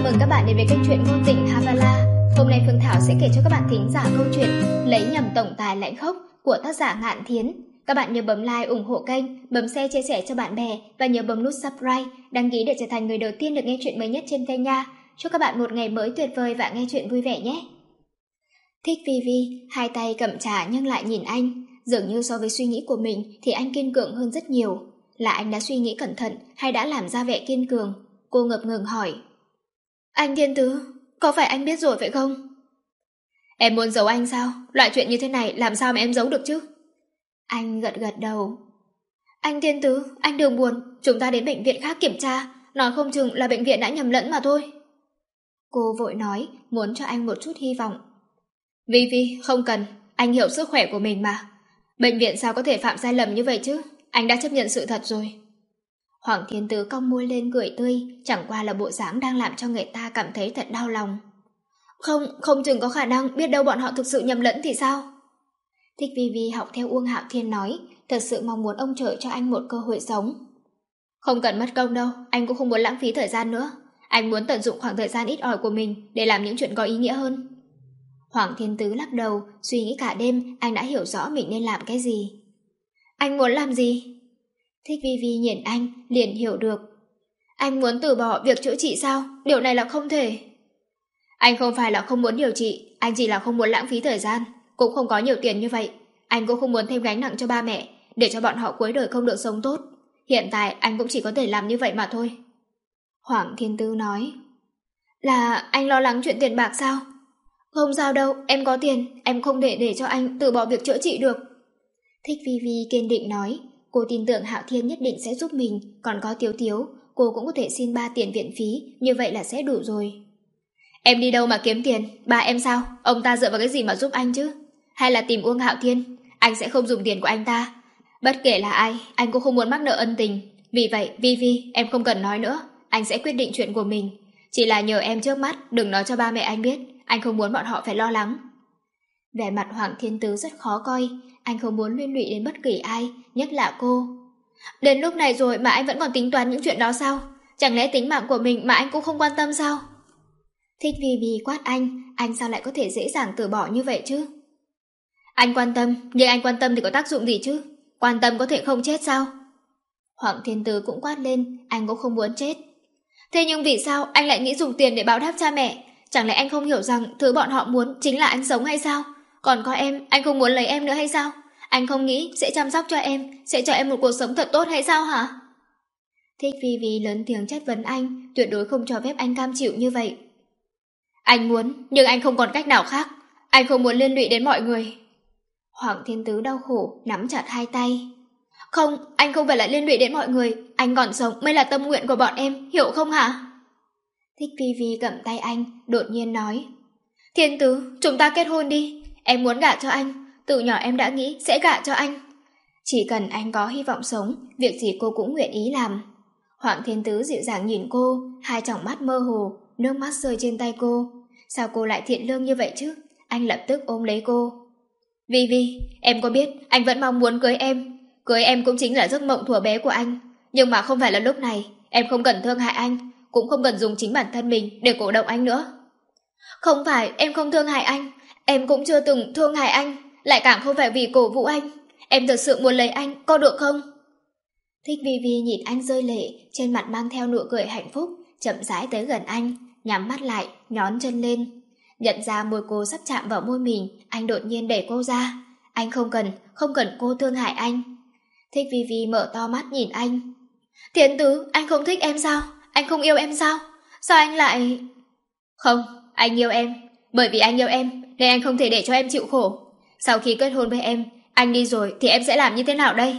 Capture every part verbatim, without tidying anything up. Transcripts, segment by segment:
mừng các bạn đến với kênh truyện ngôn tình Havala. Hôm nay Phương Thảo sẽ kể cho các bạn thính giả câu chuyện Lấy nhầm tổng tài lãnh khốc của tác giả Ngạn Thiến. Các bạn nhớ bấm like ủng hộ kênh, bấm share chia sẻ cho bạn bè và nhớ bấm nút subscribe, đăng ký để trở thành người đầu tiên được nghe chuyện mới nhất trên kênh nha. Chúc các bạn một ngày mới tuyệt vời và nghe chuyện vui vẻ nhé. Thích Vi Vi hai tay cầm trà nhưng lại nhìn anh, dường như so với suy nghĩ của mình thì anh kiên cường hơn rất nhiều. Là anh đã suy nghĩ cẩn thận hay đã làm ra vẻ kiên cường? Cô ngập ngừng hỏi. Anh Thiên Tứ, có phải anh biết rồi phải không? Em muốn giấu anh sao? Loại chuyện như thế này làm sao mà em giấu được chứ? Anh gật gật đầu. Anh Thiên Tứ, anh đừng buồn, chúng ta đến bệnh viện khác kiểm tra, nói không chừng là bệnh viện đã nhầm lẫn mà thôi. Cô vội nói, muốn cho anh một chút hy vọng. Vi Vi, không cần, anh hiểu sức khỏe của mình mà. Bệnh viện sao có thể phạm sai lầm như vậy chứ? Anh đã chấp nhận sự thật rồi. Hoàng Thiên Tứ cong môi lên cười tươi, chẳng qua là bộ dáng đang làm cho người ta cảm thấy thật đau lòng. Không, không chừng có khả năng, biết đâu bọn họ thực sự nhầm lẫn thì sao? Thích Vi Vi học theo Uông Hạo Thiên nói, thật sự mong muốn ông trời cho anh một cơ hội sống. Không cần mất công đâu, anh cũng không muốn lãng phí thời gian nữa. Anh muốn tận dụng khoảng thời gian ít ỏi của mình để làm những chuyện có ý nghĩa hơn. Hoàng Thiên Tứ lắc đầu, suy nghĩ cả đêm, anh đã hiểu rõ mình nên làm cái gì. Anh muốn làm gì? Thích Vi Vi nhìn anh, liền hiểu được. Anh muốn từ bỏ việc chữa trị sao? Điều này là không thể. Anh không phải là không muốn điều trị, anh chỉ là không muốn lãng phí thời gian, cũng không có nhiều tiền như vậy. Anh cũng không muốn thêm gánh nặng cho ba mẹ, để cho bọn họ cuối đời không được sống tốt. Hiện tại anh cũng chỉ có thể làm như vậy mà thôi. Hoàng Thiên Tư nói. Là anh lo lắng chuyện tiền bạc sao? Không sao đâu, em có tiền, em không thể để cho anh từ bỏ việc chữa trị được. Thích Vi Vi kiên định nói. Cô tin tưởng Hạo Thiên nhất định sẽ giúp mình, còn có Tiếu Tiếu, cô cũng có thể xin ba tiền viện phí, như vậy là sẽ đủ rồi. Em đi đâu mà kiếm tiền? Ba em sao? Ông ta dựa vào cái gì mà giúp anh chứ? Hay là tìm Uông Hạo Thiên? Anh sẽ không dùng tiền của anh ta. Bất kể là ai, anh cũng không muốn mắc nợ ân tình. Vì vậy, Vi Vi, em không cần nói nữa, anh sẽ quyết định chuyện của mình. Chỉ là nhờ em trước mắt, đừng nói cho ba mẹ anh biết, anh không muốn bọn họ phải lo lắng. Vẻ mặt Hoàng Thiên Tứ rất khó coi, anh không muốn liên lụy đến bất kỳ ai, nhất là cô. Đến lúc này rồi mà anh vẫn còn tính toán những chuyện đó sao? Chẳng lẽ tính mạng của mình mà anh cũng không quan tâm sao? Thích Vi Vi quát anh, anh sao lại có thể dễ dàng từ bỏ như vậy chứ? Anh quan tâm, nhưng anh quan tâm thì có tác dụng gì chứ? Quan tâm có thể không chết sao? Hoàng Thiên Tứ cũng quát lên, anh cũng không muốn chết. Thế nhưng vì sao anh lại nghĩ dùng tiền để báo đáp cha mẹ? Chẳng lẽ anh không hiểu rằng thứ bọn họ muốn chính là anh sống hay sao? Còn có em, anh không muốn lấy em nữa hay sao? Anh không nghĩ sẽ chăm sóc cho em, sẽ cho em một cuộc sống thật tốt hay sao hả? Thích Vi Vi lớn tiếng chất vấn anh, tuyệt đối không cho phép anh cam chịu như vậy. Anh muốn, nhưng anh không còn cách nào khác. Anh không muốn liên lụy đến mọi người. Hoàng Thiên Tứ đau khổ, nắm chặt hai tay. Không, anh không phải là liên lụy đến mọi người. Anh còn sống mới là tâm nguyện của bọn em, hiểu không hả? Thích Vi Vi cầm tay anh, đột nhiên nói. Thiên Tứ, chúng ta kết hôn đi. Em muốn gả cho anh. Từ nhỏ em đã nghĩ sẽ gả cho anh. Chỉ cần anh có hy vọng sống, việc gì cô cũng nguyện ý làm. Hoàng Thiên Tứ dịu dàng nhìn cô, hai tròng mắt mơ hồ, nước mắt rơi trên tay cô. Sao cô lại thiện lương như vậy chứ? Anh lập tức ôm lấy cô. Vi Vi, em có biết anh vẫn mong muốn cưới em. Cưới em cũng chính là giấc mộng thuở bé của anh. Nhưng mà không phải là lúc này. Em không cần thương hại anh, cũng không cần dùng chính bản thân mình để cổ động anh nữa. Không phải em không thương hại anh, em cũng chưa từng thương hại anh, lại càng không phải vì cổ vũ anh. Em thật sự muốn lấy anh, có được không? Thích Vi Vi nhìn anh rơi lệ, trên mặt mang theo nụ cười hạnh phúc, chậm rãi tới gần anh, nhắm mắt lại, nhón chân lên. Nhận ra môi cô sắp chạm vào môi mình, anh đột nhiên đẩy cô ra. Anh không cần, không cần cô thương hại anh. Thích Vi Vi mở to mắt nhìn anh. Thiên Tứ, anh không thích em sao? Anh không yêu em sao? Sao anh lại... Không, anh yêu em. Bởi vì anh yêu em nên anh không thể để cho em chịu khổ. Sau khi kết hôn với em, anh đi rồi thì em sẽ làm như thế nào đây?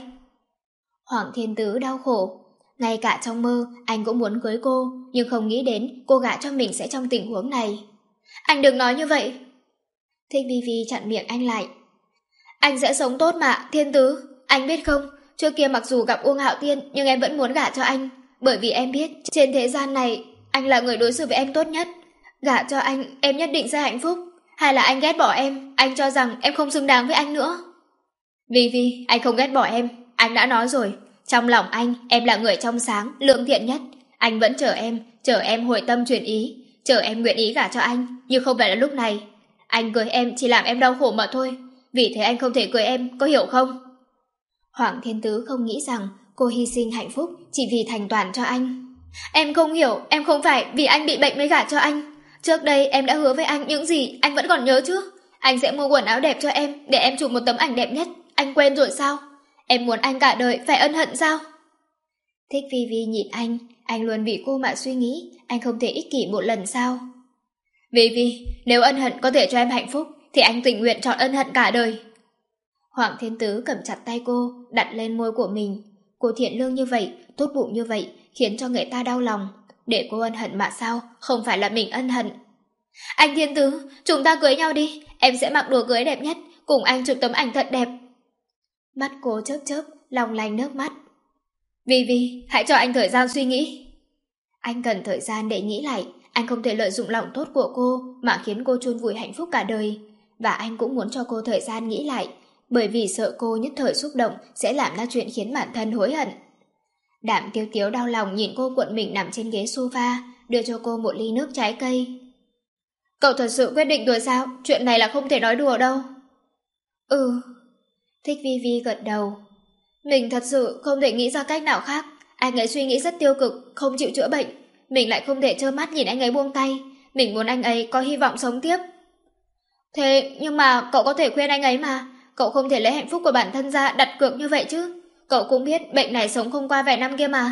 Hoàng Thiên Tứ đau khổ. Ngay cả trong mơ anh cũng muốn cưới cô, nhưng không nghĩ đến cô gả cho mình sẽ trong tình huống này. Anh đừng nói như vậy. Thích Vi Vi chặn miệng anh lại. Anh sẽ sống tốt mà, Thiên Tứ. Anh biết không, trước kia mặc dù gặp Uông Hạo Thiên, nhưng em vẫn muốn gả cho anh. Bởi vì em biết trên thế gian này anh là người đối xử với em tốt nhất. Gả cho anh em nhất định sẽ hạnh phúc. Hay là anh ghét bỏ em, anh cho rằng em không xứng đáng với anh nữa? Vi Vi, anh không ghét bỏ em. Anh đã nói rồi, trong lòng anh em là người trong sáng, lương thiện nhất. Anh vẫn chờ em, chờ em hồi tâm chuyển ý, Chờ em nguyện ý gả cho anh, nhưng không phải là lúc này. Anh cưới em chỉ làm em đau khổ mà thôi. Vì thế anh không thể cưới em, có hiểu không? Hoàng Thiên Tứ không nghĩ rằng cô hy sinh hạnh phúc chỉ vì thành toàn cho anh. Em không hiểu, em không phải vì anh bị bệnh mới gả cho anh. Trước đây em đã hứa với anh những gì, anh vẫn còn nhớ chứ? Anh sẽ mua quần áo đẹp cho em, để em chụp một tấm ảnh đẹp nhất. Anh quên rồi sao? Em muốn anh cả đời phải ân hận sao? Thích Vi Vi nhìn anh, anh luôn vì cô mà suy nghĩ, anh không thể ích kỷ một lần sao? Vi Vi, nếu ân hận có thể cho em hạnh phúc, thì anh tình nguyện chọn ân hận cả đời. Hoàng Thiên Tứ cầm chặt tay cô, đặt lên môi của mình. Cô thiện lương như vậy, tốt bụng như vậy, khiến cho người ta đau lòng. Để cô ân hận mà sao, không phải là mình ân hận. Anh Thiên Tứ, chúng ta cưới nhau đi, em sẽ mặc đồ cưới đẹp nhất, cùng anh chụp tấm ảnh thật đẹp. Mắt cô chớp chớp, long lanh nước mắt. Vi Vi, hãy cho anh thời gian suy nghĩ. Anh cần thời gian để nghĩ lại, anh không thể lợi dụng lòng tốt của cô mà khiến cô chôn vùi hạnh phúc cả đời. Và anh cũng muốn cho cô thời gian nghĩ lại, bởi vì sợ cô nhất thời xúc động sẽ làm ra chuyện khiến bản thân hối hận. Đạm Tiếu Tiếu đau lòng nhìn cô cuộn mình nằm trên ghế sofa, đưa cho cô một ly nước trái cây. Cậu thật sự quyết định rồi sao? Chuyện này là không thể nói đùa đâu. Ừ. Thích Vi Vi gật đầu. Mình thật sự không thể nghĩ ra cách nào khác. Anh ấy suy nghĩ rất tiêu cực, không chịu chữa bệnh. Mình lại không thể trơ mắt nhìn anh ấy buông tay. Mình muốn anh ấy có hy vọng sống tiếp. Thế nhưng mà cậu có thể khuyên anh ấy mà. Cậu không thể lấy hạnh phúc của bản thân ra đặt cược như vậy chứ. Cậu cũng biết bệnh này sống không qua vài năm kia mà.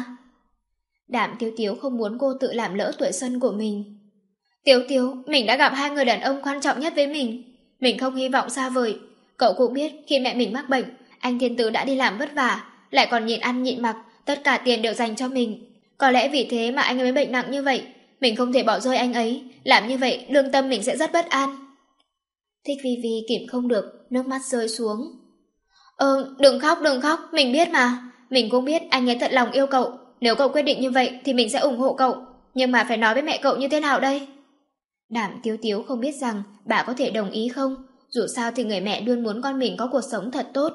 Đạm Tiếu Tiếu không muốn cô tự làm lỡ tuổi xuân của mình. Tiếu Tiếu, mình đã gặp hai người đàn ông quan trọng nhất với mình. Mình không hy vọng xa vời. Cậu cũng biết khi mẹ mình mắc bệnh, anh Thiên Tứ đã đi làm vất vả, lại còn nhịn ăn nhịn mặc, tất cả tiền đều dành cho mình. Có lẽ vì thế mà anh ấy mới bệnh nặng như vậy. Mình không thể bỏ rơi anh ấy. Làm như vậy lương tâm mình sẽ rất bất an. Thích Vi Vi kìm không được, nước mắt rơi xuống. Ờ, đừng khóc, đừng khóc, mình biết mà. Mình cũng biết anh ấy thật lòng yêu cậu. Nếu cậu quyết định như vậy thì mình sẽ ủng hộ cậu. Nhưng mà phải nói với mẹ cậu như thế nào đây? Đạm Tiếu Tiếu không biết rằng bà có thể đồng ý không. Dù sao thì người mẹ luôn muốn con mình có cuộc sống thật tốt.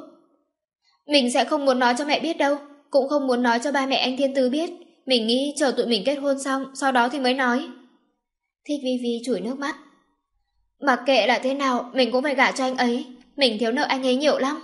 Mình sẽ không muốn nói cho mẹ biết đâu. Cũng không muốn nói cho ba mẹ anh Thiên Tứ biết. Mình nghĩ chờ tụi mình kết hôn xong, sau đó thì mới nói. Thích Vi Vi chùi nước mắt. Mặc kệ là thế nào, mình cũng phải gả cho anh ấy. Mình thiếu nợ anh ấy nhiều lắm.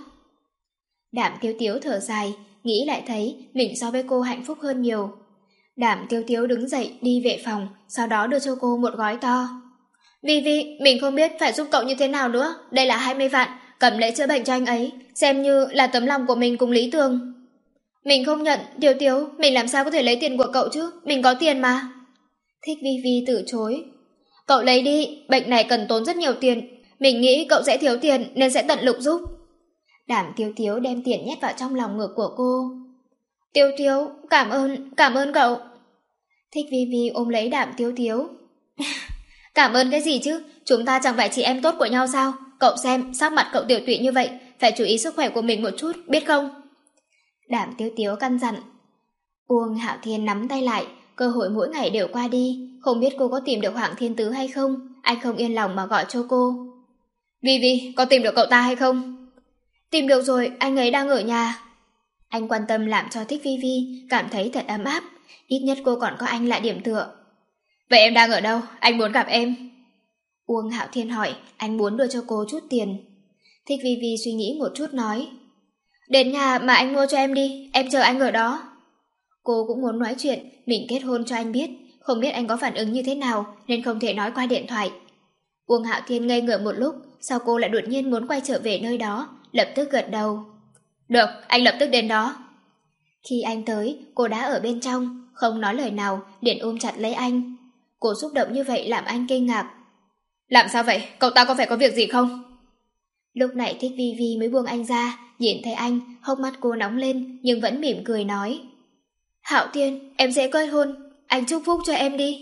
Đạm Tiếu Tiếu thở dài, nghĩ lại thấy mình so với cô hạnh phúc hơn nhiều. Đạm Tiếu Tiếu đứng dậy đi về phòng, sau đó đưa cho cô một gói to. Vi Vi, mình không biết phải giúp cậu như thế nào nữa. Đây là hai mươi vạn, cầm lấy chữa bệnh cho anh ấy, xem như là tấm lòng của mình cùng Lý Tường. Mình không nhận, Tiếu Tiếu, mình làm sao có thể lấy tiền của cậu chứ, mình có tiền mà. Thích Vi Vi từ chối. Cậu lấy đi, bệnh này cần tốn rất nhiều tiền. Mình nghĩ cậu sẽ thiếu tiền nên sẽ tận lực giúp. Đạm Tiếu Tiếu đem tiền nhét vào trong lòng ngực của cô. Tiếu Tiếu, cảm ơn, cảm ơn cậu. Thích Vi Vi ôm lấy Đạm Tiếu Tiếu. Cảm ơn cái gì chứ, chúng ta chẳng phải chị em tốt của nhau sao? Cậu xem, sắc mặt cậu tiểu tụy như vậy, phải chú ý sức khỏe của mình một chút, biết không? Đạm Tiếu Tiếu căn dặn. Uông Hạo Thiên nắm tay lại, cơ hội mỗi ngày đều qua đi, không biết cô có tìm được Hoàng Thiên Tứ hay không, anh không yên lòng mà gọi cho cô. Vi Vi, có tìm được cậu ta hay không? Tìm được rồi, anh ấy đang ở nhà. Anh quan tâm làm cho Thích Vi Vi cảm thấy thật ấm áp, ít nhất cô còn có anh là điểm tựa. Vậy em đang ở đâu? Anh muốn gặp em. Uông Hạo Thiên hỏi, anh muốn đưa cho cô chút tiền. Thích Vi Vi suy nghĩ một chút nói. Đến nhà mà anh mua cho em đi, em chờ anh ở đó. Cô cũng muốn nói chuyện, mình kết hôn cho anh biết, không biết anh có phản ứng như thế nào nên không thể nói qua điện thoại. Uông Hạo Thiên ngây người một lúc, sau cô lại đột nhiên muốn quay trở về nơi đó, lập tức gật đầu. Được, anh lập tức đến đó. Khi anh tới, cô đã ở bên trong, không nói lời nào, liền ôm chặt lấy anh. Cô xúc động như vậy làm anh kinh ngạc. Làm sao vậy? Cậu ta có phải có việc gì không? Lúc này Thích Vi Vi mới buông anh ra, nhìn thấy anh, hốc mắt cô nóng lên nhưng vẫn mỉm cười nói. Hạo Thiên, em sẽ kết hôn, anh chúc phúc cho em đi.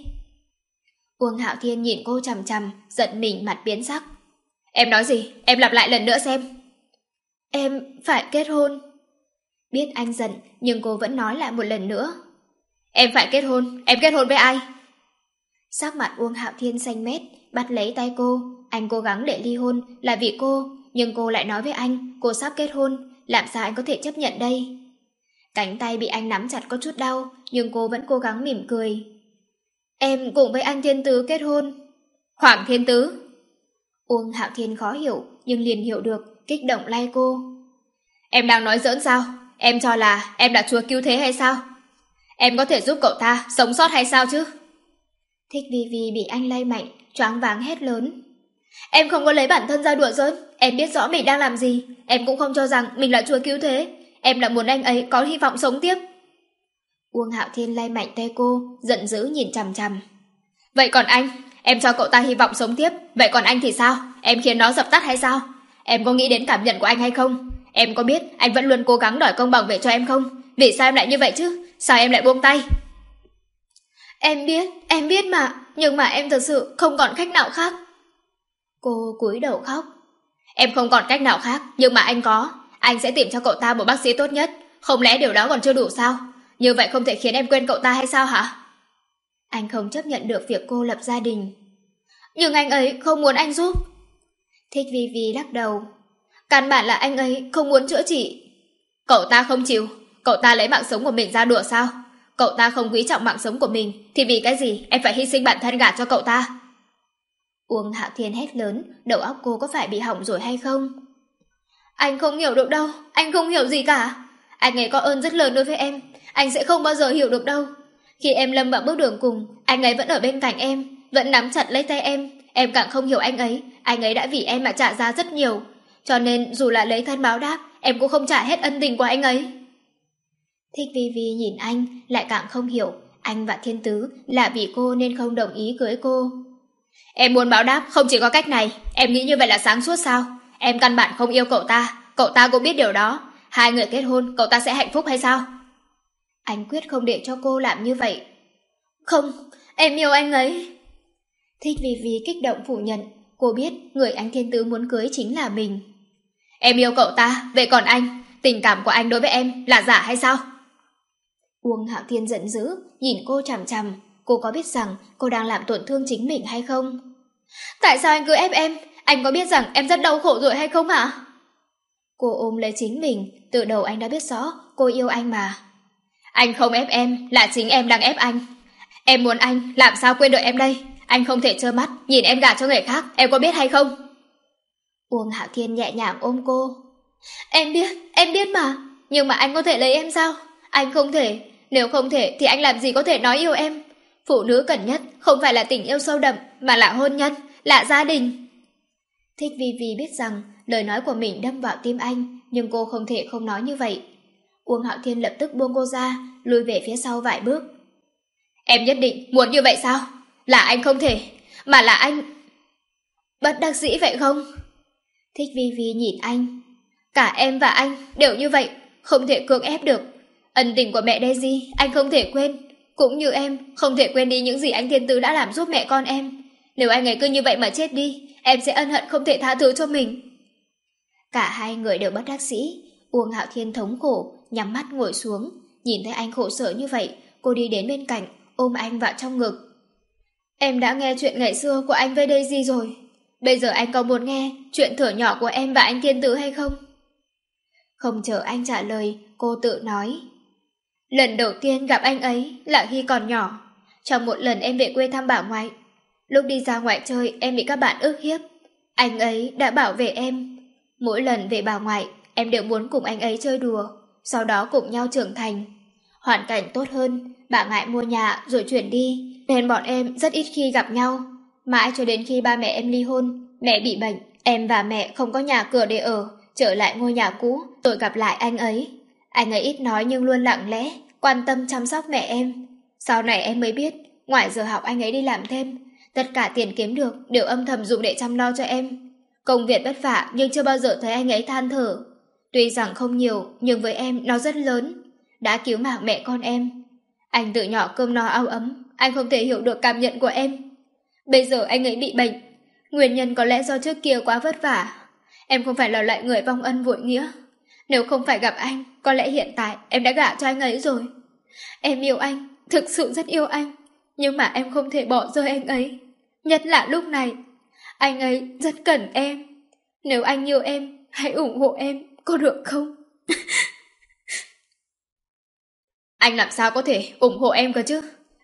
Uông Hạo Thiên nhìn cô chằm chằm, giận mình mặt biến sắc. Em nói gì? Em lặp lại lần nữa xem. Em phải kết hôn. Biết anh giận, nhưng cô vẫn nói lại một lần nữa. Em phải kết hôn, em kết hôn với ai? Sắc mặt Uông Hạo Thiên xanh mét, bắt lấy tay cô. Anh cố gắng để ly hôn là vì cô, nhưng cô lại nói với anh cô sắp kết hôn, làm sao anh có thể chấp nhận đây? Cánh tay bị anh nắm chặt có chút đau, nhưng cô vẫn cố gắng mỉm cười. Em cùng với anh Thiên Tứ kết hôn. Hoàng Thiên Tứ? Uông Hạo Thiên khó hiểu, nhưng liền hiểu được, kích động lay cô. Em đang nói giỡn sao? Em cho là em là chúa cứu thế hay sao? Em có thể giúp cậu ta sống sót hay sao chứ? Thích Vi Vi bị anh lay mạnh, choáng váng hét lớn. Em không có lấy bản thân ra đùa giỡn, em biết rõ mình đang làm gì. Em cũng không cho rằng mình là chúa cứu thế. Em là muốn anh ấy có hy vọng sống tiếp. Uông Hạo Thiên lay mạnh tay cô, giận dữ nhìn chằm chằm. Vậy còn anh? Em cho cậu ta hy vọng sống tiếp. Vậy còn anh thì sao? Em khiến nó dập tắt hay sao? Em có nghĩ đến cảm nhận của anh hay không? Em có biết anh vẫn luôn cố gắng đòi công bằng về cho em không? Vì sao em lại như vậy chứ? Sao em lại buông tay? Em biết, em biết mà. Nhưng mà em thật sự không còn cách nào khác. Cô cúi đầu khóc. Em không còn cách nào khác, nhưng mà anh có. Anh sẽ tìm cho cậu ta một bác sĩ tốt nhất. Không lẽ điều đó còn chưa đủ sao? Như vậy không thể khiến em quên cậu ta hay sao hả? Anh không chấp nhận được việc cô lập gia đình. Nhưng anh ấy không muốn anh giúp. Thích Vi Vi lắc đầu. Căn bản là anh ấy không muốn chữa trị. Cậu ta không chịu. Cậu ta lấy mạng sống của mình ra đùa sao? Cậu ta không quý trọng mạng sống của mình, thì vì cái gì em phải hy sinh bản thân gả cho cậu ta? Uông Hạo Thiên hét lớn, đầu óc cô có phải bị hỏng rồi hay không? Anh không hiểu được đâu, anh không hiểu gì cả. Anh ấy có ơn rất lớn đối với em, anh sẽ không bao giờ hiểu được đâu. Khi em lâm vào bước đường cùng, anh ấy vẫn ở bên cạnh em, vẫn nắm chặt lấy tay em. Em càng không hiểu anh ấy, anh ấy đã vì em mà trả giá rất nhiều. Cho nên dù là lấy thân báo đáp, em cũng không trả hết ân tình của anh ấy. Thích Vi Vi nhìn anh, lại càng không hiểu, anh và Thiên Tứ là vì cô nên không đồng ý cưới cô. Em muốn báo đáp không chỉ có cách này, em nghĩ như vậy là sáng suốt sao? Em căn bản không yêu cậu ta, cậu ta cũng biết điều đó. Hai người kết hôn, cậu ta sẽ hạnh phúc hay sao? Anh quyết không để cho cô làm như vậy. Không, em yêu anh ấy. Thích Vi Vi kích động phủ nhận, cô biết người anh Thiên Tứ muốn cưới chính là mình. Em yêu cậu ta, vậy còn anh, tình cảm của anh đối với em là giả hay sao? Uông Hạo Thiên giận dữ, nhìn cô chằm chằm. Cô có biết rằng cô đang làm tổn thương chính mình hay không? Tại sao anh cứ ép em? Anh có biết rằng em rất đau khổ rồi hay không hả? Cô ôm lấy chính mình, từ đầu anh đã biết rõ cô yêu anh mà. Anh không ép em, là chính em đang ép anh. Em muốn anh, làm sao quên được em đây? Anh không thể trơ mắt nhìn em gả cho người khác, em có biết hay không? Uông Hạo Thiên nhẹ nhàng ôm cô. Em biết, em biết mà. Nhưng mà anh có thể lấy em sao? Anh không thể. Nếu không thể thì anh làm gì có thể nói yêu em? Phụ nữ cần nhất không phải là tình yêu sâu đậm, mà là hôn nhân, là gia đình. Thích Vi Vi biết rằng lời nói của mình đâm vào tim anh, nhưng cô không thể không nói như vậy. Uông Hạo Thiên lập tức buông cô ra, lùi về phía sau vài bước. Em nhất định muốn như vậy sao? Là anh không thể, mà là anh... Bất đắc dĩ vậy không? Thích Vi Vi nhìn anh. Cả em và anh đều như vậy, không thể cưỡng ép được. Ân tình của mẹ Daisy anh không thể quên, cũng như em không thể quên đi những gì anh Thiên Tứ đã làm giúp mẹ con em. Nếu anh ấy cứ như vậy mà chết đi, em sẽ ân hận không thể tha thứ cho mình. Cả hai người đều bất đắc dĩ. Uông Hạo Thiên thống khổ, nhắm mắt ngồi xuống. Nhìn thấy anh khổ sở như vậy, cô đi đến bên cạnh, ôm anh vào trong ngực. Em đã nghe chuyện ngày xưa của anh với Daisy rồi. Bây giờ anh có muốn nghe chuyện thuở nhỏ của em và anh Thiên Tứ hay không? Không chờ anh trả lời, cô tự nói. Lần đầu tiên gặp anh ấy là khi còn nhỏ. Trong một lần em về quê thăm bà ngoại. Lúc đi ra ngoài chơi em bị các bạn ức hiếp. Anh ấy đã bảo vệ em. Mỗi lần về bà ngoại, em đều muốn cùng anh ấy chơi đùa, sau đó cùng nhau trưởng thành. Hoàn cảnh tốt hơn, bà ngoại mua nhà rồi chuyển đi, nên bọn em rất ít khi gặp nhau. Mãi cho đến khi ba mẹ em ly hôn, mẹ bị bệnh, em và mẹ không có nhà cửa để ở, trở lại ngôi nhà cũ, tôi gặp lại anh ấy. Anh ấy ít nói nhưng luôn lặng lẽ, quan tâm chăm sóc mẹ em. Sau này em mới biết, ngoài giờ học anh ấy đi làm thêm, tất cả tiền kiếm được đều âm thầm dùng để chăm lo cho em. Công việc vất vả nhưng chưa bao giờ thấy anh ấy than thở. Tuy rằng không nhiều, nhưng với em nó rất lớn. Đã cứu mạng mẹ con em. Anh từ nhỏ cơm no áo ấm, anh không thể hiểu được cảm nhận của em. Bây giờ anh ấy bị bệnh. Nguyên nhân có lẽ do trước kia quá vất vả. Em không phải là loại người vong ân vội nghĩa. Nếu không phải gặp anh, có lẽ hiện tại em đã gả cho anh ấy rồi. Em yêu anh, thực sự rất yêu anh. Nhưng mà em không thể bỏ rơi anh ấy. Nhất là lúc này, anh ấy rất cần em. Nếu anh yêu em, hãy ủng hộ em, có được không? Anh làm sao có thể ủng hộ em cơ chứ?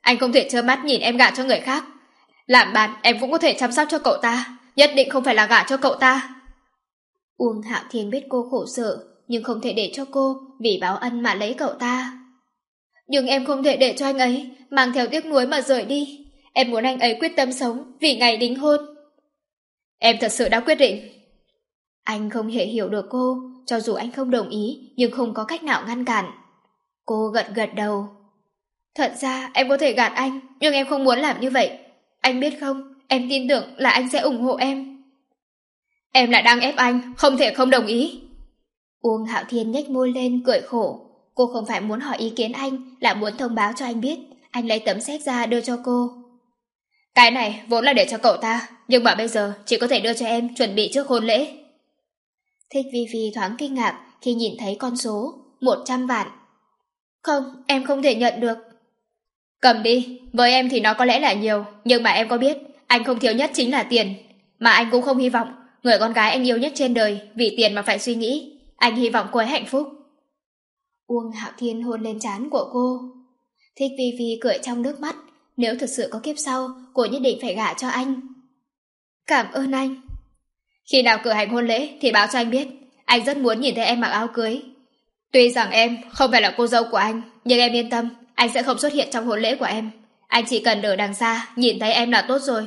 Anh không thể trơ mắt nhìn em gả cho người khác. Làm bạn em cũng có thể chăm sóc cho cậu ta, nhất định không phải là gả cho cậu ta. Uông Hạo Thiên biết cô khổ sở, nhưng không thể để cho cô vì báo ân mà lấy cậu ta. Nhưng em không thể để cho anh ấy mang theo tiếc nuối mà rời đi. Em muốn anh ấy quyết tâm sống vì ngày đính hôn. Em thật sự đã quyết định. Anh không hề hiểu được cô, cho dù anh không đồng ý nhưng không có cách nào ngăn cản. Cô gật gật đầu. Thật ra em có thể gạt anh, nhưng em không muốn làm như vậy. Anh biết không, em tin tưởng là anh sẽ ủng hộ em. Em lại đang ép anh, không thể không đồng ý. Uông Hạo Thiên nhếch môi lên cười khổ. Cô không phải muốn hỏi ý kiến anh, là muốn thông báo cho anh biết. Anh lấy tấm séc ra đưa cho cô. Cái này vốn là để cho cậu ta, nhưng mà bây giờ chỉ có thể đưa cho em chuẩn bị trước hôn lễ. Thích Vi Vi thoáng kinh ngạc khi nhìn thấy con số một trăm vạn. Không, em không thể nhận được. Cầm đi, với em thì nó có lẽ là nhiều, nhưng mà em có biết, anh không thiếu nhất chính là tiền. Mà anh cũng không hy vọng người con gái anh yêu nhất trên đời vì tiền mà phải suy nghĩ. Anh hy vọng cô ấy hạnh phúc. Uông Hạo Thiên hôn lên trán của cô. Thích Vi Vi cười trong nước mắt. Nếu thực sự có kiếp sau, cô nhất định phải gả cho anh. Cảm ơn anh. Khi nào cử hành hôn lễ thì báo cho anh biết. Anh rất muốn nhìn thấy em mặc áo cưới. Tuy rằng em không phải là cô dâu của anh, nhưng em yên tâm, anh sẽ không xuất hiện trong hôn lễ của em. Anh chỉ cần ở đằng xa nhìn thấy em là tốt rồi.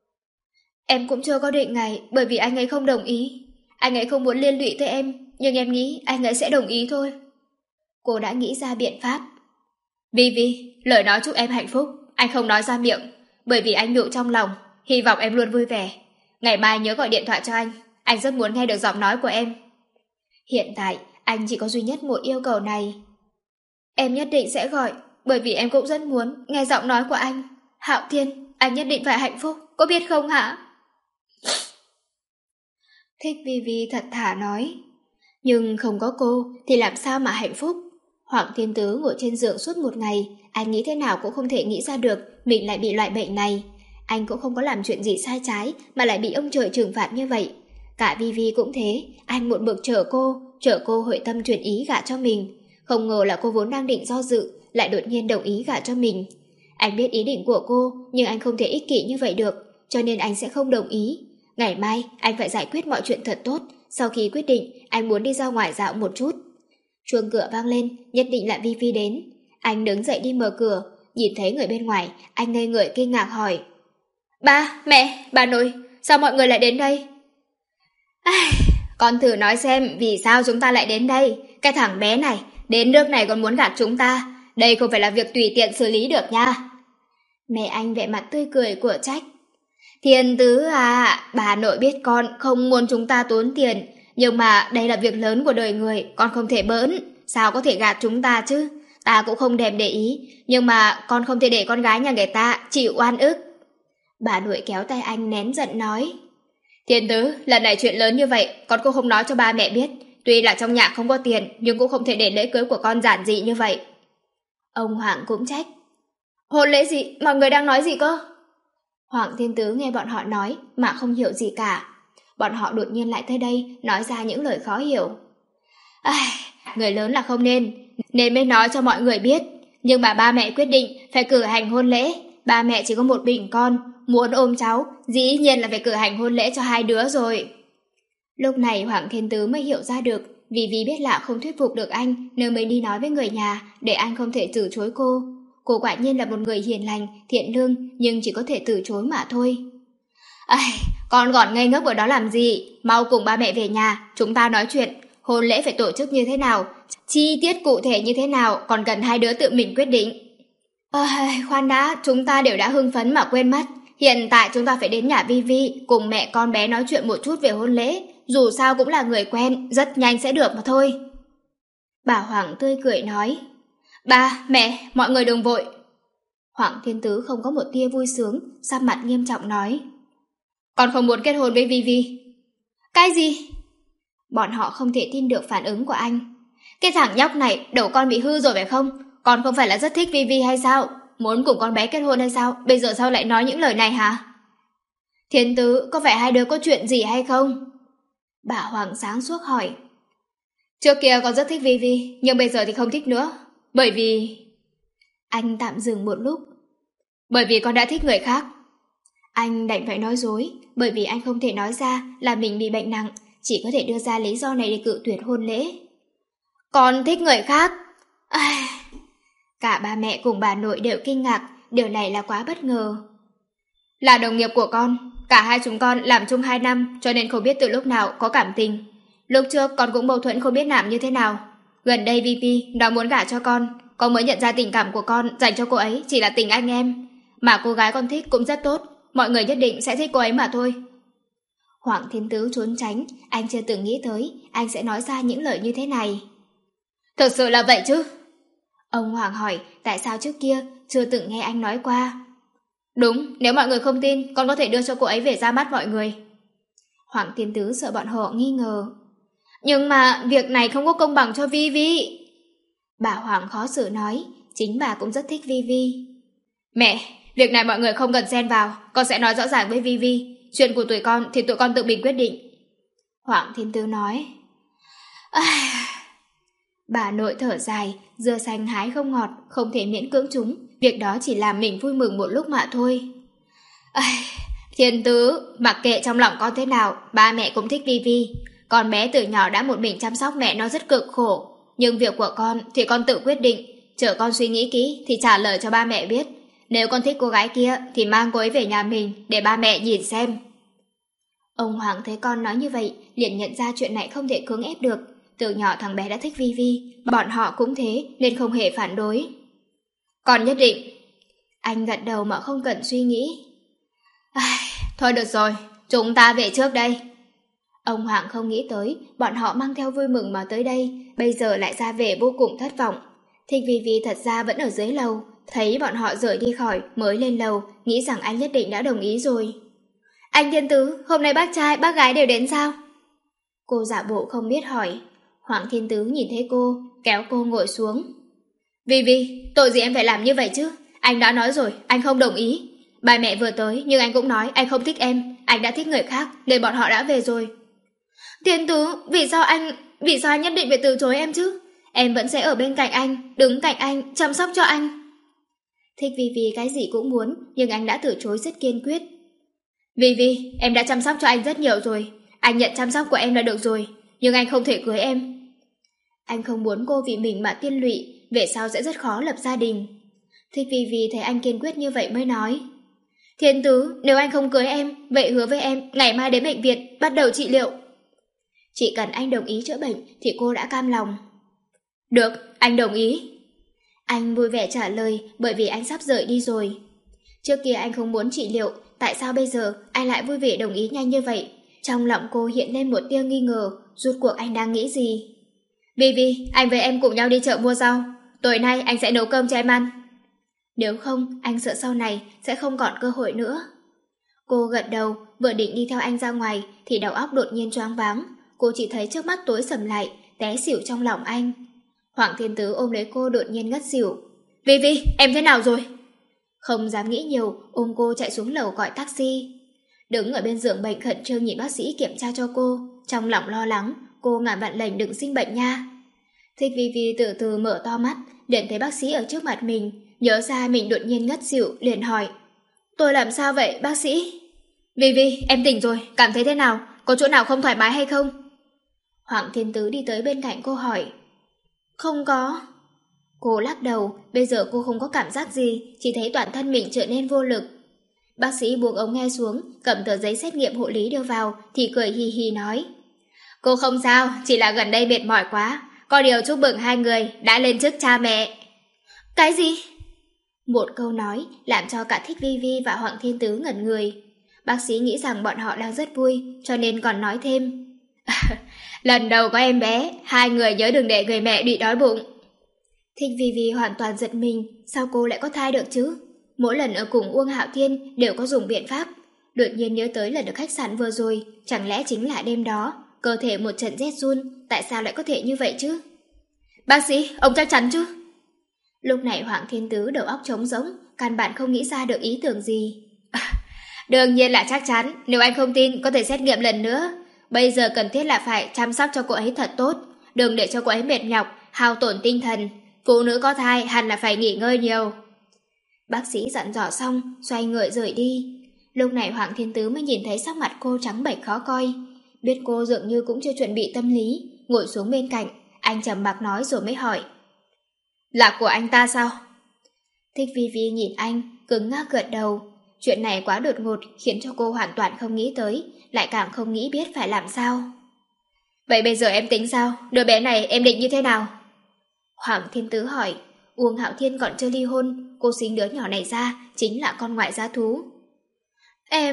Em cũng chưa có định ngày, bởi vì anh ấy không đồng ý. Anh ấy không muốn liên lụy tới em, nhưng em nghĩ anh ấy sẽ đồng ý thôi. Cô đã nghĩ ra biện pháp. Vi Vi, lời nói chúc em hạnh phúc anh không nói ra miệng, bởi vì anh nhủ trong lòng, hy vọng em luôn vui vẻ. Ngày mai nhớ gọi điện thoại cho anh, anh rất muốn nghe được giọng nói của em. Hiện tại anh chỉ có duy nhất một yêu cầu này. Em nhất định sẽ gọi, bởi vì em cũng rất muốn nghe giọng nói của anh. Hạo Thiên, anh nhất định phải hạnh phúc, có biết không hả? Thích Vi Vi thật thà nói. Nhưng không có cô thì làm sao mà hạnh phúc? Hoàng Thiên Tứ ngồi trên giường suốt một ngày, anh nghĩ thế nào cũng không thể nghĩ ra được mình lại bị loại bệnh này. Anh cũng không có làm chuyện gì sai trái mà lại bị ông trời trừng phạt như vậy. Cả Vi Vi cũng thế, anh một mực chờ cô, chờ cô hội tâm chuyển ý gả cho mình. Không ngờ là cô vốn đang định do dự, lại đột nhiên đồng ý gả cho mình. Anh biết ý định của cô, nhưng anh không thể ích kỷ như vậy được, cho nên anh sẽ không đồng ý. Ngày mai, anh phải giải quyết mọi chuyện thật tốt. Sau khi quyết định, anh muốn đi ra ngoài dạo một chút. Chuông cửa vang lên, nhất định là Vi Vi đến. Anh đứng dậy đi mở cửa, nhìn thấy người bên ngoài, anh ngây người kinh ngạc hỏi. Ba, mẹ, bà nội, sao mọi người lại đến đây? Ai, con thử nói xem vì sao chúng ta lại đến đây. Cái thằng bé này, đến nước này còn muốn gạt chúng ta. Đây không phải là việc tùy tiện xử lý được nha. Mẹ anh vẻ mặt tươi cười của trách. Thiên Tứ à, bà nội biết con không muốn chúng ta tốn tiền, nhưng mà đây là việc lớn của đời người, con không thể bỡn. Sao có thể gạt chúng ta chứ? Ta cũng không thèm để ý, nhưng mà con không thể để con gái nhà người ta chịu oan ức. Bà nội kéo tay anh nén giận nói. Thiên Tứ, lần này chuyện lớn như vậy, con cũng không nói cho ba mẹ biết. Tuy là trong nhà không có tiền, nhưng cũng không thể để lễ cưới của con giản dị như vậy. Ông Hoàng cũng trách. Hôn lễ gì? Mọi người đang nói gì cơ? Hoàng Thiên Tứ nghe bọn họ nói mà không hiểu gì cả. Bọn họ đột nhiên lại tới đây nói ra những lời khó hiểu. Ai, người lớn là không nên, nên mới nói cho mọi người biết. Nhưng mà ba mẹ quyết định phải cử hành hôn lễ. Ba mẹ chỉ có một mình con, muốn ôm cháu, dĩ nhiên là phải cử hành hôn lễ cho hai đứa rồi. Lúc này Hoàng Thiên Tứ mới hiểu ra được, vì vì biết lạ không thuyết phục được anh nên mới đi nói với người nhà để anh không thể từ chối cô. Cô quả nhiên là một người hiền lành, thiện lương, nhưng chỉ có thể từ chối mà thôi. Ai, con còn ngây ngốc ở đó làm gì? Mau cùng ba mẹ về nhà, chúng ta nói chuyện. Hôn lễ phải tổ chức như thế nào, chi tiết cụ thể như thế nào, còn cần hai đứa tự mình quyết định. À, khoan đã, chúng ta đều đã hưng phấn mà quên mất. Hiện tại chúng ta phải đến nhà Vi Vi cùng mẹ con bé nói chuyện một chút về hôn lễ. Dù sao cũng là người quen, rất nhanh sẽ được mà thôi. Bà Hoàng tươi cười nói. Ba, mẹ, mọi người đừng vội. Hoàng Thiên Tứ không có một tia vui sướng, sắc mặt nghiêm trọng nói. Con không muốn kết hôn với Vi Vi. Cái gì? Bọn họ không thể tin được phản ứng của anh. Cái thằng nhóc này đầu con bị hư rồi phải không? Con không phải là rất thích Vi Vi hay sao? Muốn cùng con bé kết hôn hay sao? Bây giờ sao lại nói những lời này hả? Thiên Tứ, có phải hai đứa có chuyện gì hay không? Bà Hoàng sáng suốt hỏi. Trước kia con rất thích Vi Vi, nhưng bây giờ thì không thích nữa. Bởi vì... Anh tạm dừng một lúc. Bởi vì con đã thích người khác. Anh đành phải nói dối, bởi vì anh không thể nói ra là mình bị bệnh nặng, chỉ có thể đưa ra lý do này để cự tuyệt hôn lễ. Con thích người khác? À, cả ba mẹ cùng bà nội đều kinh ngạc, điều này là quá bất ngờ. Là đồng nghiệp của con, cả hai chúng con làm chung hai năm, cho nên không biết từ lúc nào có cảm tình. Lúc trước con cũng mâu thuẫn không biết làm như thế nào. Gần đây Vi Vi nó muốn gả cho con, con mới nhận ra tình cảm của con dành cho cô ấy chỉ là tình anh em. Mà cô gái con thích cũng rất tốt, mọi người nhất định sẽ thích cô ấy mà thôi. Hoàng Thiên Tứ trốn tránh, anh chưa từng nghĩ tới anh sẽ nói ra những lời như thế này. Thực sự là vậy chứ? Ông Hoàng hỏi tại sao trước kia chưa từng nghe anh nói qua. Đúng, nếu mọi người không tin, con có thể đưa cho cô ấy về ra mắt mọi người. Hoàng Thiên Tứ sợ bọn họ nghi ngờ. Nhưng mà việc này không có công bằng cho Vi Vi. Bà Hoàng khó xử nói, chính bà cũng rất thích Vi Vi. Mẹ, việc này mọi người không cần xen vào, con sẽ nói rõ ràng với Vi Vi. Chuyện của tụi con thì tụi con tự mình quyết định. Hoàng Thiên Tứ nói. À... Bà nội thở dài, dưa xanh hái không ngọt, không thể miễn cưỡng chúng. Việc đó chỉ làm mình vui mừng một lúc mà thôi. À... Thiên Tứ, mặc kệ trong lòng con thế nào, ba mẹ cũng thích Vi Vi. Con bé từ nhỏ đã một mình chăm sóc mẹ nó rất cực khổ. Nhưng việc của con thì con tự quyết định. Chờ con suy nghĩ kỹ thì trả lời cho ba mẹ biết. Nếu con thích cô gái kia thì mang cô ấy về nhà mình để ba mẹ nhìn xem. Ông Hoàng thấy con nói như vậy, liền nhận ra chuyện này không thể cưỡng ép được. Từ nhỏ thằng bé đã thích Vi Vi, bọn họ cũng thế nên không hề phản đối. Con nhất định. Anh gật đầu mà không cần suy nghĩ. À, thôi được rồi, chúng ta về trước đây. Ông Hoàng không nghĩ tới bọn họ mang theo vui mừng mà tới đây, bây giờ lại ra về vô cùng thất vọng. Thích Vi Vi thật ra vẫn ở dưới lầu, thấy bọn họ rời đi khỏi mới lên lầu, nghĩ rằng anh nhất định đã đồng ý rồi. Anh Thiên Tứ, hôm nay bác trai bác gái đều đến sao? Cô giả bộ không biết hỏi. Hoàng Thiên Tứ nhìn thấy cô, kéo cô ngồi xuống. Vi Vi, tội gì em phải làm như vậy chứ? Anh đã nói rồi, anh không đồng ý. Ba mẹ vừa tới nhưng anh cũng nói anh không thích em, anh đã thích người khác nên bọn họ đã về rồi. Thiên Tứ, vì sao anh, vì sao anh nhất định phải từ chối em chứ? Em vẫn sẽ ở bên cạnh anh, đứng cạnh anh, chăm sóc cho anh. Thích Vi Vi cái gì cũng muốn, nhưng anh đã từ chối rất kiên quyết. Vi Vi, em đã chăm sóc cho anh rất nhiều rồi. Anh nhận chăm sóc của em là được rồi, nhưng anh không thể cưới em. Anh không muốn cô vì mình mà tiên lụy, về sau sẽ rất khó lập gia đình. Thích Vi Vi thấy anh kiên quyết như vậy mới nói. Thiên Tứ, nếu anh không cưới em, vậy hứa với em ngày mai đến bệnh viện bắt đầu trị liệu. Chỉ cần anh đồng ý chữa bệnh thì cô đã cam lòng. Được, anh đồng ý. Anh vui vẻ trả lời bởi vì anh sắp rời đi rồi. Trước kia anh không muốn trị liệu, tại sao bây giờ anh lại vui vẻ đồng ý nhanh như vậy? Trong lòng cô hiện lên một tia nghi ngờ, rốt cuộc anh đang nghĩ gì? Vi Vi, anh với em cùng nhau đi chợ mua rau. Tối nay anh sẽ nấu cơm cho em ăn. Nếu không, anh sợ sau này sẽ không còn cơ hội nữa. Cô gật đầu, vừa định đi theo anh ra ngoài thì đầu óc đột nhiên choáng váng. Cô chỉ thấy trước mắt tối sầm lại, té xỉu trong lòng anh. Hoàng Thiên Tứ ôm lấy cô đột nhiên ngất xỉu. Vi Vi, em thế nào rồi? Không dám nghĩ nhiều, ôm cô chạy xuống lầu gọi taxi. Đứng ở bên giường bệnh khẩn trương nhìn bác sĩ kiểm tra cho cô, trong lòng lo lắng, cô ngàn vạn lệnh đừng sinh bệnh nha. Thích Vi Vi từ từ mở to mắt, liền thấy bác sĩ ở trước mặt mình, nhớ ra mình đột nhiên ngất xỉu, liền hỏi. Tôi làm sao vậy, bác sĩ? Vi Vi, em tỉnh rồi, cảm thấy thế nào? Có chỗ nào không thoải mái hay không? Hoàng Thiên Tứ đi tới bên cạnh cô hỏi. Không có. Cô lắc đầu, bây giờ cô không có cảm giác gì, chỉ thấy toàn thân mình trở nên vô lực. Bác sĩ buông ống nghe xuống, cầm tờ giấy xét nghiệm hộ lý đưa vào, thì cười hì hì nói. Cô không sao, chỉ là gần đây mệt mỏi quá. Có điều chúc mừng hai người đã lên chức cha mẹ. Cái gì? Một câu nói làm cho cả Thích Vi Vi và Hoàng Thiên Tứ ngẩn người. Bác sĩ nghĩ rằng bọn họ đang rất vui, cho nên còn nói thêm. Lần đầu có em bé, hai người nhớ đừng để người mẹ bị đói bụng. Thích Vi Vi hoàn toàn giật mình, sao cô lại có thai được chứ? Mỗi lần ở cùng Uông Hạo Thiên đều có dùng biện pháp. Đột nhiên nhớ tới lần ở khách sạn vừa rồi, chẳng lẽ chính là đêm đó, cơ thể một trận rét run, tại sao lại có thể như vậy chứ? Bác sĩ, ông chắc chắn chứ? Lúc này Hoàng Thiên Tứ đầu óc trống rỗng, căn bản không nghĩ ra được ý tưởng gì. À, đương nhiên là chắc chắn, nếu anh không tin có thể xét nghiệm lần nữa. Bây giờ cần thiết là phải chăm sóc cho cô ấy thật tốt, đừng để cho cô ấy mệt nhọc, hao tổn tinh thần. Phụ nữ có thai hẳn là phải nghỉ ngơi nhiều. Bác sĩ dặn dò xong, xoay người rời đi. Lúc này Hoàng Thiên Tứ mới nhìn thấy sắc mặt cô trắng bệch khó coi. Biết cô dường như cũng chưa chuẩn bị tâm lý, ngồi xuống bên cạnh, anh trầm mặc nói rồi mới hỏi. Là của anh ta sao? Thích Vi Vi nhìn anh, cứng ngắc gật đầu. Chuyện này quá đột ngột khiến cho cô hoàn toàn không nghĩ tới, lại càng không nghĩ biết phải làm sao. Vậy bây giờ em tính sao? Đứa bé này em định như thế nào? Hoàng Thiên Tứ hỏi. Uông Hạo Thiên còn chưa ly hôn, cô sinh đứa nhỏ này ra chính là con ngoại gia thú. Em...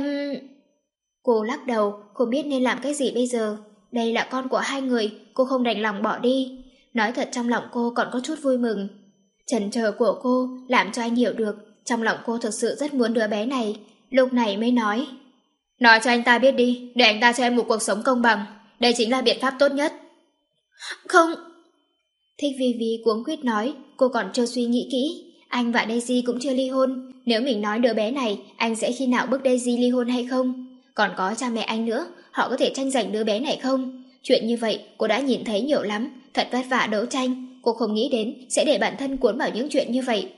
Cô lắc đầu, không biết nên làm cái gì bây giờ. Đây là con của hai người, cô không đành lòng bỏ đi. Nói thật trong lòng cô còn có chút vui mừng. Chần chờ của cô làm cho anh hiểu được trong lòng cô thực sự rất muốn đứa bé này. Lúc này mới nói. Nói cho anh ta biết đi, để anh ta cho em một cuộc sống công bằng. Đây chính là biện pháp tốt nhất. Không... Thích Vi Vi cuống quýt nói. Cô còn chưa suy nghĩ kỹ. Anh và Daisy cũng chưa ly hôn. Nếu mình nói đứa bé này, anh sẽ khi nào bức Daisy ly hôn hay không? Còn có cha mẹ anh nữa, họ có thể tranh giành đứa bé này không? Chuyện như vậy cô đã nhìn thấy nhiều lắm. Thật vất vả đấu tranh. Cô không nghĩ đến sẽ để bản thân cuốn vào những chuyện như vậy.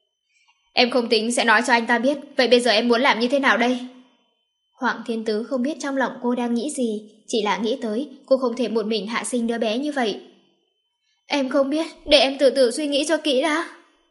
Em không tính sẽ nói cho anh ta biết. Vậy bây giờ em muốn làm như thế nào đây? Hoàng Thiên Tứ không biết trong lòng cô đang nghĩ gì, chỉ là nghĩ tới cô không thể một mình hạ sinh đứa bé như vậy. Em không biết, để em từ từ suy nghĩ cho kỹ đã.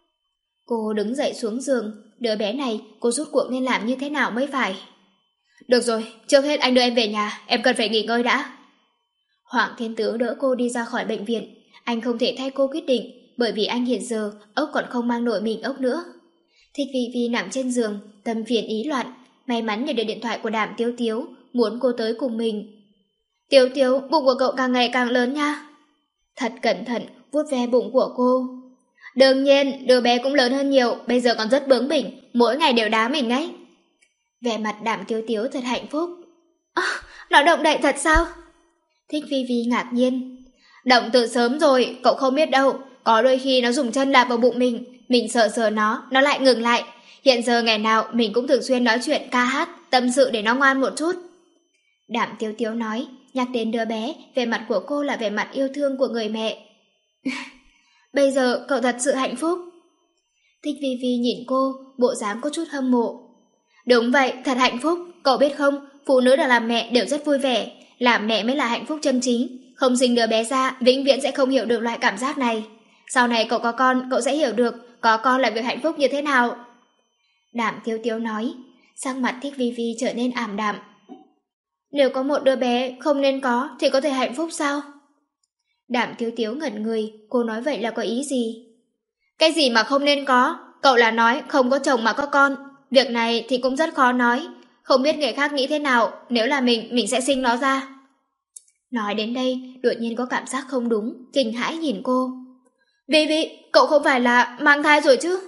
Cô đứng dậy xuống giường. Đứa bé này cô rút cuộc nên làm như thế nào mới phải? Được rồi, trước hết anh đưa em về nhà. Em cần phải nghỉ ngơi đã. Hoàng Thiên Tứ đỡ cô đi ra khỏi bệnh viện. Anh không thể thay cô quyết định, bởi vì anh hiện giờ ốc còn không mang nổi mình ốc nữa. Thích Vi Vi nằm trên giường, tâm phiền ý loạn. May mắn nhận được điện thoại của Đàm Tiếu Tiếu, muốn cô tới cùng mình. Tiếu Tiếu, bụng của cậu càng ngày càng lớn nha. Thật cẩn thận vuốt ve bụng của cô. Đương nhiên, đứa bé cũng lớn hơn nhiều, bây giờ còn rất bướng bỉnh, mỗi ngày đều đá mình ấy. Vẻ mặt Đàm Tiếu Tiếu thật hạnh phúc. À, nó động đậy thật sao? Thích Vi Vi ngạc nhiên. Động từ sớm rồi, cậu không biết đâu. Có đôi khi nó dùng chân đạp vào bụng mình, mình sợ sờ nó, nó lại ngừng lại. Hiện giờ ngày nào mình cũng thường xuyên nói chuyện ca hát, tâm sự để nó ngoan một chút. Đàm Tiếu Tiếu nói, nhắc đến đứa bé, vẻ mặt của cô là vẻ mặt yêu thương của người mẹ. Bây giờ cậu thật sự hạnh phúc. Thích Vi Vi nhìn cô, bộ dáng có chút hâm mộ. Đúng vậy, thật hạnh phúc. Cậu biết không, phụ nữ được làm mẹ đều rất vui vẻ. Làm mẹ mới là hạnh phúc chân chính. Không sinh đứa bé ra, vĩnh viễn sẽ không hiểu được loại cảm giác này. Sau này cậu có con, cậu sẽ hiểu được có con là việc hạnh phúc như thế nào. Đàm Tiếu Tiếu nói. Sắc mặt Thích Vi Vi trở nên ảm đạm. Nếu có một đứa bé không nên có thì có thể hạnh phúc sao? Đàm Tiếu Tiếu ngẩn người. Cô nói vậy là có ý gì? Cái gì mà không nên có? Cậu là nói không có chồng mà có con. Việc này thì cũng rất khó nói. Không biết người khác nghĩ thế nào. Nếu là mình, mình sẽ sinh nó ra. Nói đến đây, đột nhiên có cảm giác không đúng, kinh hãi nhìn cô. Vi Vi, cậu không phải là mang thai rồi chứ?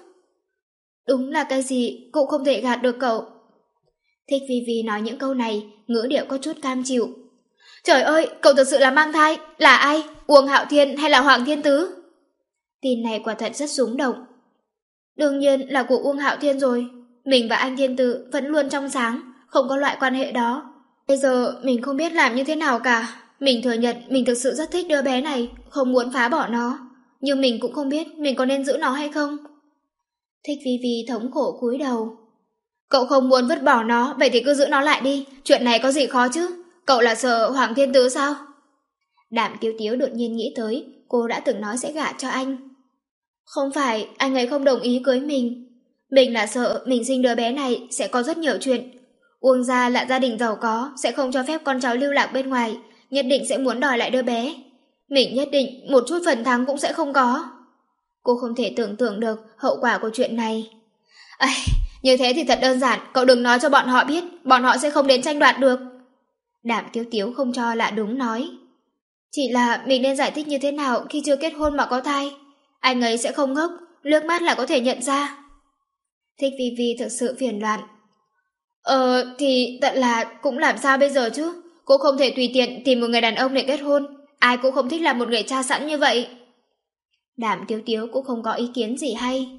Đúng là cái gì cũng không thể gạt được cậu. Thích Vi Vi nói những câu này, ngữ điệu có chút cam chịu. Trời ơi, cậu thật sự là mang thai. Là ai? Uông Hạo Thiên hay là Hoàng Thiên Tứ? Tin này quả thật rất rúng động. Đương nhiên là của Uông Hạo Thiên rồi. Mình và anh Thiên Tứ vẫn luôn trong sáng, không có loại quan hệ đó. Bây giờ mình không biết làm như thế nào cả. Mình thừa nhận mình thực sự rất thích đứa bé này, không muốn phá bỏ nó. Nhưng mình cũng không biết mình có nên giữ nó hay không. Thích Vi Vi thống khổ cúi đầu. Cậu không muốn vứt bỏ nó, vậy thì cứ giữ nó lại đi. Chuyện này có gì khó chứ? Cậu là sợ Hoàng Thiên Tứ sao? Đàm Tiếu Tiếu đột nhiên nghĩ tới, cô đã từng nói sẽ gả cho anh. Không phải anh ấy không đồng ý cưới mình. Mình là sợ mình sinh đứa bé này sẽ có rất nhiều chuyện. Uông gia là gia đình giàu có, sẽ không cho phép con cháu lưu lạc bên ngoài, nhất định sẽ muốn đòi lại đứa bé. Mình nhất định một chút phần thắng cũng sẽ không có. Cô không thể tưởng tượng được hậu quả của chuyện này. À, như thế thì thật đơn giản, cậu đừng nói cho bọn họ biết, bọn họ sẽ không đến tranh đoạt được. Đàm Tiếu Tiếu không cho là đúng nói. Chỉ là mình nên giải thích như thế nào khi chưa kết hôn mà có thai. Anh ấy sẽ không ngốc, liếc mắt là có thể nhận ra. Thích Vi Vi thực sự phiền loạn. Ờ thì tận là cũng làm sao bây giờ chứ? Cô không thể tùy tiện tìm một người đàn ông để kết hôn. Ai cũng không thích làm một người cha sẵn như vậy. Đàm Tiếu Tiếu cũng không có ý kiến gì hay.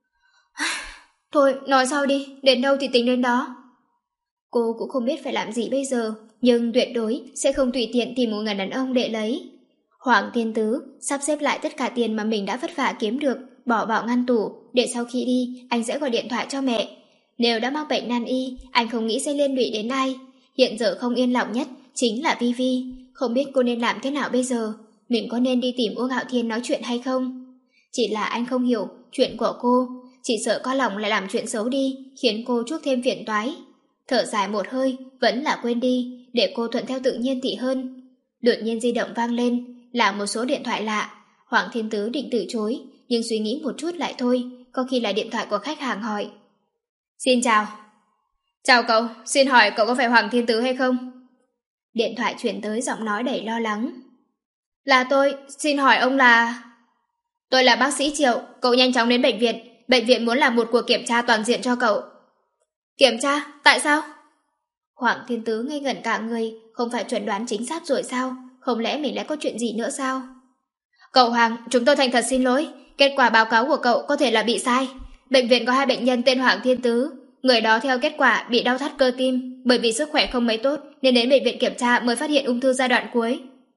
Thôi nói sau đi, đến đâu thì tính đến đó. Cô cũng không biết phải làm gì bây giờ, nhưng tuyệt đối sẽ không tùy tiện tìm một người đàn ông để lấy. Hoàng Thiên Tứ sắp xếp lại tất cả tiền mà mình đã vất vả kiếm được, bỏ vào ngăn tủ, để sau khi đi anh sẽ gọi điện thoại cho mẹ. Nếu đã mắc bệnh nan y, anh không nghĩ sẽ liên lụy đến ai. Hiện giờ không yên lòng nhất chính là Vi Vi. Không biết cô nên làm thế nào bây giờ. Mình có nên đi tìm Uông Hạo Thiên nói chuyện hay không? Chỉ là anh không hiểu chuyện của cô. Chỉ sợ có lòng lại làm chuyện xấu đi, khiến cô chuốc thêm phiền toái. Thở dài một hơi, vẫn là quên đi, để cô thuận theo tự nhiên thì hơn. Đột nhiên di động vang lên, là một số điện thoại lạ. Hoàng Thiên Tứ định từ chối, nhưng suy nghĩ một chút lại thôi, có khi là điện thoại của khách hàng hỏi. Xin chào. Chào cậu, xin hỏi cậu có phải Hoàng Thiên Tứ hay không? Điện thoại chuyển tới giọng nói đầy lo lắng. Là tôi, xin hỏi ông là... Tôi là bác sĩ Triệu, cậu nhanh chóng đến bệnh viện. Bệnh viện muốn làm một cuộc kiểm tra toàn diện cho cậu. Kiểm tra? Tại sao? Hoàng Thiên Tứ ngây ngẩn cả người, không phải chuẩn đoán chính xác rồi sao? Không lẽ mình lại có chuyện gì nữa sao? Cậu Hoàng, chúng tôi thành thật xin lỗi. Kết quả báo cáo của cậu có thể là bị sai. Bệnh viện có hai bệnh nhân tên Hoàng Thiên Tứ. Người đó theo kết quả bị đau thắt cơ tim, bởi vì sức khỏe không mấy tốt nên đến bệnh viện kiểm tra mới phát hiện ung thư giai đoạn cuối.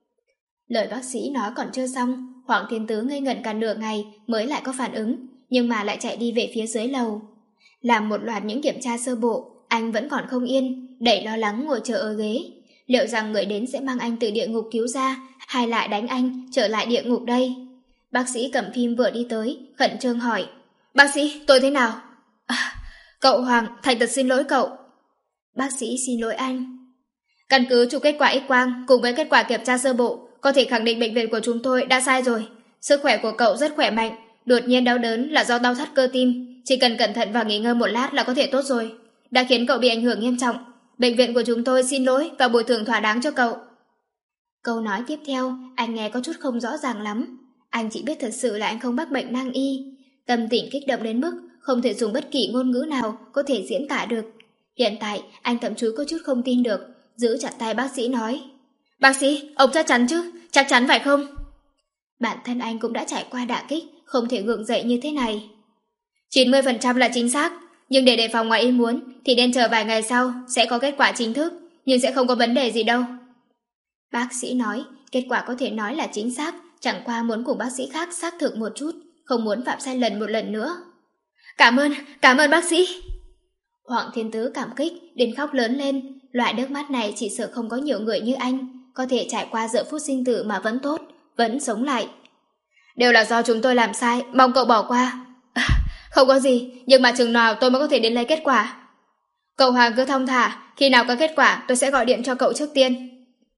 Lời bác sĩ nói còn chưa xong, Hoàng Thiên Tứ ngây ngẩn cả nửa ngày mới lại có phản ứng, nhưng mà lại chạy đi về phía dưới lầu. Làm một loạt những kiểm tra sơ bộ, anh vẫn còn không yên, đầy lo lắng ngồi chờ ở ghế. Liệu rằng người đến sẽ mang anh từ địa ngục cứu ra, hay lại đánh anh trở lại địa ngục đây? Bác sĩ cầm phim vừa đi tới, khẩn trương hỏi. Bác sĩ, tôi thế nào? À, cậu Hoàng, thành thật xin lỗi cậu. Bác sĩ xin lỗi anh. Căn cứ chụp kết quả X-quang cùng với kết quả kiểm tra sơ bộ, có thể khẳng định bệnh viện của chúng tôi đã sai rồi. Sức khỏe của cậu rất khỏe mạnh, đột nhiên đau đớn là do đau thắt cơ tim, chỉ cần cẩn thận và nghỉ ngơi một lát là có thể tốt rồi. Đã khiến cậu bị ảnh hưởng nghiêm trọng. Bệnh viện của chúng tôi xin lỗi và bồi thường thỏa đáng cho cậu. Câu nói tiếp theo, anh nghe có chút không rõ ràng lắm. Anh chỉ biết thật sự là anh không mắc bệnh nan y. Tâm tình kích động đến mức không thể dùng bất kỳ ngôn ngữ nào có thể diễn tả được. Hiện tại, anh thậm chí có chút không tin được, giữ chặt tay bác sĩ nói. Bác sĩ, ông chắc chắn chứ? Chắc chắn phải không? Bản thân anh cũng đã trải qua đả kích, không thể gượng dậy như thế này. chín mươi phần trăm là chính xác, nhưng để đề phòng ngoài ý muốn thì nên chờ vài ngày sau sẽ có kết quả chính thức, nhưng sẽ không có vấn đề gì đâu. Bác sĩ nói, kết quả có thể nói là chính xác, chẳng qua muốn cùng bác sĩ khác xác thực một chút, không muốn phạm sai lầm một lần nữa. Cảm ơn, cảm ơn bác sĩ. Hoàng Thiên Tứ cảm kích đến khóc lớn lên, loại nước mắt này chỉ sợ không có nhiều người như anh, có thể trải qua giờ phút sinh tử mà vẫn tốt, vẫn sống lại. Đều là do chúng tôi làm sai, mong cậu bỏ qua. À, không có gì, nhưng mà chừng nào tôi mới có thể đến lấy kết quả. Cậu Hoàng cứ thong thả, khi nào có kết quả tôi sẽ gọi điện cho cậu trước tiên.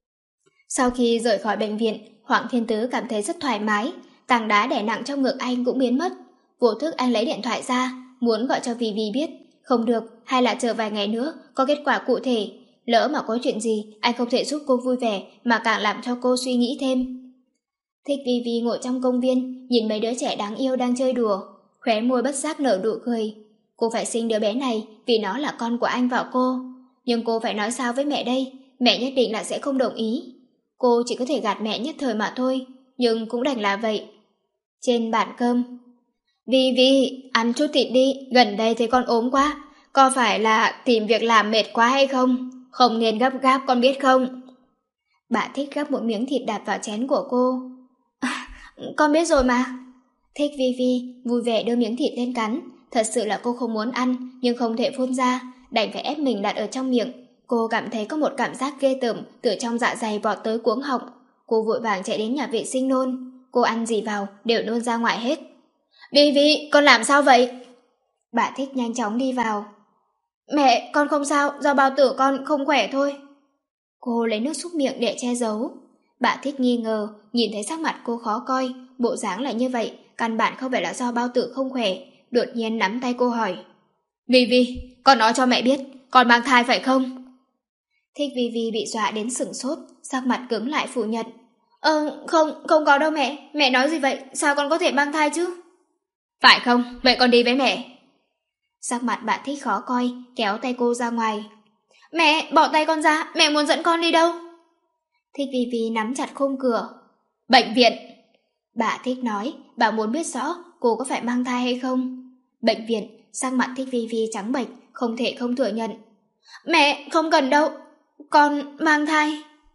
Sau khi rời khỏi bệnh viện, Hoàng Thiên Tứ cảm thấy rất thoải mái, tảng đá đè nặng trong ngực anh cũng biến mất. Vô thức anh lấy điện thoại ra, muốn gọi cho Vi Vi biết, không được, hay là chờ vài ngày nữa có kết quả cụ thể. Lỡ mà có chuyện gì, anh không thể giúp cô vui vẻ mà càng làm cho cô suy nghĩ thêm. Thích Vi Vi ngồi trong công viên, nhìn mấy đứa trẻ đáng yêu đang chơi đùa, khóe môi bất giác nở nụ cười. Cô phải sinh đứa bé này vì nó là con của anh và cô. Nhưng cô phải nói sao với mẹ đây? Mẹ nhất định là sẽ không đồng ý. Cô chỉ có thể gạt mẹ nhất thời mà thôi, nhưng cũng đành là vậy. Trên bàn cơm, Vi Vi, ăn chút thịt đi, gần đây thấy con ốm quá. Có phải là tìm việc làm mệt quá hay không? Không nên gấp gáp con biết không? Bà Thích gắp một miếng thịt đạp vào chén của cô. À, con biết rồi mà. Thích Vi Vi vui vẻ đưa miếng thịt lên cắn. Thật sự là cô không muốn ăn, nhưng không thể phun ra, đành phải ép mình đặt ở trong miệng. Cô cảm thấy có một cảm giác ghê tởm từ trong dạ dày vọt tới cuống họng. Cô vội vàng chạy đến nhà vệ sinh nôn. Cô ăn gì vào đều nôn ra ngoài hết. Vi Vi, con làm sao vậy? Bà Thích nhanh chóng đi vào. Mẹ, con không sao, do bao tử con không khỏe thôi. Cô lấy nước súc miệng để che giấu. Bà Thích nghi ngờ, nhìn thấy sắc mặt cô khó coi, bộ dáng là như vậy, căn bản không phải là do bao tử không khỏe. Đột nhiên nắm tay cô hỏi. Vi Vi, con nói cho mẹ biết, con mang thai phải không? Thích Vi Vi bị dọa đến sửng sốt, sắc mặt cứng lại phủ nhận. Ờ, không, không có đâu mẹ, mẹ nói gì vậy, sao con có thể mang thai chứ? Phải không, vậy con đi với mẹ. Sắc mặt bà Thích khó coi, kéo tay cô ra ngoài. Mẹ, bỏ tay con ra, mẹ muốn dẫn con đi đâu? Thích Vi Vi nắm chặt khung cửa. Bệnh viện. Bà Thích nói, bà muốn biết rõ cô có phải mang thai hay không. Bệnh viện, sắc mặt Thích Vi Vi trắng bệch, không thể không thừa nhận. Mẹ, không cần đâu, con mang thai.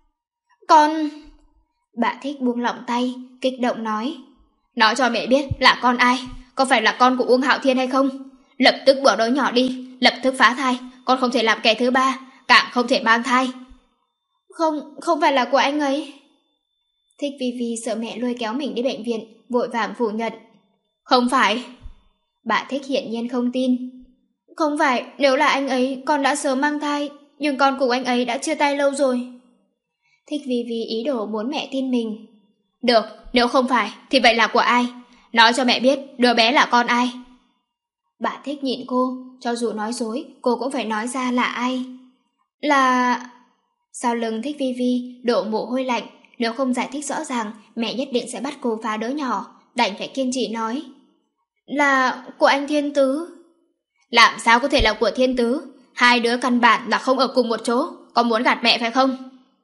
Con... Bà Thích buông lỏng tay, kích động nói. Nói cho mẹ biết là con ai, có phải là con của Uông Hạo Thiên hay không? Lập tức bỏ đứa nhỏ đi, lập tức phá thai, con không thể làm kẻ thứ ba, càng không thể mang thai. Không, không phải là của anh ấy. Thích Vi Vi sợ mẹ lôi kéo mình đi bệnh viện, vội vàng phủ nhận. Không phải. Bà Thích hiển nhiên không tin. Không phải, nếu là anh ấy, con đã sớm mang thai, nhưng con cùng anh ấy đã chia tay lâu rồi. Thích Vi Vi ý đồ muốn mẹ tin mình. Được, nếu không phải, thì vậy là của ai? Nói cho mẹ biết, đứa bé là con ai? Bà Thích nhịn cô, cho dù nói dối, cô cũng phải nói ra là ai. Là... Sau lưng Thích Vi Vi đổ mồ hôi lạnh, nếu không giải thích rõ ràng, mẹ nhất định sẽ bắt cô phá đứa nhỏ, đành phải kiên trì nói. Là của anh Thiên Tứ. Làm sao có thể là của Thiên Tứ? Hai đứa căn bản là không ở cùng một chỗ, con muốn gạt mẹ phải không?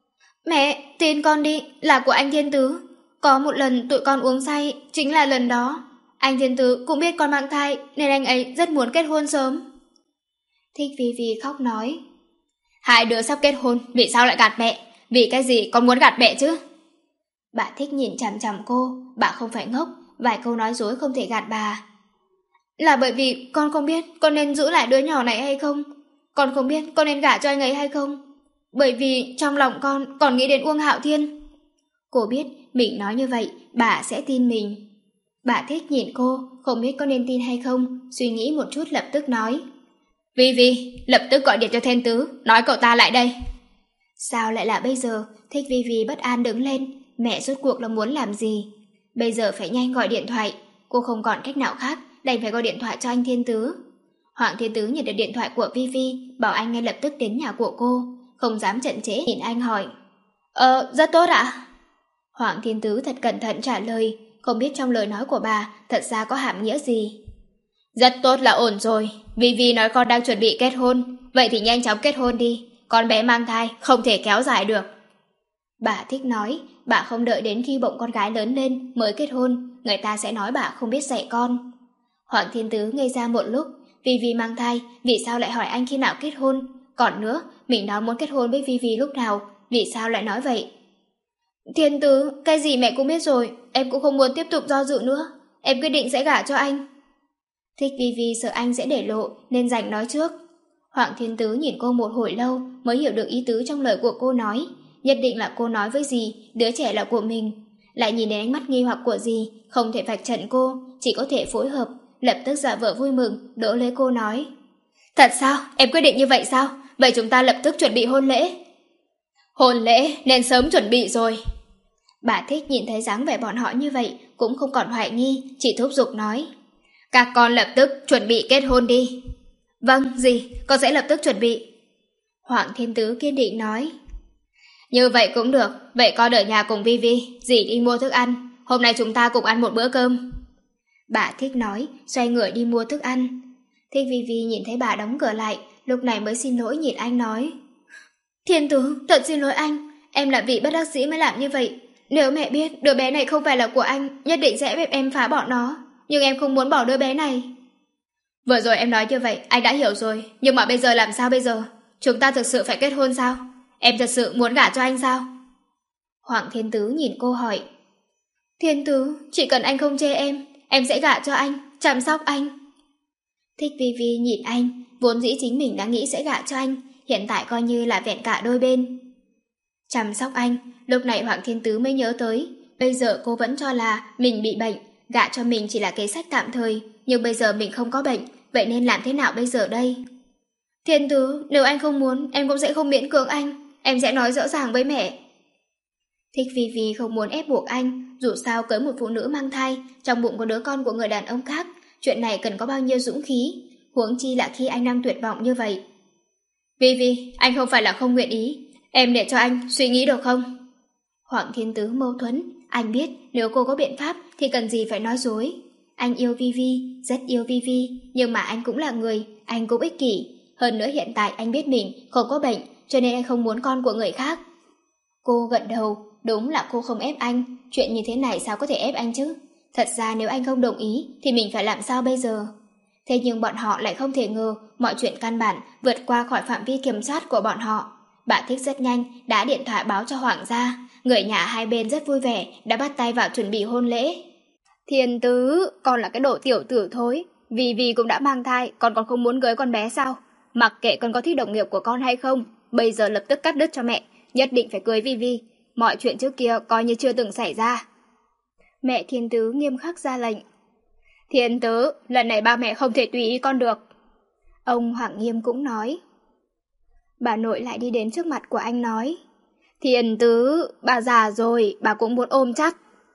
Mẹ, tin con đi, là của anh Thiên Tứ. Có một lần tụi con uống say, chính là lần đó. Anh Thiên Tứ cũng biết con mang thai, nên anh ấy rất muốn kết hôn sớm. Thích Vi Vi khóc nói. Hai đứa sắp kết hôn, vì sao lại gạt mẹ? Vì cái gì con muốn gạt mẹ chứ? Bà Thích nhìn chằm chằm cô, bà không phải ngốc, vài câu nói dối không thể gạt bà. Là bởi vì con không biết con nên giữ lại đứa nhỏ này hay không. Con không biết con nên gả cho anh ấy hay không. Bởi vì trong lòng con còn nghĩ đến Uông Hạo Thiên. Cô biết mình nói như vậy, bà sẽ tin mình. Bà Thích nhìn cô, không biết có nên tin hay không, suy nghĩ một chút lập tức nói. Vi Vi, lập tức gọi điện cho Thiên Tứ, nói cậu ta lại đây. Sao lại là bây giờ? Thích Vi Vi bất an đứng lên, mẹ rốt cuộc là muốn làm gì? Bây giờ phải nhanh gọi điện thoại, cô không còn cách nào khác, đành phải gọi điện thoại cho anh Thiên Tứ. Hoàng Thiên Tứ nhận được điện thoại của Vi Vi, bảo anh ngay lập tức đến nhà của cô, không dám chậm trễ nhìn anh hỏi. Ờ, rất tốt ạ. Hoàng Thiên Tứ thật cẩn thận trả lời, không biết trong lời nói của bà thật ra có hàm nghĩa gì. Rất tốt là ổn rồi, Vi Vi nói con đang chuẩn bị kết hôn, vậy thì nhanh chóng kết hôn đi, con bé mang thai không thể kéo dài được. Bà Thích nói, bà không đợi đến khi bụng con gái lớn lên mới kết hôn, người ta sẽ nói bà không biết dạy con. Hoàng Thiên Tứ ngây ra một lúc, Vi Vi mang thai, vì sao lại hỏi anh khi nào kết hôn? Còn nữa, mình nói muốn kết hôn với Vi Vi lúc nào, vì sao lại nói vậy? Thiên Tứ, cái gì mẹ cũng biết rồi, em cũng không muốn tiếp tục do dự nữa, em quyết định sẽ gả cho anh. Thích Vi Vi sợ anh sẽ để lộ nên rảnh nói trước. Hoàng Thiên Tứ nhìn cô một hồi lâu mới hiểu được ý tứ trong lời của cô nói. Nhất định là cô nói với dì, đứa trẻ là của mình. Lại nhìn đến ánh mắt nghi hoặc của dì, không thể vạch trần cô, chỉ có thể phối hợp, lập tức giả vờ vui mừng, đỡ lấy cô nói. Thật sao? Em quyết định như vậy sao? Vậy chúng ta lập tức chuẩn bị hôn lễ. Hôn lễ nên sớm chuẩn bị rồi. Bà Thích nhìn thấy dáng vẻ bọn họ như vậy, cũng không còn hoài nghi, chỉ thúc giục nói. Các con lập tức chuẩn bị kết hôn đi. Vâng, dì, con sẽ lập tức chuẩn bị. Hoàng Thiên Tứ kiên định nói. Như vậy cũng được, vậy con ở nhà cùng Vi Vi, dì đi mua thức ăn, hôm nay chúng ta cùng ăn một bữa cơm. Bà Thích nói, xoay người đi mua thức ăn. Thích Vi Vi nhìn thấy bà đóng cửa lại, lúc này mới xin lỗi nhìn anh nói. Thiên Tứ, thật xin lỗi anh, em là vị bất đắc dĩ mới làm như vậy. Nếu mẹ biết đứa bé này không phải là của anh, nhất định sẽ ép em phá bỏ nó, nhưng em không muốn bỏ đứa bé này. Vừa rồi em nói như vậy, anh đã hiểu rồi, nhưng mà bây giờ làm sao bây giờ? Chúng ta thực sự phải kết hôn sao? Em thật sự muốn gả cho anh sao? Hoàng Thiên Tứ nhìn cô hỏi. Thiên Tứ, chỉ cần anh không chê em, em sẽ gả cho anh, chăm sóc anh. Thích Vi Vi nhìn anh, vốn dĩ chính mình đã nghĩ sẽ gả cho anh, hiện tại coi như là vẹn cả đôi bên. Chăm sóc anh, lúc này Hoàng Thiên Tứ mới nhớ tới, bây giờ cô vẫn cho là mình bị bệnh, gả cho mình chỉ là kế sách tạm thời, nhưng bây giờ mình không có bệnh, vậy nên làm thế nào bây giờ đây? Thiên Tứ, nếu anh không muốn, em cũng sẽ không miễn cưỡng anh, em sẽ nói rõ ràng với mẹ. Thích Vi Vi không muốn ép buộc anh, dù sao cưới một phụ nữ mang thai, trong bụng có đứa con của người đàn ông khác, chuyện này cần có bao nhiêu dũng khí, huống chi là khi anh đang tuyệt vọng như vậy. Vi Vi, anh không phải là không nguyện ý, em để cho anh suy nghĩ được không? Hoàng Thiên Tứ mâu thuẫn, anh biết nếu cô có biện pháp thì cần gì phải nói dối. Anh yêu Vi Vi, rất yêu Vi Vi, nhưng mà anh cũng là người, anh cũng ích kỷ. Hơn nữa hiện tại anh biết mình không có bệnh, cho nên anh không muốn con của người khác. Cô gật đầu, đúng là cô không ép anh, chuyện như thế này sao có thể ép anh chứ? Thật ra nếu anh không đồng ý thì mình phải làm sao bây giờ? Thế nhưng bọn họ lại không thể ngờ mọi chuyện căn bản vượt qua khỏi phạm vi kiểm soát của bọn họ. Bà Thích rất nhanh đã điện thoại báo cho Hoàng gia, người nhà hai bên rất vui vẻ đã bắt tay vào chuẩn bị hôn lễ. Thiên Tứ, con là cái đồ tiểu tử thối. Vì vì cũng đã mang thai, con còn không muốn cưới con bé sao? Mặc kệ con có thích đồng nghiệp của con hay không, bây giờ lập tức cắt đứt cho mẹ, nhất định phải cưới Vi Vi. Mọi chuyện trước kia coi như chưa từng xảy ra. Mẹ Thiên Tứ nghiêm khắc ra lệnh. Thiên Tứ, lần này ba mẹ không thể tùy ý con được. Ông Hoàng Nghiêm cũng nói. Bà nội lại đi đến trước mặt của anh nói. Thiên Tứ, bà già rồi, bà cũng muốn ôm chắc.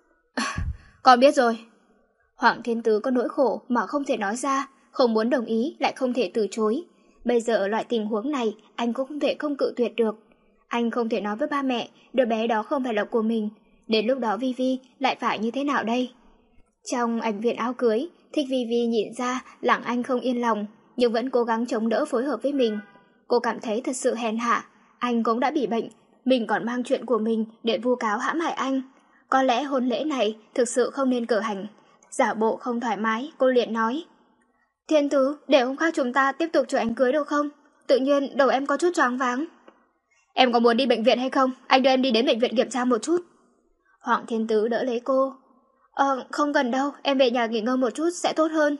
Con biết rồi. Hoàng Thiên Tứ có nỗi khổ mà không thể nói ra, không muốn đồng ý lại không thể từ chối. Bây giờ ở loại tình huống này, anh cũng không thể không cự tuyệt được. Anh không thể nói với ba mẹ, đứa bé đó không phải là của mình. Đến lúc đó Vi Vi lại phải như thế nào đây? Trong ảnh viện áo cưới, Thích Vi Vi nhìn ra Lẳng Anh không yên lòng, nhưng vẫn cố gắng chống đỡ phối hợp với mình. Cô cảm thấy thật sự hèn hạ, anh cũng đã bị bệnh, mình còn mang chuyện của mình để vu cáo hãm hại anh. Có lẽ hôn lễ này thực sự không nên cử hành. Giả bộ không thoải mái, cô liền nói. Thiên Tứ, để hôm khác chúng ta tiếp tục chụp ảnh cưới được không? Tự nhiên đầu em có chút choáng váng. Em có muốn đi bệnh viện hay không? Anh đưa em đi đến bệnh viện kiểm tra một chút. Hoàng Thiên Tứ đỡ lấy cô. Ờ, không cần đâu, em về nhà nghỉ ngơi một chút sẽ tốt hơn.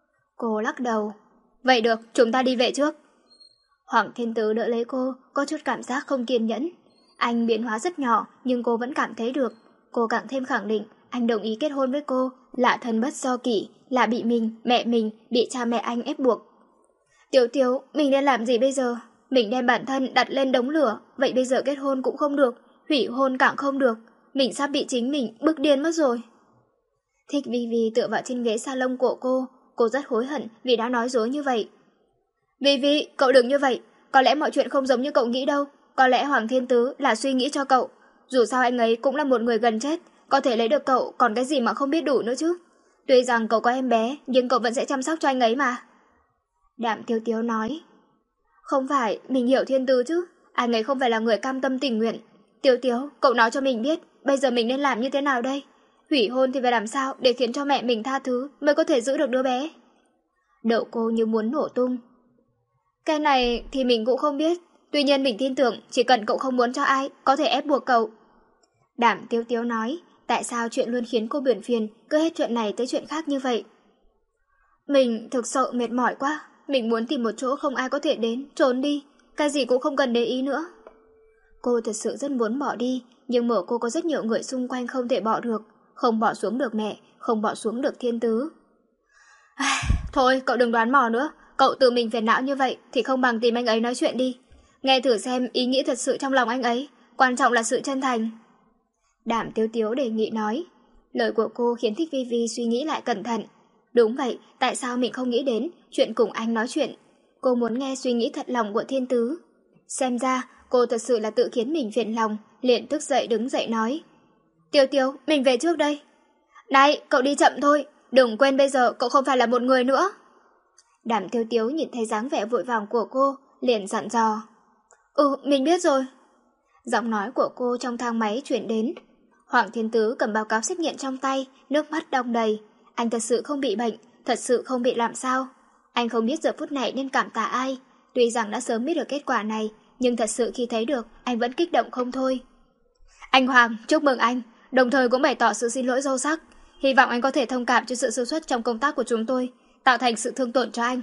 Cô lắc đầu. Vậy được, chúng ta đi về trước. Hoàng Thiên Tứ đỡ lấy cô, có chút cảm giác không kiên nhẫn. Anh biến hóa rất nhỏ, nhưng cô vẫn cảm thấy được. Cô càng thêm khẳng định, anh đồng ý kết hôn với cô, là thân bất do kỷ, là bị mình, mẹ mình, bị cha mẹ anh ép buộc. Tiểu Tiểu, mình nên làm gì bây giờ? Mình đem bản thân đặt lên đống lửa, vậy bây giờ kết hôn cũng không được, hủy hôn càng không được. Mình sắp bị chính mình bức điên mất rồi. Thích Vi Vi tựa vào trên ghế salon của cô, cô rất hối hận vì đã nói dối như vậy. Vi Vi, cậu đừng như vậy, có lẽ mọi chuyện không giống như cậu nghĩ đâu, có lẽ Hoàng Thiên Tứ là suy nghĩ cho cậu, dù sao anh ấy cũng là một người gần chết, có thể lấy được cậu còn cái gì mà không biết đủ nữa chứ. Tuy rằng cậu có em bé, nhưng cậu vẫn sẽ chăm sóc cho anh ấy mà. Đạm Tiêu Tiếu nói. Không phải, mình hiểu Thiên Tứ chứ, anh ấy không phải là người cam tâm tình nguyện. Tiêu Tiếu, cậu nói cho mình biết, bây giờ mình nên làm như thế nào đây? Hủy hôn thì phải làm sao để khiến cho mẹ mình tha thứ mới có thể giữ được đứa bé? Đậu cô như muốn nổ tung. Cái này thì mình cũng không biết, tuy nhiên mình tin tưởng chỉ cần cậu không muốn cho ai có thể ép buộc cậu. Đạm Tiêu Tiếu nói, tại sao chuyện luôn khiến cô buồn phiền, cứ hết chuyện này tới chuyện khác như vậy? Mình thực sự mệt mỏi quá, mình muốn tìm một chỗ không ai có thể đến, trốn đi, cái gì cũng không cần để ý nữa. Cô thật sự rất muốn bỏ đi, nhưng mở cô có rất nhiều người xung quanh không thể bỏ được, không bỏ xuống được mẹ, không bỏ xuống được Thiên Tứ. À, thôi, cậu đừng đoán mò nữa, cậu tự mình phiền não như vậy thì không bằng tìm anh ấy nói chuyện đi. Nghe thử xem ý nghĩ thật sự trong lòng anh ấy, quan trọng là sự chân thành. Đạm Tiếu Tiếu đề nghị nói. Lời của cô khiến Thích Vi Vi suy nghĩ lại cẩn thận. Đúng vậy, tại sao mình không nghĩ đến chuyện cùng anh nói chuyện? Cô muốn nghe suy nghĩ thật lòng của Thiên Tứ. Xem ra, cô thật sự là tự khiến mình phiền lòng, liền tức dậy đứng dậy nói. Tiêu Tiêu, mình về trước đây. Này, cậu đi chậm thôi, đừng quên bây giờ cậu không phải là một người nữa. Đàm Tiêu Tiếu nhìn thấy dáng vẻ vội vàng của cô, liền dặn dò. Ừ, mình biết rồi. Giọng nói của cô trong thang máy chuyển đến. Hoàng Thiên Tứ cầm báo cáo xét nghiệm trong tay, nước mắt đong đầy. Anh thật sự không bị bệnh, thật sự không bị làm sao. Anh không biết giờ phút này nên cảm tạ ai. Tuy rằng đã sớm biết được kết quả này, nhưng thật sự khi thấy được, anh vẫn kích động không thôi. Anh Hoàng, chúc mừng anh, đồng thời cũng bày tỏ sự xin lỗi sâu sắc. Hy vọng anh có thể thông cảm cho sự sơ suất trong công tác của chúng tôi, tạo thành sự thương tổn cho anh.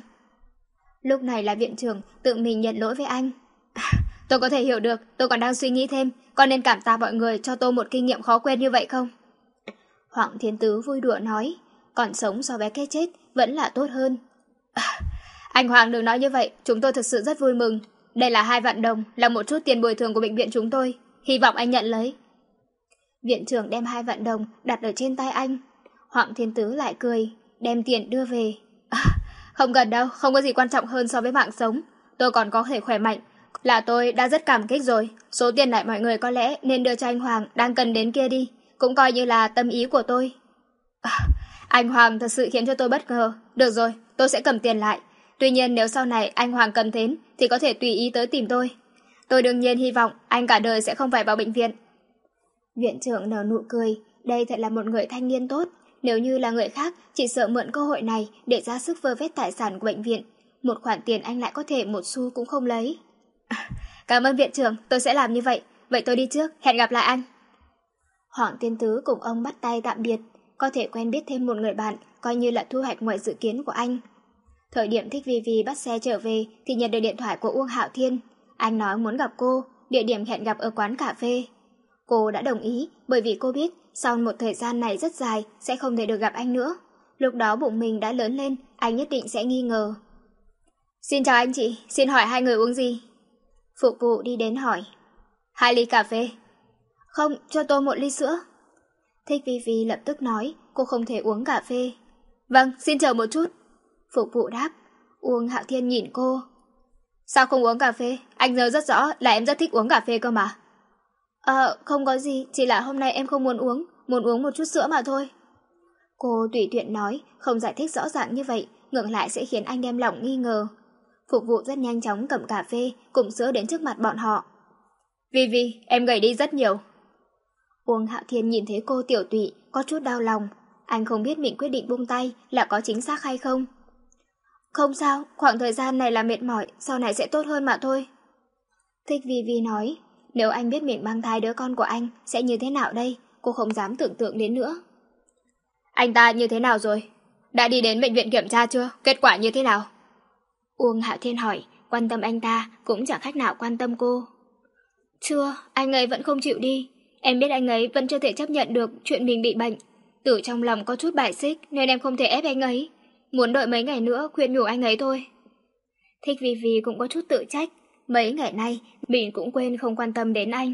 Lúc này là viện trưởng tự mình nhận lỗi với anh. Tôi có thể hiểu được, tôi còn đang suy nghĩ thêm, có nên cảm tạ mọi người cho tôi một kinh nghiệm khó quên như vậy không? Hoàng Thiên Tứ vui đùa nói, còn sống so với cái chết vẫn là tốt hơn. Anh Hoàng đừng nói như vậy, chúng tôi thực sự rất vui mừng. Đây là hai vạn đồng, là một chút tiền bồi thường của bệnh viện chúng tôi, hy vọng anh nhận lấy. Viện trưởng đem hai vạn đồng đặt ở trên tay anh. Hoàng Thiên Tứ lại cười, đem tiền đưa về. À, không cần đâu, không có gì quan trọng hơn so với mạng sống. Tôi còn có thể khỏe mạnh, là tôi đã rất cảm kích rồi. Số tiền này mọi người có lẽ nên đưa cho anh Hoàng đang cần đến kia đi, cũng coi như là tâm ý của tôi. À, anh Hoàng thật sự khiến cho tôi bất ngờ. Được rồi, tôi sẽ cầm tiền lại. Tuy nhiên nếu sau này anh Hoàng cần đến thì có thể tùy ý tới tìm tôi. Tôi đương nhiên hy vọng anh cả đời sẽ không phải vào bệnh viện. Viện trưởng nở nụ cười, đây thật là một người thanh niên tốt. Nếu như là người khác, chỉ sợ mượn cơ hội này để ra sức vơ vét tài sản của bệnh viện. Một khoản tiền anh lại có thể một xu cũng không lấy. À, cảm ơn viện trưởng, tôi sẽ làm như vậy. Vậy tôi đi trước, hẹn gặp lại anh. Hoàng Thiên Tứ cùng ông bắt tay tạm biệt. có thể quen biết thêm một người bạn, coi như là thu hoạch ngoài dự kiến của anh. Thời điểm Thích Vi Vi bắt xe trở về thì nhận được điện thoại của Uông Hạo Thiên. Anh nói muốn gặp cô, địa điểm hẹn gặp ở quán cà phê. Cô đã đồng ý bởi vì cô biết sau một thời gian này rất dài sẽ không thể được gặp anh nữa. Lúc đó bụng mình đã lớn lên, anh nhất định sẽ nghi ngờ. Xin chào anh chị, xin hỏi hai người uống gì? Phục vụ đi đến hỏi. Hai ly cà phê. Không, cho tôi một ly sữa. Thích Vi Vi lập tức nói cô không thể uống cà phê. Vâng, xin chờ một chút. Phục vụ đáp. Uông Hạo Thiên nhìn cô. Sao không uống cà phê? Anh nhớ rất rõ là em rất thích uống cà phê cơ mà. Ờ, không có gì, chỉ là hôm nay em không muốn uống, muốn uống một chút sữa mà thôi. Cô tùy tiện nói, không giải thích rõ ràng như vậy, ngược lại sẽ khiến anh đem lòng nghi ngờ. Phục vụ rất nhanh chóng cầm cà phê cùng sữa đến trước mặt bọn họ. Vi Vi, em gầy đi rất nhiều. Uông Hạo Thiên nhìn thấy cô tiểu tụy, có chút đau lòng. Anh không biết mình quyết định buông tay là có chính xác hay không. Không sao, khoảng thời gian này là mệt mỏi, sau này sẽ tốt hơn mà thôi. Thích Vi Vi nói, nếu anh biết mình mang thai đứa con của anh sẽ như thế nào đây, cô không dám tưởng tượng đến nữa. Anh ta như thế nào rồi? Đã đi đến bệnh viện kiểm tra chưa? Kết quả như thế nào? Uông Hạo Thiên hỏi, quan tâm anh ta cũng chẳng khác nào quan tâm cô. Chưa, anh ấy vẫn không chịu đi. Em biết anh ấy vẫn chưa thể chấp nhận được chuyện mình bị bệnh. Từ trong lòng có chút bài xích nên em không thể ép anh ấy. Muốn đợi mấy ngày nữa khuyên nhủ anh ấy thôi. Thích Vi Vi cũng có chút tự trách. Mấy ngày nay mình cũng quên không quan tâm đến anh.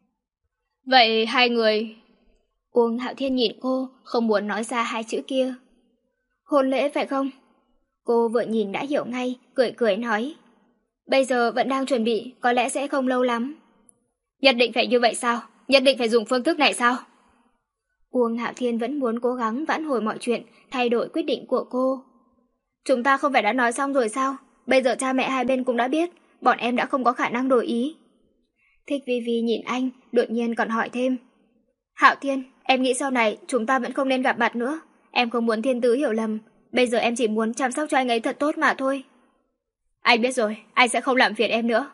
Vậy hai người... Uông Hạo Thiên nhìn cô, không muốn nói ra hai chữ kia. Hôn lễ phải không? Cô vừa nhìn đã hiểu ngay, cười cười nói. Bây giờ vẫn đang chuẩn bị, có lẽ sẽ không lâu lắm. Nhất định phải như vậy sao? Nhất định phải dùng phương thức này sao? Uông Hạo Thiên vẫn muốn cố gắng vãn hồi mọi chuyện, thay đổi quyết định của cô. Chúng ta không phải đã nói xong rồi sao? Bây giờ cha mẹ hai bên cũng đã biết, bọn em đã không có khả năng đổi ý. Thích Vi Vi nhìn anh, đột nhiên còn hỏi thêm. Hạo Thiên, em nghĩ sau này chúng ta vẫn không nên gặp mặt nữa. Em không muốn Thiên Tứ hiểu lầm. Bây giờ em chỉ muốn chăm sóc cho anh ấy thật tốt mà thôi. Anh biết rồi, anh sẽ không làm phiền em nữa.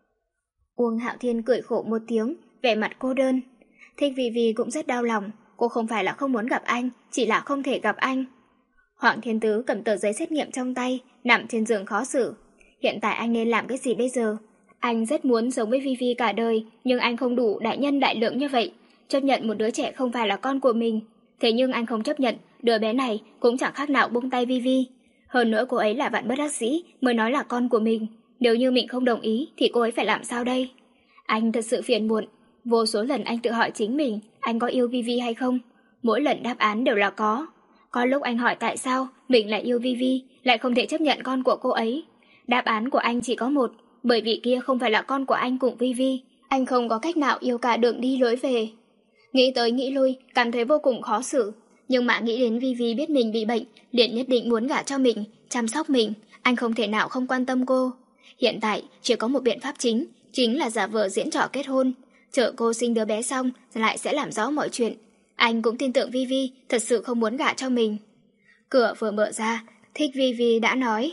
Uông Hạo Thiên cười khổ một tiếng, vẻ mặt cô đơn. Thích Vi Vi cũng rất đau lòng. Cô không phải là không muốn gặp anh, chỉ là không thể gặp anh. Hoàng Thiên Tứ cầm tờ giấy xét nghiệm trong tay, nằm trên giường khó xử. Hiện tại anh nên làm cái gì bây giờ? Anh rất muốn sống với Vi Vi cả đời, nhưng anh không đủ đại nhân đại lượng như vậy. Chấp nhận một đứa trẻ không phải là con của mình. Thế nhưng anh không chấp nhận, đứa bé này cũng chẳng khác nào buông tay Vi Vi. Hơn nữa cô ấy là vạn bất đắc dĩ mới nói là con của mình. Nếu như mình không đồng ý thì cô ấy phải làm sao đây? Anh thật sự phiền muộn. Vô số lần anh tự hỏi chính mình, anh có yêu Vi Vi hay không? Mỗi lần đáp án đều là có. Có lúc anh hỏi tại sao mình lại yêu Vi Vi, lại không thể chấp nhận con của cô ấy. Đáp án của anh chỉ có một, bởi vì kia không phải là con của anh cùng Vi Vi. Anh không có cách nào yêu cả đường đi lối về. Nghĩ tới nghĩ lui, cảm thấy vô cùng khó xử. Nhưng mà nghĩ đến Vi Vi biết mình bị bệnh, liền nhất định muốn gả cho mình, chăm sóc mình. Anh không thể nào không quan tâm cô. Hiện tại chỉ có một biện pháp chính, chính là giả vờ diễn trò kết hôn. Chờ cô sinh đứa bé xong lại sẽ làm rõ mọi chuyện. Anh cũng tin tưởng Vi Vi thật sự không muốn gả cho mình. Cửa vừa mở ra, Thích Vi Vi đã nói.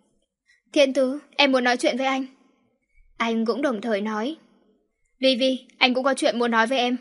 Thiên Tứ, em muốn nói chuyện với anh. Anh cũng đồng thời nói. Vi Vi, anh cũng có chuyện muốn nói với em.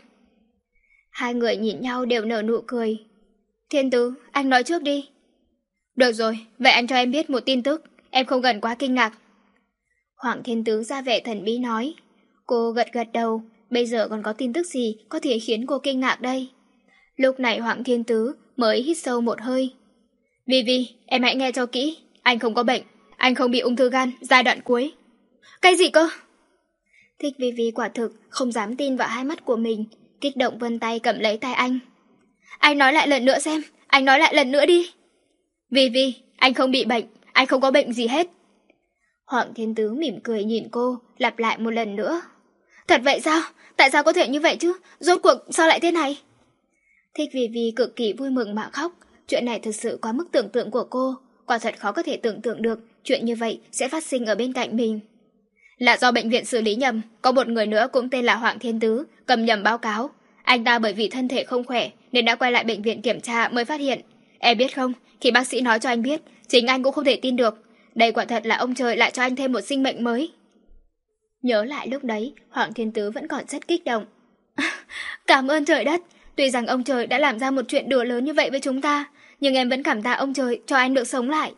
Hai người nhìn nhau đều nở nụ cười. Thiên Tứ, anh nói trước đi. Được rồi, vậy anh cho em biết một tin tức, em không cần quá kinh ngạc. Hoàng Thiên Tứ ra vẻ thần bí nói. Cô gật gật đầu, bây giờ còn có tin tức gì có thể khiến cô kinh ngạc đây? Lúc này Hoàng Thiên Tứ mới hít sâu một hơi. Vi Vi, em hãy nghe cho kỹ, anh không có bệnh, anh không bị ung thư gan giai đoạn cuối. Cái gì cơ? Thích Vi Vi quả thực không dám tin vào hai mắt của mình, kích động vươn tay cầm lấy tay anh. Anh nói lại lần nữa xem, anh nói lại lần nữa đi. Vi Vi, anh không bị bệnh, anh không có bệnh gì hết. Hoàng Thiên Tứ mỉm cười nhìn cô, lặp lại một lần nữa. Thật vậy sao? Tại sao có thể như vậy chứ? Rốt cuộc sao lại thế này? Thích Vi Vi cực kỳ vui mừng mà khóc. Chuyện này thực sự quá mức tưởng tượng của cô. Quả thật khó có thể tưởng tượng được chuyện như vậy sẽ phát sinh ở bên cạnh mình. Là do bệnh viện xử lý nhầm, có một người nữa cũng tên là Hoàng Thiên Tứ cầm nhầm báo cáo. Anh ta bởi vì thân thể không khỏe nên đã quay lại bệnh viện kiểm tra mới phát hiện. Em biết không, khi bác sĩ nói cho anh biết, chính anh cũng không thể tin được. Đây quả thật là ông trời lại cho anh thêm một sinh mệnh mới. Nhớ lại lúc đấy, Hoàng Thiên Tứ vẫn còn rất kích động. Cảm ơn trời đất, tuy rằng ông trời đã làm ra một chuyện đùa lớn như vậy với chúng ta, nhưng em vẫn cảm tạ ông trời cho anh được sống lại.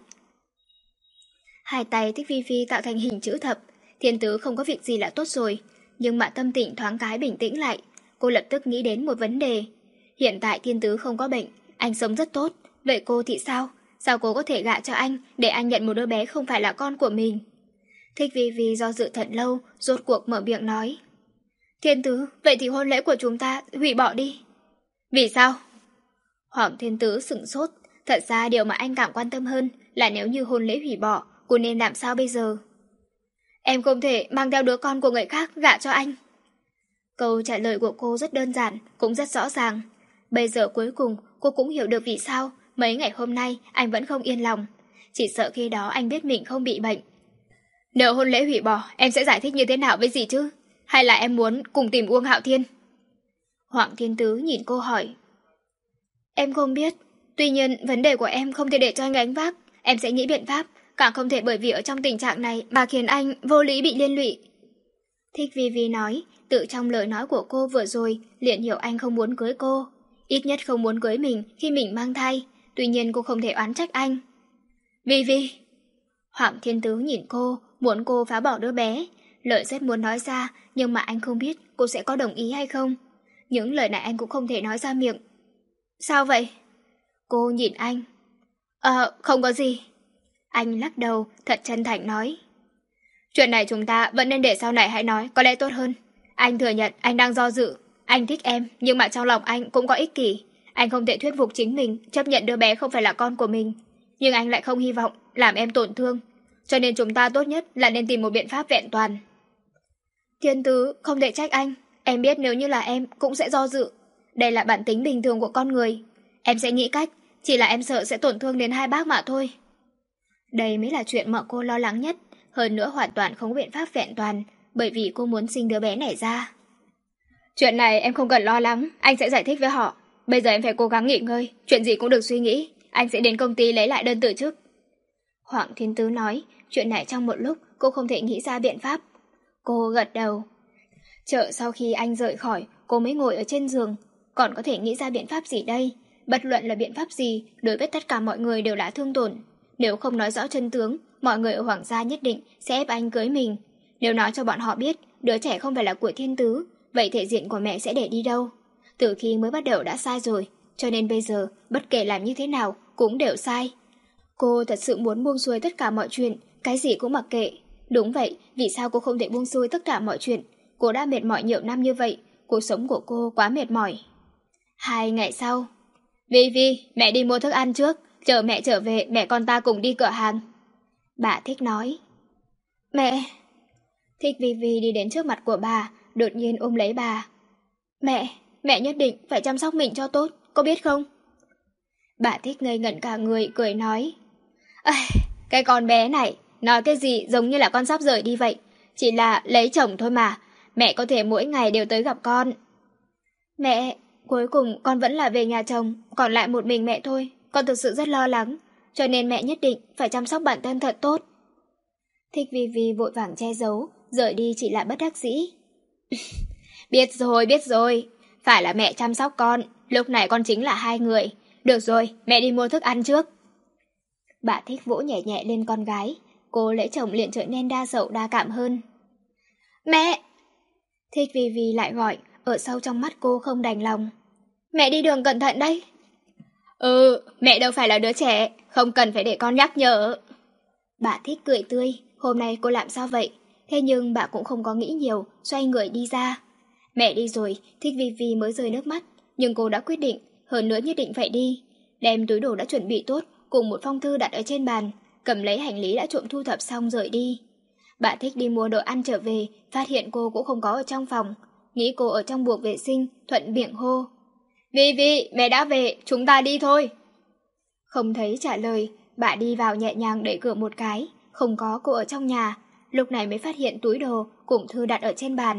Hai tay Thích Phi Phi tạo thành hình chữ thập. Thiên Tứ không có việc gì là tốt rồi, nhưng mà tâm tình thoáng cái bình tĩnh lại. Cô lập tức nghĩ đến một vấn đề. Hiện tại Thiên Tứ không có bệnh, anh sống rất tốt. Vậy cô thì sao? Sao cô có thể gả cho anh để anh nhận một đứa bé không phải là con của mình? Thích Vi Vi do dự thật lâu, rốt cuộc mở miệng nói. Thiên Tứ, vậy thì hôn lễ của chúng ta hủy bỏ đi. Vì sao? Hoàng Thiên Tứ sửng sốt. Thật ra điều mà anh càng quan tâm hơn là nếu như hôn lễ hủy bỏ, cô nên làm sao bây giờ? Em không thể mang theo đứa con của người khác gả cho anh. Câu trả lời của cô rất đơn giản, cũng rất rõ ràng. Bây giờ cuối cùng cô cũng hiểu được vì sao mấy ngày hôm nay anh vẫn không yên lòng. Chỉ sợ khi đó anh biết mình không bị bệnh. Nếu hôn lễ hủy bỏ, em sẽ giải thích như thế nào với gì chứ? Hay là em muốn cùng tìm Uông Hạo Thiên? Hoàng Thiên Tứ nhìn cô hỏi. Em không biết. Tuy nhiên vấn đề của em không thể để cho anh gánh vác. Em sẽ nghĩ biện pháp. Càng không thể bởi vì ở trong tình trạng này mà khiến anh vô lý bị liên lụy. Thích Vi Vi nói. Tự trong lời nói của cô vừa rồi liền hiểu anh không muốn cưới cô. Ít nhất không muốn cưới mình khi mình mang thai. Tuy nhiên cô không thể oán trách anh. Vi Vi. Hoàng Thiên Tứ nhìn cô, muốn cô phá bỏ đứa bé. Lời rất muốn nói ra, nhưng mà anh không biết cô sẽ có đồng ý hay không. Những lời này anh cũng không thể nói ra miệng. Sao vậy? Cô nhìn anh. Ờ, không có gì. Anh lắc đầu, thật chân thành nói. Chuyện này chúng ta vẫn nên để sau này hãy nói, có lẽ tốt hơn. Anh thừa nhận anh đang do dự. Anh thích em, nhưng mà trong lòng anh cũng có ích kỷ. Anh không thể thuyết phục chính mình chấp nhận đứa bé không phải là con của mình. Nhưng anh lại không hy vọng làm em tổn thương. Cho nên chúng ta tốt nhất là nên tìm một biện pháp vẹn toàn. Thiên Tứ, không thể trách anh. Em biết nếu như là em cũng sẽ do dự. Đây là bản tính bình thường của con người. Em sẽ nghĩ cách, chỉ là em sợ sẽ tổn thương đến hai bác mà thôi. Đây mới là chuyện mà cô lo lắng nhất. Hơn nữa hoàn toàn không có biện pháp vẹn toàn, bởi vì cô muốn sinh đứa bé này ra. Chuyện này em không cần lo lắng, anh sẽ giải thích với họ. Bây giờ em phải cố gắng nghỉ ngơi, chuyện gì cũng được suy nghĩ. Anh sẽ đến công ty lấy lại đơn từ chức. Hoàng Thiên Tứ nói, chuyện này trong một lúc cô không thể nghĩ ra biện pháp. Cô gật đầu. Chợ sau khi anh rời khỏi, cô mới ngồi ở trên giường. Còn có thể nghĩ ra biện pháp gì đây? Bất luận là biện pháp gì, đối với tất cả mọi người đều đã thương tổn. Nếu không nói rõ chân tướng, mọi người ở Hoàng gia nhất định sẽ ép anh cưới mình. Nếu nói cho bọn họ biết đứa trẻ không phải là của Thiên Tứ, vậy thể diện của mẹ sẽ để đi đâu? Từ khi mới bắt đầu đã sai rồi, cho nên bây giờ bất kể làm như thế nào cũng đều sai. Cô thật sự muốn buông xuôi tất cả mọi chuyện, cái gì cũng mặc kệ. Đúng vậy, vì sao cô không thể buông xuôi tất cả mọi chuyện? Cô đã mệt mỏi nhiều năm như vậy, cuộc sống của cô quá mệt mỏi. Hai ngày sau. Vi Vi, mẹ đi mua thức ăn trước, chờ mẹ trở về mẹ con ta cùng đi cửa hàng. Bà Thích nói. Mẹ. Thích Vi Vi đi đến trước mặt của bà, đột nhiên ôm lấy bà. Mẹ, mẹ nhất định phải chăm sóc mình cho tốt, có biết không? Bà Thích ngây ngẩn cả người, cười nói. À, cái con bé này, nói cái gì giống như là con sắp rời đi vậy. Chỉ là lấy chồng thôi mà, mẹ có thể mỗi ngày đều tới gặp con. Mẹ, cuối cùng con vẫn là về nhà chồng, còn lại một mình mẹ thôi. Con thực sự rất lo lắng, cho nên mẹ nhất định phải chăm sóc bản thân thật tốt. Thích Vi Vi vội vàng che giấu, rời đi chỉ là bất đắc dĩ. Biết rồi, biết rồi, phải là mẹ chăm sóc con, lúc này con chính là hai người. Được rồi, mẹ đi mua thức ăn trước. Bà Thích vỗ nhẹ nhẹ lên con gái, cô lấy chồng liền trở nên đa sầu đa cảm hơn. Mẹ! Thích Vi Vi lại gọi, ở sâu trong mắt cô không đành lòng. Mẹ đi đường cẩn thận đấy. Ừ, mẹ đâu phải là đứa trẻ, không cần phải để con nhắc nhở. Bà Thích cười tươi, hôm nay cô làm sao vậy? Thế nhưng bà cũng không có nghĩ nhiều, xoay người đi ra. Mẹ đi rồi, Thích Vi Vi mới rơi nước mắt, nhưng cô đã quyết định, hơn nữa nhất định phải đi. Đem túi đồ đã chuẩn bị tốt, cùng một phong thư đặt ở trên bàn, cầm lấy hành lý đã trộm thu thập xong rời đi. Bà Thích đi mua đồ ăn trở về, phát hiện cô cũng không có ở trong phòng. Nghĩ cô ở trong buồng vệ sinh, thuận miệng hô. Vi Vi, mẹ đã về, chúng ta đi thôi. Không thấy trả lời, bà đi vào nhẹ nhàng đẩy cửa một cái, không có cô ở trong nhà. Lúc này mới phát hiện túi đồ cùng thư đặt ở trên bàn.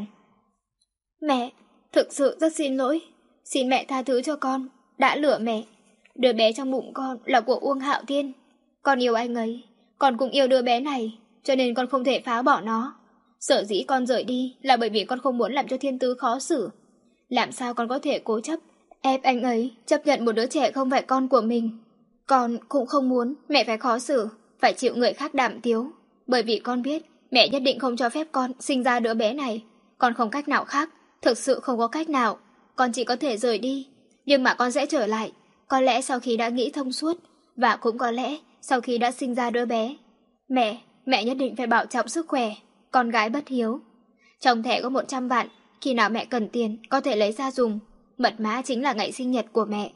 Mẹ, thực sự rất xin lỗi. Xin mẹ tha thứ cho con, đã lừa mẹ. Đứa bé trong bụng con là của Uông Hạo Thiên. Con yêu anh ấy, con cũng yêu đứa bé này, cho nên con không thể phá bỏ nó. Sở dĩ con rời đi là bởi vì con không muốn làm cho Thiên Tứ khó xử. Làm sao con có thể cố chấp ép anh ấy chấp nhận một đứa trẻ không phải con của mình. Con cũng không muốn mẹ phải khó xử, phải chịu người khác đàm tiếu. Bởi vì con biết mẹ nhất định không cho phép con sinh ra đứa bé này. Con không cách nào khác, thực sự không có cách nào. Con chỉ có thể rời đi, nhưng mà con sẽ trở lại. Có lẽ sau khi đã nghĩ thông suốt, và cũng có lẽ sau khi đã sinh ra đứa bé. Mẹ, mẹ nhất định phải bảo trọng sức khỏe. Con gái bất hiếu. Trong thẻ có một trăm vạn, khi nào mẹ cần tiền có thể lấy ra dùng. Mật mã chính là ngày sinh nhật của mẹ.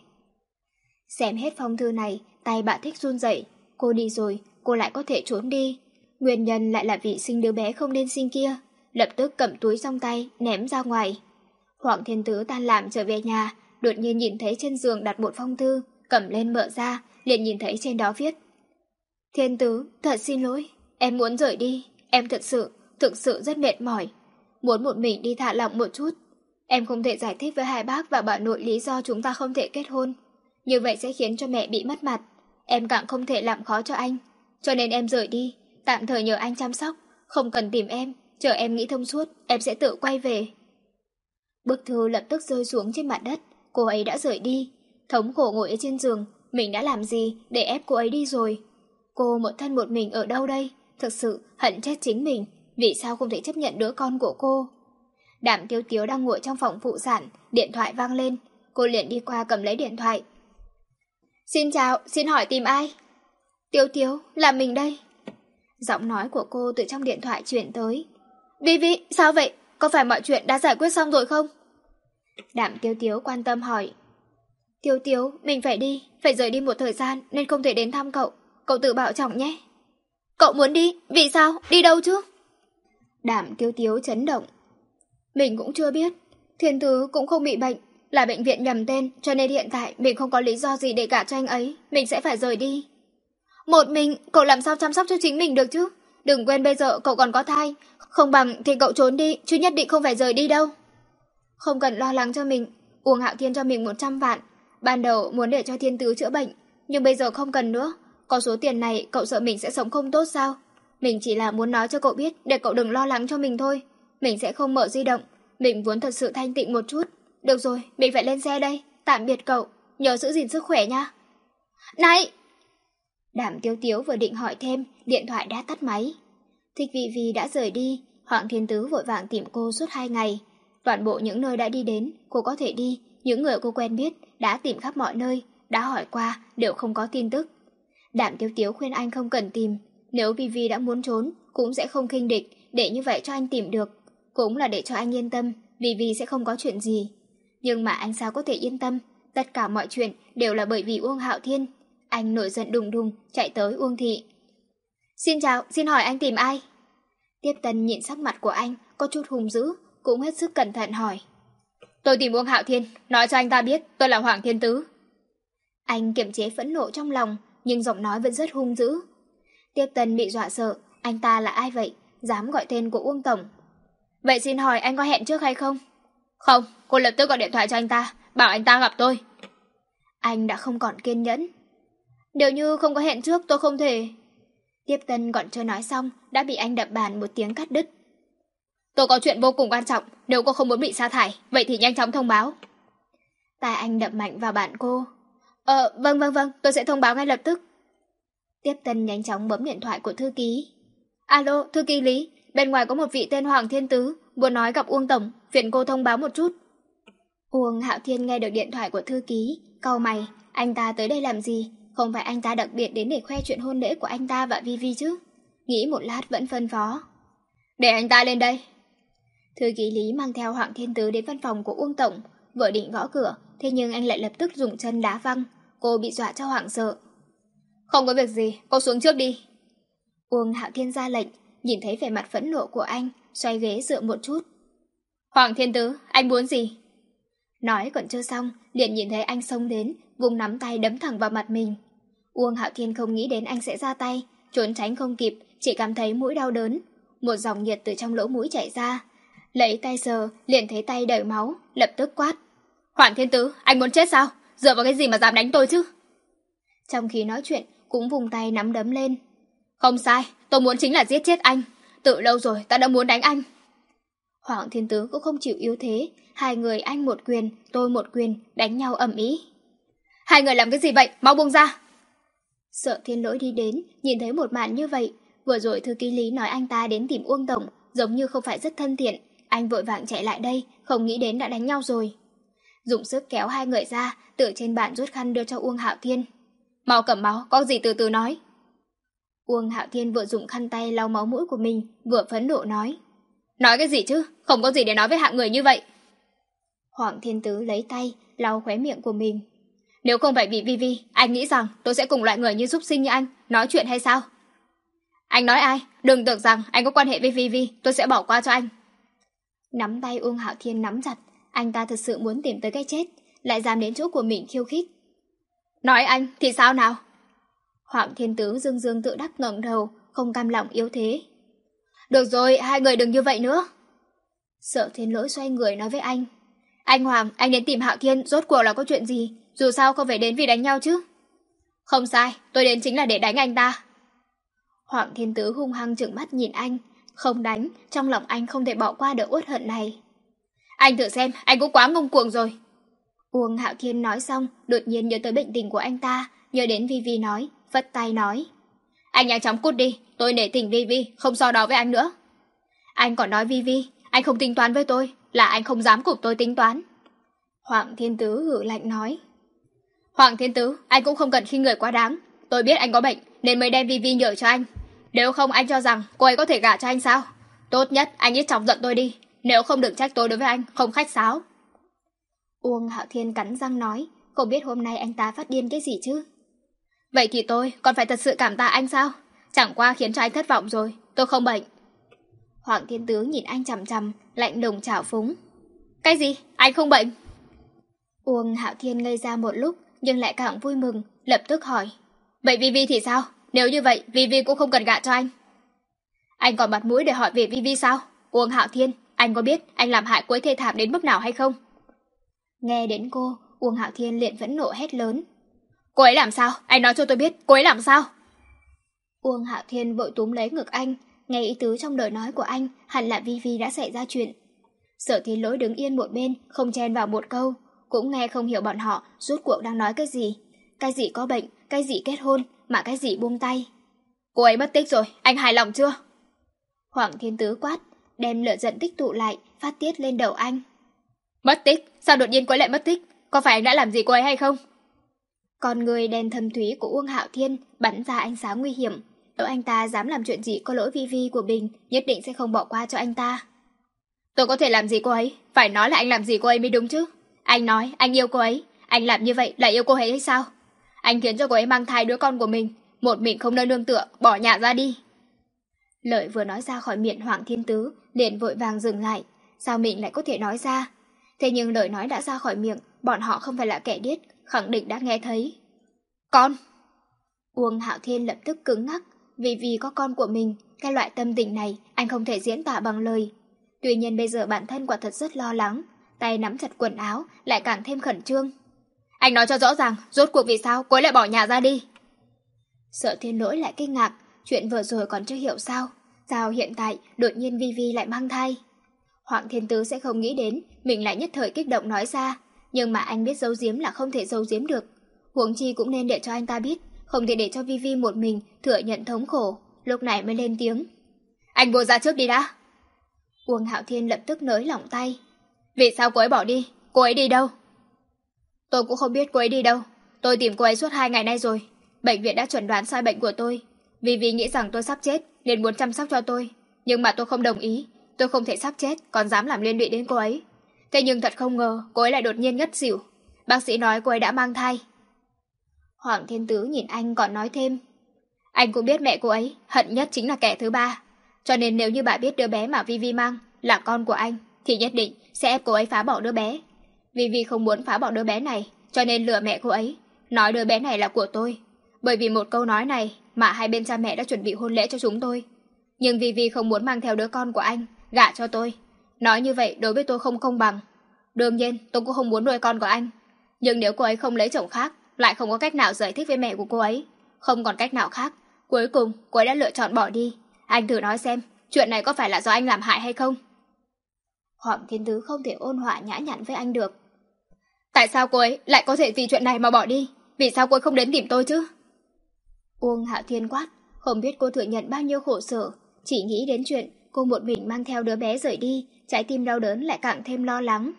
Xem hết phong thư này, tay bà Thích run rẩy. Cô đi rồi, cô lại có thể trốn đi. Nguyên nhân lại là vì sinh đứa bé không nên sinh kia. Lập tức cầm túi trong tay, ném ra ngoài. Hoàng Thiên Tứ tan làm trở về nhà, đột nhiên nhìn thấy trên giường đặt một phong thư, cầm lên mở ra, liền nhìn thấy trên đó viết: Thiên Tứ, thật xin lỗi, em muốn rời đi, em thật sự, thực sự rất mệt mỏi, muốn một mình đi thả lỏng một chút. Em không thể giải thích với hai bác và bà nội lý do chúng ta không thể kết hôn, như vậy sẽ khiến cho mẹ bị mất mặt. Em càng không thể làm khó cho anh, cho nên em rời đi, tạm thời nhờ anh chăm sóc, không cần tìm em, chờ em nghĩ thông suốt, em sẽ tự quay về. Bức thư lập tức rơi xuống trên mặt đất, cô ấy đã rời đi, thống khổ ngồi ở trên giường, mình đã làm gì để ép cô ấy đi rồi. Cô một thân một mình ở đâu đây, thực sự hận chết chính mình, vì sao không thể chấp nhận đứa con của cô. Đàm Tiếu Tiếu đang ngồi trong phòng phụ sản, điện thoại vang lên, cô liền đi qua cầm lấy điện thoại. Xin chào, xin hỏi tìm ai? Tiếu Tiếu, là mình đây. Giọng nói của cô từ trong điện thoại truyền tới. Vi Vi, sao vậy? Có phải mọi chuyện đã giải quyết xong rồi không? Đàm Tiếu Tiếu quan tâm hỏi. Tiếu Tiếu, mình phải đi, phải rời đi một thời gian nên không thể đến thăm cậu. Cậu tự bảo trọng nhé. Cậu muốn đi, vì sao? Đi đâu chứ? Đàm Tiếu Tiếu chấn động. Mình cũng chưa biết, Thiên Tứ cũng không bị bệnh, là bệnh viện nhầm tên, cho nên hiện tại mình không có lý do gì để gả cho anh ấy, mình sẽ phải rời đi. Một mình, cậu làm sao chăm sóc cho chính mình được chứ? Đừng quên bây giờ cậu còn có thai, không bằng thì cậu trốn đi, chứ nhất định không phải rời đi đâu. Không cần lo lắng cho mình, Uông Hạo Thiên cho mình một trăm vạn, ban đầu muốn để cho Thiên Tứ chữa bệnh, nhưng bây giờ không cần nữa, có số tiền này cậu sợ mình sẽ sống không tốt sao? Mình chỉ là muốn nói cho cậu biết để cậu đừng lo lắng cho mình thôi. Mình sẽ không mở di động, mình muốn thật sự thanh tịnh một chút. Được rồi, mình phải lên xe đây, tạm biệt cậu, nhớ giữ gìn sức khỏe nha. Này! Đàm Tiếu Tiếu vừa định hỏi thêm, điện thoại đã tắt máy. Thích Vi Vi đã rời đi, Hoàng Thiên Tứ vội vàng tìm cô suốt hai ngày. Toàn bộ những nơi đã đi đến, cô có thể đi, những người cô quen biết đã tìm khắp mọi nơi, đã hỏi qua, đều không có tin tức. Đàm Tiếu Tiếu khuyên anh không cần tìm, nếu Vi Vi đã muốn trốn, cũng sẽ không khinh địch, để như vậy cho anh tìm được. Cũng là để cho anh yên tâm, Vi Vi sẽ không có chuyện gì. Nhưng mà anh sao có thể yên tâm, tất cả mọi chuyện đều là bởi vì Uông Hạo Thiên. Anh nổi giận đùng đùng, chạy tới Uông Thị. Xin chào, xin hỏi anh tìm ai? Tiếp Tân nhìn sắc mặt của anh, có chút hung dữ, cũng hết sức cẩn thận hỏi. Tôi tìm Uông Hạo Thiên, nói cho anh ta biết tôi là Hoàng Thiên Tứ. Anh kiềm chế phẫn nộ trong lòng, nhưng giọng nói vẫn rất hung dữ. Tiếp Tân bị dọa sợ, anh ta là ai vậy, dám gọi tên của Uông Tổng. Vậy xin hỏi anh có hẹn trước hay không? Không, cô lập tức gọi điện thoại cho anh ta, bảo anh ta gặp tôi. Anh đã không còn kiên nhẫn. Nếu như không có hẹn trước tôi không thể. Tiếp Tân còn chưa nói xong, đã bị anh đập bàn một tiếng cắt đứt. Tôi có chuyện vô cùng quan trọng, nếu cô không muốn bị sa thải, vậy thì nhanh chóng thông báo. Tai anh đập mạnh vào bàn cô. Ờ, vâng vâng vâng, tôi sẽ thông báo ngay lập tức. Tiếp Tân nhanh chóng bấm điện thoại của thư ký. Alo, thư ký Lý, bên ngoài có một vị tên Hoàng Thiên Tứ, muốn nói gặp Uông Tổng, phiền cô thông báo một chút. Uông Hạo Thiên nghe được điện thoại của thư ký, cau mày, anh ta tới đây làm gì? Không phải anh ta đặc biệt đến để khoe chuyện hôn lễ của anh ta và Vi Vi chứ? Nghĩ một lát vẫn phân phó. Để anh ta lên đây. Thư ký Lý mang theo Hoàng Thiên Tứ đến văn phòng của Uông Tổng, vừa định gõ cửa, thế nhưng anh lại lập tức dùng chân đá văng, cô bị dọa cho hoảng sợ. Không có việc gì, cô xuống trước đi. Uông Hạo Thiên ra lệnh, nhìn thấy vẻ mặt phẫn nộ của anh, xoay ghế dựa một chút. Hoàng Thiên Tứ, anh muốn gì? Nói còn chưa xong, liền nhìn thấy anh xông đến, vùng nắm tay đấm thẳng vào mặt mình. Uông Hạo Thiên không nghĩ đến anh sẽ ra tay, trốn tránh không kịp, chỉ cảm thấy mũi đau đớn. Một dòng nhiệt từ trong lỗ mũi chảy ra. Lấy tay sờ, liền thấy tay đầy máu, lập tức quát. Hoàng Thiên Tứ, anh muốn chết sao? Dựa vào cái gì mà dám đánh tôi chứ? Trong khi nói chuyện, cũng vùng tay nắm đấm lên. Không sai, tôi muốn chính là giết chết anh. Từ lâu rồi ta đã muốn đánh anh. Hoàng Thiên Tứ cũng không chịu yếu thế, hai người anh một quyền, tôi một quyền, đánh nhau ầm ĩ. Hai người làm cái gì vậy? Mau buông ra! Sợ Thiên Lỗi đi đến, nhìn thấy một màn như vậy. Vừa rồi thư ký Lý nói anh ta đến tìm Uông Tổng, giống như không phải rất thân thiện. Anh vội vàng chạy lại đây, không nghĩ đến đã đánh nhau rồi. Dùng sức kéo hai người ra, từ trên bàn rút khăn đưa cho Uông Hạo Thiên. Mau cầm máu, có gì từ từ nói. Uông Hạo Thiên vừa dùng khăn tay lau máu mũi của mình, vừa phẫn nộ nói. Nói cái gì chứ? Không có gì để nói với hạng người như vậy. Hoàng Thiên Tứ lấy tay, lau khóe miệng của mình. Nếu không phải vì Vi Vi, anh nghĩ rằng tôi sẽ cùng loại người như súc sinh như anh nói chuyện hay sao? Anh nói ai? Đừng tưởng rằng anh có quan hệ với Vi Vi, tôi sẽ bỏ qua cho anh. Nắm tay Uông Hạo Thiên nắm chặt, anh ta thật sự muốn tìm tới cái chết, lại dám đến chỗ của mình khiêu khích. Nói anh thì sao nào? Hoàng Thiên Tứ dương dương tự đắc ngẩng đầu, không cam lòng yếu thế. Được rồi, hai người đừng như vậy nữa. Sợ Thiên Lỗi xoay người nói với anh. Anh Hoàng, anh đến tìm Hạo Thiên rốt cuộc là có chuyện gì? Dù sao không phải đến vì đánh nhau chứ. Không sai, tôi đến chính là để đánh anh ta. Hoàng Thiên Tứ hung hăng trừng mắt nhìn anh. Không đánh, trong lòng anh không thể bỏ qua được uất hận này. Anh thử xem, anh cũng quá ngông cuồng rồi. Uông Hạo Thiên nói xong, đột nhiên nhớ tới bệnh tình của anh ta, nhớ đến Vi Vi nói, vất tay nói. Anh nhanh chóng cút đi, tôi nể tình Vi Vi, không so đo với anh nữa. Anh còn nói Vi Vi, anh không tính toán với tôi, là anh không dám cùng tôi tính toán. Hoàng Thiên Tứ hử lạnh nói. Hoàng Thiên Tứ, anh cũng không cần khinh người quá đáng. Tôi biết anh có bệnh, nên mới đem Vi Vi nhờ cho anh. Nếu không anh cho rằng cô ấy có thể gả cho anh sao? Tốt nhất anh ít chọc giận tôi đi, nếu không đừng trách tôi đối với anh, không khách sáo. Uông Hạo Thiên cắn răng nói, không biết hôm nay anh ta phát điên cái gì chứ. Vậy thì tôi còn phải thật sự cảm tạ anh sao? Chẳng qua khiến cho anh thất vọng rồi, tôi không bệnh. Hoàng Thiên Tứ nhìn anh chằm chằm, lạnh lùng trào phúng. Cái gì? Anh không bệnh? Uông Hạo Thiên ngây ra một lúc, nhưng lại càng vui mừng, lập tức hỏi. Vậy Vi Vi thì sao? Nếu như vậy, Vi Vi cũng không cần gả cho anh. Anh còn mặt mũi để hỏi về Vi Vi sao? Uông Hạo Thiên, anh có biết anh làm hại cô ấy thê thảm đến mức nào hay không? Nghe đến cô, Uông Hạo Thiên liền phẫn nộ hét lớn. Cô ấy làm sao? Anh nói cho tôi biết, cô ấy làm sao? Uông Hạo Thiên vội túm lấy ngực anh, nghe ý tứ trong lời nói của anh, hẳn là Vi Vi đã xảy ra chuyện. Sở Thiên Lỗi đứng yên một bên, không chen vào một câu, cũng nghe không hiểu bọn họ rốt cuộc đang nói cái gì. Cái gì có bệnh, cái gì kết hôn, mà cái gì buông tay. Cô ấy mất tích rồi, anh hài lòng chưa? Hoàng Thiên Tứ quát, đem lửa giận tích tụ lại, phát tiết lên đầu anh. Mất tích? Sao đột nhiên cô ấy lại mất tích? Có phải anh đã làm gì cô ấy hay không? Con người đen thâm thúy của Uông Hạo Thiên bắn ra ánh sáng nguy hiểm. Nếu anh ta dám làm chuyện gì có lỗi Vi Vi của mình, nhất định sẽ không bỏ qua cho anh ta. Tôi có thể làm gì cô ấy? Phải nói là anh làm gì cô ấy mới đúng chứ. Anh nói anh yêu cô ấy, anh làm như vậy là yêu cô ấy hay sao? Anh khiến cho cô ấy mang thai đứa con của mình, một mình không nơi nương tựa, bỏ nhà ra đi. Lời vừa nói ra khỏi miệng Hoàng Thiên Tứ, liền vội vàng dừng lại. Sao mình lại có thể nói ra? Thế nhưng lời nói đã ra khỏi miệng, bọn họ không phải là kẻ điếc, khẳng định đã nghe thấy. Con! Uông Hạo Thiên lập tức cứng ngắc, vì vì có con của mình, cái loại tâm tình này anh không thể diễn tả bằng lời. Tuy nhiên bây giờ bản thân quả thật rất lo lắng, tay nắm chặt quần áo, lại càng thêm khẩn trương. Anh nói cho rõ ràng, rốt cuộc vì sao cô ấy lại bỏ nhà ra đi? Sợ Thiên Lỗi lại kinh ngạc, chuyện vừa rồi còn chưa hiểu sao, sao hiện tại đột nhiên Vi Vi lại mang thai. Hoàng Thiên Tứ sẽ không nghĩ đến, mình lại nhất thời kích động nói ra, nhưng mà anh biết giấu giếm là không thể giấu giếm được. Huống chi cũng nên để cho anh ta biết, không thể để cho Vi Vi một mình thừa nhận thống khổ, lúc này mới lên tiếng. Anh buông ra trước đi đã. Uông Hạo Thiên lập tức nới lỏng tay. Vì sao cô ấy bỏ đi? Cô ấy đi đâu? Tôi cũng không biết cô ấy đi đâu. Tôi tìm cô ấy suốt hai ngày nay rồi. Bệnh viện đã chuẩn đoán sai bệnh của tôi. Vì vì nghĩ rằng tôi sắp chết nên muốn chăm sóc cho tôi. Nhưng mà tôi không đồng ý. Tôi không thể sắp chết còn dám làm liên lụy đến cô ấy. Thế nhưng thật không ngờ cô ấy lại đột nhiên ngất xỉu. Bác sĩ nói cô ấy đã mang thai. Hoàng Thiên Tứ nhìn anh còn nói thêm. Anh cũng biết mẹ cô ấy hận nhất chính là kẻ thứ ba. Cho nên nếu như bà biết đứa bé mà Vi Vi mang là con của anh thì nhất định sẽ ép cô ấy phá bỏ đứa bé. Vi Vi không muốn phá bỏ đứa bé này, cho nên lừa mẹ cô ấy, nói đứa bé này là của tôi. Bởi vì một câu nói này mà hai bên cha mẹ đã chuẩn bị hôn lễ cho chúng tôi. Nhưng Vi Vi không muốn mang theo đứa con của anh, gả cho tôi. Nói như vậy đối với tôi không công bằng. Đương nhiên tôi cũng không muốn nuôi con của anh. Nhưng nếu cô ấy không lấy chồng khác, lại không có cách nào giải thích với mẹ của cô ấy. Không còn cách nào khác, cuối cùng cô ấy đã lựa chọn bỏ đi. Anh thử nói xem, chuyện này có phải là do anh làm hại hay không? Hoàng Thiên Tứ không thể ôn hòa nhã nhặn với anh được. Tại sao cô ấy lại có thể vì chuyện này mà bỏ đi? Vì sao cô ấy không đến tìm tôi chứ? Uông Hạo Thiên quát, không biết cô thừa nhận bao nhiêu khổ sở, chỉ nghĩ đến chuyện cô một mình mang theo đứa bé rời đi, trái tim đau đớn lại càng thêm lo lắng.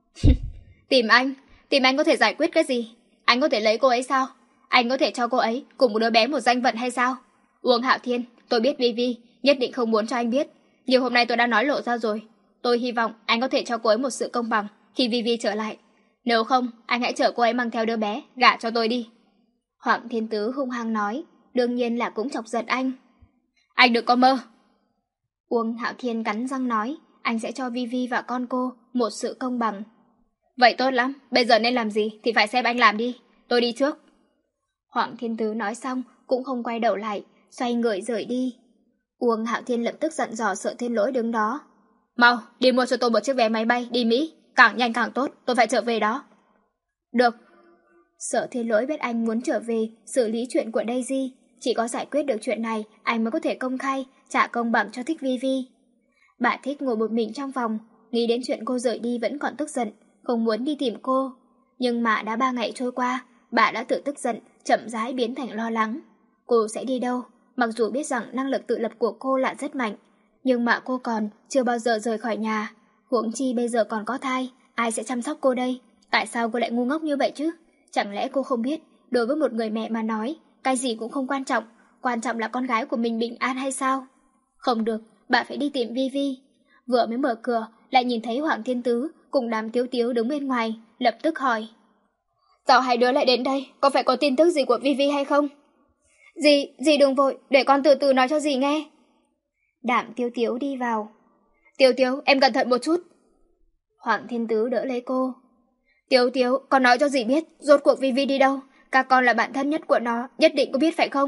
Tìm anh? Tìm anh có thể giải quyết cái gì? Anh có thể lấy cô ấy sao? Anh có thể cho cô ấy cùng một đứa bé một danh phận hay sao? Uông Hạo Thiên, tôi biết Vi Vi nhất định không muốn cho anh biết, nhưng hôm nay tôi đã nói lộ ra rồi. Tôi hy vọng anh có thể cho cô ấy một sự công bằng khi Vi Vi trở lại. Nếu không, anh hãy chở cô ấy mang theo đứa bé, gả cho tôi đi. Hoàng Thiên Tứ hung hăng nói, đương nhiên là cũng chọc giận anh. Anh đừng có mơ. Uông Hạo Thiên cắn răng nói, anh sẽ cho Vi Vi và con cô một sự công bằng. Vậy tốt lắm, bây giờ nên làm gì thì phải xem anh làm đi, tôi đi trước. Hoàng Thiên Tứ nói xong cũng không quay đầu lại, xoay người rời đi. Uông Hạo Thiên lập tức dặn dò Sở Thiên Lỗi đứng đó. Mau, đi mua cho tôi một chiếc vé máy bay đi Mỹ, càng nhanh càng tốt, tôi phải trở về đó. Được. Sở Thiên Lỗi biết anh muốn trở về xử lý chuyện của Daisy, chỉ có giải quyết được chuyện này anh mới có thể công khai trả công bằng cho Thích Vi Vi. Bà Thích ngồi một mình trong phòng, nghĩ đến chuyện cô rời đi vẫn còn tức giận, không muốn đi tìm cô. Nhưng mà đã ba ngày trôi qua, bà đã tự tức giận, chậm rãi biến thành lo lắng. Cô sẽ đi đâu? Mặc dù biết rằng năng lực tự lập của cô là rất mạnh, nhưng mà cô còn chưa bao giờ rời khỏi nhà. Huống chi bây giờ còn có thai, ai sẽ chăm sóc cô đây? Tại sao cô lại ngu ngốc như vậy chứ? Chẳng lẽ cô không biết, đối với một người mẹ mà nói, cái gì cũng không quan trọng, quan trọng là con gái của mình bình an hay sao? Không được, bà phải đi tìm Vi Vi. Vừa mới mở cửa, lại nhìn thấy Hoàng Thiên Tứ cùng Đàm Tiếu Tiếu đứng bên ngoài, lập tức hỏi. Sao hai đứa lại đến đây? Có phải có tin tức gì của Vi Vi hay không? Dì, dì đừng vội, để con từ từ nói cho dì nghe. Đàm Tiếu Tiếu đi vào. Tiếu Tiếu, em cẩn thận một chút. Hoàng Thiên Tứ đỡ lấy cô. Tiếu Tiếu, con nói cho dì biết, rốt cuộc Vi Vi đi đâu? Các con là bạn thân nhất của nó, nhất định có biết phải không?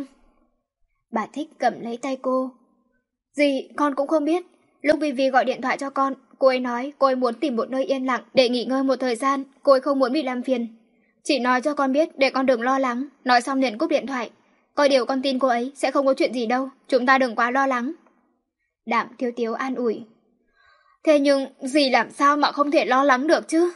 Bà Thích cầm lấy tay cô. Dì, con cũng không biết. Lúc Vi Vi gọi điện thoại cho con, cô ấy nói cô ấy muốn tìm một nơi yên lặng để nghỉ ngơi một thời gian, cô ấy không muốn bị làm phiền. Chỉ nói cho con biết để con đừng lo lắng, nói xong liền cúp điện thoại. Coi điều con tin cô ấy sẽ không có chuyện gì đâu, chúng ta đừng quá lo lắng. Đàm Tiếu Tiếu an ủi. Thế nhưng dì làm sao mà không thể lo lắng được chứ?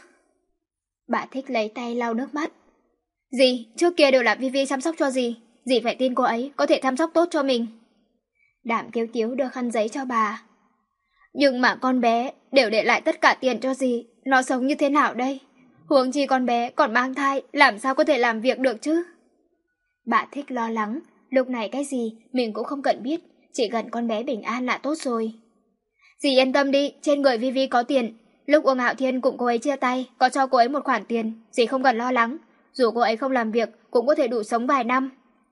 Bà Thích lấy tay lau nước mắt. Dì, trước kia đều là Vi Vi chăm sóc cho dì, dì phải tin cô ấy có thể chăm sóc tốt cho mình. Đàm Tiếu Tiếu đưa khăn giấy cho bà. Nhưng mà con bé đều để lại tất cả tiền cho dì, nó sống như thế nào đây? Huống chi con bé còn mang thai, làm sao có thể làm việc được chứ? Bà Thích lo lắng, lúc này cái gì mình cũng không cần biết, chỉ cần con bé bình an là tốt rồi. Dì yên tâm đi, trên người Vi Vi có tiền. Lúc Uông Hạo Thiên cùng cô ấy chia tay, có cho cô ấy một khoản tiền, dì không cần lo lắng. Dù cô ấy không làm việc, cũng có thể đủ sống vài năm.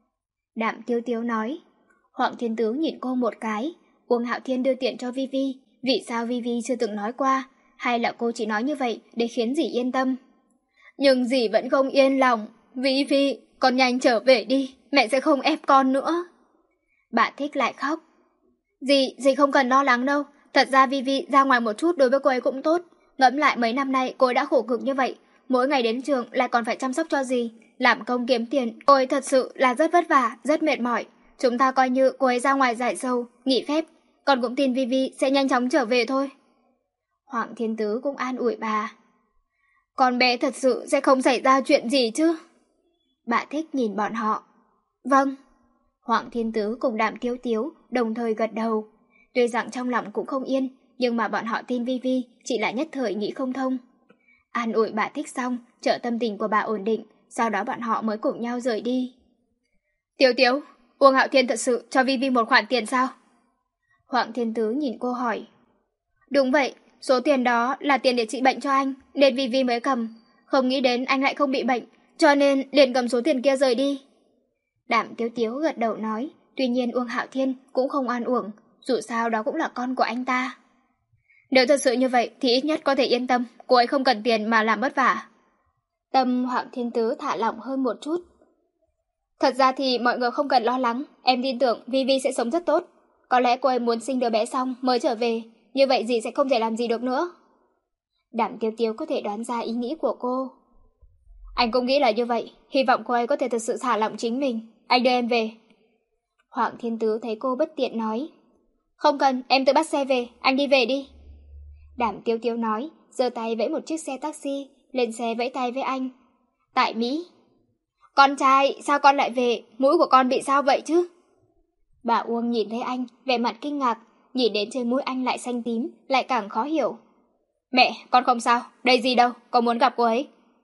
Đàm Tiếu Tiếu nói. Hoàng Thiên Tứ nhìn cô một cái. Uông Hạo Thiên đưa tiền cho Vi Vi, vì sao Vi Vi chưa từng nói qua? Hay là cô chỉ nói như vậy để khiến dì yên tâm? Nhưng dì vẫn không yên lòng. Vi Vi, con nhanh trở về đi, mẹ sẽ không ép con nữa. Bà Thích lại khóc. Dì, dì không cần lo lắng đâu. Thật ra Vi Vi ra ngoài một chút đối với cô ấy cũng tốt. Ngẫm lại mấy năm nay cô ấy đã khổ cực như vậy, mỗi ngày đến trường lại còn phải chăm sóc cho dì, làm công kiếm tiền. Cô ấy thật sự là rất vất vả, rất mệt mỏi. Chúng ta coi như cô ấy ra ngoài giải sầu, nghỉ phép. Con cũng tin Vi Vi sẽ nhanh chóng trở về thôi. Hoàng Thiên Tứ cũng an ủi bà. Con bé thật sự sẽ không xảy ra chuyện gì chứ? Bà Thích nhìn bọn họ. Vâng. Hoàng Thiên Tứ cùng Đàm Tiếu Tiếu đồng thời gật đầu. Tuy rằng trong lòng cũng không yên, nhưng mà bọn họ tin Vi Vi chỉ là nhất thời nghĩ không thông. An ủi bà Thích xong, trợ tâm tình của bà ổn định, sau đó bọn họ mới cùng nhau rời đi. Tiếu Tiếu, Uông Hạo Thiên thật sự cho Vi Vi một khoản tiền sao? Hoàng Thiên Tứ nhìn cô hỏi. Đúng vậy, số tiền đó là tiền để trị bệnh cho anh, nên Vi Vi mới cầm. Không nghĩ đến anh lại không bị bệnh, cho nên liền cầm số tiền kia rời đi. Đàm Tiếu Tiếu gật đầu nói, tuy nhiên Uông Hạo Thiên cũng không oan uổng, dù sao đó cũng là con của anh ta. Nếu thật sự như vậy thì ít nhất có thể yên tâm, cô ấy không cần tiền mà làm vất vả. Tâm Hoàng Thiên Tứ thả lỏng hơn một chút. Thật ra thì mọi người không cần lo lắng, em tin tưởng Vi Vi sẽ sống rất tốt. Có lẽ cô ấy muốn sinh đứa bé xong mới trở về, như vậy dì sẽ không thể làm gì được nữa. Đàm Tiếu Tiếu có thể đoán ra ý nghĩ của cô. Anh cũng nghĩ là như vậy, hy vọng cô ấy có thể thật sự thả lỏng chính mình. Anh đưa em về. Hoàng Thiên Tứ thấy cô bất tiện nói. Không cần, em tự bắt xe về, anh đi về đi. Đàm Tiếu Tiếu nói, giơ tay vẫy một chiếc xe taxi, lên xe vẫy tay với anh. Tại Mỹ. Con trai, sao con lại về? Mũi của con bị sao vậy chứ? Bà Uông nhìn thấy anh, vẻ mặt kinh ngạc, nhìn đến trên mũi anh lại xanh tím, lại càng khó hiểu. Mẹ, con không sao, đây gì đâu, con muốn gặp cô ấy.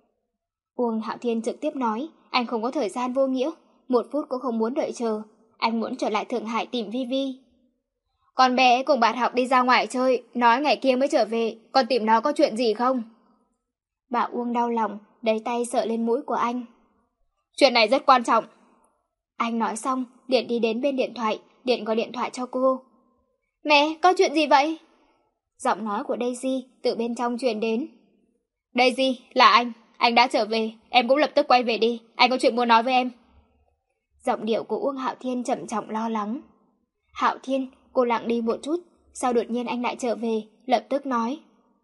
Uông Hạo Thiên trực tiếp nói, anh không có thời gian vô nghĩa, một phút cũng không muốn đợi chờ, anh muốn trở lại Thượng Hải tìm Vi Vi. Con bé cùng bạn học đi ra ngoài chơi, nói ngày kia mới trở về, con tìm nó có chuyện gì không? Bà Uông đau lòng, đẩy tay sờ lên mũi của anh. Chuyện này rất quan trọng. Anh nói xong, liền đi đến bên điện thoại, điện gọi điện thoại cho cô. Mẹ, có chuyện gì vậy? Giọng nói của Daisy từ bên trong truyền đến. Daisy, là anh, anh đã trở về, em cũng lập tức quay về đi, anh có chuyện muốn nói với em. Giọng điệu của Uông Hạo Thiên trầm trọng lo lắng. Hạo Thiên, cô lặng đi một chút, sau đột nhiên anh lại trở về, lập tức nói.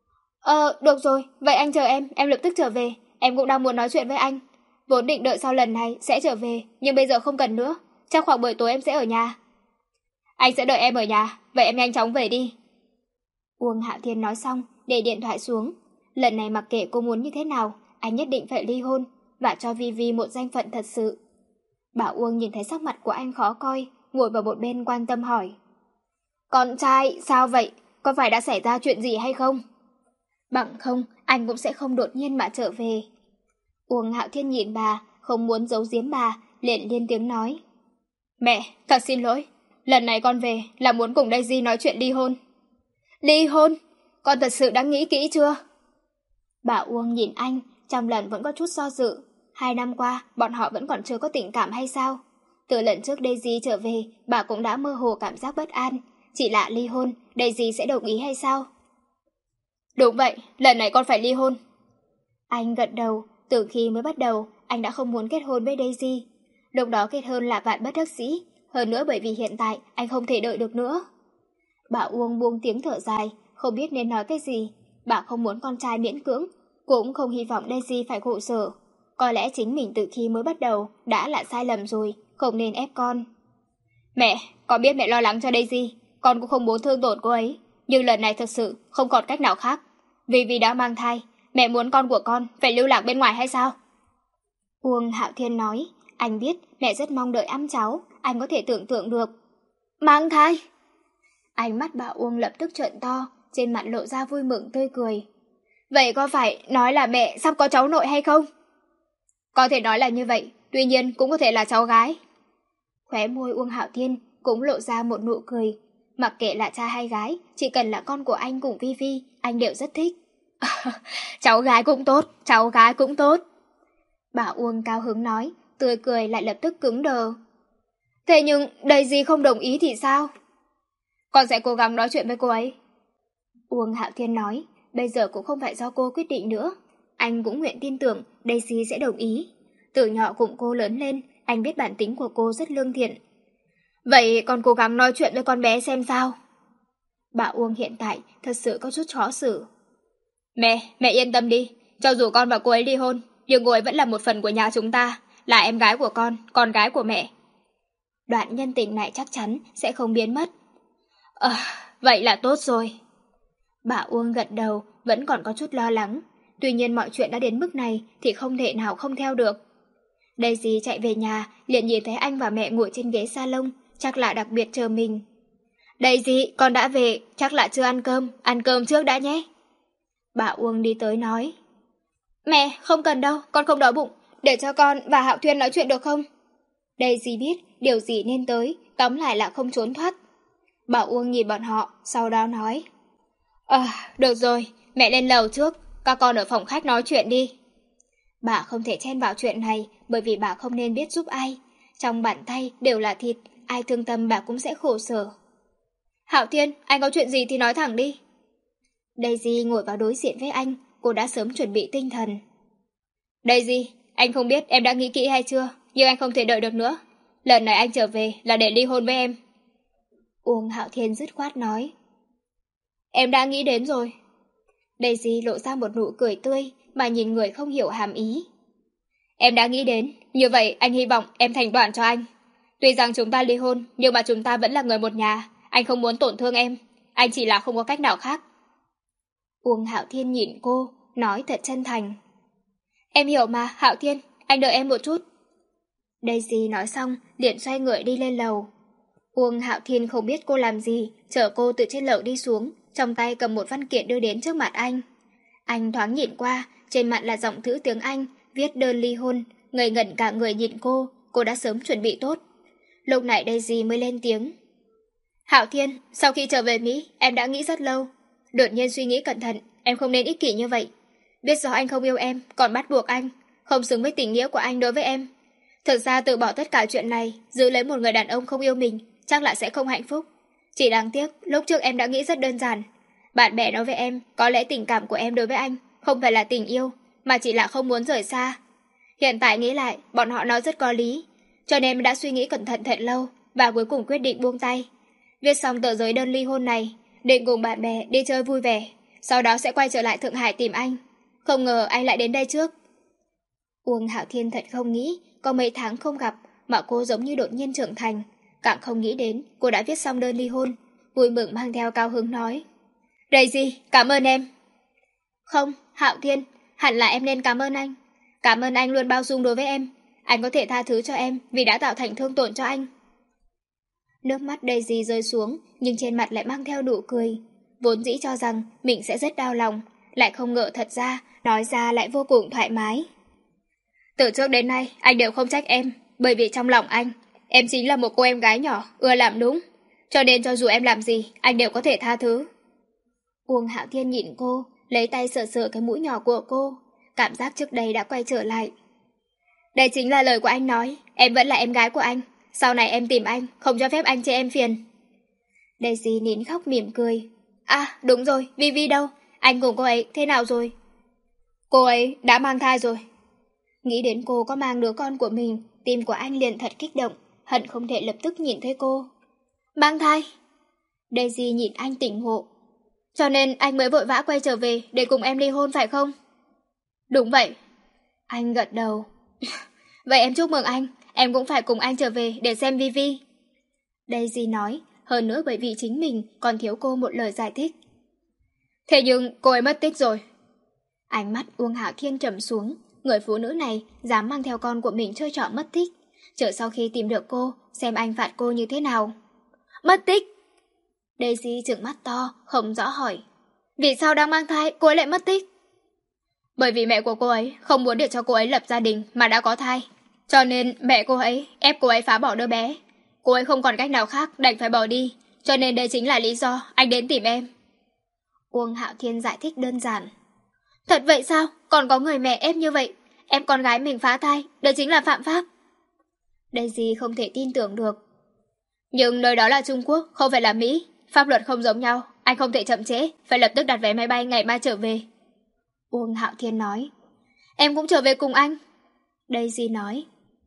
Ờ, được rồi, vậy anh chờ em, em lập tức trở về, em cũng đang muốn nói chuyện với anh. Vốn định đợi sau lần này sẽ trở về, nhưng bây giờ không cần nữa, chắc khoảng buổi tối em sẽ ở nhà. Anh sẽ đợi em ở nhà, vậy em nhanh chóng về đi. Uông Hạo Thiên nói xong, để điện thoại xuống. Lần này mặc kệ cô muốn như thế nào, anh nhất định phải ly hôn, và cho Vi Vi một danh phận thật sự. Bà Uông nhìn thấy sắc mặt của anh khó coi, ngồi vào một bên quan tâm hỏi. Con trai, sao vậy? Có phải đã xảy ra chuyện gì hay không? Bằng không, anh cũng sẽ không đột nhiên mà trở về. Uông Hạo Thiên nhìn bà, không muốn giấu giếm bà, liền lên tiếng nói. Mẹ, thật xin lỗi, lần này con về là muốn cùng Daisy nói chuyện ly hôn. Ly hôn? Con thật sự đã nghĩ kỹ chưa? Bà Uông nhìn anh, trong lần vẫn có chút do dự. Hai năm qua, bọn họ vẫn còn chưa có tình cảm hay sao? Từ lần trước Daisy trở về, bà cũng đã mơ hồ cảm giác bất an. Chỉ lạ ly hôn, Daisy sẽ đồng ý hay sao? Đúng vậy, lần này con phải ly hôn. Anh gật đầu, từ khi mới bắt đầu, anh đã không muốn kết hôn với Daisy. Lúc đó kết hôn là vạn bất đắc dĩ, hơn nữa bởi vì hiện tại anh không thể đợi được nữa. Bà Uông buông tiếng thở dài, không biết nên nói cái gì. Bà không muốn con trai miễn cưỡng, cũng không hy vọng Daisy phải khổ sở. Có lẽ chính mình từ khi mới bắt đầu đã là sai lầm rồi, không nên ép con. Mẹ, con biết mẹ lo lắng cho Daisy, con cũng không muốn thương tổn cô ấy. Nhưng lần này thật sự không còn cách nào khác. Vì vì đã mang thai, mẹ muốn con của con phải lưu lạc bên ngoài hay sao? Uông Hạo Thiên nói, anh biết mẹ rất mong đợi ăn cháu, anh có thể tưởng tượng được. Mang thai? Ánh mắt bà Uông lập tức trợn to, trên mặt lộ ra vui mừng tươi cười. Vậy có phải nói là mẹ sắp có cháu nội hay không? Có thể nói là như vậy, tuy nhiên cũng có thể là cháu gái. Khóe môi Uông Hạo Thiên cũng lộ ra một nụ cười. Mặc kệ là trai hay gái, chỉ cần là con của anh cùng Vi Vi, anh đều rất thích. Cháu gái cũng tốt, cháu gái cũng tốt. Bà Uông cao hứng nói, tươi cười lại lập tức cứng đờ. Thế nhưng Daisy không đồng ý thì sao? Con sẽ cố gắng nói chuyện với cô ấy. Uông Hạo Thiên nói, bây giờ cũng không phải do cô quyết định nữa. Anh cũng nguyện tin tưởng Daisy sẽ đồng ý. Từ nhỏ cùng cô lớn lên, anh biết bản tính của cô rất lương thiện. Vậy con cố gắng nói chuyện với con bé xem sao. Bà Uông hiện tại thật sự có chút khó xử. Mẹ, mẹ yên tâm đi. Cho dù con và cô ấy ly hôn, nhưng cô ấy vẫn là một phần của nhà chúng ta, là em gái của con, con gái của mẹ. Đoạn nhân tình này chắc chắn sẽ không biến mất. Ờ, vậy là tốt rồi. Bà Uông gật đầu, vẫn còn có chút lo lắng. Tuy nhiên mọi chuyện đã đến mức này thì không thể nào không theo được. Daisy chạy về nhà, liền nhìn thấy anh và mẹ ngồi trên ghế salon, chắc là đặc biệt chờ mình. Daisy, con đã về, chắc là chưa ăn cơm, ăn cơm trước đã nhé. Bà Uông đi tới nói. Mẹ, không cần đâu, con không đói bụng, để cho con và Hạo Thuyên nói chuyện được không? Daisy biết điều gì nên tới, tóm lại là không trốn thoát. Bà Uông nhìn bọn họ, sau đó nói. Ờ, được rồi, mẹ lên lầu trước, các con ở phòng khách nói chuyện đi. Bà không thể chen vào chuyện này, bởi vì bà không nên biết giúp ai. Trong bàn tay đều là thịt, ai thương tâm bà cũng sẽ khổ sở. Hạo Thiên, anh có chuyện gì thì nói thẳng đi. Daisy ngồi vào đối diện với anh, cô đã sớm chuẩn bị tinh thần. Daisy, anh không biết em đã nghĩ kỹ hay chưa, nhưng anh không thể đợi được nữa. Lần này anh trở về là để ly hôn với em. Uông Hạo Thiên dứt khoát nói. Em đã nghĩ đến rồi. Daisy lộ ra một nụ cười tươi mà nhìn người không hiểu hàm ý. Em đã nghĩ đến, như vậy anh hy vọng em thành toàn cho anh. Tuy rằng chúng ta ly hôn, nhưng mà chúng ta vẫn là người một nhà. Anh không muốn tổn thương em, anh chỉ là không có cách nào khác. Uông Hạo Thiên nhìn cô, nói thật chân thành. Em hiểu mà, Hạo Thiên, anh đợi em một chút. Daisy nói xong, liền xoay người đi lên lầu. Uông Hạo Thiên không biết cô làm gì, chở cô từ trên lầu đi xuống, trong tay cầm một văn kiện đưa đến trước mặt anh. Anh thoáng nhìn qua, trên mặt là giọng chữ tiếng Anh, viết đơn ly hôn, ngây ngẩn cả người nhìn cô, cô đã sớm chuẩn bị tốt. Lúc này Daisy mới lên tiếng. Hạo Thiên, sau khi trở về Mỹ, em đã nghĩ rất lâu. Đột nhiên suy nghĩ cẩn thận, em không nên ích kỷ như vậy. Biết rõ anh không yêu em, còn bắt buộc anh, không xứng với tình nghĩa của anh đối với em. Thực ra từ bỏ tất cả chuyện này, giữ lấy một người đàn ông không yêu mình, chắc là sẽ không hạnh phúc. Chỉ đáng tiếc, lúc trước em đã nghĩ rất đơn giản. Bạn bè nói với em, có lẽ tình cảm của em đối với anh không phải là tình yêu, mà chỉ là không muốn rời xa. Hiện tại nghĩ lại, bọn họ nói rất có lý, cho nên em đã suy nghĩ cẩn thận thật lâu, và cuối cùng quyết định buông tay. Viết xong tờ giấy đơn ly hôn này, định cùng bạn bè đi chơi vui vẻ, sau đó sẽ quay trở lại Thượng Hải tìm anh. Không ngờ anh lại đến đây trước. Uông Hạo Thiên thật không nghĩ, có mấy tháng không gặp mà cô giống như đột nhiên trưởng thành. Càng không nghĩ đến cô đã viết xong đơn ly hôn, vui mừng mang theo cao hứng nói. Daisy, cảm ơn em. Không, Hạo Thiên, hẳn là em nên cảm ơn anh. Cảm ơn anh luôn bao dung đối với em. Anh có thể tha thứ cho em vì đã tạo thành thương tổn cho anh. Nước mắt Daisy rơi xuống, nhưng trên mặt lại mang theo nụ cười. Vốn dĩ cho rằng mình sẽ rất đau lòng, lại không ngờ thật ra, nói ra lại vô cùng thoải mái. Từ trước đến nay, anh đều không trách em, bởi vì trong lòng anh, em chính là một cô em gái nhỏ, ưa làm đúng. Cho nên cho dù em làm gì, anh đều có thể tha thứ. Uông Hạo Thiên nhìn cô, lấy tay sờ sờ cái mũi nhỏ của cô. Cảm giác trước đây đã quay trở lại. Đây chính là lời của anh nói, em vẫn là em gái của anh. Sau này em tìm anh, không cho phép anh chê em phiền. Daisy nín khóc mỉm cười. À, đúng rồi, Vivi đâu? Anh cùng cô ấy thế nào rồi? Cô ấy đã mang thai rồi. Nghĩ đến cô có mang đứa con của mình, tim của anh liền thật kích động, hận không thể lập tức nhìn thấy cô. Mang thai? Daisy nhìn anh tỉnh ngộ. Cho nên anh mới vội vã quay trở về để cùng em ly hôn phải không? Đúng vậy. Anh gật đầu. Vậy em chúc mừng anh, em cũng phải cùng anh trở về để xem Vivi. Daisy nói, hơn nữa bởi vì chính mình còn thiếu cô một lời giải thích. Thế nhưng cô ấy mất tích rồi. Ánh mắt Uông Hạo Thiên trầm xuống, người phụ nữ này dám mang theo con của mình chơi trò mất tích. Chờ sau khi tìm được cô, xem anh phạt cô như thế nào. Mất tích? Daisy trừng mắt to, không rõ hỏi. Vì sao đang mang thai, cô ấy lại mất tích? Bởi vì mẹ của cô ấy không muốn để cho cô ấy lập gia đình mà đã có thai. Cho nên mẹ cô ấy ép cô ấy phá bỏ đứa bé. Cô ấy không còn cách nào khác đành phải bỏ đi. Cho nên đây chính là lý do anh đến tìm em. Uông Hạo Thiên giải thích đơn giản. Thật vậy sao? Còn có người mẹ ép như vậy? Em con gái mình phá thai, đó chính là phạm pháp. Daisy không thể tin tưởng được. Nhưng nơi đó là Trung Quốc, không phải là Mỹ. Pháp luật không giống nhau, anh không thể chậm trễ, phải lập tức đặt vé máy bay ngày mai trở về. Uông Hạo Thiên nói. Em cũng trở về cùng anh. Daisy nói.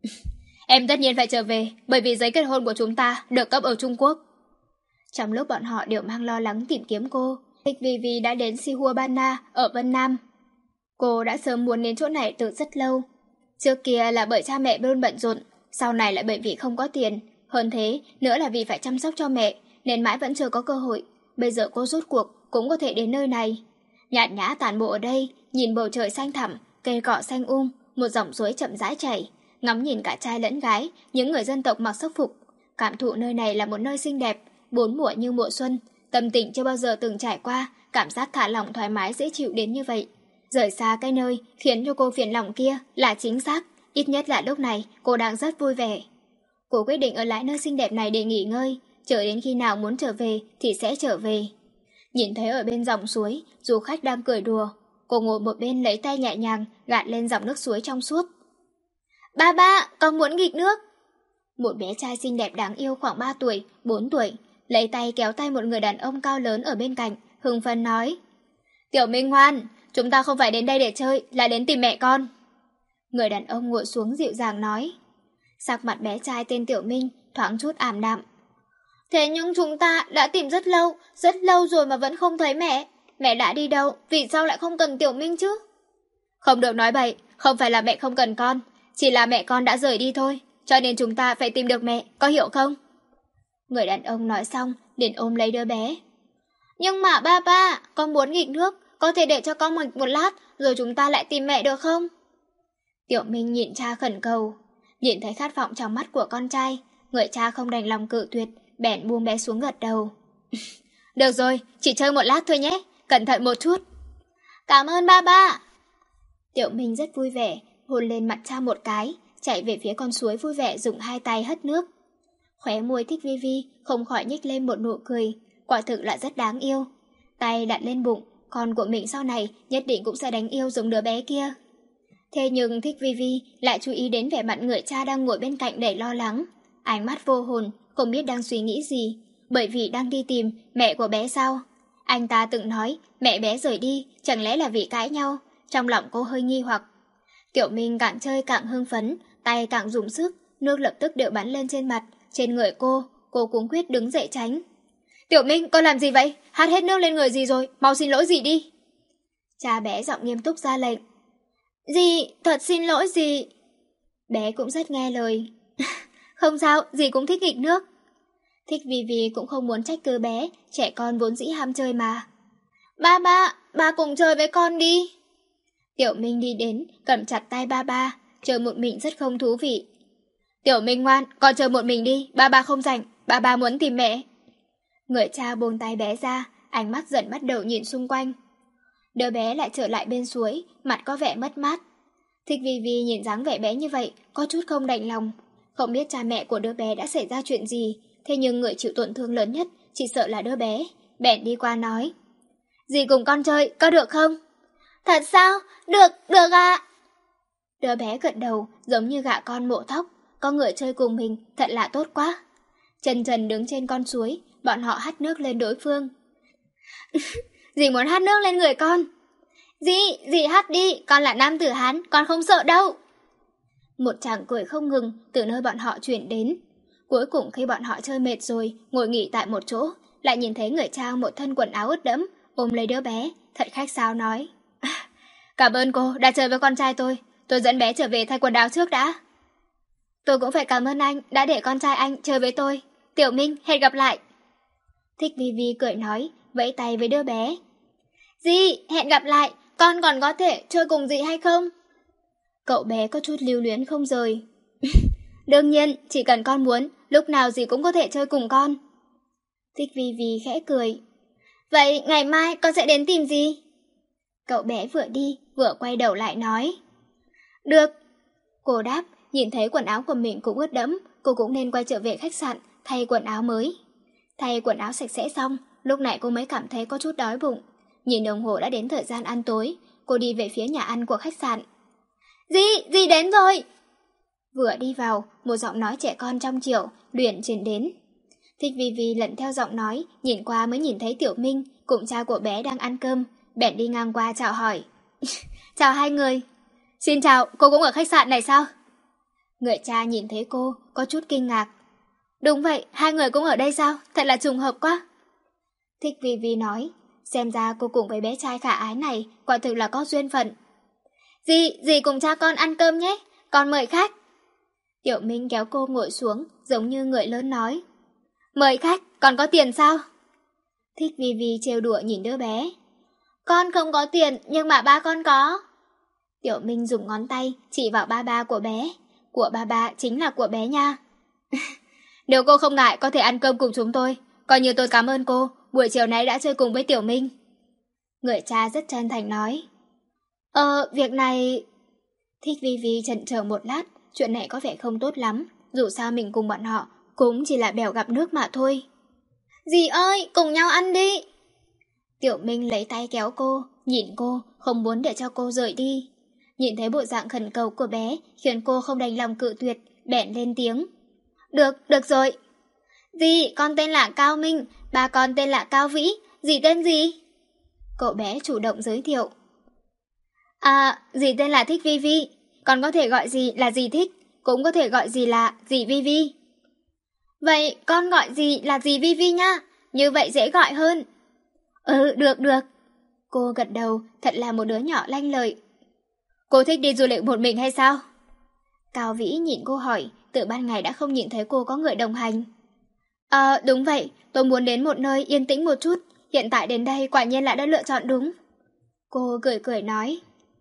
Em tất nhiên phải trở về, bởi vì giấy kết hôn của chúng ta được cấp ở Trung Quốc. Trong lúc bọn họ đều mang lo lắng tìm kiếm cô, Thích Vivi đã đến Sihuabana ở Vân Nam. Cô đã sớm muốn đến chỗ này từ rất lâu. Trước kia là bởi cha mẹ luôn bận rộn, sau này lại bởi vì không có tiền. Hơn thế, nữa là vì phải chăm sóc cho mẹ, nên mãi vẫn chưa có cơ hội. Bây giờ cô rốt cuộc cũng có thể đến nơi này. Nhạt nhã tản bộ ở đây, nhìn bầu trời xanh thẳm, cây cỏ xanh um, một dòng suối chậm rãi chảy, ngắm nhìn cả trai lẫn gái, những người dân tộc mặc sắc phục. Cảm thụ nơi này là một nơi xinh đẹp, bốn mùa như mùa xuân, tâm tình chưa bao giờ từng trải qua, cảm giác thả lỏng thoải mái dễ chịu đến như vậy. Rời xa cái nơi khiến cho cô phiền lòng kia là chính xác, ít nhất là lúc này cô đang rất vui vẻ. Cô quyết định ở lại nơi xinh đẹp này để nghỉ ngơi, chờ đến khi nào muốn trở về thì sẽ trở về. Nhìn thấy ở bên dòng suối, du khách đang cười đùa, cô ngồi một bên lấy tay nhẹ nhàng gạt lên dòng nước suối trong suốt. Ba ba, con muốn nghịch nước. Một bé trai xinh đẹp đáng yêu khoảng ba tuổi, bốn tuổi, lấy tay kéo tay một người đàn ông cao lớn ở bên cạnh, hưng phấn nói. Tiểu Minh ngoan, chúng ta không phải đến đây để chơi, là đến tìm mẹ con. Người đàn ông ngồi xuống dịu dàng nói. Sắc mặt bé trai tên Tiểu Minh thoáng chút ảm đạm. Thế nhưng chúng ta đã tìm rất lâu, rất lâu rồi mà vẫn không thấy mẹ. Mẹ đã đi đâu, vì sao lại không cần Tiểu Minh chứ? Không được nói bậy, không phải là mẹ không cần con, chỉ là mẹ con đã rời đi thôi, cho nên chúng ta phải tìm được mẹ, có hiểu không? Người đàn ông nói xong, liền ôm lấy đứa bé. Nhưng mà ba ba, con muốn nghịch nước, có thể để cho con một, một lát, rồi chúng ta lại tìm mẹ được không? Tiểu Minh nhịn cha khẩn cầu. Nhìn thấy khát vọng trong mắt của con trai, người cha không đành lòng cự tuyệt, bèn buông bé xuống gật đầu. Được rồi, chỉ chơi một lát thôi nhé, cẩn thận một chút. Cảm ơn ba ba. Tiểu Minh rất vui vẻ, hôn lên mặt cha một cái, chạy về phía con suối vui vẻ dùng hai tay hất nước. Khóe môi Thích Vi Vi không khỏi nhếch lên một nụ cười, quả thực là rất đáng yêu. Tay đặt lên bụng, con của mình sau này nhất định cũng sẽ đánh yêu giống đứa bé kia. Thế nhưng Thích Vi Vi lại chú ý đến vẻ mặt người cha đang ngồi bên cạnh đầy lo lắng, ánh mắt vô hồn, không biết đang suy nghĩ gì, bởi vì đang đi tìm mẹ của bé sao? Anh ta từng nói mẹ bé rời đi, chẳng lẽ là vì cãi nhau? Trong lòng cô hơi nghi hoặc. Tiểu Minh càng chơi càng hưng phấn, tay càng dùng sức, nước lập tức đều bắn lên trên mặt, trên người cô, cô cuống quýt đứng dậy tránh. Tiểu Minh, con làm gì vậy? Hát hết nước lên người gì rồi, mau xin lỗi dì đi. Cha bé giọng nghiêm túc ra lệnh. Dì, thật xin lỗi dì. Bé cũng rất nghe lời. Không sao, dì cũng thích nghịch nước. Thích Vi Vi cũng không muốn trách cứ bé, trẻ con vốn dĩ ham chơi mà. Ba ba, ba cùng chơi với con đi. Tiểu Minh đi đến, cầm chặt tay ba ba, chơi một mình rất không thú vị. Tiểu Minh ngoan, con chơi một mình đi, ba ba không rảnh, ba ba muốn tìm mẹ. Người cha buông tay bé ra, ánh mắt dần bắt đầu nhìn xung quanh. Đứa bé lại trở lại bên suối, mặt có vẻ mất mát. Thích Vi Vi nhìn dáng vẻ bé như vậy, có chút không đành lòng. Không biết cha mẹ của đứa bé đã xảy ra chuyện gì, thế nhưng người chịu tổn thương lớn nhất chỉ sợ là đứa bé. Bèn đi qua nói. Dì cùng con chơi, có được không? Thật sao? Được, được ạ. Đứa bé gật đầu, giống như gạ con mổ thóc. Có người chơi cùng mình, thật là tốt quá. Trần Trần đứng trên con suối, bọn họ hắt nước lên đối phương. Dì muốn hắt nước lên người con. Dì, dì hắt đi, con là nam tử Hán, con không sợ đâu. Một tràng cười không ngừng từ nơi bọn họ chuyển đến. Cuối cùng khi bọn họ chơi mệt rồi, ngồi nghỉ tại một chỗ, lại nhìn thấy người cha một thân quần áo ướt đẫm, ôm lấy đứa bé, thật khách sáo nói. Cảm ơn cô đã chơi với con trai tôi, tôi dẫn bé trở về thay quần áo trước đã. Tôi cũng phải cảm ơn anh đã để con trai anh chơi với tôi. Tiểu Minh, hẹn gặp lại. Thích Vi Vi cười nói, vẫy tay với đứa bé. Dì, hẹn gặp lại, con còn có thể chơi cùng dì hay không? Cậu bé có chút lưu luyến không rời. Đương nhiên, chỉ cần con muốn, lúc nào dì cũng có thể chơi cùng con. Thích Vi Vi khẽ cười. Vậy ngày mai con sẽ đến tìm dì? Cậu bé vừa đi, vừa quay đầu lại nói. Được. Cô đáp, nhìn thấy quần áo của mình cũng ướt đẫm, cô cũng nên quay trở về khách sạn, thay quần áo mới. Thay quần áo sạch sẽ xong, lúc này cô mới cảm thấy có chút đói bụng. Nhìn đồng hồ đã đến thời gian ăn tối, cô đi về phía nhà ăn của khách sạn. Dì, dì đến rồi. Vừa đi vào, một giọng nói trẻ con trong chiều, luyện truyền đến. Thích Vi Vi lận theo giọng nói, nhìn qua mới nhìn thấy Tiểu Minh cùng cha của bé đang ăn cơm, bèn đi ngang qua chào hỏi. Chào hai người. Xin chào, cô cũng ở khách sạn này sao? Người cha nhìn thấy cô, có chút kinh ngạc. Đúng vậy, hai người cũng ở đây sao? Thật là trùng hợp quá. Thích Vi Vi nói, xem ra cô cùng với bé trai khả ái này quả thực là có duyên phận. Dì, dì cùng cha con ăn cơm nhé, con mời khách. Tiểu Minh kéo cô ngồi xuống, giống như người lớn nói. Mời khách, còn có tiền sao? Thích Vi Vi trêu đùa nhìn đứa bé. Con không có tiền, nhưng mà ba con có. Tiểu Minh dùng ngón tay chỉ vào ba ba của bé. Của ba ba chính là của bé nha. Nếu cô không ngại có thể ăn cơm cùng chúng tôi, coi như tôi cảm ơn cô, buổi chiều nay đã chơi cùng với Tiểu Minh. Người cha rất chân thành nói. Ờ, việc này... Thích Vi Vi chần chờ một lát, chuyện này có vẻ không tốt lắm, dù sao mình cùng bọn họ cũng chỉ là bèo gặp nước mà thôi. Dì ơi, cùng nhau ăn đi. Tiểu Minh lấy tay kéo cô, nhìn cô, không muốn để cho cô rời đi. Nhìn thấy bộ dạng khẩn cầu của bé, khiến cô không đành lòng cự tuyệt, bèn lên tiếng. Được, được rồi. Dì, con tên là Cao Minh, ba con tên là Cao Vĩ, dì tên gì? Cậu bé chủ động giới thiệu. À, dì tên là Thích Vi Vi, con có thể gọi dì là dì Thích, cũng có thể gọi dì là dì Vi Vi. Vậy con gọi dì là dì Vi Vi nha, như vậy dễ gọi hơn. Ừ, được được. Cô gật đầu, thật là một đứa nhỏ lanh lợi. Cô thích đi du lịch một mình hay sao? Cao Vĩ nhìn cô hỏi, từ ban ngày đã không nhìn thấy cô có người đồng hành. Ờ, đúng vậy, tôi muốn đến một nơi yên tĩnh một chút, hiện tại đến đây quả nhiên là đã lựa chọn đúng. Cô cười cười nói.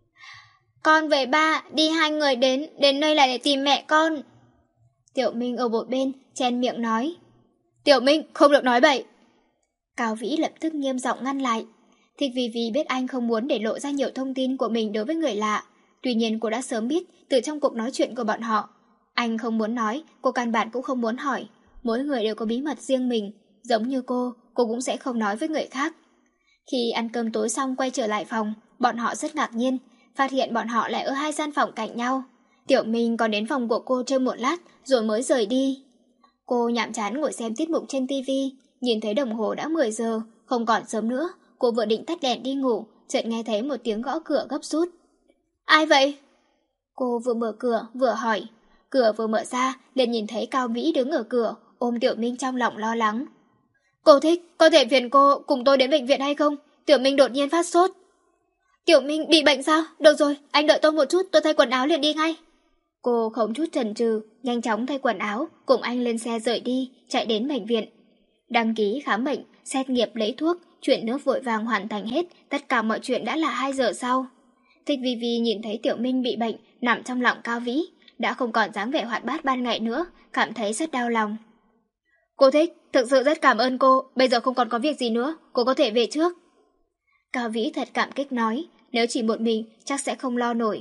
Con với ba đi hai người đến, đến nơi là để tìm mẹ con. Tiểu Minh ở một bên, chen miệng nói. Tiểu Minh, không được nói bậy. Cao Vĩ lập tức nghiêm giọng ngăn lại. Thích vì vì biết anh không muốn để lộ ra nhiều thông tin của mình đối với người lạ. Tuy nhiên cô đã sớm biết từ trong cuộc nói chuyện của bọn họ. Anh không muốn nói, cô căn bản cũng không muốn hỏi. Mỗi người đều có bí mật riêng mình. Giống như cô, cô cũng sẽ không nói với người khác. Khi ăn cơm tối xong quay trở lại phòng, bọn họ rất ngạc nhiên, phát hiện bọn họ lại ở hai gian phòng cạnh nhau. Tiểu Minh còn đến phòng của cô chơi một lát rồi mới rời đi. Cô nhàm chán ngồi xem tiết mục trên tivi, nhìn thấy đồng hồ đã mười giờ, không còn sớm nữa. Cô vừa định tắt đèn đi ngủ, chợt nghe thấy một tiếng gõ cửa gấp rút. Ai vậy? Cô vừa mở cửa vừa hỏi. Cửa vừa mở ra, liền nhìn thấy Cao Vĩ đứng ở cửa, ôm Tiểu Minh trong lòng lo lắng. Cô Thích, có thể phiền cô cùng tôi đến bệnh viện hay không? Tiểu Minh đột nhiên phát sốt. Tiểu Minh bị bệnh sao? Được rồi, anh đợi tôi một chút, tôi thay quần áo liền đi ngay. Cô không chút chần chừ, nhanh chóng thay quần áo, cùng anh lên xe rời đi, chạy đến bệnh viện. Đăng ký khám bệnh, xét nghiệm lấy thuốc, chuyển nước vội vàng hoàn thành hết, tất cả mọi chuyện đã là hai giờ sau. Thích Vi Vi nhìn thấy Tiểu Minh bị bệnh, nằm trong lòng Cao Vĩ, đã không còn dáng vẻ hoạt bát ban ngày nữa, cảm thấy rất đau lòng. Cô Thích, thực sự rất cảm ơn cô, bây giờ không còn có việc gì nữa, cô có thể về trước. Cao Vĩ thật cảm kích nói, nếu chỉ một mình chắc sẽ không lo nổi.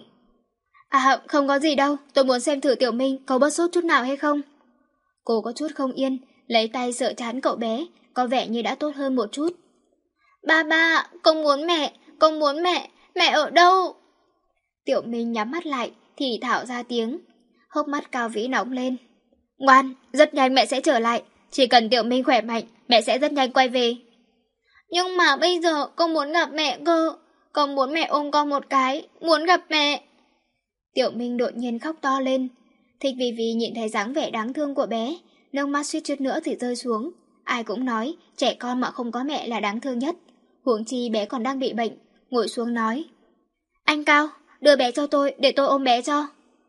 À, không có gì đâu, tôi muốn xem thử Tiểu Minh có bớt sốt chút nào hay không. Cô có chút không yên, lấy tay sợ chán cậu bé, có vẻ như đã tốt hơn một chút. Ba ba, con muốn mẹ, con muốn mẹ, mẹ ở đâu? Tiểu Minh nhắm mắt lại, thì thảo ra tiếng. Hốc mắt Cao Vĩ nóng lên. Ngoan, rất nhanh mẹ sẽ trở lại, chỉ cần Tiểu Minh khỏe mạnh, mẹ sẽ rất nhanh quay về. Nhưng mà bây giờ con muốn gặp mẹ cơ, con muốn mẹ ôm con một cái, muốn gặp mẹ. Tiểu Minh đột nhiên khóc to lên. Thích Vi Vi nhìn thấy dáng vẻ đáng thương của bé, nước mắt suýt chút nữa thì rơi xuống. Ai cũng nói, trẻ con mà không có mẹ là đáng thương nhất. Huống chi bé còn đang bị bệnh, ngồi xuống nói. Anh Cao, đưa bé cho tôi, để tôi ôm bé cho.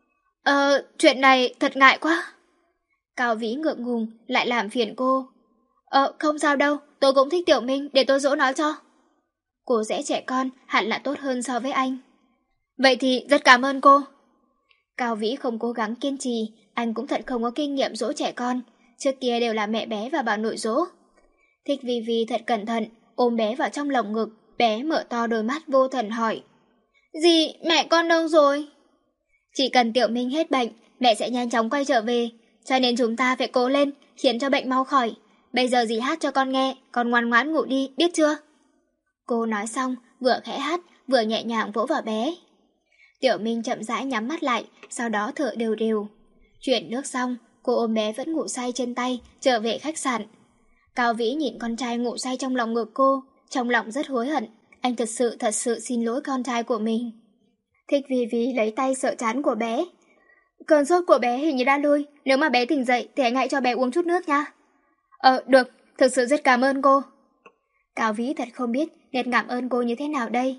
Ờ, chuyện này thật ngại quá. Cao Vĩ ngượng ngùng, lại làm phiền cô. Ờ, không sao đâu, tôi cũng thích Tiểu Minh, để tôi dỗ nó cho. Cô dễ trẻ con, hẳn là tốt hơn so với anh. Vậy thì rất cảm ơn cô. Cao Vĩ không cố gắng kiên trì, anh cũng thật không có kinh nghiệm dỗ trẻ con. Trước kia đều là mẹ bé và bà nội dỗ. Thích Vi Vi thật cẩn thận, ôm bé vào trong lồng ngực, bé mở to đôi mắt vô thần hỏi. Dì, mẹ con đâu rồi? Chỉ cần Tiểu Minh hết bệnh, mẹ sẽ nhanh chóng quay trở về, cho nên chúng ta phải cố lên, khiến cho bệnh mau khỏi. Bây giờ dì hát cho con nghe, con ngoan ngoãn ngủ đi, biết chưa? Cô nói xong, vừa khẽ hát, vừa nhẹ nhàng vỗ vào bé. Tiểu Minh chậm rãi nhắm mắt lại, sau đó thở đều đều. Chuyển nước xong, cô ôm bé vẫn ngủ say trên tay, trở về khách sạn. Cao Vĩ nhìn con trai ngủ say trong lòng ngực cô, trong lòng rất hối hận. Anh thật sự thật sự xin lỗi con trai của mình. Thích Vi Vi lấy tay sợ chán của bé. Cơn sốt của bé hình như đã lui, nếu mà bé tỉnh dậy thì anh hãy cho bé uống chút nước nha. Ờ, được, thực sự rất cảm ơn cô. Cao Vĩ thật không biết nên cảm ơn cô như thế nào đây.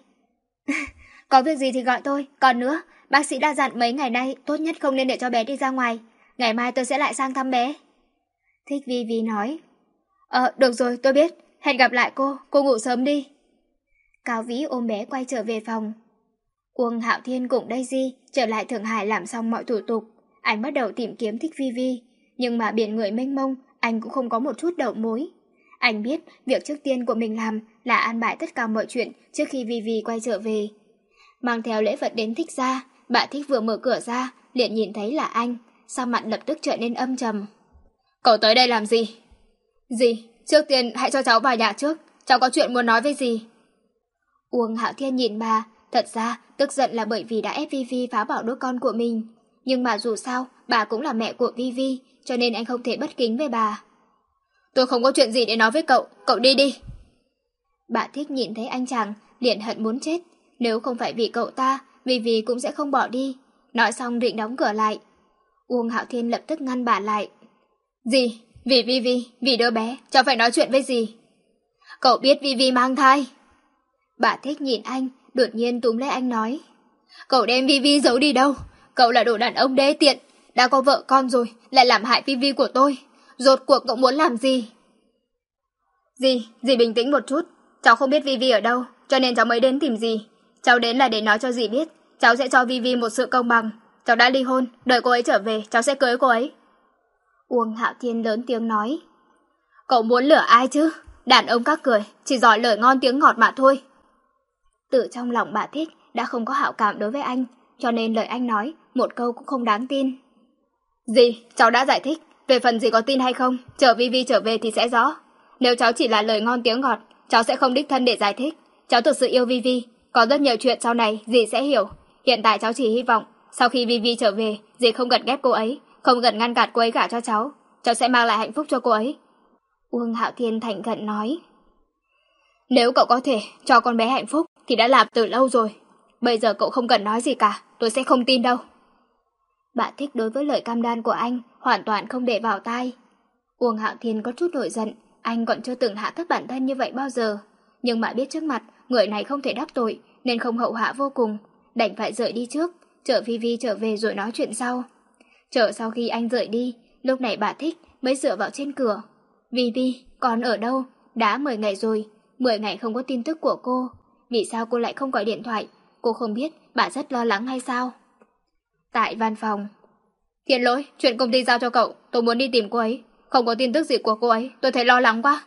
Có việc gì thì gọi tôi, còn nữa, bác sĩ đã dặn mấy ngày nay tốt nhất không nên để cho bé đi ra ngoài. Ngày mai tôi sẽ lại sang thăm bé. Thích Vi Vi nói. Ờ, được rồi, tôi biết, hẹn gặp lại cô, cô ngủ sớm đi. Cao Vĩ ôm bé quay trở về phòng. Uông Hạo Thiên cùng Daisy trở lại Thượng Hải làm xong mọi thủ tục. Anh bắt đầu tìm kiếm Thích Vi Vi, nhưng mà biển người mênh mông, anh cũng không có một chút đầu mối. Anh biết việc trước tiên của mình làm là an bài tất cả mọi chuyện trước khi Vi Vi quay trở về. Mang theo lễ vật đến Thích gia, bà Thích vừa mở cửa ra, liền nhìn thấy là anh, sao mặt lập tức trở nên âm trầm. Cậu tới đây làm gì? Dì, trước tiên hãy cho cháu vào nhà trước, cháu có chuyện muốn nói với dì. Uông Hạo Thiên nhìn bà, thật ra tức giận là bởi vì đã ép Vi Vi phá bỏ đứa con của mình. Nhưng mà dù sao, bà cũng là mẹ của Vi Vi, cho nên anh không thể bất kính với bà. Tôi không có chuyện gì để nói với cậu, cậu đi đi. Bà Thích nhìn thấy anh chàng, liền hận muốn chết. Nếu không phải vì cậu ta, Vi Vi cũng sẽ không bỏ đi. Nói xong định đóng cửa lại. Uông Hạo Thiên lập tức ngăn bà lại. Dì, vì Vi Vi, vì đứa bé, cháu phải nói chuyện với dì. Cậu biết Vi Vi mang thai. Bà Thích nhìn anh, đột nhiên túm lấy anh nói. Cậu đem Vi Vi giấu đi đâu? Cậu là đồ đàn ông đê tiện, đã có vợ con rồi, lại làm hại Vi Vi của tôi. Rốt cuộc cậu muốn làm gì? Dì, dì bình tĩnh một chút. Cháu không biết Vi Vi ở đâu, cho nên cháu mới đến tìm dì. Cháu đến là để nói cho dì biết, cháu sẽ cho Vi Vi một sự công bằng. Cháu đã ly hôn, đợi cô ấy trở về, cháu sẽ cưới cô ấy. Uông Hạo Thiên lớn tiếng nói. Cậu muốn lừa ai chứ? Đàn ông các cười, chỉ giỏi lời ngon tiếng ngọt mà thôi. Từ trong lòng bà Thích đã không có hảo cảm đối với anh, cho nên lời anh nói một câu cũng không đáng tin. Dì, cháu đã giải thích, về phần dì có tin hay không, chờ Vi Vi trở về thì sẽ rõ. Nếu cháu chỉ là lời ngon tiếng ngọt, cháu sẽ không đích thân để giải thích. Cháu thực sự yêu Vi Vi, có rất nhiều chuyện sau này dì sẽ hiểu. Hiện tại cháu chỉ hy vọng sau khi Vi Vi trở về, dì không cần ghét cô ấy, không cần ngăn cản cô ấy gả cho cháu. Cháu sẽ mang lại hạnh phúc cho cô ấy. Uông Hạo Thiên thành khẩn nói. Nếu cậu có thể cho con bé hạnh phúc thì đã làm từ lâu rồi. Bây giờ cậu không cần nói gì cả, tôi sẽ không tin đâu. Bà Thích đối với lời cam đoan của anh hoàn toàn không để vào tai. Uông Hạo Thiên có chút nổi giận, anh còn chưa từng hạ thấp bản thân như vậy bao giờ. Nhưng mà biết trước mặt người này không thể đắc tội nên không hậu hạ vô cùng, đành phải rời đi trước, chờ Vi Vi trở về rồi nói chuyện sau. Chờ sau khi anh rời đi, lúc này bà Thích mới dựa vào trên cửa. Vi Vi, con ở đâu? Đã mười ngày rồi, mười ngày không có tin tức của cô. Vì sao cô lại không gọi điện thoại? Cô không biết bà rất lo lắng hay sao? Tại văn phòng. Thiện lỗi, chuyện công ty giao cho cậu, tôi muốn đi tìm cô ấy. Không có tin tức gì của cô ấy, tôi thấy lo lắng quá.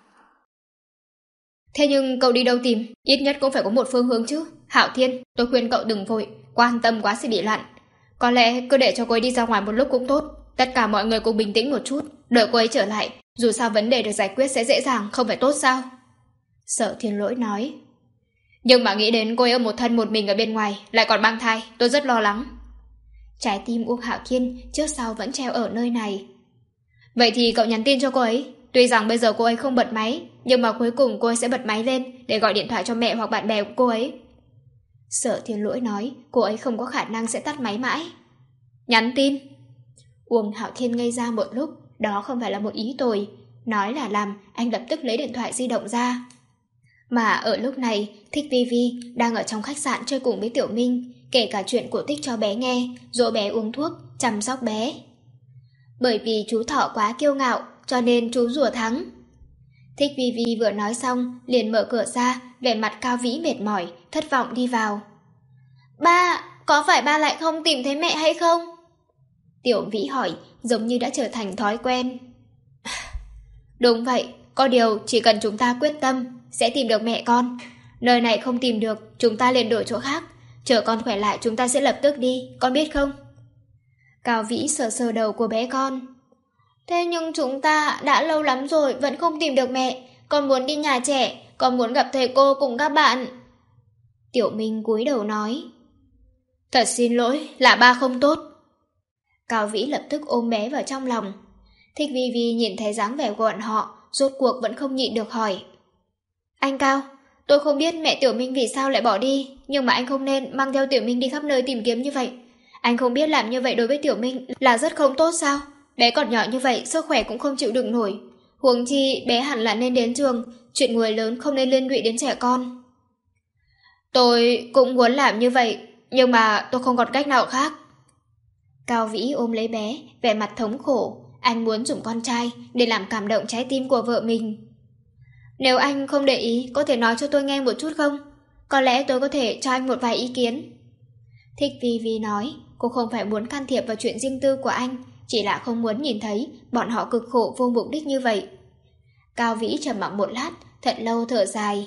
Thế nhưng cậu đi đâu tìm? Ít nhất cũng phải có một phương hướng chứ. Hạo Thiên, tôi khuyên cậu đừng vội, quan tâm quá sẽ bị loạn. Có lẽ cứ để cho cô ấy đi ra ngoài một lúc cũng tốt. Tất cả mọi người cùng bình tĩnh một chút, đợi cô ấy trở lại. Dù sao vấn đề được giải quyết sẽ dễ dàng, không phải tốt sao? Sở Thiên Lỗi nói. Nhưng mà nghĩ đến cô ấy ở một thân một mình ở bên ngoài, lại còn mang thai, tôi rất lo lắng. Trái tim Uông Hạo Thiên trước sau vẫn treo ở nơi này. Vậy thì cậu nhắn tin cho cô ấy. Tuy rằng bây giờ cô ấy không bật máy, nhưng mà cuối cùng cô ấy sẽ bật máy lên để gọi điện thoại cho mẹ hoặc bạn bè của cô ấy. Sở Thiên Lỗi nói cô ấy không có khả năng sẽ tắt máy mãi. Nhắn tin. Uông Hạo Thiên ngây ra một lúc, đó không phải là một ý tồi. Nói là làm, anh lập tức lấy điện thoại di động ra. Mà ở lúc này, Thích Vi Vi đang ở trong khách sạn chơi cùng với Tiểu Minh, kể cả chuyện của Tích cho bé nghe, dỗ bé uống thuốc, chăm sóc bé. Bởi vì chú thỏ quá kiêu ngạo, cho nên chú rùa thắng. Thích Vi Vi vừa nói xong, liền mở cửa ra, vẻ mặt Cao Vĩ mệt mỏi, thất vọng đi vào. Ba, có phải ba lại không tìm thấy mẹ hay không? Tiểu Vĩ hỏi, giống như đã trở thành thói quen. Đúng vậy, có điều chỉ cần chúng ta quyết tâm, sẽ tìm được mẹ con. Nơi này không tìm được, chúng ta liền đổi chỗ khác. Chờ con khỏe lại chúng ta sẽ lập tức đi, con biết không? Cao Vĩ sờ sờ đầu của bé con. Thế nhưng chúng ta đã lâu lắm rồi vẫn không tìm được mẹ. Con muốn đi nhà trẻ, con muốn gặp thầy cô cùng các bạn. Tiểu Minh cúi đầu nói. Thật xin lỗi, là ba không tốt. Cao Vĩ lập tức ôm bé vào trong lòng. Thích Vi Vi nhìn thấy dáng vẻ của bọn họ, rốt cuộc vẫn không nhịn được hỏi. Anh Cao, tôi không biết mẹ Tiểu Minh vì sao lại bỏ đi, nhưng mà anh không nên mang theo Tiểu Minh đi khắp nơi tìm kiếm như vậy. Anh không biết làm như vậy đối với Tiểu Minh là rất không tốt sao? Bé còn nhỏ như vậy, sức khỏe cũng không chịu đựng nổi. Huống chi bé hẳn là nên đến trường, chuyện người lớn không nên liên lụy đến trẻ con. Tôi cũng muốn làm như vậy, nhưng mà tôi không còn cách nào khác. Cao Vĩ ôm lấy bé, vẻ mặt thống khổ. Anh muốn dùng con trai để làm cảm động trái tim của vợ mình. Nếu anh không để ý, có thể nói cho tôi nghe một chút không? Có lẽ tôi có thể cho anh một vài ý kiến. Thích Vi Vi nói, cô không phải muốn can thiệp vào chuyện riêng tư của anh, chỉ là không muốn nhìn thấy bọn họ cực khổ vô mục đích như vậy. Cao Vĩ trầm mặc một lát, thật lâu thở dài.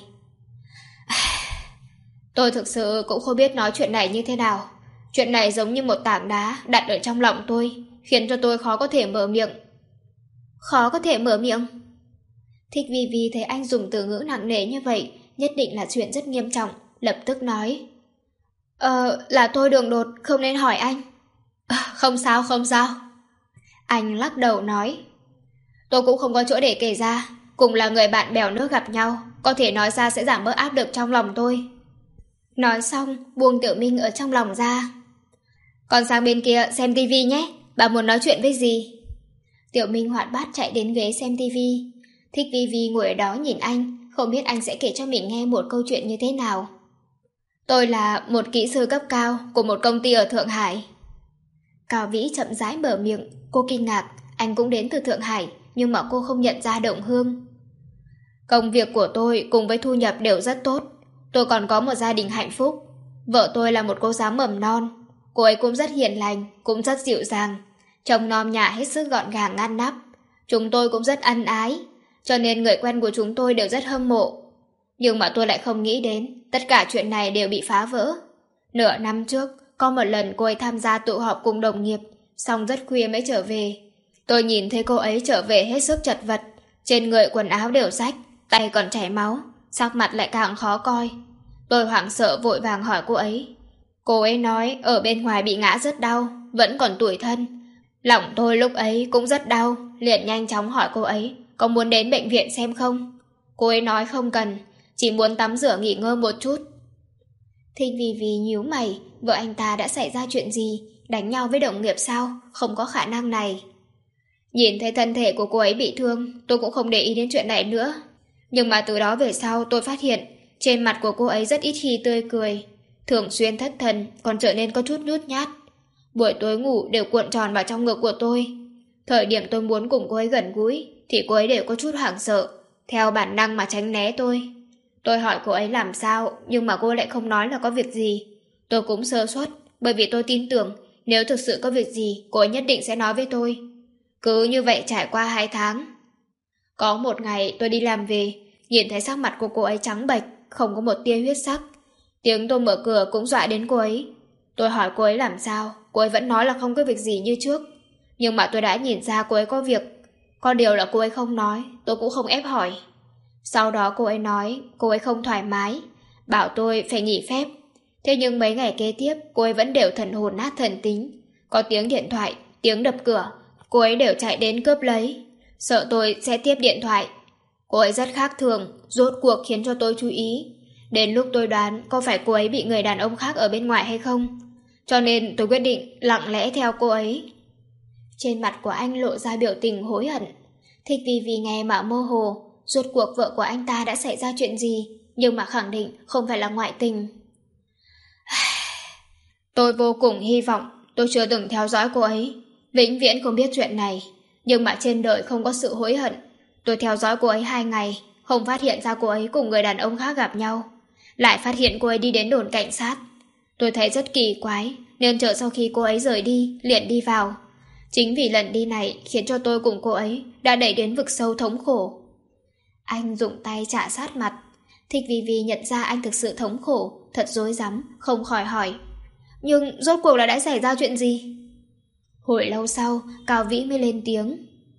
Tôi thực sự cũng không biết nói chuyện này như thế nào. Chuyện này giống như một tảng đá đặt ở trong lòng tôi, khiến cho tôi khó có thể mở miệng. Khó có thể mở miệng? Thích Vi Vi thấy anh dùng từ ngữ nặng nề như vậy, nhất định là chuyện rất nghiêm trọng, lập tức nói. Ờ, là tôi đường đột, không nên hỏi anh. À, không sao, không sao. Anh lắc đầu nói. Tôi cũng không có chỗ để kể ra, cùng là người bạn bèo nước gặp nhau, có thể nói ra sẽ giảm bớt áp lực trong lòng tôi. Nói xong, buông Tiểu Minh ở trong lòng ra. Con sang bên kia xem tivi nhé, bà muốn nói chuyện với gì? Tiểu Minh hoạt bát chạy đến ghế xem tivi. Thích Vi Vi ngồi ở đó nhìn anh, không biết anh sẽ kể cho mình nghe một câu chuyện như thế nào. Tôi là một kỹ sư cấp cao của một công ty ở Thượng Hải. Cao Vĩ chậm rãi mở miệng, cô kinh ngạc, anh cũng đến từ Thượng Hải, nhưng mà cô không nhận ra Động Hương. Công việc của tôi cùng với thu nhập đều rất tốt, tôi còn có một gia đình hạnh phúc. Vợ tôi là một cô giáo mầm non. Cô ấy cũng rất hiền lành, cũng rất dịu dàng. Trông nom nhà hết sức gọn gàng ngăn nắp. Chúng tôi cũng rất ân ái, cho nên người quen của chúng tôi đều rất hâm mộ. Nhưng mà tôi lại không nghĩ đến tất cả chuyện này đều bị phá vỡ. Nửa năm trước, có một lần cô ấy tham gia tụ họp cùng đồng nghiệp, xong rất khuya mới trở về. Tôi nhìn thấy cô ấy trở về hết sức chật vật, trên người quần áo đều rách, tay còn chảy máu, sắc mặt lại càng khó coi. Tôi hoảng sợ vội vàng hỏi cô ấy. Cô ấy nói ở bên ngoài bị ngã rất đau, vẫn còn tủi thân. Lòng tôi lúc ấy cũng rất đau, liền nhanh chóng hỏi cô ấy có muốn đến bệnh viện xem không. Cô ấy nói không cần, chỉ muốn tắm rửa nghỉ ngơi một chút. Thích vì vì nhíu mày, vợ anh ta đã xảy ra chuyện gì? Đánh nhau với đồng nghiệp sao? Không có khả năng này. Nhìn thấy thân thể của cô ấy bị thương, tôi cũng không để ý đến chuyện này nữa. Nhưng mà từ đó về sau tôi phát hiện trên mặt của cô ấy rất ít khi tươi cười, thường xuyên thất thần, còn trở nên có chút nhút nhát. Buổi tối ngủ đều cuộn tròn vào trong ngực của tôi. Thời điểm tôi muốn cùng cô ấy gần gũi thì cô ấy đều có chút hoảng sợ, theo bản năng mà tránh né tôi. Tôi hỏi cô ấy làm sao, nhưng mà cô lại không nói là có việc gì. Tôi cũng sơ suất, bởi vì tôi tin tưởng nếu thực sự có việc gì, cô ấy nhất định sẽ nói với tôi. Cứ như vậy trải qua hai tháng. Có một ngày tôi đi làm về, nhìn thấy sắc mặt của cô ấy trắng bệch, không có một tia huyết sắc. Tiếng tôi mở cửa cũng dọa đến cô ấy. Tôi hỏi cô ấy làm sao, cô ấy vẫn nói là không có việc gì như trước. Nhưng mà tôi đã nhìn ra cô ấy có việc. Có điều là cô ấy không nói, tôi cũng không ép hỏi. Sau đó cô ấy nói cô ấy không thoải mái, bảo tôi phải nghỉ phép. Thế nhưng mấy ngày kế tiếp cô ấy vẫn đều thần hồn nát thần tính. Có tiếng điện thoại, tiếng đập cửa, cô ấy đều chạy đến cướp lấy. Sợ tôi sẽ tiếp điện thoại. Cô ấy rất khác thường, rốt cuộc khiến cho tôi chú ý. Đến lúc tôi đoán có phải cô ấy bị người đàn ông khác ở bên ngoài hay không. Cho nên tôi quyết định lặng lẽ theo cô ấy. Trên mặt của anh lộ ra biểu tình hối hận. Thích vì vì nghe mà mơ hồ, rốt cuộc vợ của anh ta đã xảy ra chuyện gì, nhưng mà khẳng định không phải là ngoại tình. Tôi vô cùng hy vọng tôi chưa từng theo dõi cô ấy, vĩnh viễn không biết chuyện này. Nhưng mà trên đời không có sự hối hận. Tôi theo dõi cô ấy hai ngày, không phát hiện ra cô ấy cùng người đàn ông khác gặp nhau, lại phát hiện cô ấy đi đến đồn cảnh sát. Tôi thấy rất kỳ quái, nên chờ sau khi cô ấy rời đi liền đi vào. Chính vì lần đi này khiến cho tôi cùng cô ấy đã đẩy đến vực sâu thống khổ. Anh dùng tay chà sát mặt. Thích vì vì nhận ra anh thực sự thống khổ, thật rối rắm, không khỏi hỏi. Nhưng rốt cuộc là đã xảy ra chuyện gì? Hồi lâu sau, Cao Vĩ mới lên tiếng.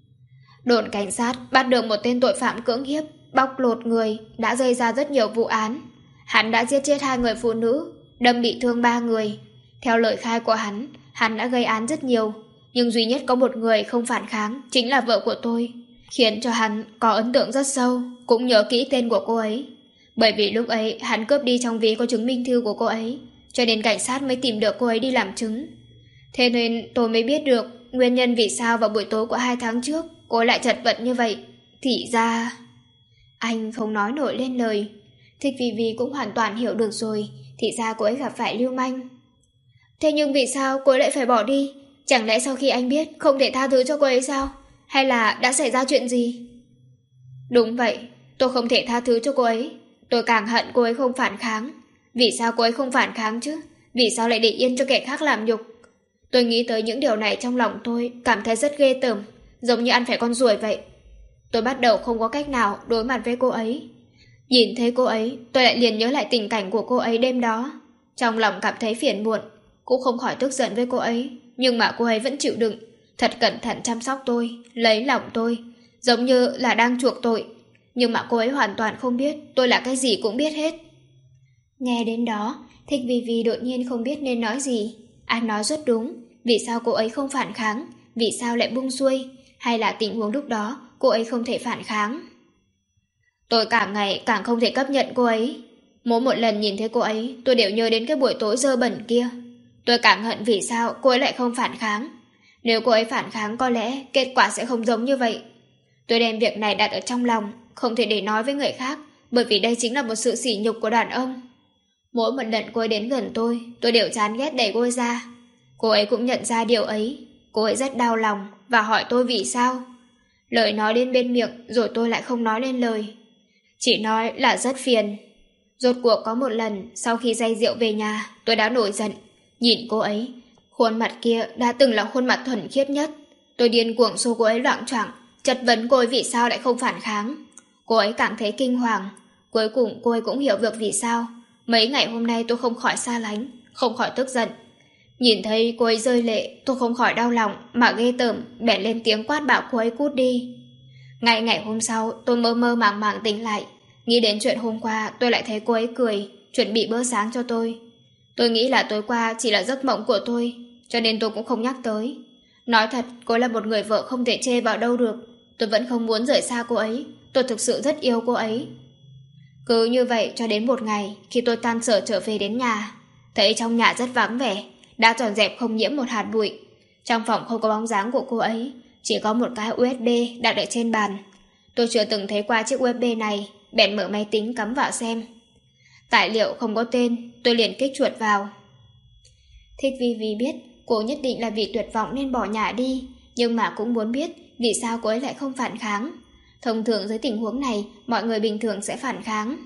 Đồn cảnh sát bắt được một tên tội phạm cưỡng hiếp, bóc lột người, đã gây ra rất nhiều vụ án. Hắn đã giết chết hai người phụ nữ, đâm bị thương ba người. Theo lời khai của hắn, hắn đã gây án rất nhiều, nhưng duy nhất có một người không phản kháng, chính là vợ của tôi, khiến cho hắn có ấn tượng rất sâu, cũng nhớ kỹ tên của cô ấy. Bởi vì lúc ấy hắn cướp đi trong ví có chứng minh thư của cô ấy, cho nên cảnh sát mới tìm được cô ấy đi làm chứng. Thế nên tôi mới biết được nguyên nhân vì sao vào buổi tối của hai tháng trước cô ấy lại chật vật như vậy. Thì ra... Anh không nói nổi lên lời. Thích vì vì cũng hoàn toàn hiểu được rồi, thì ra cô ấy gặp phải lưu manh. Thế nhưng vì sao cô ấy lại phải bỏ đi? Chẳng lẽ sau khi anh biết không thể tha thứ cho cô ấy sao? Hay là đã xảy ra chuyện gì? Đúng vậy, tôi không thể tha thứ cho cô ấy. Tôi càng hận cô ấy không phản kháng. Vì sao cô ấy không phản kháng chứ? Vì sao lại để yên cho kẻ khác làm nhục? Tôi nghĩ tới những điều này trong lòng tôi, cảm thấy rất ghê tởm, giống như ăn phải con ruồi vậy. Tôi bắt đầu không có cách nào đối mặt với cô ấy. Nhìn thấy cô ấy, tôi lại liền nhớ lại tình cảnh của cô ấy đêm đó. Trong lòng cảm thấy phiền muộn, cũng không khỏi tức giận với cô ấy. Nhưng mà cô ấy vẫn chịu đựng, thật cẩn thận chăm sóc tôi, lấy lòng tôi, giống như là đang chuộc tội. Nhưng mà cô ấy hoàn toàn không biết tôi là cái gì cũng biết hết. Nghe đến đó, Thích vì vì đột nhiên không biết nên nói gì. Anh nói rất đúng. Vì sao cô ấy không phản kháng? Vì sao lại buông xuôi? Hay là tình huống lúc đó cô ấy không thể phản kháng? Tôi càng ngày càng không thể chấp nhận cô ấy. Mỗi một lần nhìn thấy cô ấy, tôi đều nhớ đến cái buổi tối dơ bẩn kia. Tôi càng hận vì sao cô ấy lại không phản kháng. Nếu cô ấy phản kháng có lẽ kết quả sẽ không giống như vậy. Tôi đem việc này đặt ở trong lòng, không thể để nói với người khác, bởi vì đây chính là một sự sỉ nhục của đàn ông. Mỗi một lần cô ấy đến gần tôi, tôi đều chán ghét đẩy cô ấy ra. Cô ấy cũng nhận ra điều ấy. Cô ấy rất đau lòng và hỏi tôi vì sao. Lời nói đến bên miệng rồi tôi lại không nói lên lời. Chỉ nói là rất phiền. Rốt cuộc có một lần, sau khi say rượu về nhà, tôi đã nổi giận. Nhìn cô ấy, khuôn mặt kia đã từng là khuôn mặt thuần khiết nhất. Tôi điên cuồng xô cô ấy loạng choạng, chất vấn cô ấy vì sao lại không phản kháng. Cô ấy càng thấy kinh hoàng. Cuối cùng cô ấy cũng hiểu việc vì sao. Mấy ngày hôm nay tôi không khỏi xa lánh, không khỏi tức giận. Nhìn thấy cô ấy rơi lệ, tôi không khỏi đau lòng mà ghê tởm, bèn lên tiếng quát bảo cô ấy cút đi. Ngày ngày hôm sau, tôi mơ mơ màng màng tỉnh lại. Nghĩ đến chuyện hôm qua, tôi lại thấy cô ấy cười, chuẩn bị bữa sáng cho tôi. Tôi nghĩ là tối qua chỉ là giấc mộng của tôi, cho nên tôi cũng không nhắc tới. Nói thật, cô là một người vợ không thể chê vào đâu được. Tôi vẫn không muốn rời xa cô ấy. Tôi thực sự rất yêu cô ấy. Cứ như vậy cho đến một ngày, khi tôi tan sở trở về đến nhà, thấy trong nhà rất vắng vẻ, đã dọn dẹp không nhiễm một hạt bụi. Trong phòng không có bóng dáng của cô ấy, chỉ có một cái u ét bê đặt ở trên bàn. Tôi chưa từng thấy qua chiếc u ét bê này, bèn mở máy tính cắm vào xem. Tài liệu không có tên, tôi liền kích chuột vào. Thích Vi Vi biết cô nhất định là vì tuyệt vọng nên bỏ nhà đi, nhưng mà cũng muốn biết vì sao cô ấy lại không phản kháng. Thông thường dưới tình huống này, mọi người bình thường sẽ phản kháng.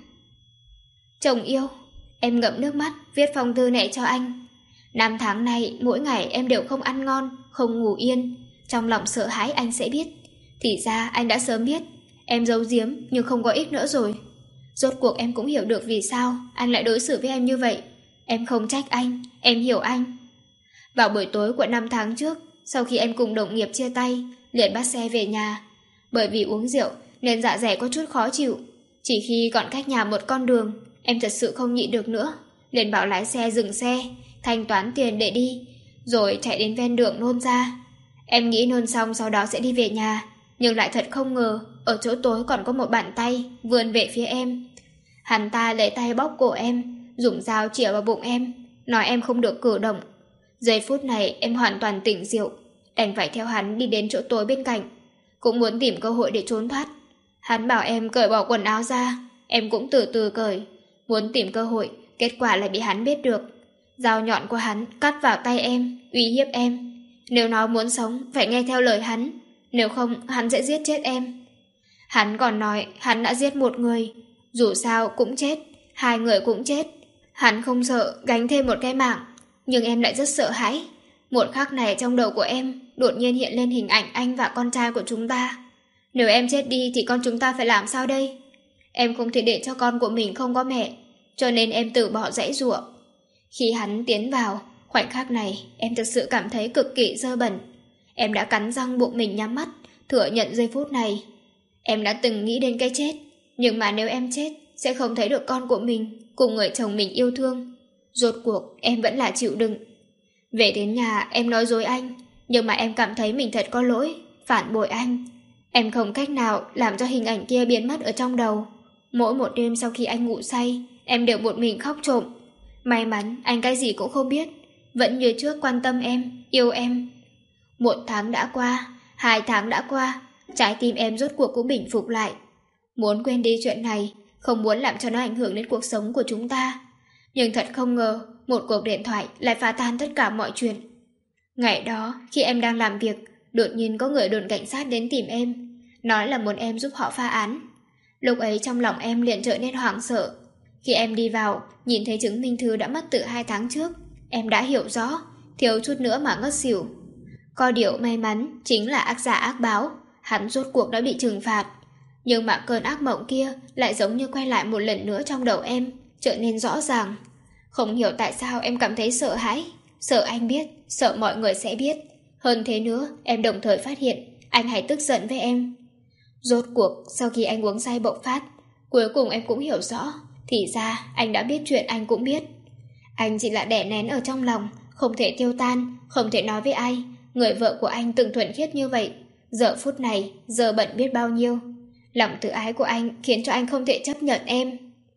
Chồng yêu, em ngậm nước mắt viết phong thư này cho anh. Năm tháng này, mỗi ngày em đều không ăn ngon, không ngủ yên. Trong lòng sợ hãi anh sẽ biết. Thì ra anh đã sớm biết. Em giấu giếm nhưng không có ích nữa rồi. Rốt cuộc em cũng hiểu được vì sao anh lại đối xử với em như vậy. Em không trách anh, em hiểu anh. Vào buổi tối của năm tháng trước, sau khi em cùng đồng nghiệp chia tay, liền bắt xe về nhà. Bởi vì uống rượu nên dạ dày có chút khó chịu. Chỉ khi còn cách nhà một con đường, em thật sự không nhịn được nữa, liền bảo lái xe dừng xe, thanh toán tiền để đi, rồi chạy đến ven đường nôn ra. Em nghĩ nôn xong sau đó sẽ đi về nhà, nhưng lại thật không ngờ ở chỗ tối còn có một bàn tay vươn về phía em. Hắn ta lấy tay bóp cổ em, dùng dao chĩa vào bụng em, nói em không được cử động. Giây phút này em hoàn toàn tỉnh rượu, đành phải theo hắn đi đến chỗ tối bên cạnh, cũng muốn tìm cơ hội để trốn thoát. Hắn bảo em cởi bỏ quần áo ra, em cũng từ từ cởi, muốn tìm cơ hội, kết quả lại bị hắn biết được. Dao nhọn của hắn cắt vào tay em, uy hiếp em. Nếu nó muốn sống, phải nghe theo lời hắn, nếu không hắn sẽ giết chết em. Hắn còn nói hắn đã giết một người, dù sao cũng chết, hai người cũng chết. Hắn không sợ gánh thêm một cái mạng, nhưng em lại rất sợ hãi. Một khắc này trong đầu của em đột nhiên hiện lên hình ảnh anh và con trai của chúng ta. Nếu em chết đi thì con chúng ta phải làm sao đây? Em không thể để cho con của mình không có mẹ, cho nên em từ bỏ giãy giụa. Khi hắn tiến vào, khoảnh khắc này em thật sự cảm thấy cực kỳ dơ bẩn. Em đã cắn răng buộc mình nhắm mắt, thừa nhận giây phút này. Em đã từng nghĩ đến cái chết, nhưng mà nếu em chết sẽ không thấy được con của mình cùng người chồng mình yêu thương. Rốt cuộc em vẫn là chịu đựng. Về đến nhà em nói dối anh, nhưng mà em cảm thấy mình thật có lỗi, phản bội anh. Em không cách nào làm cho hình ảnh kia biến mất ở trong đầu. Mỗi một đêm sau khi anh ngủ say, em đều một mình khóc trộm. May mắn anh cái gì cũng không biết, vẫn như trước quan tâm em, yêu em. Một tháng đã qua, hai tháng đã qua, trái tim em rốt cuộc cũng bình phục lại. Muốn quên đi chuyện này, không muốn làm cho nó ảnh hưởng đến cuộc sống của chúng ta. Nhưng thật không ngờ, một cuộc điện thoại lại phá tan tất cả mọi chuyện. Ngày đó, khi em đang làm việc, đột nhiên có người đồn cảnh sát đến tìm em, nói là muốn em giúp họ phá án. Lúc ấy trong lòng em liền trở nên hoảng sợ. Khi em đi vào, nhìn thấy chứng minh thư đã mất từ hai tháng trước, em đã hiểu rõ, thiếu chút nữa mà ngất xỉu. Có điều may mắn chính là ác giả ác báo, hắn rốt cuộc đã bị trừng phạt. Nhưng mà cơn ác mộng kia lại giống như quay lại một lần nữa trong đầu em, trở nên rõ ràng. Không hiểu tại sao em cảm thấy sợ hãi, sợ anh biết, sợ mọi người sẽ biết. Hơn thế nữa, em đồng thời phát hiện anh hay tức giận với em. Rốt cuộc, sau khi anh uống say bộc phát, cuối cùng em cũng hiểu rõ, thì ra anh đã biết chuyện anh cũng biết. Anh chỉ là đè nén ở trong lòng, không thể tiêu tan, không thể nói với ai. Người vợ của anh từng thuần khiết như vậy, giờ phút này, giờ bận biết bao nhiêu. Lòng tự ái của anh khiến cho anh không thể chấp nhận em.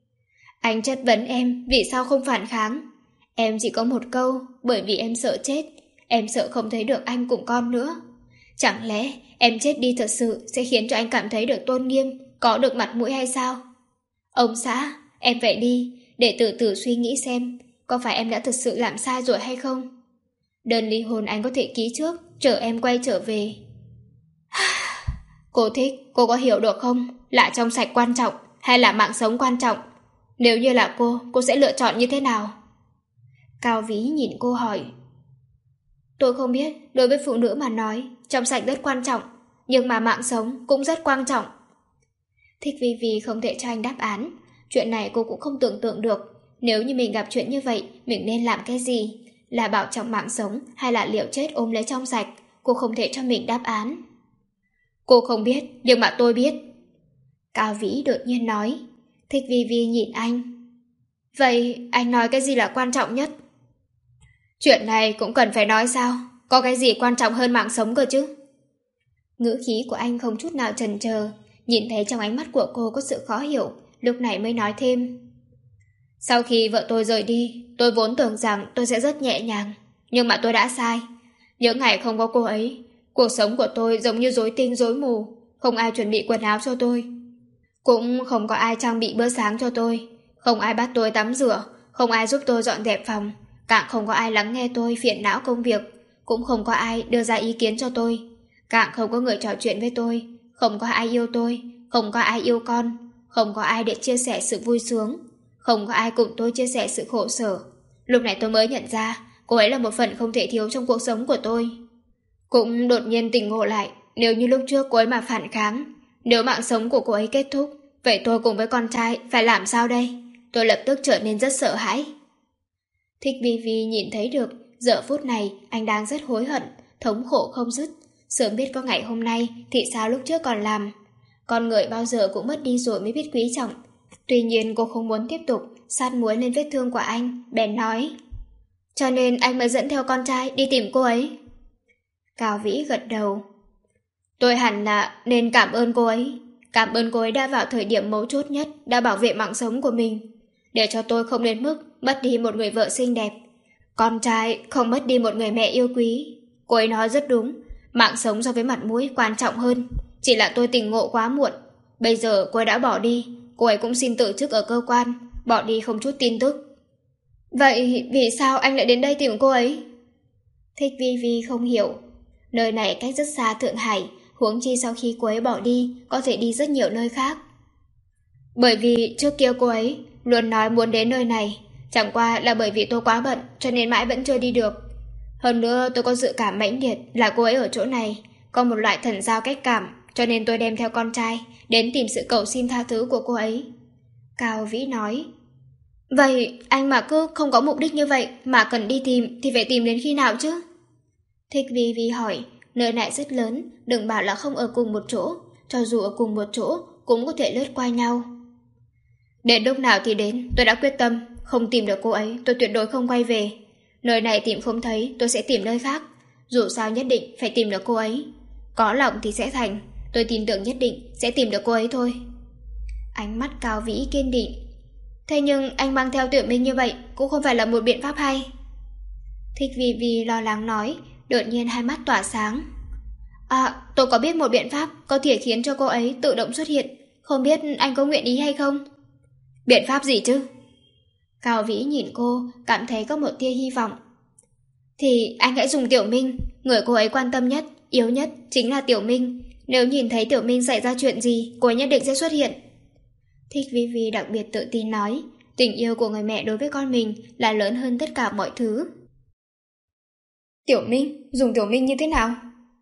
Anh chất vấn em vì sao không phản kháng. Em chỉ có một câu, bởi vì em sợ chết. Em sợ không thấy được anh cùng con nữa. Chẳng lẽ em chết đi thật sự sẽ khiến cho anh cảm thấy được tôn nghiêm, có được mặt mũi hay sao? Ông xã, em vậy đi, để từ từ suy nghĩ xem, có phải em đã thật sự làm sai rồi hay không? Đơn ly hôn anh có thể ký trước, chờ em quay trở về. Cô thích, cô có hiểu được không? Là trong sạch quan trọng hay là mạng sống quan trọng? Nếu như là cô, cô sẽ lựa chọn như thế nào? Cao Vĩ nhìn cô hỏi. Tôi không biết, đối với phụ nữ mà nói, trong sạch rất quan trọng, nhưng mà mạng sống cũng rất quan trọng. Thích Vi Vi không thể cho anh đáp án. Chuyện này cô cũng không tưởng tượng được. Nếu như mình gặp chuyện như vậy, mình nên làm cái gì? Là bảo trọng mạng sống hay là liệu chết ôm lấy trong sạch? Cô không thể cho mình đáp án. Cô không biết, nhưng mà tôi biết. Cao Vĩ đột nhiên nói. Thích Vi Vi nhìn anh. Vậy anh nói cái gì là quan trọng nhất? Chuyện này cũng cần phải nói sao? Có cái gì quan trọng hơn mạng sống cơ chứ? Ngữ khí của anh không chút nào chần chờ. Nhìn thấy trong ánh mắt của cô có sự khó hiểu, lúc này mới nói thêm. Sau khi vợ tôi rời đi, tôi vốn tưởng rằng tôi sẽ rất nhẹ nhàng. Nhưng mà tôi đã sai. Những ngày không có cô ấy, cuộc sống của tôi giống như rối tinh rối mù. Không ai chuẩn bị quần áo cho tôi. Cũng không có ai trang bị bữa sáng cho tôi. Không ai bắt tôi tắm rửa. Không ai giúp tôi dọn dẹp phòng. Càng không có ai lắng nghe tôi phiền não công việc. Cũng không có ai đưa ra ý kiến cho tôi. Càng không có người trò chuyện với tôi. Không có ai yêu tôi. Không có ai yêu con. Không có ai để chia sẻ sự vui sướng. Không có ai cùng tôi chia sẻ sự khổ sở. Lúc này tôi mới nhận ra cô ấy là một phần không thể thiếu trong cuộc sống của tôi. Cũng đột nhiên tỉnh ngộ lại, nếu như lúc trước cô ấy mà phản kháng, nếu mạng sống của cô ấy kết thúc, vậy tôi cùng với con trai phải làm sao đây? Tôi lập tức trở nên rất sợ hãi. Thích Vi Vi nhìn thấy được, giờ phút này anh đang rất hối hận, thống khổ không dứt. Sớm biết có ngày hôm nay thì sao lúc trước còn làm. Con người bao giờ cũng mất đi rồi mới biết quý trọng. Tuy nhiên cô không muốn tiếp tục sát muối lên vết thương của anh, bèn nói. Cho nên anh mới dẫn theo con trai đi tìm cô ấy. Cao Vĩ gật đầu. Tôi hẳn là nên cảm ơn cô ấy. Cảm ơn cô ấy đã vào thời điểm mấu chốt nhất, đã bảo vệ mạng sống của mình, để cho tôi không đến mức mất đi một người vợ xinh đẹp, con trai không mất đi một người mẹ yêu quý. Cô ấy nói rất đúng, mạng sống so với mặt mũi quan trọng hơn. Chỉ là tôi tỉnh ngộ quá muộn. Bây giờ cô ấy đã bỏ đi, cô ấy cũng xin từ chức ở cơ quan, bỏ đi không chút tin tức. Vậy vì sao anh lại đến đây tìm cô ấy? Thích Vi Vi không hiểu. Nơi này cách rất xa Thượng Hải, huống chi sau khi cô ấy bỏ đi, có thể đi rất nhiều nơi khác. Bởi vì trước kia cô ấy luôn nói muốn đến nơi này, chẳng qua là bởi vì tôi quá bận cho nên mãi vẫn chưa đi được. Hơn nữa tôi có dự cảm mãnh liệt là cô ấy ở chỗ này, có một loại thần giao cách cảm, cho nên tôi đem theo con trai đến tìm sự cầu xin tha thứ của cô ấy. Cao Vĩ nói. Vậy anh mà cứ không có mục đích như vậy mà cần đi tìm thì phải tìm đến khi nào chứ? Thích Vi Vi hỏi. Nơi này rất lớn, đừng bảo là không ở cùng một chỗ, cho dù ở cùng một chỗ cũng có thể lướt qua nhau. Đến lúc nào thì đến, tôi đã quyết tâm. Không tìm được cô ấy, tôi tuyệt đối không quay về. Nơi này tìm không thấy, tôi sẽ tìm nơi khác. Dù sao nhất định phải tìm được cô ấy. Có lòng thì sẽ thành, tôi tin tưởng nhất định sẽ tìm được cô ấy thôi. Ánh mắt Cao Vĩ kiên định. Thế nhưng anh mang theo Tiểu Minh như vậy cũng không phải là một biện pháp hay. Thích Vi Vi lo lắng nói, đột nhiên hai mắt tỏa sáng. À, tôi có biết một biện pháp có thể khiến cho cô ấy tự động xuất hiện. Không biết anh có nguyện ý hay không? Biện pháp gì chứ? Cao Vĩ nhìn cô, cảm thấy có một tia hy vọng. Thì anh hãy dùng Tiểu Minh. Người cô ấy quan tâm nhất, yếu nhất chính là Tiểu Minh. Nếu nhìn thấy Tiểu Minh xảy ra chuyện gì, cô ấy nhất định sẽ xuất hiện. Thích Vi Vi đặc biệt tự tin nói, tình yêu của người mẹ đối với con mình là lớn hơn tất cả mọi thứ. Tiểu Minh? Dùng Tiểu Minh như thế nào?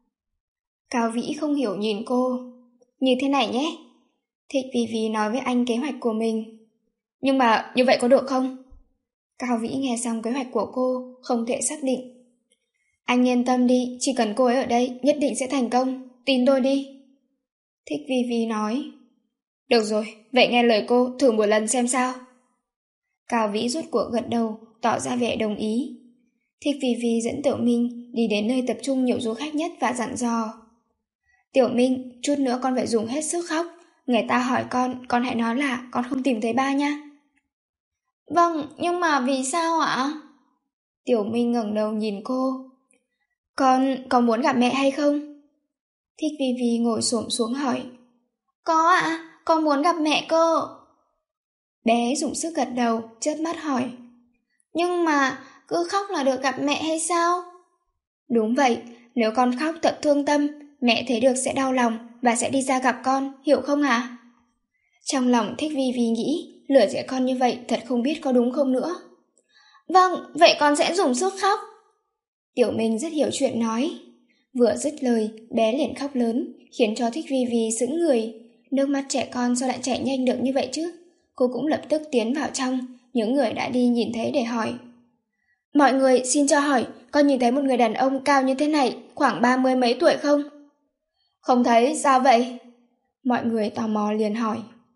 Cao Vĩ không hiểu nhìn cô. Như thế này nhé. Thích Vi Vi nói với anh kế hoạch của mình. Nhưng mà như vậy có được không? Cao Vĩ nghe xong kế hoạch của cô, không thể xác định. Anh yên tâm đi, chỉ cần cô ấy ở đây nhất định sẽ thành công, tin tôi đi. Thích Vi Vi nói. Được rồi, vậy nghe lời cô, thử một lần xem sao. Cao Vĩ rút cuộc gật đầu, tỏ ra vẻ đồng ý. Thích Vi Vi dẫn Tiểu Minh đi đến nơi tập trung nhiều du khách nhất và dặn dò. Tiểu Minh, chút nữa con phải dùng hết sức khóc. Người ta hỏi con, con hãy nói là con không tìm thấy ba nha. Vâng, nhưng mà vì sao ạ? Tiểu Minh ngẩng đầu nhìn cô. Con có muốn gặp mẹ hay không? Thích Vi Vi ngồi xổm xuống hỏi. Có ạ, con muốn gặp mẹ cơ. Bé dùng sức gật đầu, chớp mắt hỏi. Nhưng mà cứ khóc là được gặp mẹ hay sao? Đúng vậy, nếu con khóc thật thương tâm, mẹ thấy được sẽ đau lòng và sẽ đi ra gặp con, hiểu không hả? Trong lòng Thích Vi Vi nghĩ, lửa trẻ con như vậy thật không biết có đúng không nữa. Vâng, vậy con sẽ dùng sức khóc. Tiểu Minh rất hiểu chuyện nói. Vừa dứt lời, bé liền khóc lớn, khiến cho Thích Vi Vi sững người. Nước mắt trẻ con sao lại chảy nhanh được như vậy chứ? Cô cũng lập tức tiến vào trong, những người đã đi nhìn thấy để hỏi. Mọi người xin cho hỏi, con nhìn thấy một người đàn ông cao như thế này, khoảng ba mươi mấy tuổi không? Không thấy, sao vậy? Mọi người tò mò liền hỏi.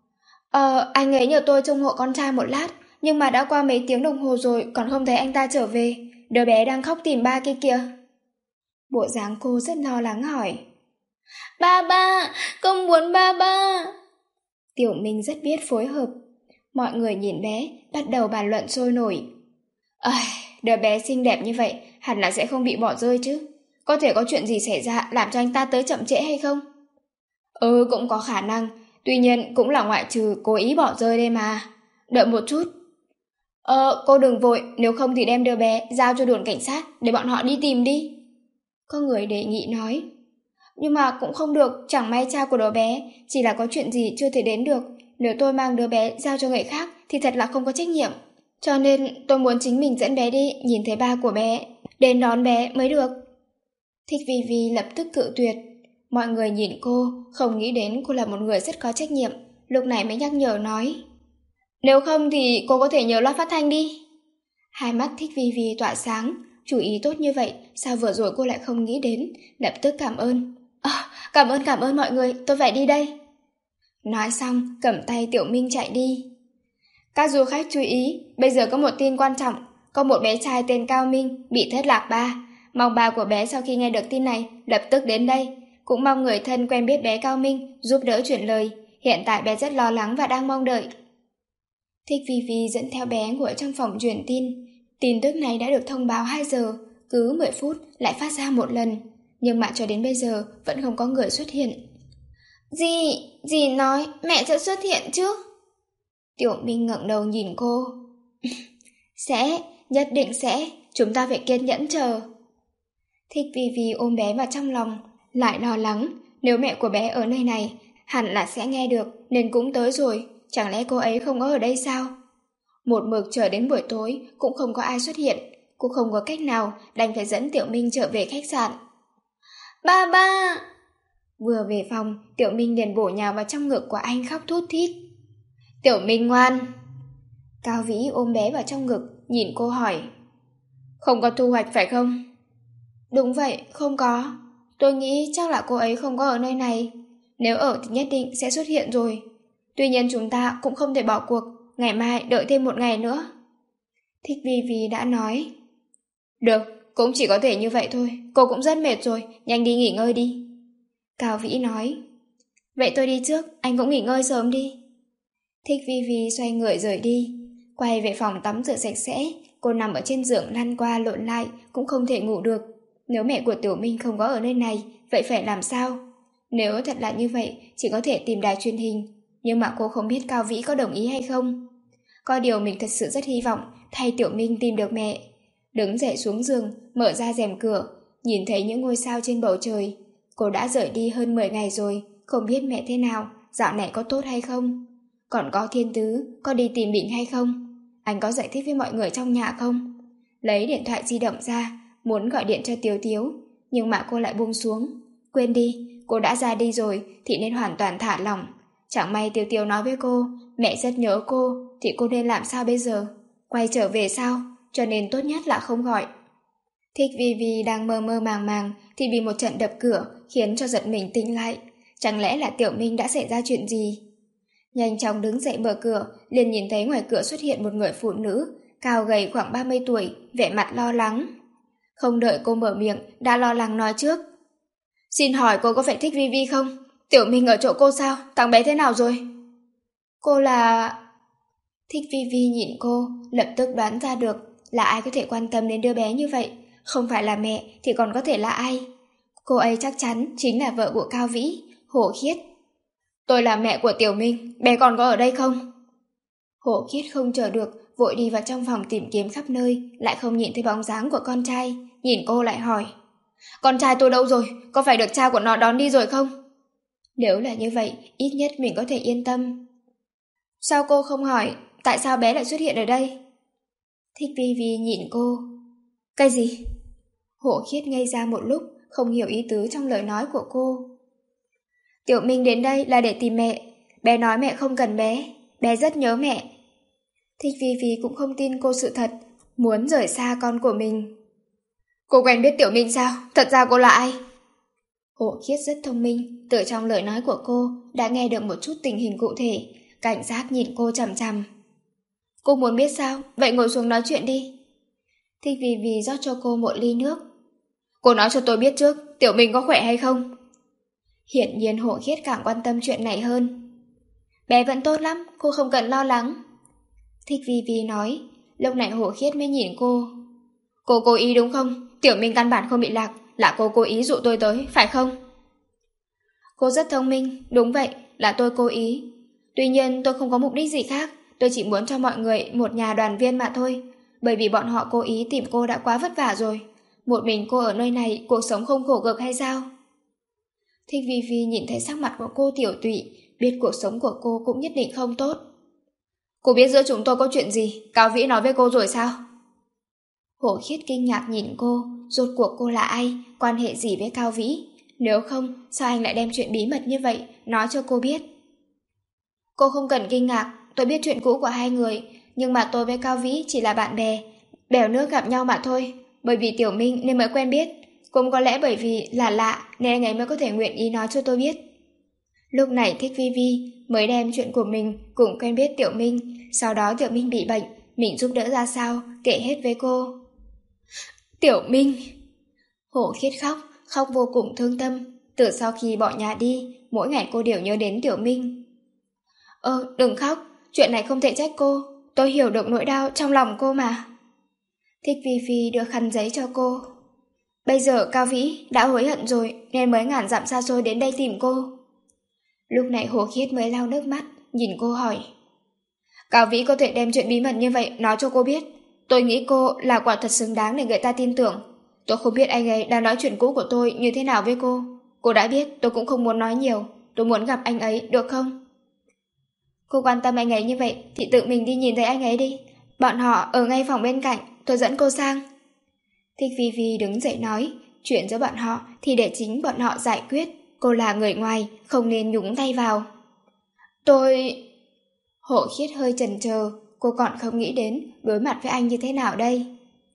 Ờ, anh ấy nhờ tôi trông hộ con trai một lát, nhưng mà đã qua mấy tiếng đồng hồ rồi còn không thấy anh ta trở về. Đứa bé đang khóc tìm ba kia kìa. Bộ dáng cô rất lo lắng hỏi. Ba ba, con muốn ba ba. Tiểu Minh rất biết phối hợp. Mọi người nhìn bé, bắt đầu bàn luận sôi nổi. Ây, đứa bé xinh đẹp như vậy, hẳn là sẽ không bị bỏ rơi chứ. Có thể có chuyện gì xảy ra làm cho anh ta tới chậm trễ hay không? Ừ, cũng có khả năng. Tuy nhiên cũng là ngoại trừ cố ý bỏ rơi đây mà. Đợi một chút. Ờ, cô đừng vội, nếu không thì đem đứa bé giao cho đồn cảnh sát để bọn họ đi tìm đi. Có người đề nghị nói. Nhưng mà cũng không được, chẳng may cha của đứa bé chỉ là có chuyện gì chưa thể đến được. Nếu tôi mang đứa bé giao cho người khác thì thật là không có trách nhiệm. Cho nên tôi muốn chính mình dẫn bé đi, nhìn thấy ba của bé, đến đón bé mới được. Thích Vi Vi lập tức cự tuyệt. Mọi người nhìn cô, không nghĩ đến cô là một người rất có trách nhiệm, lúc này mới nhắc nhở nói. Nếu không thì cô có thể nhớ loa phát thanh đi. Hai mắt Thích Vi Vi tỏa sáng, chủ ý tốt như vậy, sao vừa rồi cô lại không nghĩ đến, lập tức cảm ơn. À, cảm ơn cảm ơn mọi người, tôi phải đi đây. Nói xong, cầm tay Tiểu Minh chạy đi. Các du khách chú ý, bây giờ có một tin quan trọng, có một bé trai tên Cao Minh bị thất lạc ba. Mong ba của bé sau khi nghe được tin này lập tức đến đây. Cũng mong người thân quen biết bé Cao Minh giúp đỡ chuyển lời. Hiện tại bé rất lo lắng và đang mong đợi. Thích Vi Vi dẫn theo bé ngồi trong phòng truyền tin. Tin tức này đã được thông báo hai giờ, cứ mười phút lại phát ra một lần. Nhưng mà cho đến bây giờ vẫn không có người xuất hiện. Dì, dì nói mẹ sẽ xuất hiện chứ? Tiểu Minh ngẩng đầu nhìn cô. Sẽ, nhất định sẽ, chúng ta phải kiên nhẫn chờ. Thích Vi Vi ôm bé vào trong lòng, lại lo lắng, nếu mẹ của bé ở nơi này, hẳn là sẽ nghe được, nên cũng tới rồi, chẳng lẽ cô ấy không có ở đây sao? Một mực chờ đến buổi tối, cũng không có ai xuất hiện, cô không có cách nào, đành phải dẫn Tiểu Minh trở về khách sạn. Ba ba! Vừa về phòng, Tiểu Minh liền bổ nhào vào trong ngực của anh khóc thút thít. Tiểu Minh ngoan! Cao Vĩ ôm bé vào trong ngực, nhìn cô hỏi. Không có thu hoạch phải không? Đúng vậy, không có. Tôi nghĩ chắc là cô ấy không có ở nơi này. Nếu ở thì nhất định sẽ xuất hiện rồi. Tuy nhiên chúng ta cũng không thể bỏ cuộc, ngày mai đợi thêm một ngày nữa. Thích Vi Vi đã nói. Được, cũng chỉ có thể như vậy thôi. Cô cũng rất mệt rồi, nhanh đi nghỉ ngơi đi. Cao Vĩ nói. Vậy tôi đi trước, anh cũng nghỉ ngơi sớm đi. Thích Vi Vi xoay người rời đi. Quay về phòng tắm rửa sạch sẽ, cô nằm ở trên giường lăn qua lộn lại, cũng không thể ngủ được. Nếu mẹ của Tiểu Minh không có ở nơi này, vậy phải làm sao? Nếu thật là như vậy, chỉ có thể tìm đài truyền hình. Nhưng mà cô không biết Cao Vĩ có đồng ý hay không. Có điều mình thật sự rất hy vọng thay Tiểu Minh tìm được mẹ. Đứng dậy xuống giường, mở ra rèm cửa, nhìn thấy những ngôi sao trên bầu trời. Cô đã rời đi hơn mười ngày rồi, không biết mẹ thế nào, dạo này có tốt hay không? Còn có Thiên Tứ, có đi tìm Bình hay không? Anh có giải thích với mọi người trong nhà không? Lấy điện thoại di động ra, muốn gọi điện cho Tiếu Tiếu, nhưng mà cô lại buông xuống. Quên đi, cô đã ra đi rồi thì nên hoàn toàn thả lỏng. Chẳng may Tiếu Tiếu nói với cô, mẹ rất nhớ cô, thì cô nên làm sao bây giờ? Quay trở về sao? Cho nên tốt nhất là không gọi. Thích Vi Vi đang mơ mơ màng màng thì bị một trận đập cửa khiến cho giật mình tỉnh lại. Chẳng lẽ là Tiểu Minh đã xảy ra chuyện gì? Nhanh chóng đứng dậy mở cửa, liền nhìn thấy ngoài cửa xuất hiện một người phụ nữ, cao gầy khoảng ba mươi tuổi, vẻ mặt lo lắng. Không đợi cô mở miệng, đã lo lắng nói trước. Xin hỏi cô có phải Thích Vi Vi không? Tiểu Minh ở chỗ cô sao? Thằng bé thế nào rồi? Cô là... Thích Vi Vi nhìn cô, lập tức đoán ra được là ai có thể quan tâm đến đứa bé như vậy. Không phải là mẹ thì còn có thể là ai? Cô ấy chắc chắn chính là vợ của Cao Vĩ, Hồ Khiết. Tôi là mẹ của Tiểu Minh, bé còn có ở đây không? Hồ Khiết không chờ được, vội đi vào trong phòng tìm kiếm khắp nơi, lại không nhìn thấy bóng dáng của con trai. Nhìn cô lại hỏi. Con trai tôi đâu rồi? Có phải được cha của nó đón đi rồi không? Nếu là như vậy, ít nhất mình có thể yên tâm. Sao cô không hỏi tại sao bé lại xuất hiện ở đây? Thích Vi Vi nhìn cô. Cái gì? Hổ Khiết ngây ra một lúc, không hiểu ý tứ trong lời nói của cô. Tiểu Minh đến đây là để tìm mẹ. Bé nói mẹ không cần bé. Bé rất nhớ mẹ. Thích Vi Vi cũng không tin cô sự thật, muốn rời xa con của mình. Cô quen biết Tiểu Minh sao? Thật ra cô là ai? Hổ Khiết rất thông minh, từ trong lời nói của cô đã nghe được một chút tình hình cụ thể, cảnh giác nhìn cô chằm chằm. Cô muốn biết sao? Vậy ngồi xuống nói chuyện đi. Thích Vi Vi rót cho cô một ly nước. Cô nói cho tôi biết trước, Tiểu Minh có khỏe hay không? Hiển nhiên Hổ Khiết càng quan tâm chuyện này hơn. Bé vẫn tốt lắm, cô không cần lo lắng. Thích Vi Vi nói. Lúc này Hổ Khiết mới nhìn cô. Cô cố ý đúng không? Tiểu Minh căn bản không bị lạc, là cô cố ý dụ tôi tới, phải không? Cô rất thông minh, đúng vậy, là tôi cố ý. Tuy nhiên tôi không có mục đích gì khác, tôi chỉ muốn cho mọi người một nhà đoàn viên mà thôi. Bởi vì bọn họ cố ý tìm cô đã quá vất vả rồi. Một mình cô ở nơi này, cuộc sống không khổ cực hay sao? Thích Vi Vi nhìn thấy sắc mặt của cô tiểu tụy, biết cuộc sống của cô cũng nhất định không tốt. Cô biết giữa chúng tôi có chuyện gì? Cao Vĩ nói với cô rồi sao? Hổ Khiết kinh ngạc nhìn cô, rốt cuộc cô là ai, quan hệ gì với Cao Vĩ? Nếu không, sao anh lại đem chuyện bí mật như vậy, nói cho cô biết? Cô không cần kinh ngạc, tôi biết chuyện cũ của hai người, nhưng mà tôi với Cao Vĩ chỉ là bạn bè, bèo nước gặp nhau mà thôi. Bởi vì Tiểu Minh nên mới quen biết, cũng có lẽ bởi vì là lạ nên anh ấy mới có thể nguyện ý nói cho tôi biết. Lúc này Thích Vi Vi mới đem chuyện của mình cùng quen biết Tiểu Minh, sau đó Tiểu Minh bị bệnh, mình giúp đỡ ra sao, kể hết với cô. Tiểu Minh! Hổ Khiết khóc, khóc vô cùng thương tâm. Từ sau khi bỏ nhà đi, mỗi ngày cô đều nhớ đến Tiểu Minh. Ơ, đừng khóc, chuyện này không thể trách cô, tôi hiểu được nỗi đau trong lòng cô mà. Thích Vi Vi đưa khăn giấy cho cô. Bây giờ Cao Vĩ đã hối hận rồi nên mới ngàn dặm xa xôi đến đây tìm cô. Lúc này Hồ Khiết mới lau nước mắt, nhìn cô hỏi. Cao Vĩ có thể đem chuyện bí mật như vậy nói cho cô biết. Tôi nghĩ cô là quả thật xứng đáng để người ta tin tưởng. Tôi không biết anh ấy đang nói chuyện cũ của tôi như thế nào với cô. Cô đã biết tôi cũng không muốn nói nhiều. Tôi muốn gặp anh ấy, được không? Cô quan tâm anh ấy như vậy thì tự mình đi nhìn thấy anh ấy đi. Bọn họ ở ngay phòng bên cạnh, tôi dẫn cô sang. Thích Vi Vi đứng dậy nói, chuyện giữa bọn họ thì để chính bọn họ giải quyết. Cô là người ngoài, không nên nhúng tay vào. Tôi... Hộ Khiết hơi chần chờ, cô còn không nghĩ đến đối mặt với anh như thế nào đây.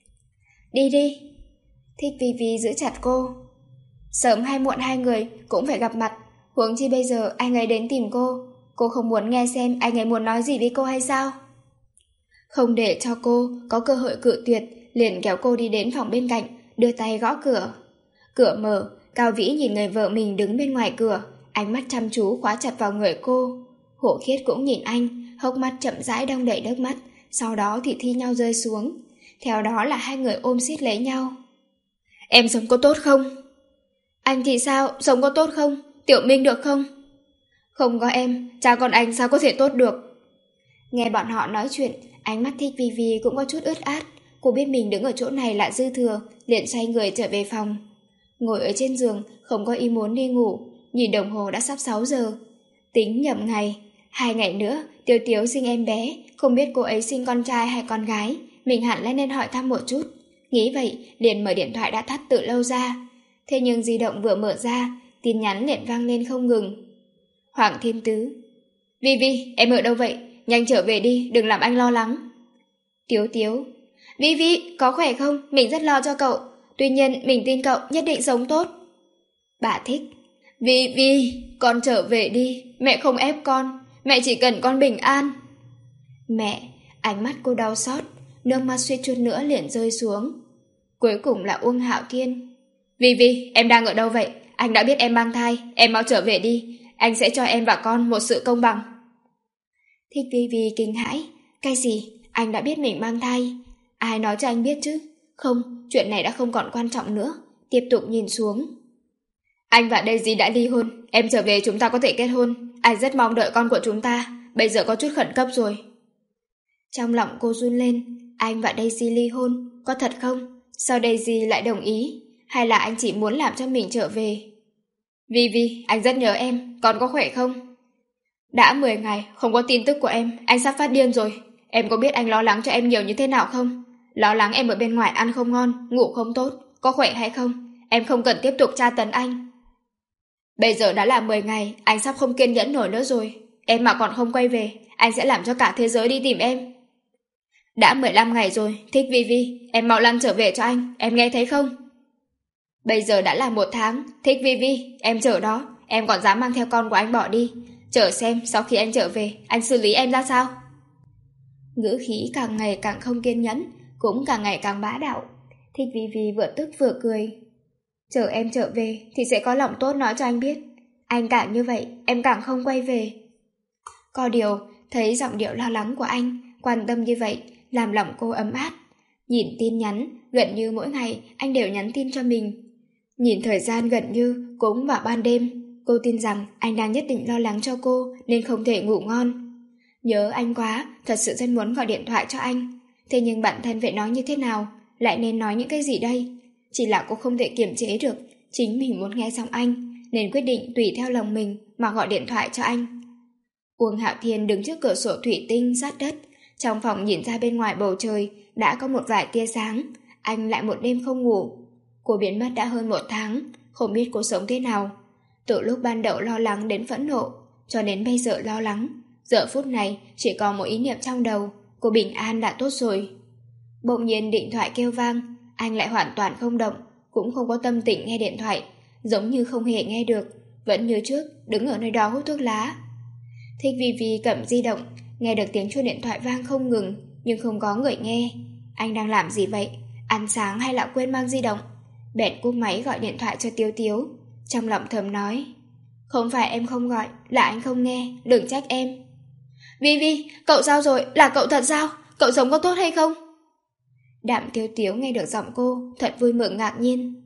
Đi đi. Thích Vi Vi giữ chặt cô. Sớm hay muộn hai người cũng phải gặp mặt, huống chi bây giờ anh ấy đến tìm cô. Cô không muốn nghe xem anh ấy muốn nói gì với cô hay sao? Không để cho cô có cơ hội cự tuyệt, liền kéo cô đi đến phòng bên cạnh, đưa tay gõ cửa. Cửa mở, Cao Vĩ nhìn người vợ mình đứng bên ngoài cửa, ánh mắt chăm chú khóa chặt vào người cô. Hổ Khiết cũng nhìn anh, hốc mắt chậm rãi đong đầy nước mắt, sau đó thì thi nhau rơi xuống. Theo đó là hai người ôm siết lấy nhau. Em sống có tốt không? Anh thì sao, sống có tốt không? Tiểu Minh được không? Không có em, cha con anh sao có thể tốt được? Nghe bọn họ nói chuyện, ánh mắt Thích Vi Vi cũng có chút ướt át. Cô biết mình đứng ở chỗ này là dư thừa, liền xoay người trở về phòng. Ngồi ở trên giường, không có ý muốn đi ngủ, nhìn đồng hồ đã sắp sáu giờ. Tính nhầm ngày, hai ngày nữa, Tiêu Tiếu sinh em bé, không biết cô ấy sinh con trai hay con gái, mình hẳn là nên hỏi thăm một chút. Nghĩ vậy, liền mở điện thoại đã tắt từ lâu ra. Thế nhưng di động vừa mở ra, tin nhắn liền vang lên không ngừng. Hoàng Thiên Tứ. Vi Vi, em ở đâu vậy? Nhanh trở về đi, đừng làm anh lo lắng. Tiếu Tiếu. Vi Vi, có khỏe không? Mình rất lo cho cậu. Tuy nhiên, mình tin cậu nhất định sống tốt. Bà Thích. Vi Vi, con trở về đi. Mẹ không ép con. Mẹ chỉ cần con bình an. Mẹ, ánh mắt cô đau xót, nước mắt suýt chút nữa liền rơi xuống. Cuối cùng là Uông Hạo Thiên. Vi Vi, em đang ở đâu vậy? Anh đã biết em mang thai, em mau trở về đi. Anh sẽ cho em và con một sự công bằng. Thích Vi Vi kinh hãi. Cái gì? Anh đã biết mình mang thai? Ai nói cho anh biết chứ? Không, chuyện này đã không còn quan trọng nữa. Tiếp tục nhìn xuống. Anh và Daisy đã ly hôn. Em trở về chúng ta có thể kết hôn. Anh rất mong đợi con của chúng ta. Bây giờ có chút khẩn cấp rồi. Trong lòng cô run lên. Anh và Daisy ly hôn, có thật không? Sao Daisy lại đồng ý? Hay là anh chỉ muốn làm cho mình trở về? Vi Vi, anh rất nhớ em. Con có khỏe không? Đã mười ngày không có tin tức của em, anh sắp phát điên rồi. Em có biết anh lo lắng cho em nhiều như thế nào không? Lo lắng em ở bên ngoài ăn không ngon, ngủ không tốt, có khỏe hay không. Em không cần tiếp tục tra tấn anh. Bây giờ đã là mười ngày, anh sắp không kiên nhẫn nổi nữa rồi. Em mà còn không quay về, anh sẽ làm cho cả thế giới đi tìm em. Đã mười lăm ngày rồi, Thích Vi Vi, em mau lăn trở về cho anh, em nghe thấy không? Bây giờ đã là một tháng, Thích Vi Vi, em chờ đó, em còn dám mang theo con của anh bỏ đi. Chờ xem sau khi em trở về, anh xử lý em ra sao? Ngữ khí càng ngày càng không kiên nhẫn, cũng càng ngày càng bá đạo. Thích Vi Vi vừa tức vừa cười. Chờ em trở về thì sẽ có lòng tốt nói cho anh biết. Anh càng như vậy, em càng không quay về. Có điều, thấy giọng điệu lo lắng của anh, quan tâm như vậy, làm lòng cô ấm áp. Nhìn tin nhắn, gần như mỗi ngày anh đều nhắn tin cho mình. Nhìn thời gian gần như cũng vào ban đêm, cô tin rằng anh đang nhất định lo lắng cho cô nên không thể ngủ ngon. Nhớ anh quá, thật sự rất muốn gọi điện thoại cho anh. Thế nhưng bản thân phải nói như thế nào, lại nên nói những cái gì đây? Chỉ là cô không thể kiềm chế được, chính mình muốn nghe xong anh, nên quyết định tùy theo lòng mình mà gọi điện thoại cho anh. Uông Hạo Thiên đứng trước cửa sổ thủy tinh sát đất, trong phòng nhìn ra bên ngoài bầu trời đã có một vài tia sáng. Anh lại một đêm không ngủ. Cô biến mất đã hơn một tháng, không biết cô sống thế nào. Từ lúc ban đầu lo lắng đến phẫn nộ, cho đến bây giờ lo lắng, giờ phút này chỉ còn một ý niệm trong đầu, cô bình an đã tốt rồi. Bỗng nhiên điện thoại kêu vang, anh lại hoàn toàn không động, cũng không có tâm tình nghe điện thoại, giống như không hề nghe được, vẫn như trước đứng ở nơi đó hút thuốc lá. Thích Vi Vi cầm di động, nghe được tiếng chuông điện thoại vang không ngừng, nhưng không có người nghe. Anh đang làm gì vậy? Ăn sáng hay là quên mang di động? Bèn cúp máy gọi điện thoại cho Tiếu Tiếu, trong lòng thầm nói: không phải em không gọi, là anh không nghe, đừng trách em. Vi Vi, cậu sao rồi? Là cậu thật sao? Cậu sống có tốt hay không? Đạm Tiếu Tiếu nghe được giọng cô, thật vui mừng ngạc nhiên.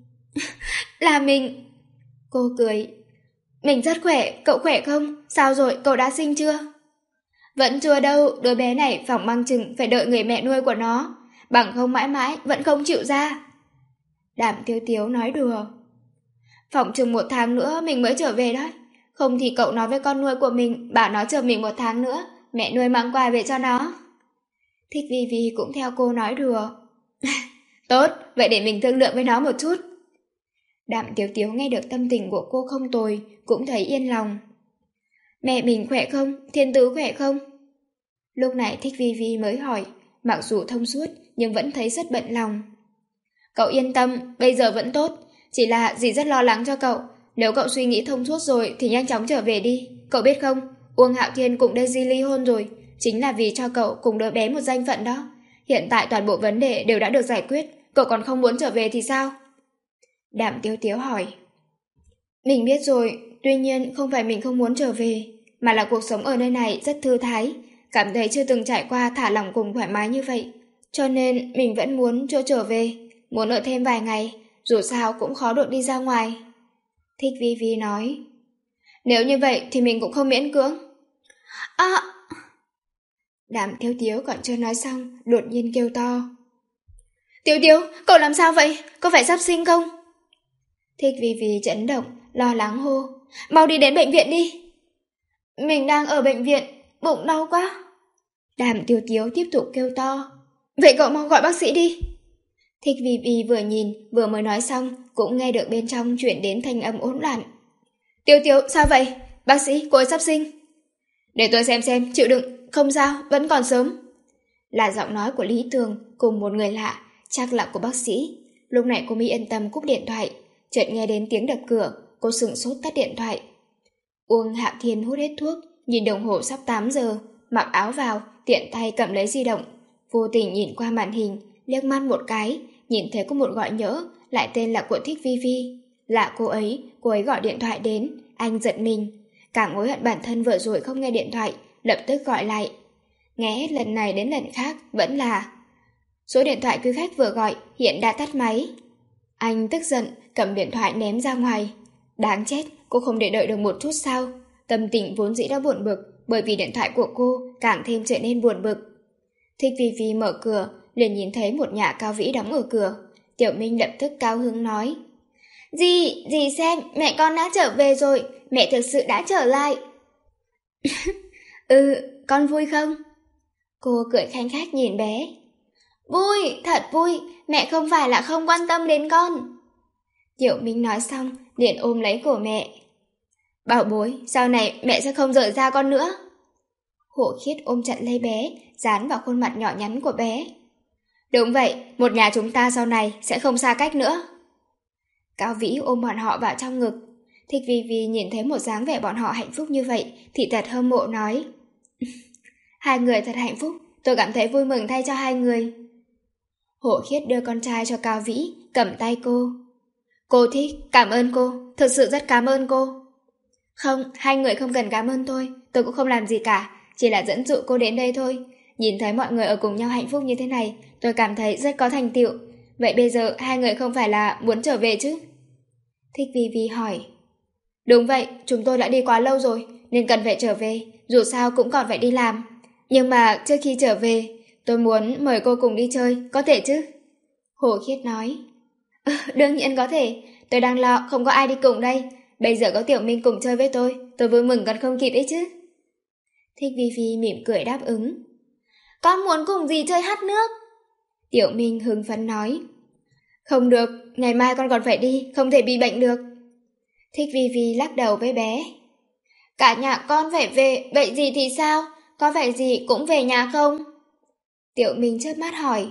Là mình. Cô cười. Mình rất khỏe, cậu khỏe không? Sao rồi, cậu đã sinh chưa? Vẫn chưa đâu, đứa bé này phỏng mang chừng phải đợi người mẹ nuôi của nó, bằng không mãi mãi vẫn không chịu ra. Đạm Tiếu Tiếu nói đùa. Phỏng chừng một tháng nữa mình mới trở về đó. Không thì cậu nói với con nuôi của mình, bảo nó chờ mình một tháng nữa, mẹ nuôi mang quà về cho nó. Thích Vi Vi cũng theo cô nói đùa. Tốt, vậy để mình thương lượng với nó một chút. Đạm Tiếu Tiếu nghe được tâm tình của cô không tồi, cũng thấy yên lòng. Mẹ mình khỏe không? Thiên Tứ khỏe không? Lúc này Thích Vi Vi mới hỏi, mặc dù thông suốt nhưng vẫn thấy rất bận lòng. Cậu yên tâm, bây giờ vẫn tốt, chỉ là dì rất lo lắng cho cậu. Nếu cậu suy nghĩ thông suốt rồi thì nhanh chóng trở về đi. Cậu biết không, Uông Hạo Thiên cùng Daisy ly hôn rồi, chính là vì cho cậu cùng đứa bé một danh phận đó. Hiện tại toàn bộ vấn đề đều đã được giải quyết, cậu còn không muốn trở về thì sao? Đạm Tiếu Tiếu hỏi. Mình biết rồi, tuy nhiên không phải mình không muốn trở về, mà là cuộc sống ở nơi này rất thư thái, cảm thấy chưa từng trải qua thả lỏng cùng thoải mái như vậy. Cho nên mình vẫn muốn cho trở về, muốn ở thêm vài ngày, dù sao cũng khó được đi ra ngoài. Thích Vi Vi nói. Nếu như vậy thì mình cũng không miễn cưỡng. À! Đạm Tiếu Tiếu còn chưa nói xong, đột nhiên kêu to. Tiếu Tiếu, cậu làm sao vậy? Có phải sắp sinh không? Thích Vi Vi chấn động, lo lắng hô. Mau đi đến bệnh viện đi. Mình đang ở bệnh viện, bụng đau quá. Đạm Tiếu Tiếu tiếp tục kêu to. Vậy cậu mau gọi bác sĩ đi. Thích Vi Vi vừa nhìn, vừa mới nói xong, cũng nghe được bên trong chuyển đến thanh âm hỗn loạn. Tiếu Tiếu, sao vậy? Bác sĩ, cô ấy sắp sinh. Để tôi xem xem, chịu đựng, không sao, vẫn còn sớm. Là giọng nói của Lý Tường cùng một người lạ, chắc là của bác sĩ. Lúc này cô mới yên tâm cúp điện thoại, chợt nghe đến tiếng đập cửa, cô sửng sốt tắt điện thoại. Uông Hạo Thiên hút hết thuốc, nhìn đồng hồ sắp tám giờ, mặc áo vào, tiện tay cầm lấy di động, vô tình nhìn qua màn hình, liếc mắt một cái, nhìn thấy có một gọi nhỡ, lại tên là của Thích Vi Vi. Là cô ấy, cô ấy gọi điện thoại đến, anh giật mình. Càng hối hận bản thân vừa rồi không nghe điện thoại, lập tức gọi lại. Nghe hết lần này đến lần khác, vẫn là số điện thoại quý khách vừa gọi hiện đã tắt máy. Anh tức giận, cầm điện thoại ném ra ngoài. Đáng chết, cô không để đợi được một chút sao? Tâm tình vốn dĩ đã buồn bực, bởi vì điện thoại của cô càng thêm trở nên buồn bực. Thích Vi Vi mở cửa, liền nhìn thấy một nhà Cao Vĩ đóng ở cửa. Tiểu Minh lập tức cao hứng nói. Dì, dì xem, mẹ con đã trở về rồi, mẹ thực sự đã trở lại. Ừ, con vui không? Cô cười khanh khách nhìn bé. Vui, thật vui, mẹ không phải là không quan tâm đến con. Tiểu Minh nói xong, liền ôm lấy cổ mẹ. Bảo bối, sau này mẹ sẽ không rời xa con nữa. Hộ Khiết ôm chặt lấy bé, dán vào khuôn mặt nhỏ nhắn của bé. Đúng vậy, một nhà chúng ta sau này sẽ không xa cách nữa. Cao Vĩ ôm bọn họ vào trong ngực. Thích Vi Vi nhìn thấy một dáng vẻ bọn họ hạnh phúc như vậy thì thật hâm mộ nói. Hai người thật hạnh phúc, tôi cảm thấy vui mừng thay cho hai người. Hộ Khiết đưa con trai cho Cao Vĩ, cầm tay cô. Cô thích, cảm ơn cô, thực sự rất cảm ơn cô. Không, hai người không cần cảm ơn tôi, tôi cũng không làm gì cả, chỉ là dẫn dụ cô đến đây thôi. Nhìn thấy mọi người ở cùng nhau hạnh phúc như thế này, tôi cảm thấy rất có thành tựu. Vậy bây giờ hai người không phải là muốn trở về chứ? Thích Vi Vi hỏi. Đúng vậy, chúng tôi đã đi quá lâu rồi, nên cần phải trở về, dù sao cũng còn phải đi làm. Nhưng mà trước khi trở về, tôi muốn mời cô cùng đi chơi, có thể chứ? Hồ Khiết nói. Ừ, đương nhiên có thể, tôi đang lo không có ai đi cùng đây. Bây giờ có Tiểu Minh cùng chơi với tôi, tôi vui mừng còn không kịp ấy chứ. Thích Vi Vi mỉm cười đáp ứng. Con muốn cùng dì chơi hát nước. Tiểu Minh hưng phấn nói. Không được, ngày mai con còn phải đi, không thể bị bệnh được. Thích Vi Vi lắc đầu với bé. Cả nhà con phải về, vậy dì thì sao? Có phải dì cũng về nhà không? Tiểu Minh chớp mắt hỏi.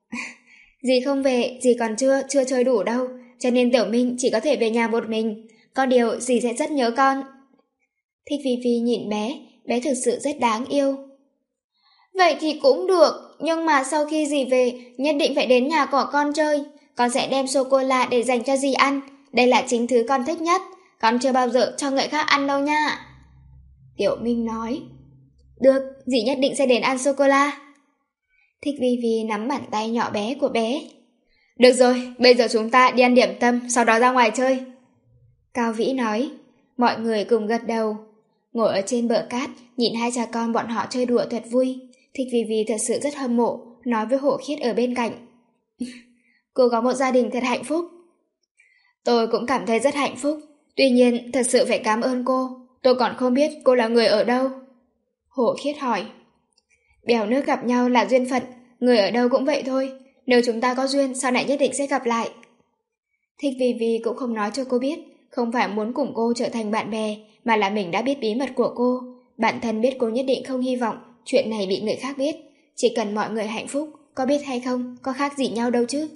Dì không về, dì còn chưa, chưa chơi đủ đâu, cho nên Tiểu Minh chỉ có thể về nhà một mình. Có điều dì sẽ rất nhớ con. Thích Vi Vi nhìn bé, bé thực sự rất đáng yêu. Vậy thì cũng được, nhưng mà sau khi dì về, nhất định phải đến nhà của con chơi. Con sẽ đem sô-cô-la để dành cho dì ăn. Đây là chính thứ con thích nhất. Con chưa bao giờ cho người khác ăn đâu nha. Tiểu Minh nói. Được, dì nhất định sẽ đến ăn sô-cô-la. Thích Vi Vi nắm bàn tay nhỏ bé của bé. Được rồi, bây giờ chúng ta đi ăn điểm tâm, sau đó ra ngoài chơi. Cao Vĩ nói. Mọi người cùng gật đầu. Ngồi ở trên bờ cát, nhìn hai cha con bọn họ chơi đùa thật vui. Thích Vi Vi thật sự rất hâm mộ, nói với Hổ Khiết ở bên cạnh. Cô có một gia đình thật hạnh phúc. Tôi cũng cảm thấy rất hạnh phúc. Tuy nhiên, thật sự phải cảm ơn cô. Tôi còn không biết cô là người ở đâu. Hổ Khiết hỏi. Bèo nước gặp nhau là duyên phận, người ở đâu cũng vậy thôi. Nếu chúng ta có duyên, sau này nhất định sẽ gặp lại. Thích Vi Vi cũng không nói cho cô biết, không phải muốn cùng cô trở thành bạn bè, mà là mình đã biết bí mật của cô. Bản thân biết cô nhất định không hy vọng chuyện này bị người khác biết. Chỉ cần mọi người hạnh phúc, có biết hay không, có khác gì nhau đâu chứ.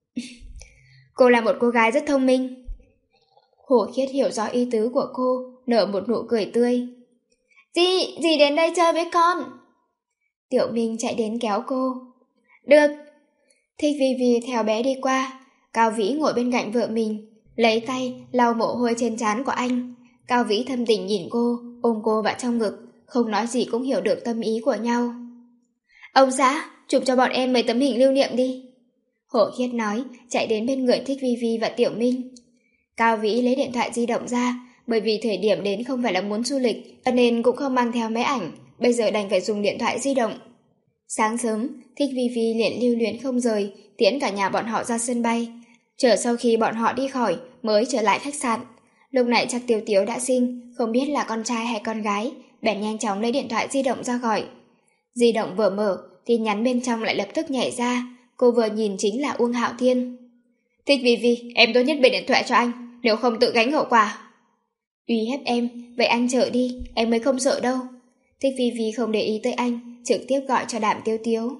Cô là một cô gái rất thông minh. Hổ Khiết hiểu rõ ý tứ của cô, nở một nụ cười tươi. Dì, dì đến đây chơi với con. Tiểu Minh chạy đến kéo cô. Được. Thích Vi Vi theo bé đi qua. Cao Vĩ ngồi bên cạnh vợ mình, lấy tay lau mồ hôi trên trán của anh. Cao Vĩ thâm tình nhìn cô, ôm cô vào trong ngực, không nói gì cũng hiểu được tâm ý của nhau. Ông xã, chụp cho bọn em mấy tấm hình lưu niệm đi. Hổ Khiết nói, chạy đến bên người Thích Vi Vi và Tiểu Minh. Cao Vĩ lấy điện thoại di động ra, bởi vì thời điểm đến không phải là muốn du lịch, nên cũng không mang theo máy ảnh, bây giờ đành phải dùng điện thoại di động. Sáng sớm, Thích Vi Vi liền lưu luyến không rời, tiễn cả nhà bọn họ ra sân bay. Chờ sau khi bọn họ đi khỏi, mới trở lại khách sạn. Lúc này chắc Tiếu Tiếu đã sinh, không biết là con trai hay con gái, bèn nhanh chóng lấy điện thoại di động ra gọi. Di động vừa mở, tin nhắn bên trong lại lập tức nhảy ra, cô vừa nhìn chính là Uông Hạo Thiên. Thích Vi Vi, em tốt nhất bật điện thoại cho anh, nếu không tự gánh hậu quả. Uy hiếp em, vậy anh chở đi, em mới không sợ đâu. Thích Vi Vi không để ý tới anh, trực tiếp gọi cho Đàm Tiếu Tiếu.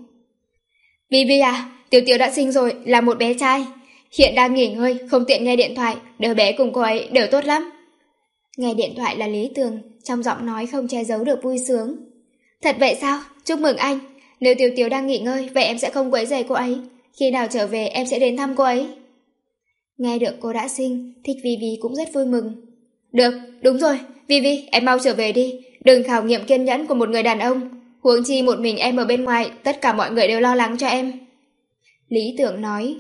Vi Vi à, Tiếu Tiếu đã sinh rồi, là một bé trai. Hiện đang nghỉ ngơi, không tiện nghe điện thoại, đứa bé cùng cô ấy đều tốt lắm. Nghe điện thoại là Lý Tường, trong giọng nói không che giấu được vui sướng. Thật vậy sao? Chúc mừng anh. Nếu Tiếu Tiếu đang nghỉ ngơi, vậy em sẽ không quấy rầy cô ấy. Khi nào trở về em sẽ đến thăm cô ấy. Nghe được cô đã sinh, Thích Vi Vi cũng rất vui mừng. Được, đúng rồi, Vi Vi, em mau trở về đi. Đừng khảo nghiệm kiên nhẫn của một người đàn ông. Huống chi một mình em ở bên ngoài, tất cả mọi người đều lo lắng cho em. Lý Tưởng nói.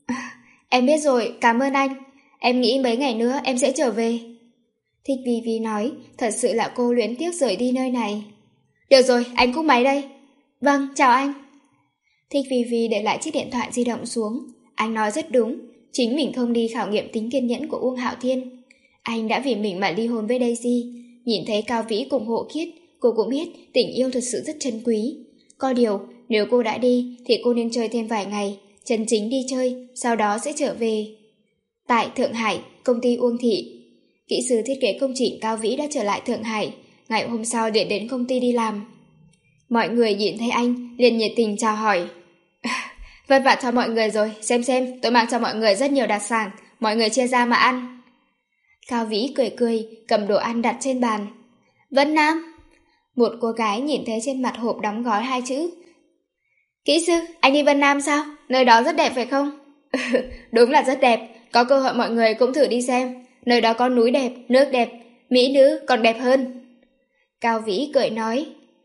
Em biết rồi, cảm ơn anh. Em nghĩ mấy ngày nữa em sẽ trở về. Thích Vi Vi nói, thật sự là cô luyến tiếc rời đi nơi này. Được rồi, anh cúp máy đây. Vâng, chào anh. Thích Vi Vi để lại chiếc điện thoại di động xuống. Anh nói rất đúng, chính mình không đi khảo nghiệm tính kiên nhẫn của Uông Hạo Thiên. Anh đã vì mình mà ly hôn với Daisy. Nhìn thấy Cao Vĩ cùng Hộ Khiết, cô cũng biết tình yêu thật sự rất trân quý. Có điều, nếu cô đã đi thì cô nên chơi thêm vài ngày, chân chính đi chơi, sau đó sẽ trở về. Tại Thượng Hải, công ty Uông Thị, kỹ sư thiết kế công trình Cao Vĩ đã trở lại Thượng Hải, ngày hôm sau điện đến công ty đi làm. Mọi người nhìn thấy anh, liền nhiệt tình chào hỏi. Vất vả cho mọi người rồi, xem xem, tôi mang cho mọi người rất nhiều đặc sản, mọi người chia ra mà ăn. Cao Vĩ cười cười, cầm đồ ăn đặt trên bàn. Vân Nam. Một cô gái nhìn thấy trên mặt hộp đóng gói hai chữ. Kỹ sư, anh đi Vân Nam sao? Nơi đó rất đẹp phải không? Đúng là rất đẹp, có cơ hội mọi người cũng thử đi xem. Nơi đó có núi đẹp, nước đẹp, mỹ nữ còn đẹp hơn. Cao Vĩ cười nói.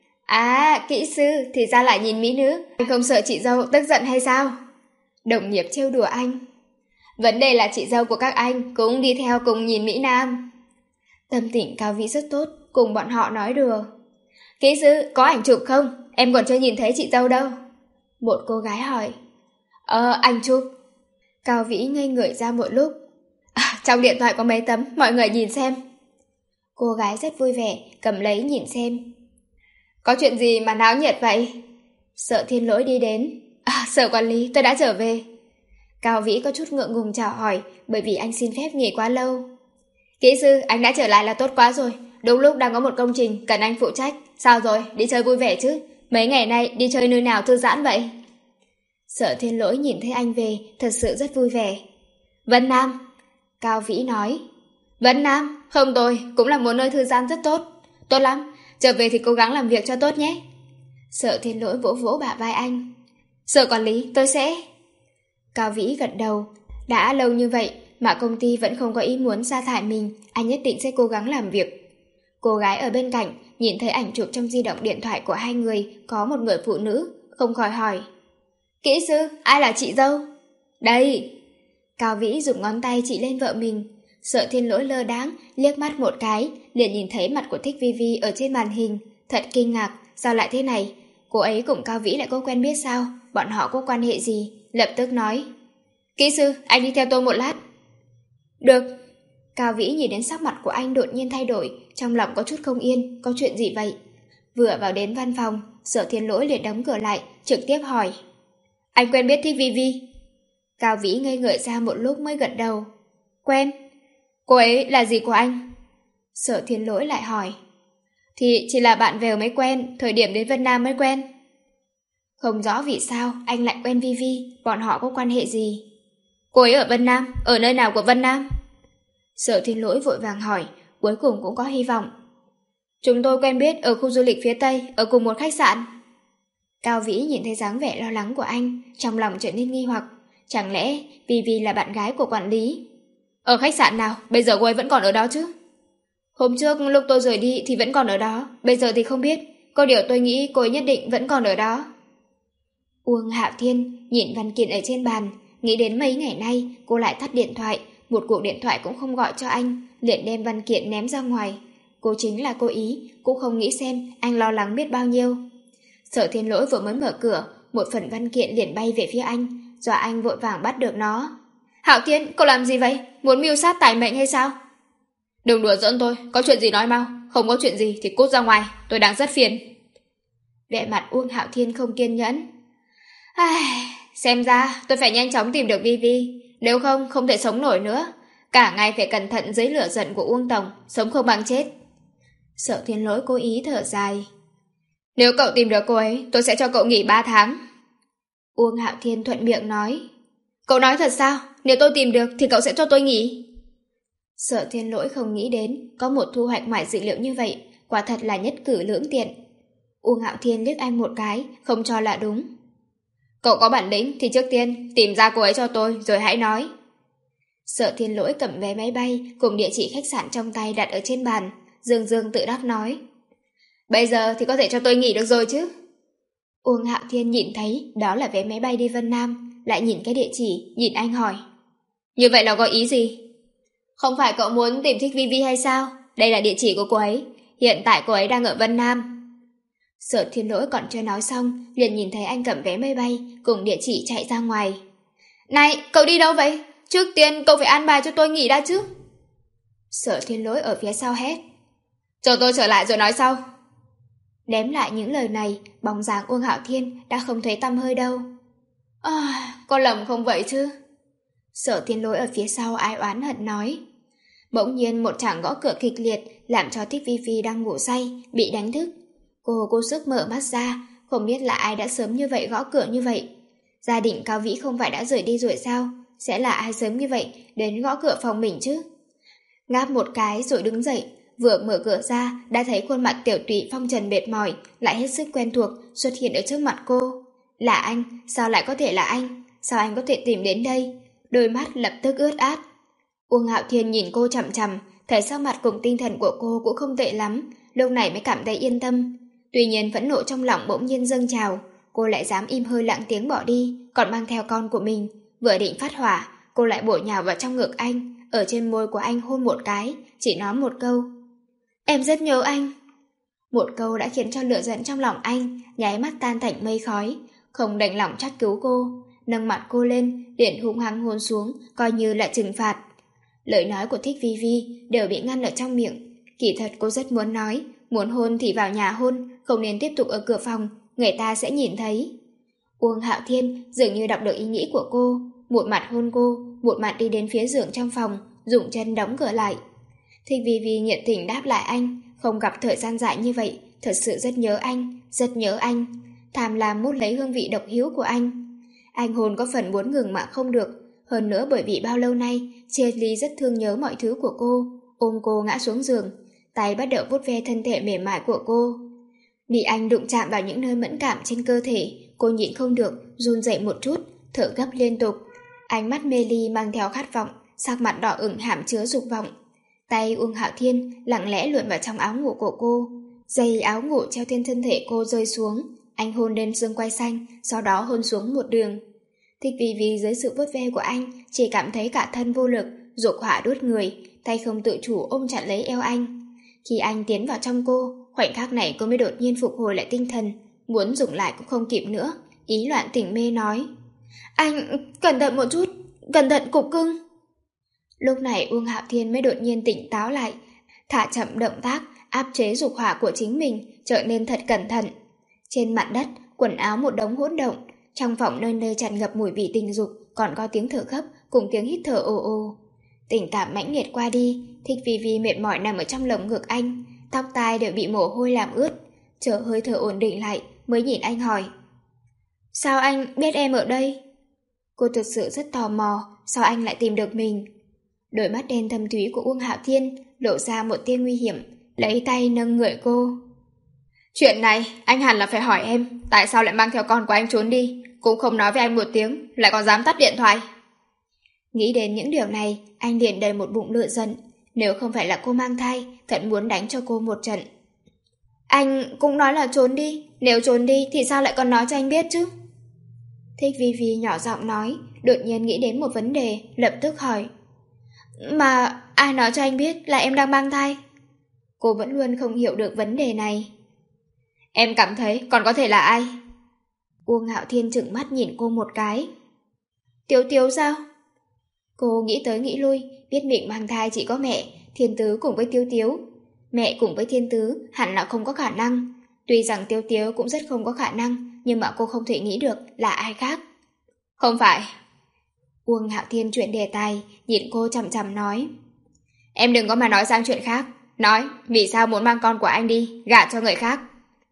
À, kỹ sư, thì ra lại nhìn mỹ nữ, anh không sợ chị dâu tức giận hay sao? Đồng nghiệp trêu đùa anh. Vấn đề là chị dâu của các anh cũng đi theo cùng nhìn Mỹ Nam. Tâm tình Cao Vĩ rất tốt, cùng bọn họ nói đùa. Kỹ sư, có ảnh chụp không? Em còn chưa nhìn thấy chị dâu đâu. Một cô gái hỏi. Ờ, ảnh chụp. Cao Vĩ ngây người ra một lúc. À, trong điện thoại có mấy tấm, mọi người nhìn xem. Cô gái rất vui vẻ, cầm lấy nhìn xem. Có chuyện gì mà náo nhiệt vậy? Sở Thiên Lỗi đi đến. À, sở quản lý, tôi đã trở về. Cao Vĩ có chút ngượng ngùng chào hỏi, bởi vì anh xin phép nghỉ quá lâu. Kỹ sư, anh đã trở lại là tốt quá rồi. Đúng lúc đang có một công trình cần anh phụ trách. Sao rồi, đi chơi vui vẻ chứ? Mấy ngày nay đi chơi nơi nào thư giãn vậy? Sở Thiên Lỗi nhìn thấy anh về, thật sự rất vui vẻ. Vân Nam. Cao Vĩ nói. Vân Nam, không tôi, cũng là một nơi thư giãn rất tốt. Tốt lắm, trở về thì cố gắng làm việc cho tốt nhé. Sở Thiên Lỗi vỗ vỗ bả vai anh. Sở quản lý, tôi sẽ... Cao Vĩ gật đầu. Đã lâu như vậy mà công ty vẫn không có ý muốn sa thải mình, anh nhất định sẽ cố gắng làm việc. Cô gái ở bên cạnh nhìn thấy ảnh chụp trong di động điện thoại của hai người có một người phụ nữ, không khỏi hỏi. Kỹ sư, ai là chị dâu? Đây. Cao Vĩ dùng ngón tay chỉ lên vợ mình. Sở Thiên Lỗi lơ đáng liếc mắt một cái, liền nhìn thấy mặt của Thích Vi Vi ở trên màn hình, thật kinh ngạc, sao lại thế này? Cô ấy cùng Cao Vĩ lại có quen biết sao? Bọn họ có quan hệ gì? Lập tức nói. Kỹ sư, anh đi theo tôi một lát. Được. Cao Vĩ nhìn đến sắc mặt của anh đột nhiên thay đổi, trong lòng có chút không yên, có chuyện gì vậy? Vừa vào đến văn phòng, Sở Thiên Lỗi liền đóng cửa lại, trực tiếp hỏi. Anh quen biết Thích Vi Vi? Cao Vĩ ngây người ra một lúc mới gật đầu. Quen. Cô ấy là gì của anh? Sở Thiên Lỗi lại hỏi. Thì chỉ là bạn bè mới quen, thời điểm đến Vân Nam mới quen. Không rõ vì sao anh lại quen Vi Vi, bọn họ có quan hệ gì? Cô ấy ở Vân Nam, ở nơi nào của Vân Nam? Sở Thiên Lỗi vội vàng hỏi, cuối cùng cũng có hy vọng. Chúng tôi quen biết ở khu du lịch phía Tây, ở cùng một khách sạn. Cao Vĩ nhìn thấy dáng vẻ lo lắng của anh, trong lòng trở nên nghi hoặc. Chẳng lẽ Vi Vi là bạn gái của quản lý? Ở khách sạn nào, bây giờ cô ấy vẫn còn ở đó chứ? Hôm trước lúc tôi rời đi thì vẫn còn ở đó, bây giờ thì không biết. Có điều tôi nghĩ cô ấy nhất định vẫn còn ở đó. Uông Hạo Thiên nhìn văn kiện ở trên bàn, nghĩ đến mấy ngày nay cô lại tắt điện thoại, một cuộc điện thoại cũng không gọi cho anh, liền đem văn kiện ném ra ngoài. Cô chính là cô ý, cũng không nghĩ xem anh lo lắng biết bao nhiêu. Sở Thiên Lỗi vừa mới mở cửa, một phần văn kiện liền bay về phía anh, dọa anh vội vàng bắt được nó. Hạo Thiên, cậu làm gì vậy? Muốn mưu sát tài mệnh hay sao? Đừng đùa giỡn tôi, có chuyện gì nói mau, không có chuyện gì thì cút ra ngoài, tôi đang rất phiền. Vẻ mặt Uông Hạo Thiên không kiên nhẫn. Ai, xem ra tôi phải nhanh chóng tìm được Vi Vi, nếu không không thể sống nổi nữa. Cả ngày phải cẩn thận dưới lửa giận của Uông Tổng, sống không bằng chết. Sở Thiên Lỗi cố ý thở dài. Nếu cậu tìm được cô ấy, tôi sẽ cho cậu nghỉ ba tháng. Uông Hạo Thiên thuận miệng nói. Cậu nói thật sao? Nếu tôi tìm được thì cậu sẽ cho tôi nghỉ. Sở Thiên Lỗi không nghĩ đến có một thu hoạch ngoài dự liệu như vậy, quả thật là nhất cử lưỡng tiện. Uông Hạo Thiên liếc anh một cái, không cho là đúng. Cậu có bản lĩnh thì trước tiên tìm ra cô ấy cho tôi rồi hãy nói. Sở Thiên Lỗi cầm vé máy bay cùng địa chỉ khách sạn trong tay đặt ở trên bàn, dương dương tự đắc nói. Bây giờ thì có thể cho tôi nghỉ được rồi chứ? Uông Hạo Thiên nhìn thấy đó là vé máy bay đi Vân Nam, lại nhìn cái địa chỉ, nhìn anh hỏi. Như vậy là có ý gì? Không phải cậu muốn tìm Thích Vi Vi hay sao? Đây là địa chỉ của cô ấy, hiện tại cô ấy đang ở Vân Nam. Sở Thiên Lỗi còn chưa nói xong, liền nhìn thấy anh cầm vé máy bay cùng địa chỉ chạy ra ngoài. Này, cậu đi đâu vậy? Trước tiên cậu phải an bài cho tôi nghỉ đã chứ. Sở Thiên Lỗi ở phía sau hét. Chờ tôi trở lại rồi nói sau. Đếm lại những lời này, bóng dáng Uông Hạo Thiên đã không thấy tăm hơi đâu. À, có lầm không vậy chứ? Sở Thiên Lỗi ở phía sau ai oán hận nói. Bỗng nhiên một tràng gõ cửa kịch liệt làm cho Thích Vi Vi đang ngủ say bị đánh thức. Cô cố sức mở mắt ra, không biết là ai đã sớm như vậy gõ cửa như vậy. Gia đình Cao Vĩ không phải đã rời đi rồi sao? Sẽ là ai sớm như vậy đến gõ cửa phòng mình chứ? Ngáp một cái rồi đứng dậy, vừa mở cửa ra đã thấy khuôn mặt tiểu tụy phong trần mệt mỏi lại hết sức quen thuộc xuất hiện ở trước mặt cô. Là anh, sao lại có thể là anh? Sao anh có thể tìm đến đây? Đôi mắt lập tức ướt át. Uông Hạo Thiên nhìn cô chằm chằm, thấy sắc mặt cùng tinh thần của cô cũng không tệ lắm, lúc này mới cảm thấy yên tâm. Tuy nhiên phẫn nộ trong lòng bỗng nhiên dâng trào, cô lại dám im hơi lặng tiếng bỏ đi, còn mang theo con của mình. Vừa định phát hỏa, cô lại bổ nhào vào trong ngực anh, ở trên môi của anh hôn một cái, chỉ nói một câu. Em rất nhớ anh. Một câu đã khiến cho lửa giận trong lòng anh nháy mắt tan thành mây khói, không đành lòng trách cứu cô, nâng mặt cô lên, liền hung hăng hôn xuống, coi như là trừng phạt. Lời nói của Thích Vi Vi đều bị ngăn ở trong miệng. Kỳ thật cô rất muốn nói, muốn hôn thì vào nhà hôn, không nên tiếp tục ở cửa phòng, người ta sẽ nhìn thấy. Uông Hạo Thiên dường như đọc được ý nghĩ của cô, một mặt hôn cô, một mặt đi đến phía giường trong phòng, dùng chân đóng cửa lại. Thích Vi Vi nhiệt tình đáp lại anh, không gặp thời gian dài như vậy, thật sự rất nhớ anh, rất nhớ anh. Tham lam mút lấy hương vị độc hiếu của anh. Anh hôn có phần muốn ngừng mà không được, hơn nữa bởi vì bao lâu nay Chia Ly rất thương nhớ mọi thứ của cô, ôm cô ngã xuống giường, tay bắt đầu vuốt ve thân thể mềm mại của cô. Bị anh đụng chạm vào những nơi mẫn cảm trên cơ thể, cô nhịn không được, run rẩy một chút, thở gấp liên tục. Ánh mắt mê ly mang theo khát vọng, sắc mặt đỏ ửng hàm chứa dục vọng. Tay Uông Hạo Thiên lặng lẽ luồn vào trong áo ngủ của cô, dây áo ngủ treo trên thân thể cô rơi xuống. Anh hôn lên xương quai xanh, sau đó hôn xuống một đường. Thích Vi Vi dưới sự vuốt ve của anh chỉ cảm thấy cả thân vô lực, dục hỏa đốt người, tay không tự chủ ôm chặt lấy eo anh. Khi anh tiến vào trong cô, khoảnh khắc này cô mới đột nhiên phục hồi lại tinh thần, muốn dùng lại cũng không kịp nữa, ý loạn tỉnh mê nói. Anh, cẩn thận một chút, cẩn thận cục cưng. Lúc này Uông Hạo Thiên mới đột nhiên tỉnh táo lại, thả chậm động tác, áp chế dục hỏa của chính mình, trở nên thật cẩn thận. Trên mặt đất, quần áo một đống hỗn độn, trong phòng nơi nơi tràn ngập mùi vị tình dục, còn có tiếng thở gấp cùng tiếng hít thở ồ ồ. Tình cảm mãnh liệt qua đi, Thích Vi Vi mệt mỏi nằm ở trong lồng ngực anh, tóc tai đều bị mồ hôi làm ướt, chờ hơi thở ổn định lại mới nhìn anh hỏi. Sao anh biết em ở đây? Cô thực sự rất tò mò, sao anh lại tìm được mình? Đôi mắt đen thâm thúy của Uông Hạo Thiên lộ ra một tia nguy hiểm, lấy tay nâng người cô. Chuyện này anh hẳn là phải hỏi em, tại sao lại mang theo con của anh trốn đi, cũng không nói với anh một tiếng, lại còn dám tắt điện thoại. Nghĩ đến những điều này, anh liền đầy một bụng lửa giận. Nếu không phải là cô mang thai, thật muốn đánh cho cô một trận. Anh cũng nói là trốn đi, nếu trốn đi thì sao lại còn nói cho anh biết chứ? Thích Vi Vi nhỏ giọng nói, đột nhiên nghĩ đến một vấn đề, lập tức hỏi. Mà ai nói cho anh biết là em đang mang thai? Cô vẫn luôn không hiểu được vấn đề này. Em cảm thấy còn có thể là ai? Uông Hạo Thiên trừng mắt nhìn cô một cái. Tiếu Tiếu sao? Cô nghĩ tới nghĩ lui, biết mình mang thai chỉ có mẹ, Thiên Tứ cùng với Tiếu Tiếu. Mẹ cùng với Thiên Tứ hẳn là không có khả năng. Tuy rằng Tiếu Tiếu cũng rất không có khả năng, nhưng mà cô không thể nghĩ được là ai khác. Không phải. Uông Hạo Thiên chuyển đề tài, nhìn cô chằm chằm nói. Em đừng có mà nói sang chuyện khác. Nói, vì sao muốn mang con của anh đi, gả cho người khác?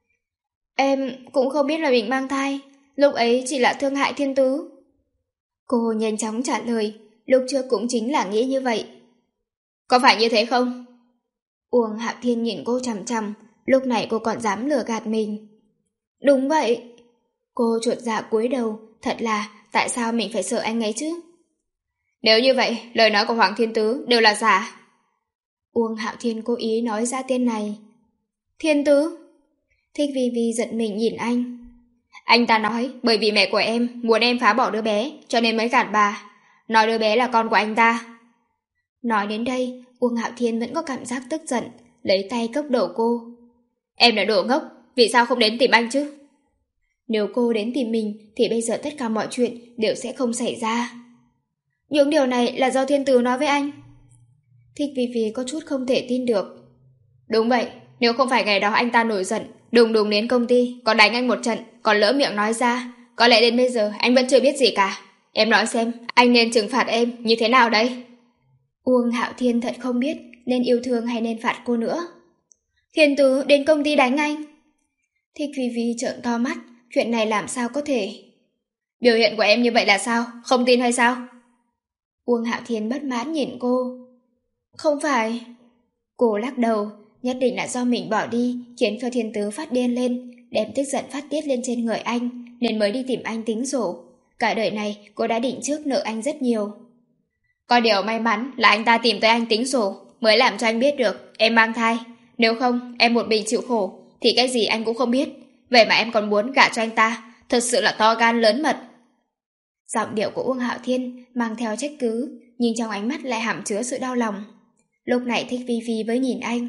Em cũng không biết là mình mang thai, lúc ấy chỉ là thương hại Thiên Tứ. Cô nhanh chóng trả lời, lúc trước cũng chính là nghĩ như vậy. Có phải như thế không? Uông Hạo Thiên nhìn cô chằm chằm, lúc này cô còn dám lừa gạt mình. Đúng vậy. Cô chuột dạ cúi đầu, thật là tại sao mình phải sợ anh ấy chứ? Nếu như vậy, lời nói của Hoàng Thiên Tứ đều là giả. Uông Hạo Thiên cố ý nói ra tên này. Thiên Tứ? Thích Vi Vi giận mình nhìn anh. Anh ta nói bởi vì mẹ của em muốn em phá bỏ đứa bé cho nên mới gạt bà, nói đứa bé là con của anh ta. Nói đến đây, Uông Hạo Thiên vẫn có cảm giác tức giận, lấy tay cốc đầu cô. Em là đồ ngốc, vì sao không đến tìm anh chứ? Nếu cô đến tìm mình thì bây giờ tất cả mọi chuyện đều sẽ không xảy ra. Những điều này là do Thiên Tứ nói với anh. Thích Vi Vi có chút không thể tin được. Đúng vậy, nếu không phải ngày đó anh ta nổi giận, Đùng đùng đến công ty, còn đánh anh một trận, còn lỡ miệng nói ra. Có lẽ đến bây giờ anh vẫn chưa biết gì cả. Em nói xem, anh nên trừng phạt em như thế nào đây? Uông Hạo Thiên thật không biết nên yêu thương hay nên phạt cô nữa. Thiên Tứ đến công ty đánh anh. Thích Vi Vi trợn to mắt, chuyện này làm sao có thể? Biểu hiện của em như vậy là sao? Không tin hay sao? Uông Hạo Thiên bất mãn nhìn cô. Không phải. Cô lắc đầu, nhất định là do mình bỏ đi khiến cho Thiên Tứ phát điên lên, đem tức giận phát tiết lên trên người anh, nên mới đi tìm anh tính sổ. Cả đời này cô đã định trước nợ anh rất nhiều. Có điều may mắn là anh ta tìm tới anh tính sổ, mới làm cho anh biết được em mang thai. Nếu không, em một mình chịu khổ thì cái gì anh cũng không biết. Vậy mà em còn muốn gả cho anh ta, thật sự là to gan lớn mật. Giọng điệu của Uông Hạo Thiên mang theo trách cứ, nhưng trong ánh mắt lại hàm chứa sự đau lòng. Lúc này Thích Vi Vi mới nhìn anh.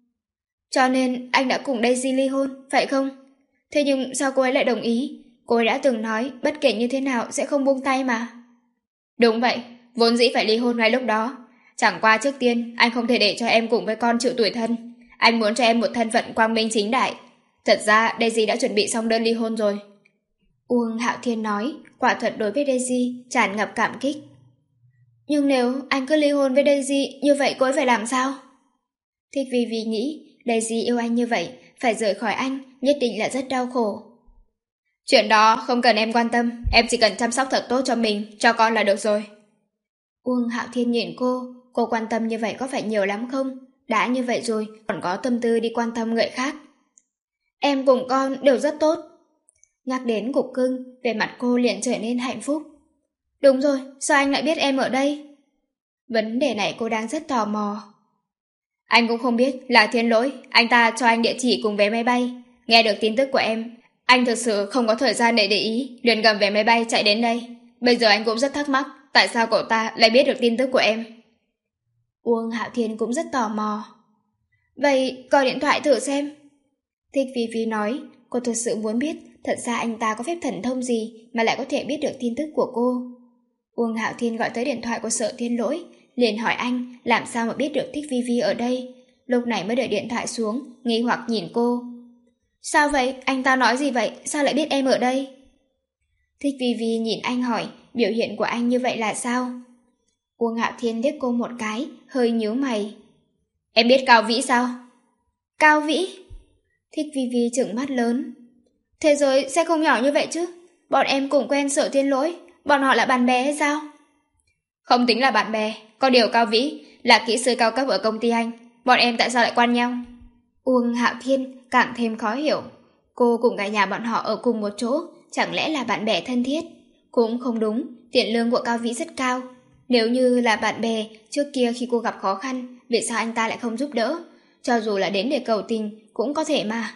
Cho nên anh đã cùng Daisy ly hôn, phải không? Thế nhưng sao cô ấy lại đồng ý? Cô ấy đã từng nói bất kể như thế nào sẽ không buông tay mà. Đúng vậy, vốn dĩ phải ly hôn ngay lúc đó. Chẳng qua trước tiên anh không thể để cho em cùng với con chịu tủi thân. Anh muốn cho em một thân phận quang minh chính đại. Thật ra Daisy đã chuẩn bị xong đơn ly hôn rồi. Uông Hạo Thiên nói, quả thật đối với Daisy tràn ngập cảm kích. Nhưng nếu anh cứ ly hôn với Daisy, như vậy cô ấy phải làm sao? Thích Vi Vi nghĩ Daisy yêu anh như vậy, phải rời khỏi anh nhất định là rất đau khổ. Chuyện đó không cần em quan tâm, em chỉ cần chăm sóc thật tốt cho mình, cho con là được rồi. Uông Hạo Thiên nhìn cô, cô quan tâm như vậy có phải nhiều lắm không? Đã như vậy rồi, còn có tâm tư đi quan tâm người khác. Em cùng con đều rất tốt. Nhắc đến cục cưng, về mặt cô liền trở nên hạnh phúc. Đúng rồi, sao anh lại biết em ở đây? Vấn đề này cô đang rất tò mò. Anh cũng không biết, là Thiên Lỗi, anh ta cho anh địa chỉ cùng vé máy bay. Nghe được tin tức của em, anh thực sự không có thời gian để để ý, liền cầm vé máy bay chạy đến đây. Bây giờ anh cũng rất thắc mắc, tại sao cậu ta lại biết được tin tức của em? Uông Hạo Thiên cũng rất tò mò. Vậy gọi điện thoại thử xem. Thích Vi Vi nói, cô thực sự muốn biết thật ra anh ta có phép thần thông gì mà lại có thể biết được tin tức của cô. Uông Hạo Thiên gọi tới điện thoại của Sở Thiên Lỗi, liền hỏi anh làm sao mà biết được Thích Vi Vi ở đây. Lúc này mới đợi điện thoại xuống, nghi hoặc nhìn cô. Sao vậy? Anh ta nói gì vậy? Sao lại biết em ở đây? Thích Vi Vi nhìn anh hỏi, biểu hiện của anh như vậy là sao? Uông Hạo Thiên liếc cô một cái, hơi nhíu mày. Em biết Cao Vĩ sao? Cao Vĩ? Thích Vi Vi trừng mắt lớn. Thế giới sẽ không nhỏ như vậy chứ? Bọn em cùng quen Sở Thiên Lỗi, bọn họ là bạn bè hay sao? Không tính là bạn bè, có điều Cao Vĩ là kỹ sư cao cấp ở công ty anh. Bọn em tại sao lại quen nhau? Uông Hạo Thiên càng thêm khó hiểu. Cô cùng cả nhà bọn họ ở cùng một chỗ, chẳng lẽ là bạn bè thân thiết? Cũng không đúng, tiền lương của Cao Vĩ rất cao. Nếu như là bạn bè, trước kia khi cô gặp khó khăn, vì sao anh ta lại không giúp đỡ? Cho dù là đến để cầu tình, cũng có thể mà.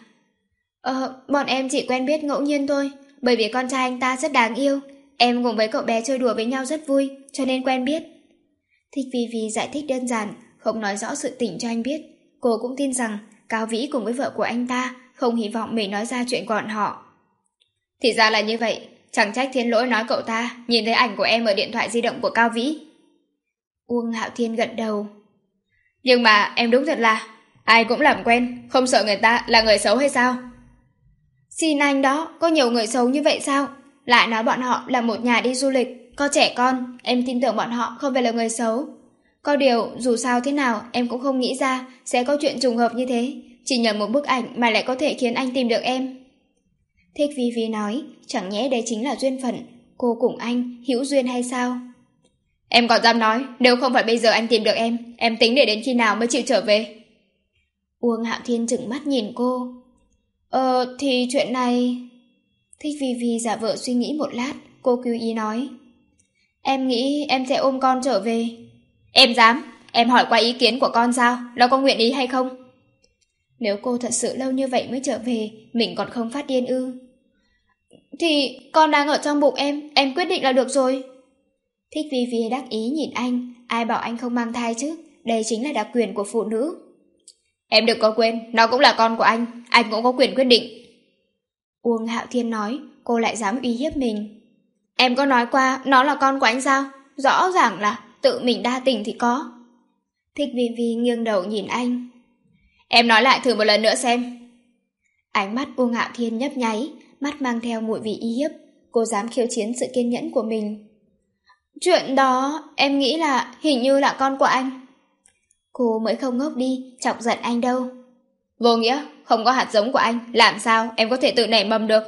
Ờ, bọn em chỉ quen biết ngẫu nhiên thôi, bởi vì con trai anh ta rất đáng yêu. Em cùng với cậu bé chơi đùa với nhau rất vui, cho nên quen biết. Thích Vi Vi giải thích đơn giản, không nói rõ sự tình cho anh biết. Cô cũng tin rằng Cao Vĩ cùng với vợ của anh ta không hy vọng mình nói ra chuyện của bọn họ. Thì ra là như vậy, chẳng trách Thiên Lỗi nói cậu ta nhìn thấy ảnh của em ở điện thoại di động của Cao Vĩ. Uông Hạo Thiên gật đầu. Nhưng mà em đúng thật là ai cũng làm quen, không sợ người ta là người xấu hay sao? Xin anh đó, có nhiều người xấu như vậy sao? Lại nói bọn họ là một nhà đi du lịch, có trẻ con, em tin tưởng bọn họ không phải là người xấu. Có điều, dù sao thế nào, em cũng không nghĩ ra sẽ có chuyện trùng hợp như thế. Chỉ nhờ một bức ảnh mà lại có thể khiến anh tìm được em. Thích Vi Vi nói, chẳng nhẽ đây chính là duyên phận, cô cùng anh hữu duyên hay sao? Em còn dám nói, nếu không phải bây giờ anh tìm được em, em tính để đến khi nào mới chịu trở về? Uông Hạo Thiên trừng mắt nhìn cô. Ờ, thì chuyện này... Thích Vi Vi giả vờ suy nghĩ một lát, cô cứu ý nói. Em nghĩ em sẽ ôm con trở về. Em dám? Em hỏi qua ý kiến của con sao? Nó có nguyện ý hay không? Nếu cô thật sự lâu như vậy mới trở về, mình còn không phát điên ư? Thì con đang ở trong bụng em, em quyết định là được rồi. Thích Vi Vi đắc ý nhìn anh, ai bảo anh không mang thai chứ? Đây chính là đặc quyền của phụ nữ. Em đừng có quên, nó cũng là con của anh, anh cũng có quyền quyết định. Uông Hạo Thiên nói, cô lại dám uy hiếp mình. Em có nói qua nó là con của anh sao? Rõ ràng là tự mình đa tình thì có. Thích Vi Vi nghiêng đầu nhìn anh. Em nói lại thử một lần nữa xem. Ánh mắt Uông Hạo Thiên nhấp nháy, mắt mang theo mùi vị y hiếp. Cô dám khiêu chiến sự kiên nhẫn của mình. Chuyện đó em nghĩ là hình như là con của anh. Cô mới không ngốc đi, chọc giận anh đâu. Vô nghĩa, không có hạt giống của anh, làm sao em có thể tự nảy mầm được?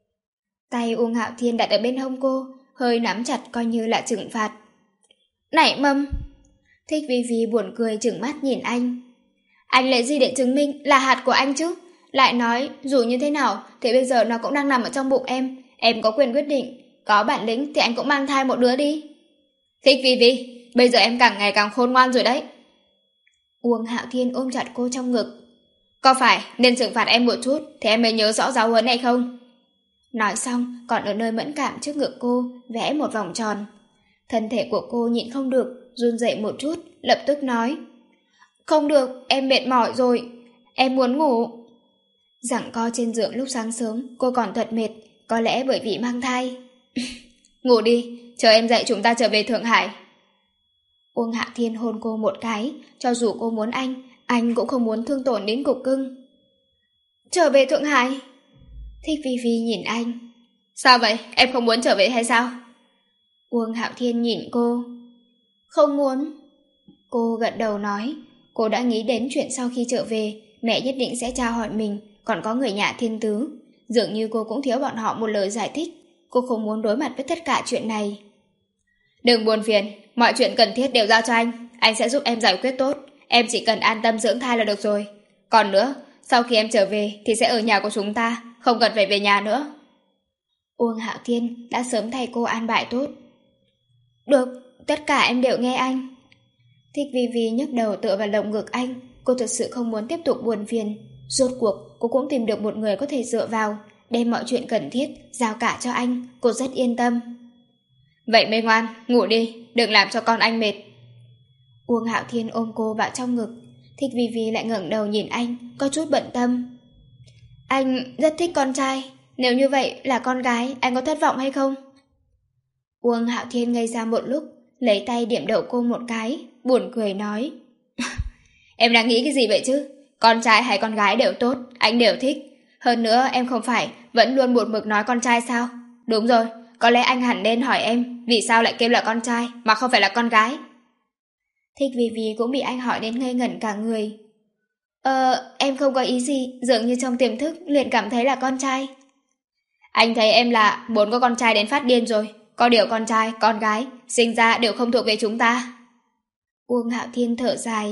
Tay Uông Hạo Thiên đặt ở bên hông cô, hơi nắm chặt coi như là trừng phạt. Nảy mầm? Thích Vi Vi buồn cười trừng mắt nhìn anh. Anh lấy gì để chứng minh là hạt của anh chứ? Lại nói, dù như thế nào thì bây giờ nó cũng đang nằm ở trong bụng em. Em có quyền quyết định. Có bản lĩnh thì anh cũng mang thai một đứa đi. Thích Vi Vi, bây giờ em càng ngày càng khôn ngoan rồi đấy. Uông Hạo Thiên ôm chặt cô trong ngực. Có phải nên trừng phạt em một chút thì em mới nhớ rõ giáo huấn hay không? Nói xong còn ở nơi mẫn cảm trước ngực cô vẽ một vòng tròn. Thân thể của cô nhịn không được, run rẩy một chút, lập tức nói. Không được, em mệt mỏi rồi, em muốn ngủ. Giằng co trên giường lúc sáng sớm, cô còn thật mệt, có lẽ bởi vì mang thai. Ngủ đi, chờ em dậy chúng ta trở về Thượng Hải. Uông Hạo Thiên hôn cô một cái, cho dù cô muốn anh, anh cũng không muốn thương tổn đến cục cưng. Trở về Thượng Hải? Thích Vi Vi nhìn anh. Sao vậy, em không muốn trở về hay sao? Uông Hạo Thiên nhìn cô. Không muốn. Cô gật đầu nói, cô đã nghĩ đến chuyện sau khi trở về, mẹ nhất định sẽ tra hỏi mình, còn có người nhà Thiên Tứ. Dường như cô cũng thiếu bọn họ một lời giải thích. Cô không muốn đối mặt với tất cả chuyện này. Đừng buồn phiền, mọi chuyện cần thiết đều giao cho anh. Anh sẽ giúp em giải quyết tốt. Em chỉ cần an tâm dưỡng thai là được rồi. Còn nữa, sau khi em trở về thì sẽ ở nhà của chúng ta, không cần phải về nhà nữa. Uông Hạo Thiên đã sớm thay cô an bài tốt. Được, tất cả em đều nghe anh. Thích Vi Vi nhấc đầu tựa vào lồng ngực anh. Cô thật sự không muốn tiếp tục buồn phiền. Rốt cuộc cô cũng tìm được một người có thể dựa vào, đem mọi chuyện cần thiết giao cả cho anh. Cô rất yên tâm. Vậy mê ngoan, ngủ đi, đừng làm cho con anh mệt. Uông Hạo Thiên ôm cô vào trong ngực. Thích Vi Vi lại ngẩng đầu nhìn anh, có chút bận tâm. Anh rất thích con trai, nếu như vậy là con gái, anh có thất vọng hay không? Uông Hạo Thiên ngây ra một lúc, lấy tay điểm đầu cô một cái, buồn cười nói. Em đang nghĩ cái gì vậy chứ? Con trai hay con gái đều tốt, anh đều thích. Hơn nữa em không phải vẫn luôn một mực nói con trai sao? Đúng rồi, có lẽ anh hẳn nên hỏi em vì sao lại kêu là con trai mà không phải là con gái. Thích Vi Vi cũng bị anh hỏi đến ngây ngẩn cả người. Ờ, em không có ý gì, dường như trong tiềm thức liền cảm thấy là con trai. Anh thấy em là muốn có con trai đến phát điên rồi. Có điều con trai, con gái sinh ra đều không thuộc về chúng ta. Uông Hạo Thiên thở dài.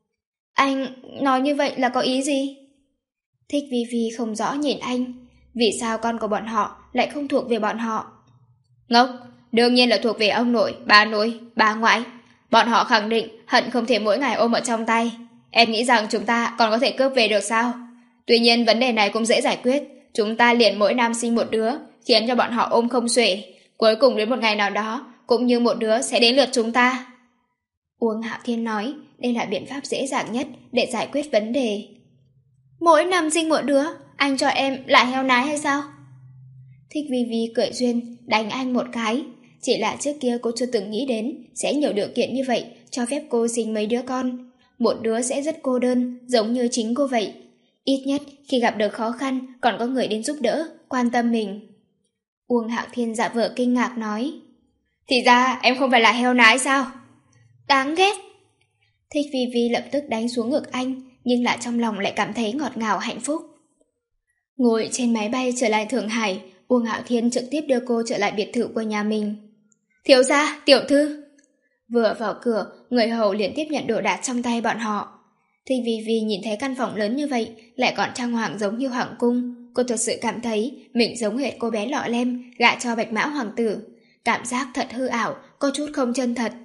Anh nói như vậy là có ý gì? Thích Vi Vi không rõ nhìn anh. Vì sao con của bọn họ lại không thuộc về bọn họ? Ngốc, đương nhiên là thuộc về ông nội, bà nội, bà ngoại. Bọn họ khẳng định hận không thể mỗi ngày ôm ở trong tay. Em nghĩ rằng chúng ta còn có thể cướp về được sao? Tuy nhiên vấn đề này cũng dễ giải quyết. Chúng ta liền mỗi năm sinh một đứa, khiến cho bọn họ ôm không xuể. Cuối cùng đến một ngày nào đó, cũng như một đứa sẽ đến lượt chúng ta. Uông Hạo Thiên nói, đây là biện pháp dễ dàng nhất để giải quyết vấn đề. Mỗi năm sinh một đứa, anh cho em lại heo nái hay sao? Thích Vi Vi cười duyên, đánh anh một cái. Chỉ là trước kia cô chưa từng nghĩ đến sẽ nhiều điều kiện như vậy cho phép cô sinh mấy đứa con. Một đứa sẽ rất cô đơn, giống như chính cô vậy. Ít nhất khi gặp được khó khăn còn có người đến giúp đỡ, quan tâm mình. Uông Hạo Thiên giả vờ kinh ngạc nói. Thì ra em không phải là heo nái sao? Đáng ghét. Thích Vi Vi lập tức đánh xuống ngực anh, nhưng lại trong lòng lại cảm thấy ngọt ngào hạnh phúc. Ngồi trên máy bay trở lại Thượng Hải, Uông Hạo Thiên trực tiếp đưa cô trở lại biệt thự của nhà mình. Thiếu gia, tiểu thư. Vừa vào cửa, người hầu liền tiếp nhận đồ đạc trong tay bọn họ. Thích Vi Vi nhìn thấy căn phòng lớn như vậy, lại còn trang hoàng giống như hoàng cung. Cô thật sự cảm thấy mình giống hệt cô bé lọ lem gả cho Bạch Mã hoàng tử. Cảm giác thật hư ảo, có chút không chân thật.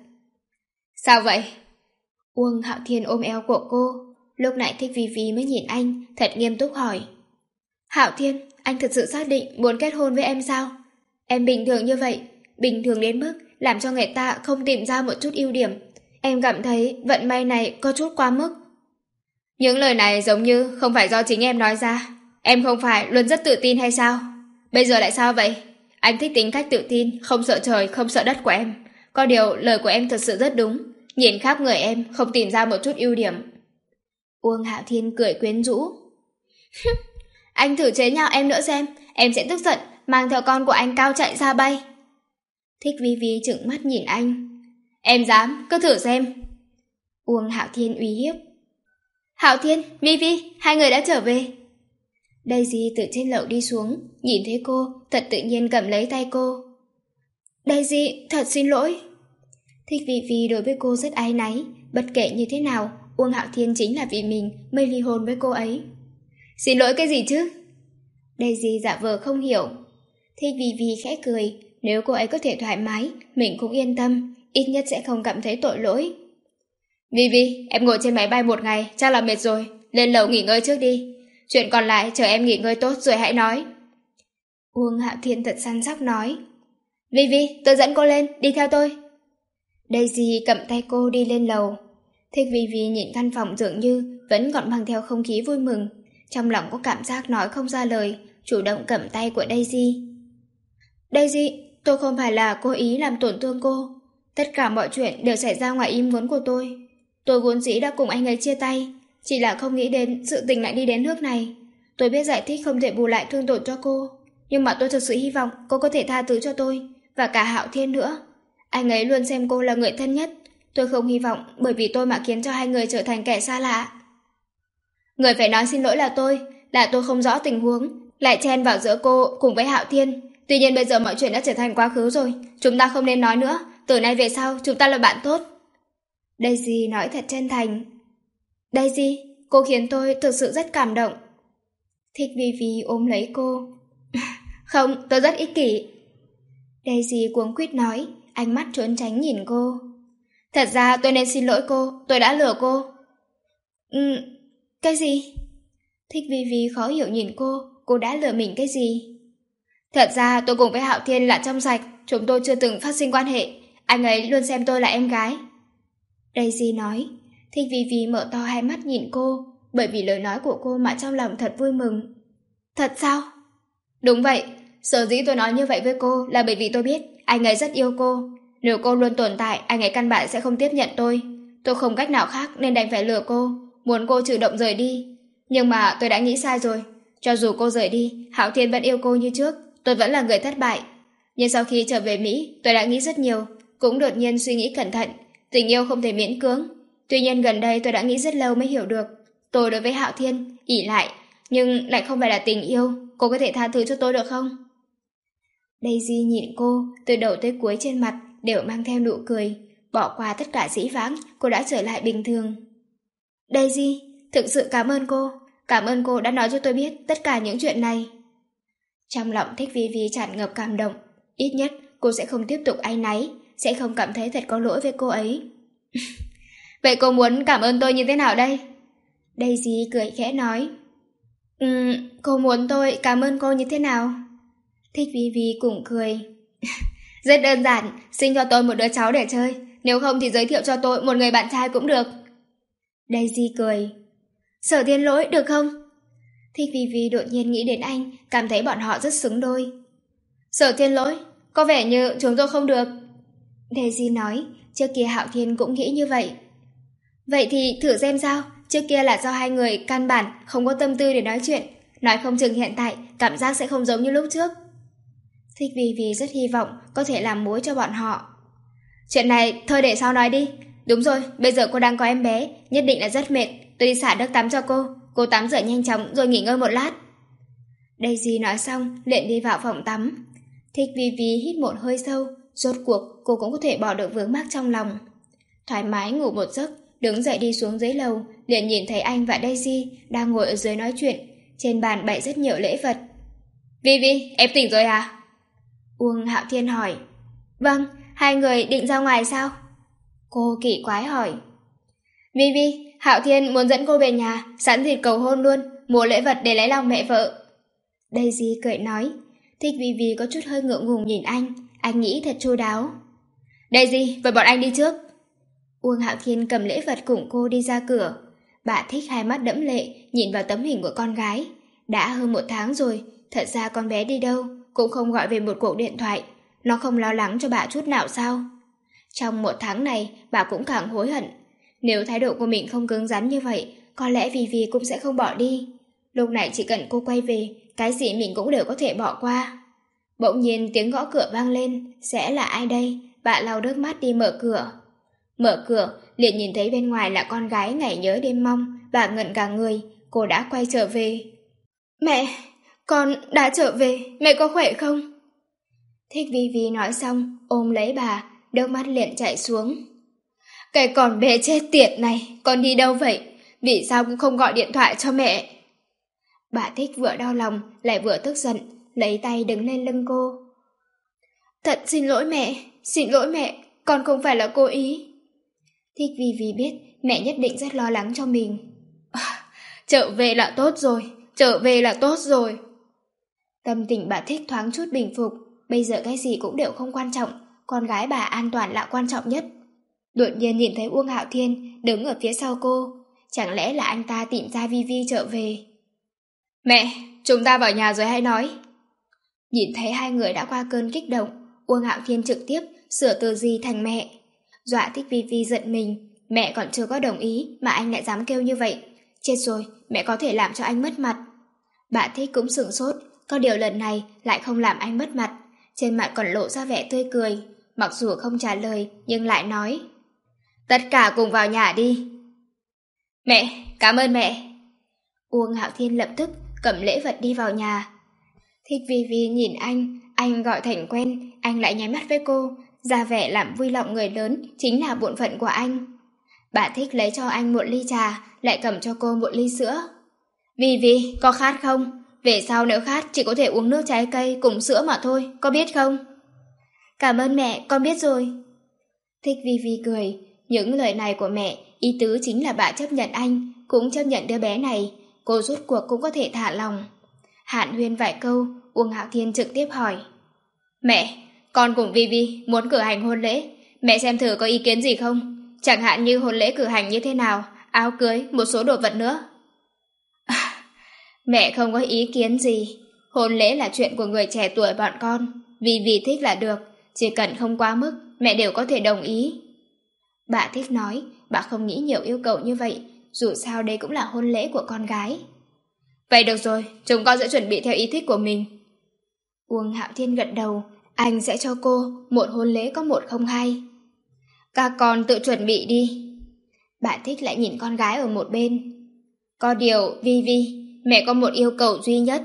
Sao vậy? Uông Hạo Thiên ôm eo của cô. Lúc nãy Thích Vi Vi mới nhìn anh, thật nghiêm túc hỏi. Hạo Thiên, anh thật sự xác định muốn kết hôn với em sao? Em bình thường như vậy, bình thường đến mức làm cho người ta không tìm ra một chút ưu điểm. Em cảm thấy vận may này có chút quá mức. Những lời này giống như không phải do chính em nói ra. Em không phải luôn rất tự tin hay sao? Bây giờ lại sao vậy? Anh thích tính cách tự tin, không sợ trời, không sợ đất của em. Có điều lời của em thật sự rất đúng. Nhìn khắp người em không tìm ra một chút ưu điểm. Uông Hạo Thiên cười quyến rũ. Anh thử chế nhạo em nữa xem, em sẽ tức giận, mang theo con của anh cao chạy xa bay. Thích Vi Vi trừng mắt nhìn anh. Em dám, cứ thử xem. Uông Hạo Thiên uy hiếp. Hạo Thiên, Vi Vi, hai người đã trở về. Daisy từ trên lầu đi xuống, nhìn thấy cô, thật tự nhiên cầm lấy tay cô. Daisy, thật xin lỗi. Thích Vi Vi đối với cô rất áy náy, bất kể như thế nào, Uông Hạo Thiên chính là vì mình mới ly hôn với cô ấy. Xin lỗi cái gì chứ? Daisy giả vờ không hiểu. Thích Vi Vi khẽ cười, nếu cô ấy có thể thoải mái, mình cũng yên tâm, ít nhất sẽ không cảm thấy tội lỗi. Vi Vi, em ngồi trên máy bay một ngày, chắc là mệt rồi, lên lầu nghỉ ngơi trước đi. Chuyện còn lại chờ em nghỉ ngơi tốt rồi hãy nói. Uông Hạo Thiên thật săn sóc nói. Vi Vi, tôi dẫn cô lên, đi theo tôi. Daisy cầm tay cô đi lên lầu. Thích Vi Vi nhìn căn phòng dường như vẫn còn mang theo không khí vui mừng, trong lòng có cảm giác nói không ra lời, chủ động cầm tay của Daisy. Daisy, tôi không phải là cố ý làm tổn thương cô. Tất cả mọi chuyện đều xảy ra ngoài ý muốn của tôi. Tôi vốn dĩ đã cùng anh ấy chia tay, chỉ là không nghĩ đến sự tình lại đi đến nước này. Tôi biết giải thích không thể bù lại thương tổn cho cô, nhưng mà tôi thực sự hy vọng cô có thể tha thứ cho tôi, và cả Hạo Thiên nữa. Anh ấy luôn xem cô là người thân nhất. Tôi không hy vọng bởi vì tôi mà khiến cho hai người trở thành kẻ xa lạ. Người phải nói xin lỗi là tôi, là tôi không rõ tình huống, lại chen vào giữa cô cùng với Hạo Thiên. Tuy nhiên bây giờ mọi chuyện đã trở thành quá khứ rồi, chúng ta không nên nói nữa, từ nay về sau chúng ta là bạn tốt. Daisy nói thật chân thành. Daisy, cô khiến tôi thực sự rất cảm động. Thích Vi Vi ôm lấy cô. Không, tôi rất ích kỷ. Daisy cuống quýt nói, ánh mắt trốn tránh nhìn cô. Thật ra tôi nên xin lỗi cô, tôi đã lừa cô. Ừ, cái gì? Thích Vi Vi khó hiểu nhìn cô, cô đã lừa mình cái gì? Thật ra tôi cùng với Hạo Thiên là trong sạch, chúng tôi chưa từng phát sinh quan hệ, anh ấy luôn xem tôi là em gái. Daisy nói. Thích Vi Vi mở to hai mắt nhìn cô, bởi vì lời nói của cô mà trong lòng thật vui mừng. Thật sao? Đúng vậy, sở dĩ tôi nói như vậy với cô là bởi vì tôi biết anh ấy rất yêu cô. Nếu cô luôn tồn tại, anh ấy căn bản sẽ không tiếp nhận tôi. Tôi không cách nào khác nên đành phải lừa cô, muốn cô chủ động rời đi. Nhưng mà tôi đã nghĩ sai rồi. Cho dù cô rời đi, Hạo Thiên vẫn yêu cô như trước, tôi vẫn là người thất bại. Nhưng sau khi trở về Mỹ, tôi đã nghĩ rất nhiều, cũng đột nhiên suy nghĩ cẩn thận. Tình yêu không thể miễn cưỡng. Tuy nhiên gần đây tôi đã nghĩ rất lâu mới hiểu được. Tôi đối với Hạo Thiên, ỷ lại, nhưng lại không phải là tình yêu. Cô có thể tha thứ cho tôi được không? Daisy nhìn cô, từ đầu tới cuối trên mặt đều mang theo nụ cười. Bỏ qua tất cả dĩ vãng, cô đã trở lại bình thường. Daisy, thực sự cảm ơn cô. Cảm ơn cô đã nói cho tôi biết tất cả những chuyện này. Trong lòng Thích Vi Vi tràn ngập cảm động. Ít nhất cô sẽ không tiếp tục áy náy, sẽ không cảm thấy thật có lỗi với cô ấy. Vậy cô muốn cảm ơn tôi như thế nào đây? Daisy cười khẽ nói. Ừm, cô muốn tôi cảm ơn cô như thế nào? Thích Vi Vi cũng cười. Rất đơn giản, sinh cho tôi một đứa cháu để chơi, nếu không thì giới thiệu cho tôi một người bạn trai cũng được. Daisy cười. Sở Thiên Lỗi được không? Thích Vi Vi đột nhiên nghĩ đến anh, cảm thấy bọn họ rất xứng đôi. Sở Thiên Lỗi, có vẻ như chúng tôi không được. Daisy nói, trước kia Hạo Thiên cũng nghĩ như vậy. Vậy thì thử xem sao, trước kia là do hai người căn bản không có tâm tư để nói chuyện, nói không chừng hiện tại cảm giác sẽ không giống như lúc trước. Thích Vi Vi rất hy vọng có thể làm mối cho bọn họ. Chuyện này thôi để sau nói đi. Đúng rồi, bây giờ cô đang có em bé, nhất định là rất mệt, tôi đi xả nước tắm cho cô. Cô tắm rửa nhanh chóng rồi nghỉ ngơi một lát. Daisy nói xong liền đi vào phòng tắm. Thích Vi Vi hít một hơi sâu, rốt cuộc cô cũng có thể bỏ được vướng mắc trong lòng. Thoải mái ngủ một giấc, đứng dậy đi xuống dưới lầu, liền nhìn thấy anh và Daisy đang ngồi ở dưới nói chuyện, trên bàn bày rất nhiều lễ vật. Vi Vi, em tỉnh rồi à? Uông Hạo Thiên hỏi. Vâng, hai người định ra ngoài sao? Cô kỳ quái hỏi. Vi Vi, Hạo Thiên muốn dẫn cô về nhà, sẵn thịt cầu hôn luôn, mua lễ vật để lấy lòng mẹ vợ. Daisy cười nói. Thích Vi Vi có chút hơi ngượng ngùng nhìn anh, anh nghĩ thật chu đáo. Daisy, vậy bọn anh đi trước. Uông Hạo Thiên cầm lễ vật cùng cô đi ra cửa. Bà Thích hai mắt đẫm lệ nhìn vào tấm hình của con gái. Đã hơn một tháng rồi, thật ra con bé đi đâu cũng không gọi về một cuộc điện thoại. Nó không lo lắng cho bà chút nào sao? Trong một tháng này, bà cũng càng hối hận. Nếu thái độ của mình không cứng rắn như vậy, có lẽ Vi Vi cũng sẽ không bỏ đi. Lúc này chỉ cần cô quay về, cái gì mình cũng đều có thể bỏ qua. Bỗng nhiên tiếng gõ cửa vang lên. Sẽ là ai đây? Bà lau nước mắt đi mở cửa. Mở cửa, liền nhìn thấy bên ngoài là con gái ngày nhớ đêm mong. Bà ngẩn cả người, cô đã quay trở về. Mẹ, con đã trở về, mẹ có khỏe không? Thích Vi Vi nói xong, ôm lấy bà, nước mắt liền chảy xuống. Cái con bé chết tiệt này, con đi đâu vậy? Vì sao cũng không gọi điện thoại cho mẹ? Bà Thích vừa đau lòng, lại vừa tức giận, lấy tay đứng lên lưng cô. Thật xin lỗi mẹ, xin lỗi mẹ, con không phải là cố ý. Thích Vi Vi biết mẹ nhất định rất lo lắng cho mình. À, trở về là tốt rồi, trở về là tốt rồi. Tâm tình bà Thích thoáng chút bình phục, bây giờ cái gì cũng đều không quan trọng, con gái bà an toàn là quan trọng nhất. Đột nhiên nhìn thấy Uông Hạo Thiên đứng ở phía sau cô, chẳng lẽ là anh ta tìm ra Vi Vi trở về? Mẹ, chúng ta vào nhà rồi hay nói. Nhìn thấy hai người đã qua cơn kích động, Uông Hạo Thiên trực tiếp sửa từ gì thành mẹ. Dọa Thích Vi Vi giận mình, mẹ còn chưa có đồng ý mà anh lại dám kêu như vậy. Chết rồi, mẹ có thể làm cho anh mất mặt. Bà Thích cũng sửng sốt, có điều lần này lại không làm anh mất mặt, trên mặt còn lộ ra vẻ tươi cười. Mặc dù không trả lời nhưng lại nói: Tất cả cùng vào nhà đi. Mẹ, cảm ơn mẹ. Uông Hạo Thiên lập tức cầm lễ vật đi vào nhà. Thích Vi Vi nhìn anh, anh gọi thành quen, anh lại nháy mắt với cô, ra vẻ làm vui lòng người lớn chính là bổn phận của anh. Bà Thích lấy cho anh một ly trà, lại cầm cho cô một ly sữa. Vi Vi, có khát không? Về sau nếu khát chỉ có thể uống nước trái cây cùng sữa mà thôi, có biết không? Cảm ơn mẹ, con biết rồi. Thích Vi Vi cười, những lời này của mẹ, ý tứ chính là bà chấp nhận anh, cũng chấp nhận đứa bé này, cô rốt cuộc cũng có thể thả lòng. Hạn huyên vài câu, Uông Hạo Thiên trực tiếp hỏi: Mẹ, con cùng Vi Vi muốn cử hành hôn lễ, mẹ xem thử có ý kiến gì không? Chẳng hạn như hôn lễ cử hành như thế nào, áo cưới, một số đồ vật nữa. À, mẹ không có ý kiến gì, hôn lễ là chuyện của người trẻ tuổi bọn con, Vi Vi thích là được, chỉ cần không quá mức, mẹ đều có thể đồng ý. Bà Thích nói, bà không nghĩ nhiều yêu cầu như vậy, dù sao đây cũng là hôn lễ của con gái. Vậy được rồi, chúng con sẽ chuẩn bị theo ý thích của mình. Uông Hạo Thiên gật đầu, anh sẽ cho cô một hôn lễ có một không hai. Các con tự chuẩn bị đi. Bà Thích lại nhìn con gái ở một bên. Có điều, Vi Vi, mẹ có một yêu cầu duy nhất.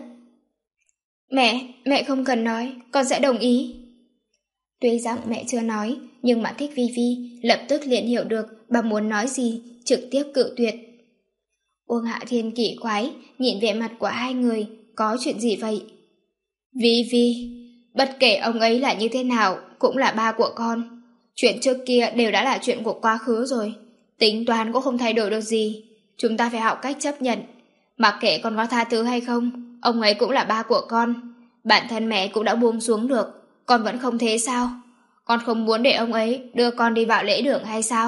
Mẹ, mẹ không cần nói, con sẽ đồng ý. Tuy rằng mẹ chưa nói, nhưng mà Thích Vi Vi lập tức liền hiểu được bà muốn nói gì, trực tiếp cự tuyệt. Uông Hạ Thiên kỳ quái, nhìn vẻ mặt của hai người, có chuyện gì vậy? Vi Vi, bất kể ông ấy là như thế nào, cũng là ba của con. Chuyện trước kia đều đã là chuyện của quá khứ rồi, tính toán cũng không thay đổi được gì. Chúng ta phải học cách chấp nhận. Mặc kệ con có tha thứ hay không, ông ấy cũng là ba của con. Bản thân mẹ cũng đã buông xuống được, con vẫn không thế sao? Con không muốn để ông ấy đưa con đi vào lễ đường hay sao?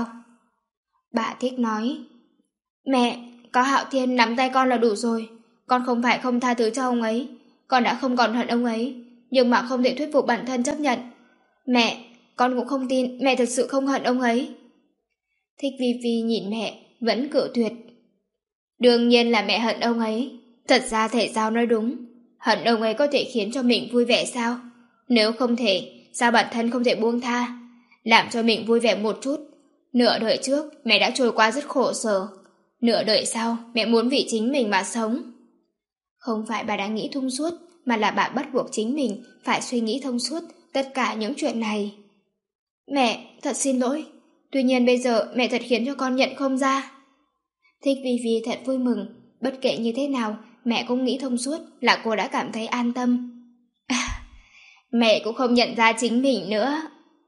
Bà Thích nói. Mẹ, có Hạo Thiên nắm tay con là đủ rồi. Con không phải không tha thứ cho ông ấy, con đã không còn hận ông ấy, nhưng mà không thể thuyết phục bản thân chấp nhận. Mẹ, con cũng không tin mẹ thật sự không hận ông ấy. Thích Vi Vi nhìn mẹ, vẫn cự tuyệt. Đương nhiên là mẹ hận ông ấy. Thật ra thầy Giao nói đúng, hận ông ấy có thể khiến cho mình vui vẻ sao? Nếu không thể, sao bản thân không thể buông tha, làm cho mình vui vẻ một chút? Nửa đời trước mẹ đã trôi qua rất khổ sở, nửa đời sau mẹ muốn vì chính mình mà sống. Không phải bà đã nghĩ thông suốt, mà là bà bắt buộc chính mình phải suy nghĩ thông suốt tất cả những chuyện này. Mẹ, thật xin lỗi, tuy nhiên bây giờ mẹ thật khiến cho con nhận không ra. Thích Vi Vi thật vui mừng, bất kể như thế nào mẹ cũng nghĩ thông suốt là cô đã cảm thấy an tâm. À, mẹ cũng không nhận ra chính mình nữa.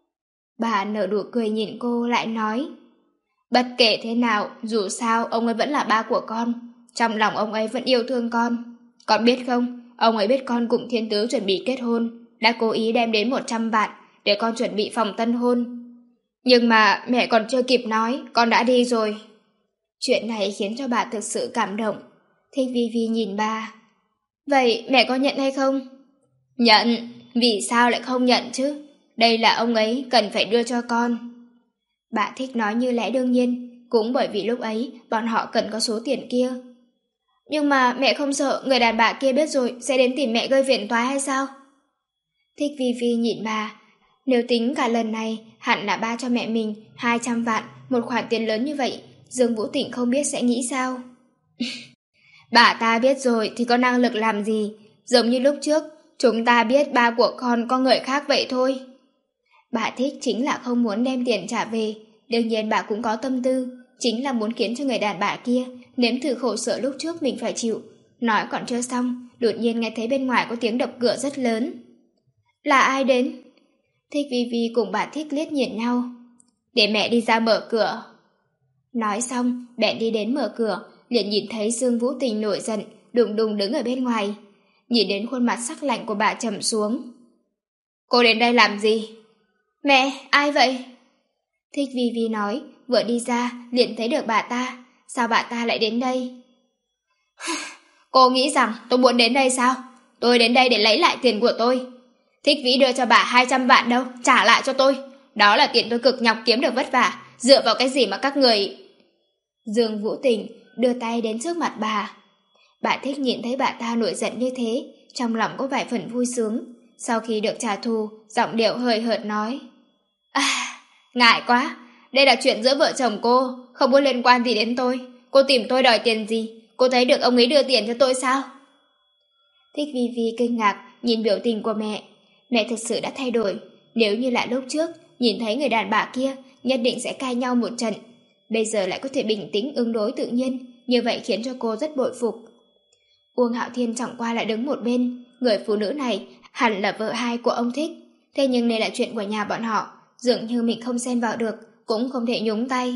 Bà nở nụ cười nhìn cô lại nói. Bất kể thế nào, dù sao ông ấy vẫn là ba của con, trong lòng ông ấy vẫn yêu thương con. Con biết không, ông ấy biết con cùng Thiên Tứ chuẩn bị kết hôn, đã cố ý đem đến một trăm vạn để con chuẩn bị phòng tân hôn. Nhưng mà mẹ còn chưa kịp nói, con đã đi rồi. Chuyện này khiến cho bà thực sự cảm động. Thích Vi Vi nhìn bà. Vậy mẹ có nhận hay không? Nhận, vì sao lại không nhận chứ? Đây là ông ấy cần phải đưa cho con. Bà Thích nói như lẽ đương nhiên, cũng bởi vì lúc ấy bọn họ cần có số tiền kia. Nhưng mà mẹ không sợ người đàn bà kia biết rồi sẽ đến tìm mẹ gây phiền toái hay sao? Thích Vi Vi nhịn bà. Nếu tính cả lần này, hẳn là ba cho mẹ mình hai trăm vạn, một khoản tiền lớn như vậy, Dương Vũ Tịnh không biết sẽ nghĩ sao. Bà ta biết rồi thì có năng lực làm gì, giống như lúc trước, chúng ta biết ba của con có người khác vậy thôi. Bà thích chính là không muốn đem tiền trả về, đương nhiên bà cũng có tâm tư, chính là muốn khiến cho người đàn bà kia nếm thử khổ sở lúc trước mình phải chịu. Nói còn chưa xong, đột nhiên nghe thấy bên ngoài có tiếng đập cửa rất lớn. Là ai đến? Thích Vi Vi cùng bà thích liếc nhìn nhau. Để mẹ đi ra mở cửa. Nói xong, bèn đi đến mở cửa, liền nhìn thấy Dương Vũ Tình nổi giận, đùng đùng đứng ở bên ngoài. Nhìn đến khuôn mặt sắc lạnh của bà trầm xuống. Cô đến đây làm gì? Mẹ, ai vậy? Thích Vi Vi nói, vừa đi ra, liền thấy được bà ta. Sao bà ta lại đến đây? Cô nghĩ rằng tôi muốn đến đây sao? Tôi đến đây để lấy lại tiền của tôi. Thích Vĩ đưa cho bà hai trăm vạn đâu, trả lại cho tôi. Đó là tiền tôi cực nhọc kiếm được vất vả, dựa vào cái gì mà các người... Dương Vũ Tình đưa tay đến trước mặt bà. Bà thích nhìn thấy bà ta nổi giận như thế, trong lòng có vài phần vui sướng. Sau khi được trả thù, giọng điệu hơi hợt nói. À, ngại quá, đây là chuyện giữa vợ chồng cô, không có liên quan gì đến tôi. Cô tìm tôi đòi tiền gì? Cô thấy được ông ấy đưa tiền cho tôi sao? Thích Vi Vi kinh ngạc nhìn biểu tình của mẹ. Mẹ thực sự đã thay đổi. Nếu như là lúc trước, nhìn thấy người đàn bà kia, nhất định sẽ cãi nhau một trận. Bây giờ lại có thể bình tĩnh ứng đối tự nhiên, như vậy khiến cho cô rất bội phục. Uông Hạo Thiên chẳng qua lại đứng một bên. Người phụ nữ này hẳn là vợ hai của ông Thích. Thế nhưng đây là chuyện của nhà bọn họ, dường như mình không xen vào được, cũng không thể nhúng tay.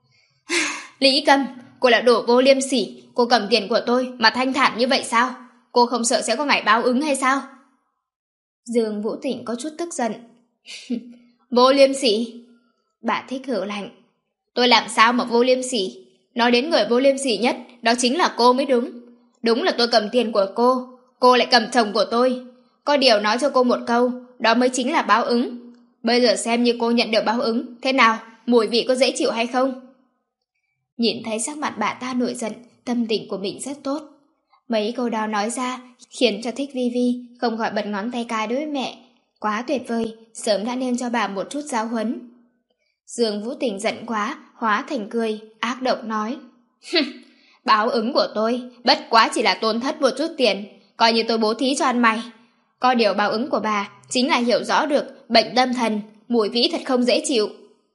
Lý Cầm, cô là đồ vô liêm sỉ. Cô cầm tiền của tôi mà thanh thản như vậy sao? Cô không sợ sẽ có ngày báo ứng hay sao? Dương Vũ Tịnh có chút tức giận. Vô liêm sỉ? Bà thích hử lạnh. Tôi làm sao mà vô liêm sỉ? Nói đến người vô liêm sỉ nhất, đó chính là cô mới đúng. Đúng là tôi cầm tiền của cô, cô lại cầm chồng của tôi. Có điều nói cho cô một câu, đó mới chính là báo ứng. Bây giờ xem như cô nhận được báo ứng, thế nào, mùi vị có dễ chịu hay không? Nhìn thấy sắc mặt bà ta nổi giận, tâm tình của mình rất tốt. Mấy câu đó nói ra khiến cho Thích Vi Vi không gọi bật ngón tay cái đối với mẹ. Quá tuyệt vời, sớm đã nên cho bà một chút giáo huấn. Dương Vũ Tình giận quá, hóa thành cười, ác độc nói. Báo ứng của tôi, bất quá chỉ là tổn thất một chút tiền, coi như tôi bố thí cho ăn mày. Có điều báo ứng của bà chính là hiểu rõ được bệnh tâm thần, mùi vĩ thật không dễ chịu.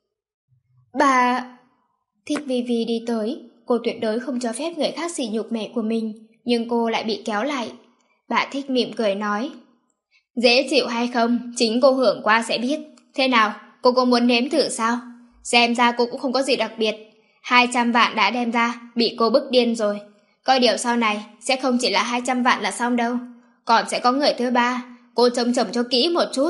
Bà... Thích Vi Vi đi tới, cô tuyệt đối không cho phép người khác sỉ nhục mẹ của mình, nhưng cô lại bị kéo lại. Bà Thích mỉm cười nói. Dễ chịu hay không, chính cô hưởng qua sẽ biết. Thế nào, cô có muốn nếm thử sao? Xem ra cô cũng không có gì đặc biệt. hai trăm vạn đã đem ra, bị cô bức điên rồi. Coi điều sau này, sẽ không chỉ là hai trăm vạn là xong đâu. Còn sẽ có người thứ ba, cô trông chồng cho kỹ một chút.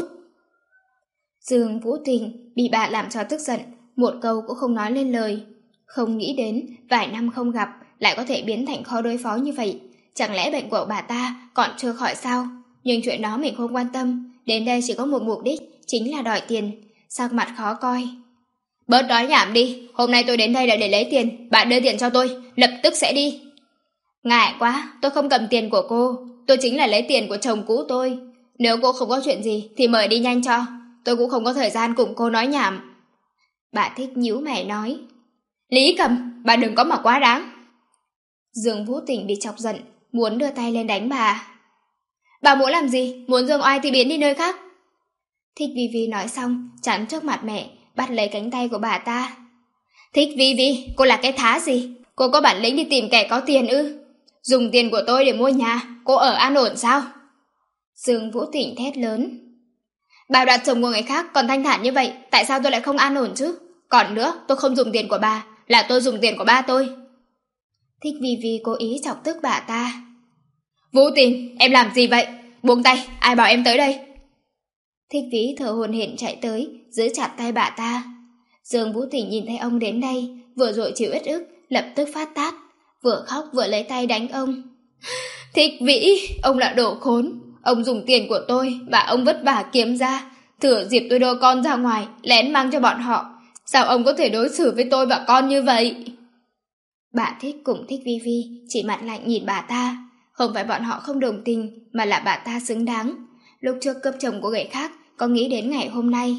Dương Vũ Tình bị bà làm cho tức giận, một câu cũng không nói lên lời. Không nghĩ đến, vài năm không gặp, lại có thể biến thành khó đối phó như vậy. Chẳng lẽ bệnh của bà ta còn chưa khỏi sao? Nhưng chuyện đó mình không quan tâm, đến đây chỉ có một mục đích, chính là đòi tiền. Sắc mặt khó coi. Bớt nói nhảm đi, hôm nay tôi đến đây là để lấy tiền, bạn đưa tiền cho tôi, lập tức sẽ đi. Ngại quá, tôi không cầm tiền của cô, tôi chính là lấy tiền của chồng cũ tôi. Nếu cô không có chuyện gì thì mời đi nhanh cho, tôi cũng không có thời gian cùng cô nói nhảm. Bà Thích nhíu mày nói. Lý Cầm, bà đừng có mà quá đáng. Dương Vũ Tình bị chọc giận, muốn đưa tay lên đánh bà. Bà muốn làm gì? Muốn dương oai thì biến đi nơi khác. Thích Vi Vi nói xong, chắn trước mặt mẹ, bắt lấy cánh tay của bà ta. Thích Vi Vi, cô là cái thá gì? Cô có bản lĩnh đi tìm kẻ có tiền ư? Dùng tiền của tôi để mua nhà, cô ở an ổn sao? Dương Vũ Tịnh thét lớn. Bà đoạt chồng của người khác còn thanh thản như vậy, tại sao tôi lại không an ổn chứ? Còn nữa, tôi không dùng tiền của bà, là tôi dùng tiền của ba tôi. Thích Vi Vi cố ý chọc tức bà ta. Vũ Tình, em làm gì vậy? Buông tay, ai bảo em tới đây? Thích Vĩ thở hổn hển chạy tới, giữ chặt tay bà ta. Dương Vũ Tình nhìn thấy ông đến đây, vừa rồi chịu ít ức, lập tức phát tát, vừa khóc vừa lấy tay đánh ông. Thích Vĩ, ông là đồ khốn, ông dùng tiền của tôi và ông vất vả kiếm ra, thừa dịp tôi đưa con ra ngoài, lén mang cho bọn họ. Sao ông có thể đối xử với tôi và con như vậy? Bà Thích cũng thích Vi Vi, chỉ mặt lạnh nhìn bà ta. Không phải bọn họ không đồng tình, mà là bà ta xứng đáng. Lúc trước cướp chồng của người khác, có nghĩ đến ngày hôm nay.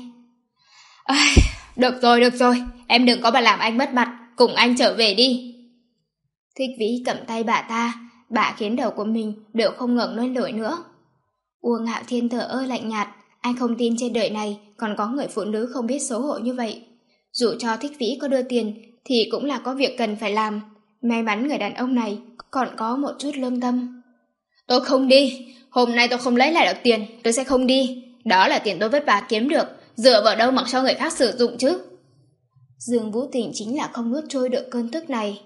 Ai, được rồi, được rồi, em đừng có mà làm anh mất mặt, cùng anh trở về đi. Thích Vĩ cầm tay bà ta, bà khiến đầu của mình đều không ngẩng lên nổi nữa. Uông Hạo Thiên thở ơ lạnh nhạt, anh không tin trên đời này còn có người phụ nữ không biết xấu hổ như vậy. Dù cho Thích Vĩ có đưa tiền thì cũng là có việc cần phải làm. May mắn người đàn ông này còn có một chút lương tâm. Tôi không đi, hôm nay tôi không lấy lại được tiền, tôi sẽ không đi. Đó là tiền tôi vất vả kiếm được, dựa vào đâu mặc cho người khác sử dụng chứ. Dương Vũ Tình chính là không nuốt trôi được cơn tức này.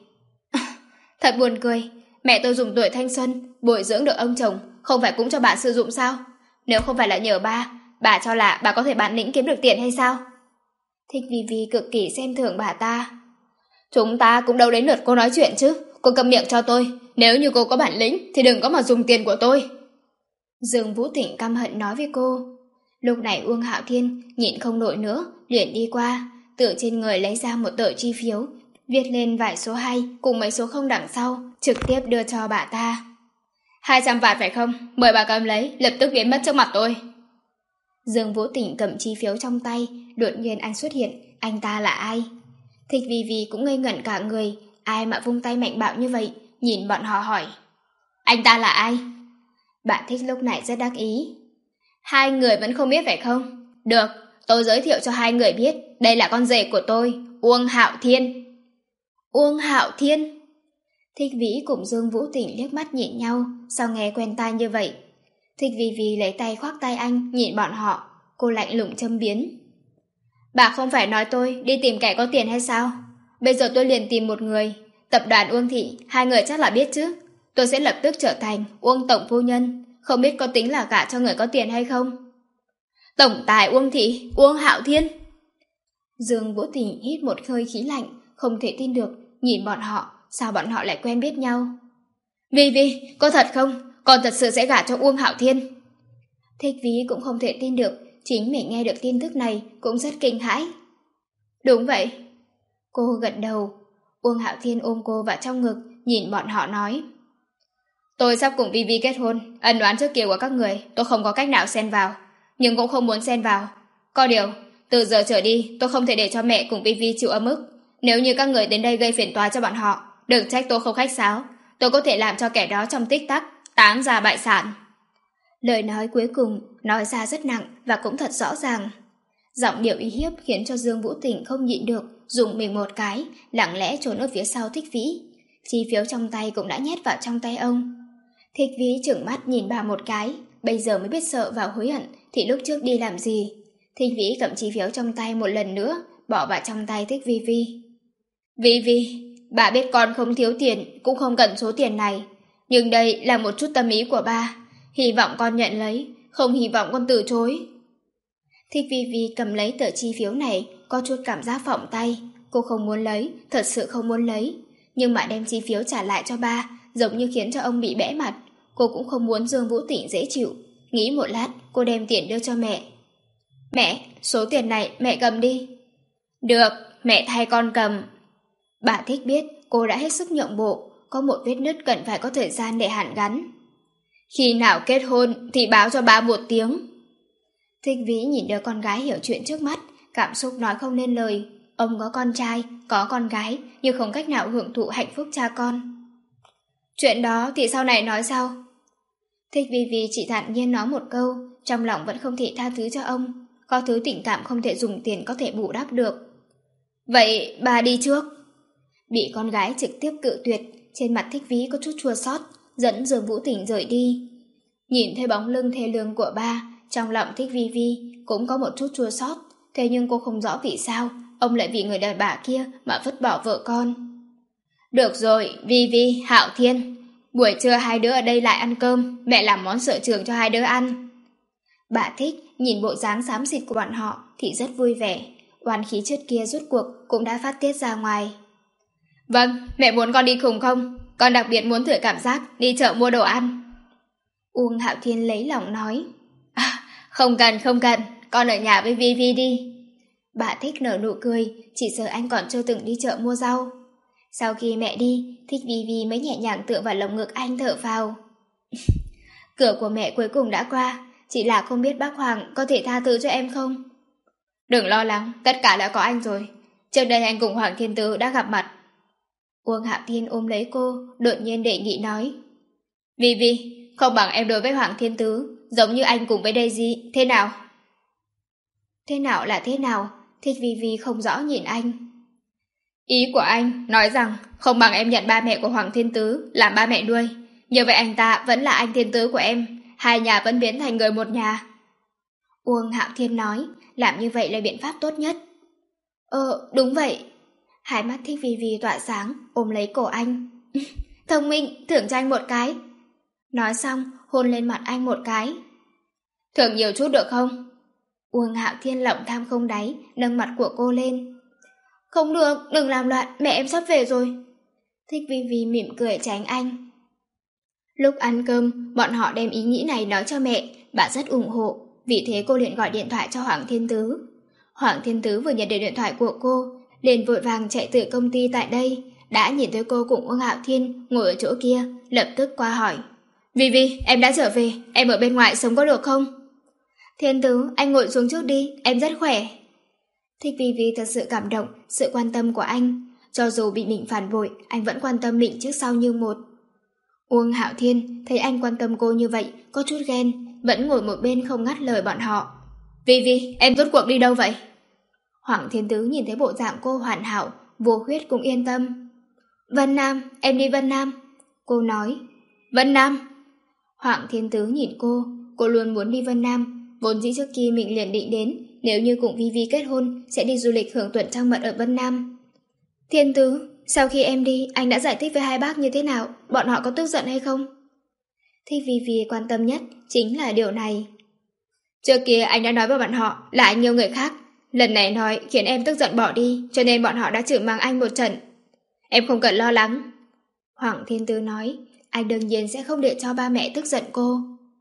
Thật buồn cười, mẹ tôi dùng tuổi thanh xuân bồi dưỡng được ông chồng, không phải cũng cho bà sử dụng sao? Nếu không phải là nhờ ba, bà cho là bà có thể bản lĩnh kiếm được tiền hay sao? Thích Vi Vi cực kỳ xem thường bà ta. Chúng ta cũng đâu đến lượt cô nói chuyện chứ, cô câm miệng cho tôi, nếu như cô có bản lĩnh thì đừng có mà dùng tiền của tôi. Dương Vũ Tình căm hận nói với cô. Lúc này Uông Hạo Thiên nhịn không nổi nữa, liền đi qua, từ trên người lấy ra một tờ chi phiếu, viết lên vài số hai cùng mấy số không đằng sau, trực tiếp đưa cho bà ta. Hai trăm vạn phải không? Mời bà cầm lấy, lập tức biến mất trước mặt tôi. Dương Vũ Tình cầm chi phiếu trong tay, đột nhiên anh xuất hiện, anh ta là ai? Thích Vi Vi cũng ngây ngẩn cả người, ai mà vung tay mạnh bạo như vậy, nhìn bọn họ hỏi. Anh ta là ai? Bạn Thích lúc này rất đắc ý. Hai người vẫn không biết phải không? Được, tôi giới thiệu cho hai người biết, đây là con rể của tôi, Uông Hạo Thiên. Uông Hạo Thiên? Thích Vĩ cùng Dương Vũ Tình liếc mắt nhìn nhau, sao nghe quen tai như vậy? Thích Vi Vi lấy tay khoác tay anh, nhìn bọn họ, cô lạnh lùng châm biếm. Bà không phải nói tôi đi tìm kẻ có tiền hay sao? Bây giờ tôi liền tìm một người, tập đoàn Uông Thị, hai người chắc là biết chứ. Tôi sẽ lập tức trở thành Uông Tổng Phu Nhân, không biết có tính là gả cho người có tiền hay không? Tổng tài Uông Thị, Uông Hạo Thiên. Dương Vũ Tình hít một hơi khí lạnh, không thể tin được, nhìn bọn họ, sao bọn họ lại quen biết nhau? Vi Vi, có thật không? Con thật sự sẽ gả cho Uông Hạo Thiên. Thích Vĩ cũng không thể tin được, chính mình nghe được tin tức này cũng rất kinh hãi. Đúng vậy. Cô gật đầu. Uông Hạo Thiên ôm cô vào trong ngực, nhìn bọn họ nói. Tôi sắp cùng Vi Vi kết hôn, ân oán trước kia của các người tôi không có cách nào xen vào, nhưng cũng không muốn xen vào. Có điều, từ giờ trở đi tôi không thể để cho mẹ cùng Vi Vi chịu ấm ức. Nếu như các người đến đây gây phiền toái cho bọn họ, đừng trách tôi không khách sáo, tôi có thể làm cho kẻ đó trong tích tắc táng ra bại sản. Lời nói cuối cùng nói ra rất nặng và cũng thật rõ ràng. Giọng điệu uy hiếp khiến cho Dương Vũ Tình không nhịn được, dùng mình một cái, lặng lẽ trốn ở phía sau Thích Vĩ. Chi phiếu trong tay cũng đã nhét vào trong tay ông. Thích Vĩ trừng mắt nhìn bà một cái, bây giờ mới biết sợ và hối hận thì lúc trước đi làm gì. Thích Vĩ cầm chi phiếu trong tay một lần nữa, bỏ vào trong tay Thích Vi Vi. Vi Vi, bà biết con không thiếu tiền, cũng không cần số tiền này, nhưng đây là một chút tâm ý của ba, hy vọng con nhận lấy, không hy vọng con từ chối. Thích Vi Vi cầm lấy tờ chi phiếu này, có chút cảm giác phỏng tay. Cô không muốn lấy, thật sự không muốn lấy, nhưng mà đem chi phiếu trả lại cho ba, giống như khiến cho ông bị bẽ mặt. Cô cũng không muốn Dương Vũ Tịnh dễ chịu. Nghĩ một lát, cô đem tiền đưa cho mẹ. Mẹ, số tiền này mẹ cầm đi. Được, mẹ thay con cầm. Bà Thích biết cô đã hết sức nhượng bộ, có một vết nứt cần phải có thời gian để hàn gắn. Khi nào kết hôn thì báo cho ba một tiếng. Thích Vĩ nhìn đứa con gái hiểu chuyện trước mắt, cảm xúc nói không nên lời. Ông có con trai, có con gái, nhưng không cách nào hưởng thụ hạnh phúc cha con. Chuyện đó thì sau này nói sau. Thích Vi Vi chỉ thản nhiên nói một câu, trong lòng vẫn không thể tha thứ cho ông. Có thứ tình cảm không thể dùng tiền có thể bù đắp được. Vậy bà đi trước. Bị con gái trực tiếp cự tuyệt, trên mặt Thích Vĩ có chút chua xót, dẫn Dương Vũ Tỉnh rời đi. Nhìn thấy bóng lưng thê lương của ba, trong lòng Thích Vi Vi cũng có một chút chua xót, thế nhưng cô không rõ vì sao ông lại vì người đàn bà kia mà vứt bỏ vợ con. Được rồi, Vi Vi, Hạo Thiên, buổi trưa hai đứa ở đây lại ăn cơm, mẹ làm món sở trường cho hai đứa ăn. Bà Thích nhìn bộ dáng xám xịt của bọn họ thì rất vui vẻ, oán khí trước kia rút cuộc cũng đã phát tiết ra ngoài. Vâng, mẹ muốn con đi cùng không? Con đặc biệt muốn thử cảm giác đi chợ mua đồ ăn. Uông Hạo Thiên lấy lòng nói. À, không cần, không cần, con ở nhà với Vi Vi đi. Bà Thích nở nụ cười, chỉ sợ anh còn chưa từng đi chợ mua rau. Sau khi mẹ đi, Thích Vi Vi mới nhẹ nhàng tựa vào lồng ngực anh thở phào. Cửa của mẹ cuối cùng đã qua, chỉ là không biết bác Hoàng có thể tha thứ cho em không? Đừng lo lắng, tất cả đã có anh rồi. Trước đây anh cùng Hoàng Thiên Tứ đã gặp mặt. Uông Hạo Thiên ôm lấy cô, đột nhiên đề nghị nói. Vi Vi, không bằng em đối với Hoàng Thiên Tứ, giống như anh cùng với Daisy, thế nào? Thế nào là thế nào? Thích Vi Vi không rõ nhìn anh. Ý của anh nói rằng không bằng em nhận ba mẹ của Hoàng Thiên Tứ làm ba mẹ nuôi. Như vậy anh ta vẫn là anh Thiên Tứ của em, hai nhà vẫn biến thành người một nhà. Uông Hạo Thiên nói, làm như vậy là biện pháp tốt nhất. Ờ, đúng vậy. Hai mắt Thích Vi Vi tỏa sáng, ôm lấy cổ anh. Thông minh, thưởng cho anh một cái. Nói xong, hôn lên mặt anh một cái. Thưởng nhiều chút được không? Uông Hạo Thiên lộng tham không đáy, nâng mặt của cô lên. Không được, đừng làm loạn, mẹ em sắp về rồi. Thích Vi Vi mỉm cười tránh anh. Lúc ăn cơm, bọn họ đem ý nghĩ này nói cho mẹ, bà rất ủng hộ, vì thế cô liền gọi điện thoại cho Hoàng Thiên Tứ. Hoàng Thiên Tứ vừa nhận được điện thoại của cô, liền vội vàng chạy từ công ty tại đây, đã nhìn thấy cô cùng Uông Hạo Thiên ngồi ở chỗ kia, lập tức qua hỏi. Vi Vi, em đã trở về, em ở bên ngoài sống có được không? Thiên Tứ, anh ngồi xuống trước đi, em rất khỏe. Thích Vi Vi thật sự cảm động sự quan tâm của anh, cho dù bị mình phản bội, anh vẫn quan tâm mình trước sau như một. Uông Hạo Thiên thấy anh quan tâm cô như vậy, có chút ghen, vẫn ngồi một bên không ngắt lời bọn họ. Vi Vi, em rốt cuộc đi đâu vậy? Hoàng Thiên Tứ nhìn thấy bộ dạng cô hoàn hảo, vô khuyết cũng yên tâm. Vân Nam, em đi Vân Nam. Cô nói. Vân Nam? Hoàng Thiên Tứ nhìn cô, cô luôn muốn đi Vân Nam, vốn dĩ trước kia mình liền định đến, nếu như cùng Vi Vi kết hôn, sẽ đi du lịch hưởng tuần trăng mật ở Vân Nam. Thiên Tứ, sau khi em đi, anh đã giải thích với hai bác như thế nào, bọn họ có tức giận hay không? Thích Vi Vi quan tâm nhất chính là điều này. Trước kia anh đã nói với bọn họ là anh yêu người khác, lần này nói khiến em tức giận bỏ đi, cho nên bọn họ đã chửi mắng anh một trận. Em không cần lo lắng. Hoàng Thiên Tứ nói, anh đương nhiên sẽ không để cho ba mẹ tức giận cô.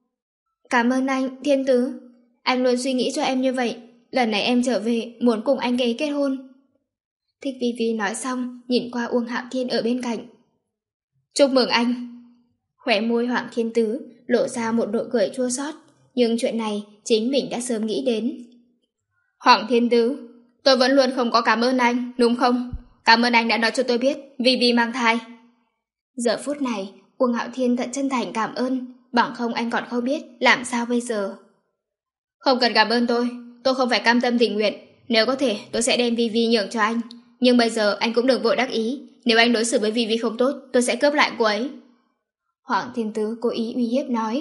Cảm ơn anh, Thiên Tứ. Anh luôn suy nghĩ cho em như vậy. Lần này em trở về, muốn cùng anh ấy kết hôn. Thích Vi Vi nói xong, nhìn qua Uông Hạo Thiên ở bên cạnh. Chúc mừng anh. Khóe môi Hoàng Thiên Tứ lộ ra một nụ cười chua xót, nhưng chuyện này chính mình đã sớm nghĩ đến. Hoàng Thiên Tứ, tôi vẫn luôn không có cảm ơn anh, đúng không? Cảm ơn anh đã nói cho tôi biết Vi Vi mang thai. Giờ phút này, Uông Hạo Thiên thật chân thành cảm ơn, bằng không anh còn không biết làm sao bây giờ. Không cần cảm ơn tôi, tôi không phải cam tâm tình nguyện. Nếu có thể, tôi sẽ đem Vi Vi nhường cho anh. Nhưng bây giờ anh cũng đừng vội đắc ý. Nếu anh đối xử với Vi Vi không tốt, tôi sẽ cướp lại cô ấy. Hoàng Thiên Tứ cố ý uy hiếp nói.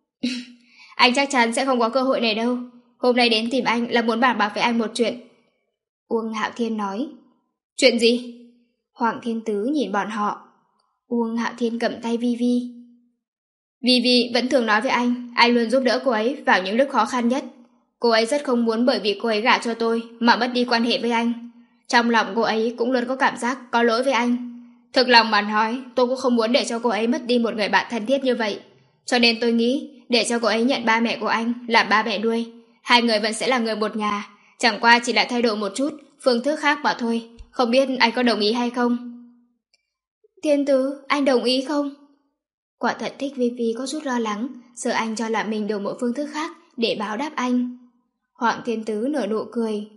Anh chắc chắn sẽ không có cơ hội này đâu. Hôm nay đến tìm anh là muốn bàn bạc với anh một chuyện. Uông Hạo Thiên nói. Chuyện gì? Hoàng Thiên Tứ nhìn bọn họ. Uông Hạo Thiên cầm tay Vi Vi. Vi Vi vẫn thường nói với anh, anh luôn giúp đỡ cô ấy vào những lúc khó khăn nhất. Cô ấy rất không muốn bởi vì cô ấy gả cho tôi mà mất đi quan hệ với anh. Trong lòng cô ấy cũng luôn có cảm giác có lỗi với anh. Thực lòng mà nói, tôi cũng không muốn để cho cô ấy mất đi một người bạn thân thiết như vậy. Cho nên tôi nghĩ, để cho cô ấy nhận ba mẹ của anh làm ba mẹ nuôi. Hai người vẫn sẽ là người một nhà, chẳng qua chỉ là thay đổi một chút, phương thức khác mà thôi. Không biết anh có đồng ý hay không? Thiên Tứ, anh đồng ý không? Quả thật Thích Vi Vi có chút lo lắng, sợ anh cho là mình đổi một phương thức khác để báo đáp anh. Hoàng Thiên Tứ nở nụ cười.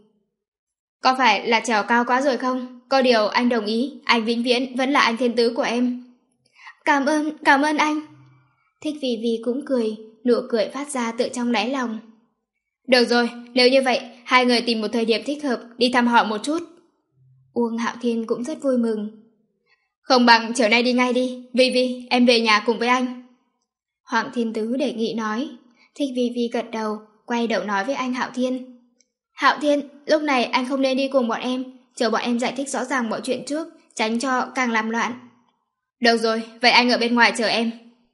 Có phải là trèo cao quá rồi không? Có điều anh đồng ý, anh vĩnh viễn vẫn là anh Thiên Tứ của em. Cảm ơn, cảm ơn anh. Thích Vi Vi cũng cười, nụ cười phát ra từ trong đáy lòng. Được rồi, nếu như vậy, hai người tìm một thời điểm thích hợp đi thăm họ một chút. Uông Hạo Thiên cũng rất vui mừng. Không bằng chiều nay đi ngay đi, Vi Vi, em về nhà cùng với anh. Hoàng Thiên Tứ đề nghị nói. Thích Vi Vi gật đầu, quay đầu nói với anh Hạo Thiên. Hạo Thiên, lúc này anh không nên đi cùng bọn em, chờ bọn em giải thích rõ ràng mọi chuyện trước, tránh cho càng làm loạn. Được rồi, vậy anh ở bên ngoài chờ em.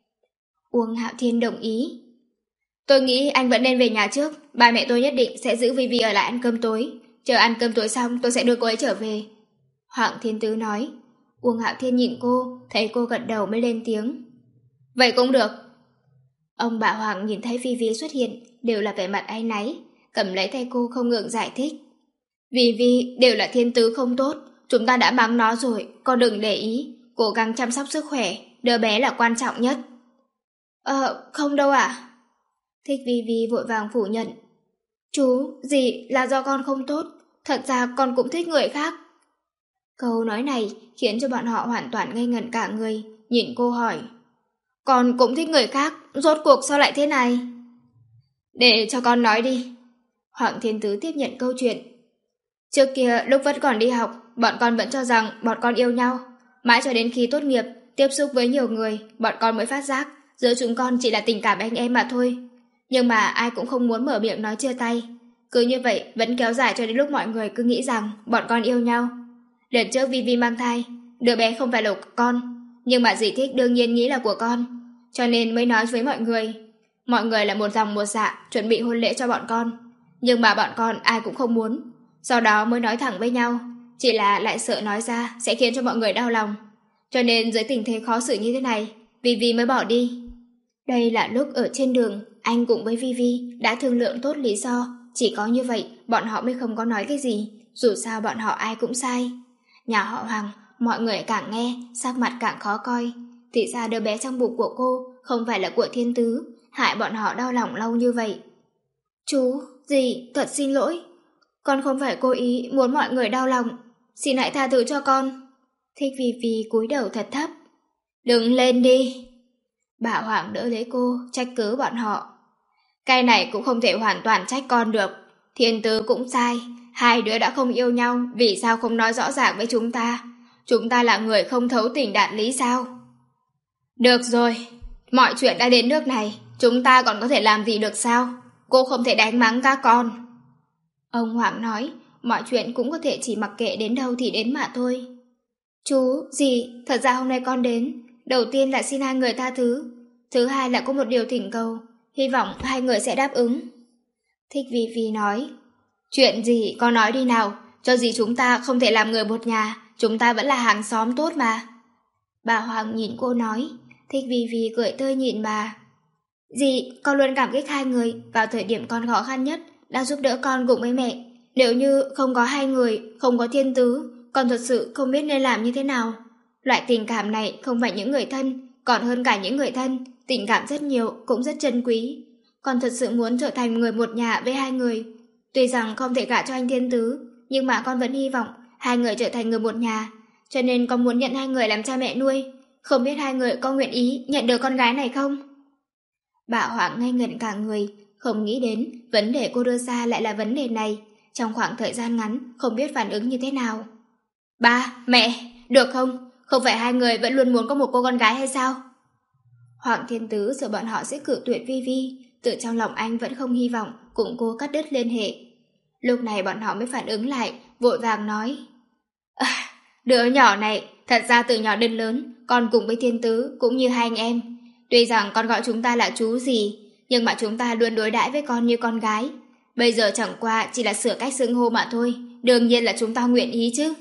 Uông Hạo Thiên đồng ý. Tôi nghĩ anh vẫn nên về nhà trước, ba mẹ tôi nhất định sẽ giữ Vi Vi ở lại ăn cơm tối. Chờ ăn cơm tối xong tôi sẽ đưa cô ấy trở về. Hoàng Thiên Tứ nói. Uông Hạo Thiên nhìn cô, thấy cô gật đầu mới lên tiếng. Vậy cũng được. Ông bà Hoàng nhìn thấy Vi Vi xuất hiện, đều là vẻ mặt áy náy, cầm lấy tay cô không ngừng giải thích. Vi Vi đều là Thiên Tứ không tốt, chúng ta đã mắng nó rồi, con đừng để ý, cố gắng chăm sóc sức khỏe, đứa bé là quan trọng nhất. Ờ, không đâu ạ. Thích Vi Vi vội vàng phủ nhận. Chú, dì, là do con không tốt, thật ra con cũng thích người khác. Câu nói này khiến cho bọn họ hoàn toàn ngây ngẩn cả người, nhìn cô hỏi. Con cũng thích người khác, rốt cuộc sao lại thế này? Để cho con nói đi. Hoàng Thiên Tứ tiếp nhận câu chuyện. Trước kia lúc vẫn còn đi học, bọn con vẫn cho rằng bọn con yêu nhau. Mãi cho đến khi tốt nghiệp, tiếp xúc với nhiều người, bọn con mới phát giác giữa chúng con chỉ là tình cảm anh em mà thôi. Nhưng mà ai cũng không muốn mở miệng nói chia tay. Cứ như vậy vẫn kéo dài cho đến lúc mọi người cứ nghĩ rằng bọn con yêu nhau. Lần trước Vi Vi mang thai, đứa bé không phải là của con, nhưng mà dì Thích đương nhiên nghĩ là của con, cho nên mới nói với mọi người. Mọi người là một dòng một dạ chuẩn bị hôn lễ cho bọn con, nhưng mà bọn con ai cũng không muốn. Sau đó mới nói thẳng với nhau, chỉ là lại sợ nói ra sẽ khiến cho mọi người đau lòng. Cho nên dưới tình thế khó xử như thế này, Vi Vi mới bỏ đi. Đây là lúc ở trên đường, anh cùng với Vi Vi đã thương lượng tốt lý do. Chỉ có như vậy, bọn họ mới không có nói cái gì, dù sao bọn họ ai cũng sai. Nhà họ Hoàng, mọi người càng nghe, sắc mặt càng khó coi. Thì ra đứa bé trong bụng của cô không phải là của Thiên Tứ, hại bọn họ đau lòng lâu như vậy. Chú, dì, thật xin lỗi. Con không phải cố ý muốn mọi người đau lòng. Xin hãy tha thứ cho con. Thích Vi Vi cúi đầu thật thấp. Đừng lên đi. Bà Hoàng đỡ lấy cô, trách cứ bọn họ. Cái này cũng không thể hoàn toàn trách con được. Thiên Tứ cũng sai. Hai đứa đã không yêu nhau, vì sao không nói rõ ràng với chúng ta? Chúng ta là người không thấu tình đạt lý sao? Được rồi, mọi chuyện đã đến nước này, chúng ta còn có thể làm gì được sao? Cô không thể đánh mắng các con. Ông Hoàng nói, mọi chuyện cũng có thể chỉ mặc kệ đến đâu thì đến mà thôi. Chú, dì, thật ra hôm nay con đến, đầu tiên là xin hai người tha thứ, thứ hai là có một điều thỉnh cầu, hy vọng hai người sẽ đáp ứng. Thích Vi Vi nói, chuyện gì con nói đi nào, cho gì chúng ta không thể làm người một nhà, chúng ta vẫn là hàng xóm tốt mà. Bà Hoàng nhìn cô nói, Thích Vi Vi cười tươi nhìn bà. Dì, con luôn cảm kích hai người, vào thời điểm con khó khăn nhất, đã giúp đỡ con cùng với mẹ. Nếu như không có hai người, không có Thiên Tứ, con thật sự không biết nên làm như thế nào. Loại tình cảm này không phải những người thân, còn hơn cả những người thân, tình cảm rất nhiều, cũng rất trân quý. Con thật sự muốn trở thành người một nhà với hai người. Tuy rằng không thể gả cho anh Thiên Tứ, nhưng mà con vẫn hy vọng hai người trở thành người một nhà, cho nên con muốn nhận hai người làm cha mẹ nuôi. Không biết hai người có nguyện ý nhận được con gái này không? Bà Hoàng ngây ngẩn cả người, không nghĩ đến vấn đề cô đưa ra lại là vấn đề này. Trong khoảng thời gian ngắn, không biết phản ứng như thế nào. Ba, mẹ, được không? Không phải hai người vẫn luôn muốn có một cô con gái hay sao? Hoàng Thiên Tứ sợ bọn họ sẽ cự tuyệt Vi Vi, tự trong lòng anh vẫn không hy vọng cùng cô cắt đứt liên hệ. Lúc này bọn họ mới phản ứng lại, vội vàng nói. À, đứa nhỏ này, thật ra từ nhỏ đến lớn, con cùng với Thiên Tứ cũng như hai anh em. Tuy rằng con gọi chúng ta là chú gì, nhưng mà chúng ta luôn đối đãi với con như con gái. Bây giờ chẳng qua chỉ là sửa cách xưng hô mà thôi, đương nhiên là chúng ta nguyện ý chứ.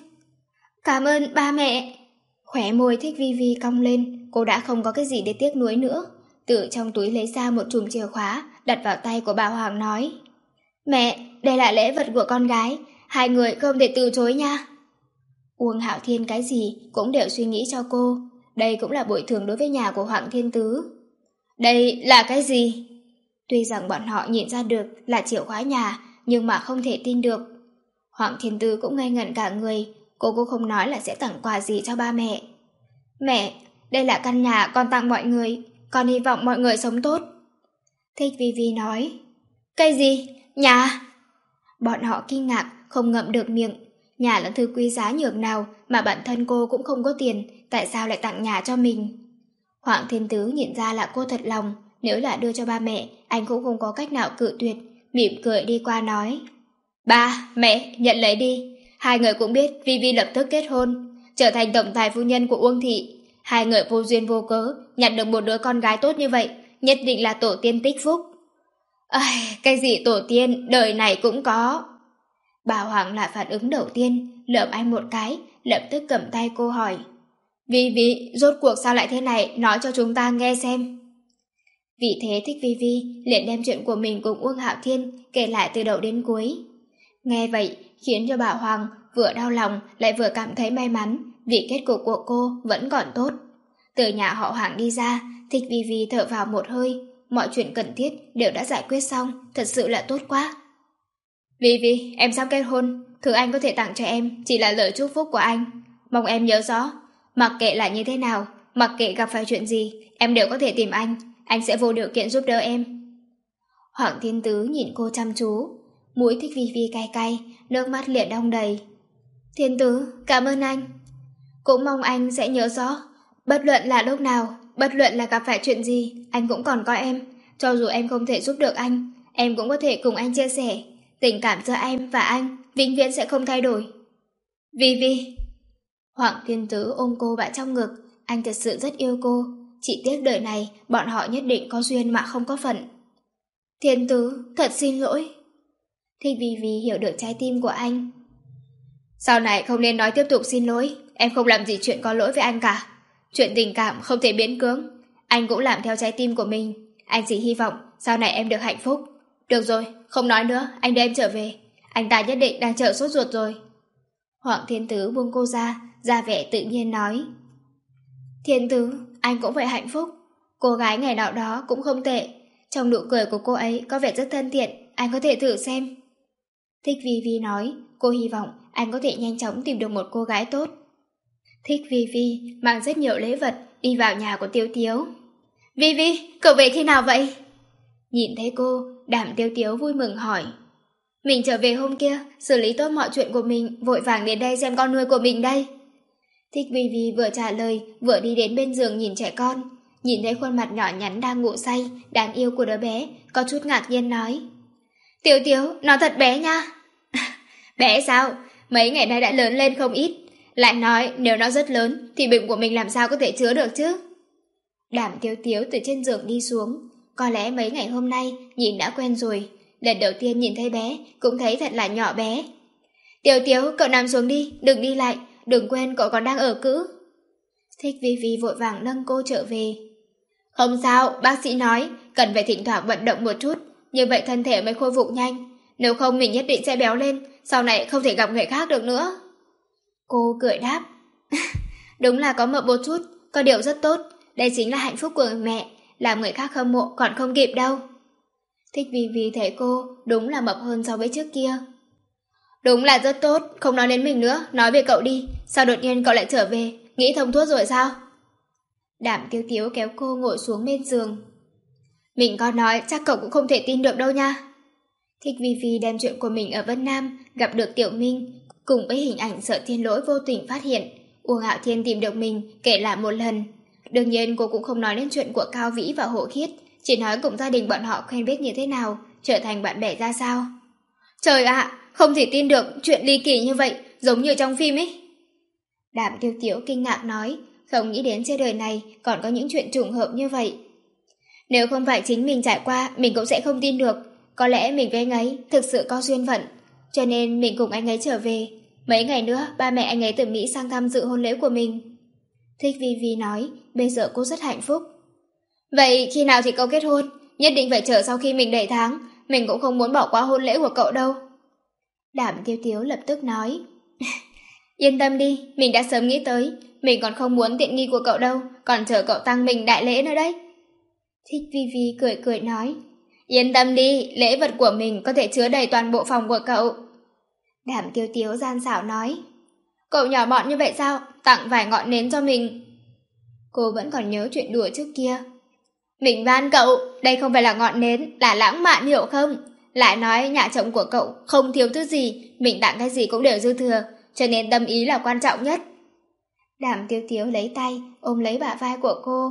Cảm ơn ba mẹ. Khóe môi Thích Vi Vi cong lên, cô đã không có cái gì để tiếc nuối nữa. Từ trong túi lấy ra một chùm chìa khóa, đặt vào tay của bà Hoàng nói. Mẹ, đây là lễ vật của con gái, hai người không thể từ chối nha. Uông Hạo Thiên cái gì cũng đều suy nghĩ cho cô. Đây cũng là bồi thường đối với nhà của Hoàng Thiên Tứ. Đây là cái gì? Tuy rằng bọn họ nhìn ra được là chìa khóa nhà, nhưng mà không thể tin được. Hoàng Thiên Tứ cũng ngây ngẩn cả người. Cô cũng không nói là sẽ tặng quà gì cho ba mẹ. Mẹ, đây là căn nhà con tặng mọi người, con hy vọng mọi người sống tốt. Thích Vi Vi nói. Cái gì? Nhà? Bọn họ kinh ngạc, không ngậm được miệng. Nhà là thứ quý giá nhường nào mà bản thân cô cũng không có tiền, tại sao lại tặng nhà cho mình? Hoàng Thiên Tứ nhìn ra là cô thật lòng, nếu là đưa cho ba mẹ, anh cũng không có cách nào cự tuyệt, mỉm cười đi qua nói. Ba, mẹ, nhận lấy đi. Hai người cũng biết Vi Vi lập tức kết hôn, trở thành tổng tài phu nhân của Uông Thị. Hai người vô duyên vô cớ nhận được một đứa con gái tốt như vậy, nhất định là tổ tiên tích phúc. Ai, cái gì tổ tiên, đời này cũng có. Bà Hoàng là phản ứng đầu tiên, lườm anh một cái, lập tức cầm tay cô hỏi. Vi Vi, rốt cuộc sao lại thế này, nói cho chúng ta nghe xem. Vì thế Thích Vi Vi liền đem chuyện của mình cùng Uông Hạo Thiên kể lại từ đầu đến cuối. Nghe vậy khiến cho bà Hoàng vừa đau lòng lại vừa cảm thấy may mắn vì kết cục của cô vẫn còn tốt. Từ nhà họ Hoàng đi ra, Thích Vi Vi thở vào một hơi, mọi chuyện cần thiết đều đã giải quyết xong, thật sự là tốt quá. Vi Vi, em sắp kết hôn, thứ anh có thể tặng cho em chỉ là lời chúc phúc của anh. Mong em nhớ rõ, mặc kệ là như thế nào, mặc kệ gặp phải chuyện gì, em đều có thể tìm anh, anh sẽ vô điều kiện giúp đỡ em. Hoàng Thiên Tứ nhìn cô chăm chú, mũi Thích Vi Vi cay cay, nước mắt liền đong đầy. Thiên Tứ, cảm ơn anh. Cũng mong anh sẽ nhớ rõ, bất luận là lúc nào, bất luận là gặp phải chuyện gì, anh cũng còn có em. Cho dù em không thể giúp được anh, em cũng có thể cùng anh chia sẻ. Tình cảm giữa em và anh vĩnh viễn sẽ không thay đổi. Vi Vi. Hoàng Thiên Tứ ôm cô vào trong ngực, anh thật sự rất yêu cô, chỉ tiếc đời này bọn họ nhất định có duyên mà không có phận. Thiên Tứ, thật xin lỗi. Thích Vi Vi hiểu được trái tim của anh. Sau này không nên nói tiếp tục xin lỗi, em không làm gì chuyện có lỗi với anh cả. Chuyện tình cảm không thể biến cưỡng, anh cũng làm theo trái tim của mình. Anh chỉ hy vọng sau này em được hạnh phúc. Được rồi, không nói nữa, anh đưa em trở về. Anh ta nhất định đang chờ sốt ruột rồi. Hoàng Thiên Tứ buông cô ra, ra vẻ tự nhiên nói. Thiên Tứ, anh cũng phải hạnh phúc. Cô gái ngày nào đó cũng không tệ. Trong nụ cười của cô ấy có vẻ rất thân thiện, anh có thể thử xem. Thích Vi Vi nói, cô hy vọng anh có thể nhanh chóng tìm được một cô gái tốt. Thích Vi Vi mang rất nhiều lễ vật đi vào nhà của Tiêu Tiếu. Vi Vi, cậu về khi nào vậy? Nhìn thấy cô, Đàm Tiêu Tiếu vui mừng hỏi. Mình trở về hôm kia, xử lý tốt mọi chuyện của mình, vội vàng đến đây xem con nuôi của mình đây. Thích Vi Vi vừa trả lời, vừa đi đến bên giường nhìn trẻ con. Nhìn thấy khuôn mặt nhỏ nhắn đang ngủ say, đáng yêu của đứa bé, có chút ngạc nhiên nói. Tiêu Tiếu, nó thật bé nha. Bé sao? Mấy ngày nay đã lớn lên không ít. Lại nói nếu nó rất lớn thì bụng của mình làm sao có thể chứa được chứ? Đàm Tiêu Tiếu từ trên giường đi xuống. Có lẽ mấy ngày hôm nay nhìn đã quen rồi. Lần đầu tiên nhìn thấy bé cũng thấy thật là nhỏ bé. Tiêu Tiếu, cậu nằm xuống đi, đừng đi lại, đừng quên cậu còn đang ở cữ. Thích Vi Vi vội vàng nâng cô trở về. Không sao, bác sĩ nói cần phải thỉnh thoảng vận động một chút, như vậy thân thể mới khôi phục nhanh. Nếu không mình nhất định sẽ béo lên, sau này không thể gặp người khác được nữa. Cô cười đáp. Đúng là có mập một chút, có điều rất tốt. Đây chính là hạnh phúc của người mẹ, làm người khác hâm mộ còn không kịp đâu. Thích Vi Vi thấy cô đúng là mập hơn so với trước kia. Đúng là rất tốt, không nói đến mình nữa, nói về cậu đi. Sao đột nhiên cậu lại trở về, nghĩ thông thuốc rồi sao? Đàm Tiêu Tiếu kéo cô ngồi xuống bên giường. Mình có nói chắc cậu cũng không thể tin được đâu nha. Thích Vi Vi đem chuyện của mình ở Vân Nam gặp được Tiểu Minh, cùng với hình ảnh Sở Thiên Lỗi vô tình phát hiện Uông Hạo Thiên tìm được mình kể lại một lần. Đương nhiên cô cũng không nói đến chuyện của Cao Vĩ và Hộ Khiết, chỉ nói cùng gia đình bọn họ quen biết như thế nào, trở thành bạn bè ra sao. Trời ạ, à, không thể tin được chuyện ly kỳ như vậy, giống như trong phim ấy. Đàm Tiêu Tiếu kinh ngạc nói, không nghĩ đến trên đời này còn có những chuyện trùng hợp như vậy. Nếu không phải chính mình trải qua, mình cũng sẽ không tin được. Có lẽ mình với anh ấy thực sự có duyên phận, cho nên mình cùng anh ấy trở về. Mấy ngày nữa ba mẹ anh ấy từ Mỹ sang thăm dự hôn lễ của mình. Thích Vi Vi nói, bây giờ cô rất hạnh phúc. Vậy khi nào thì cậu kết hôn? Nhất định phải chờ sau khi mình đầy tháng, mình cũng không muốn bỏ qua hôn lễ của cậu đâu. Đàm Tiêu Tiếu lập tức nói. Yên tâm đi, mình đã sớm nghĩ tới, mình còn không muốn tiện nghi của cậu đâu, còn chờ cậu tăng mình đại lễ nữa đấy. Thích Vi Vi cười cười nói. Yên tâm đi, lễ vật của mình có thể chứa đầy toàn bộ phòng của cậu. Đàm Tiêu Tiếu gian xảo nói. Cậu nhỏ mọn như vậy sao, tặng vài ngọn nến cho mình. Cô vẫn còn nhớ chuyện đùa trước kia. Mình van cậu, đây không phải là ngọn nến, là lãng mạn hiểu không? Lại nói nhà chồng của cậu không thiếu thứ gì, mình tặng cái gì cũng đều dư thừa, cho nên tâm ý là quan trọng nhất. Đàm Tiêu Tiếu lấy tay ôm lấy bả vai của cô.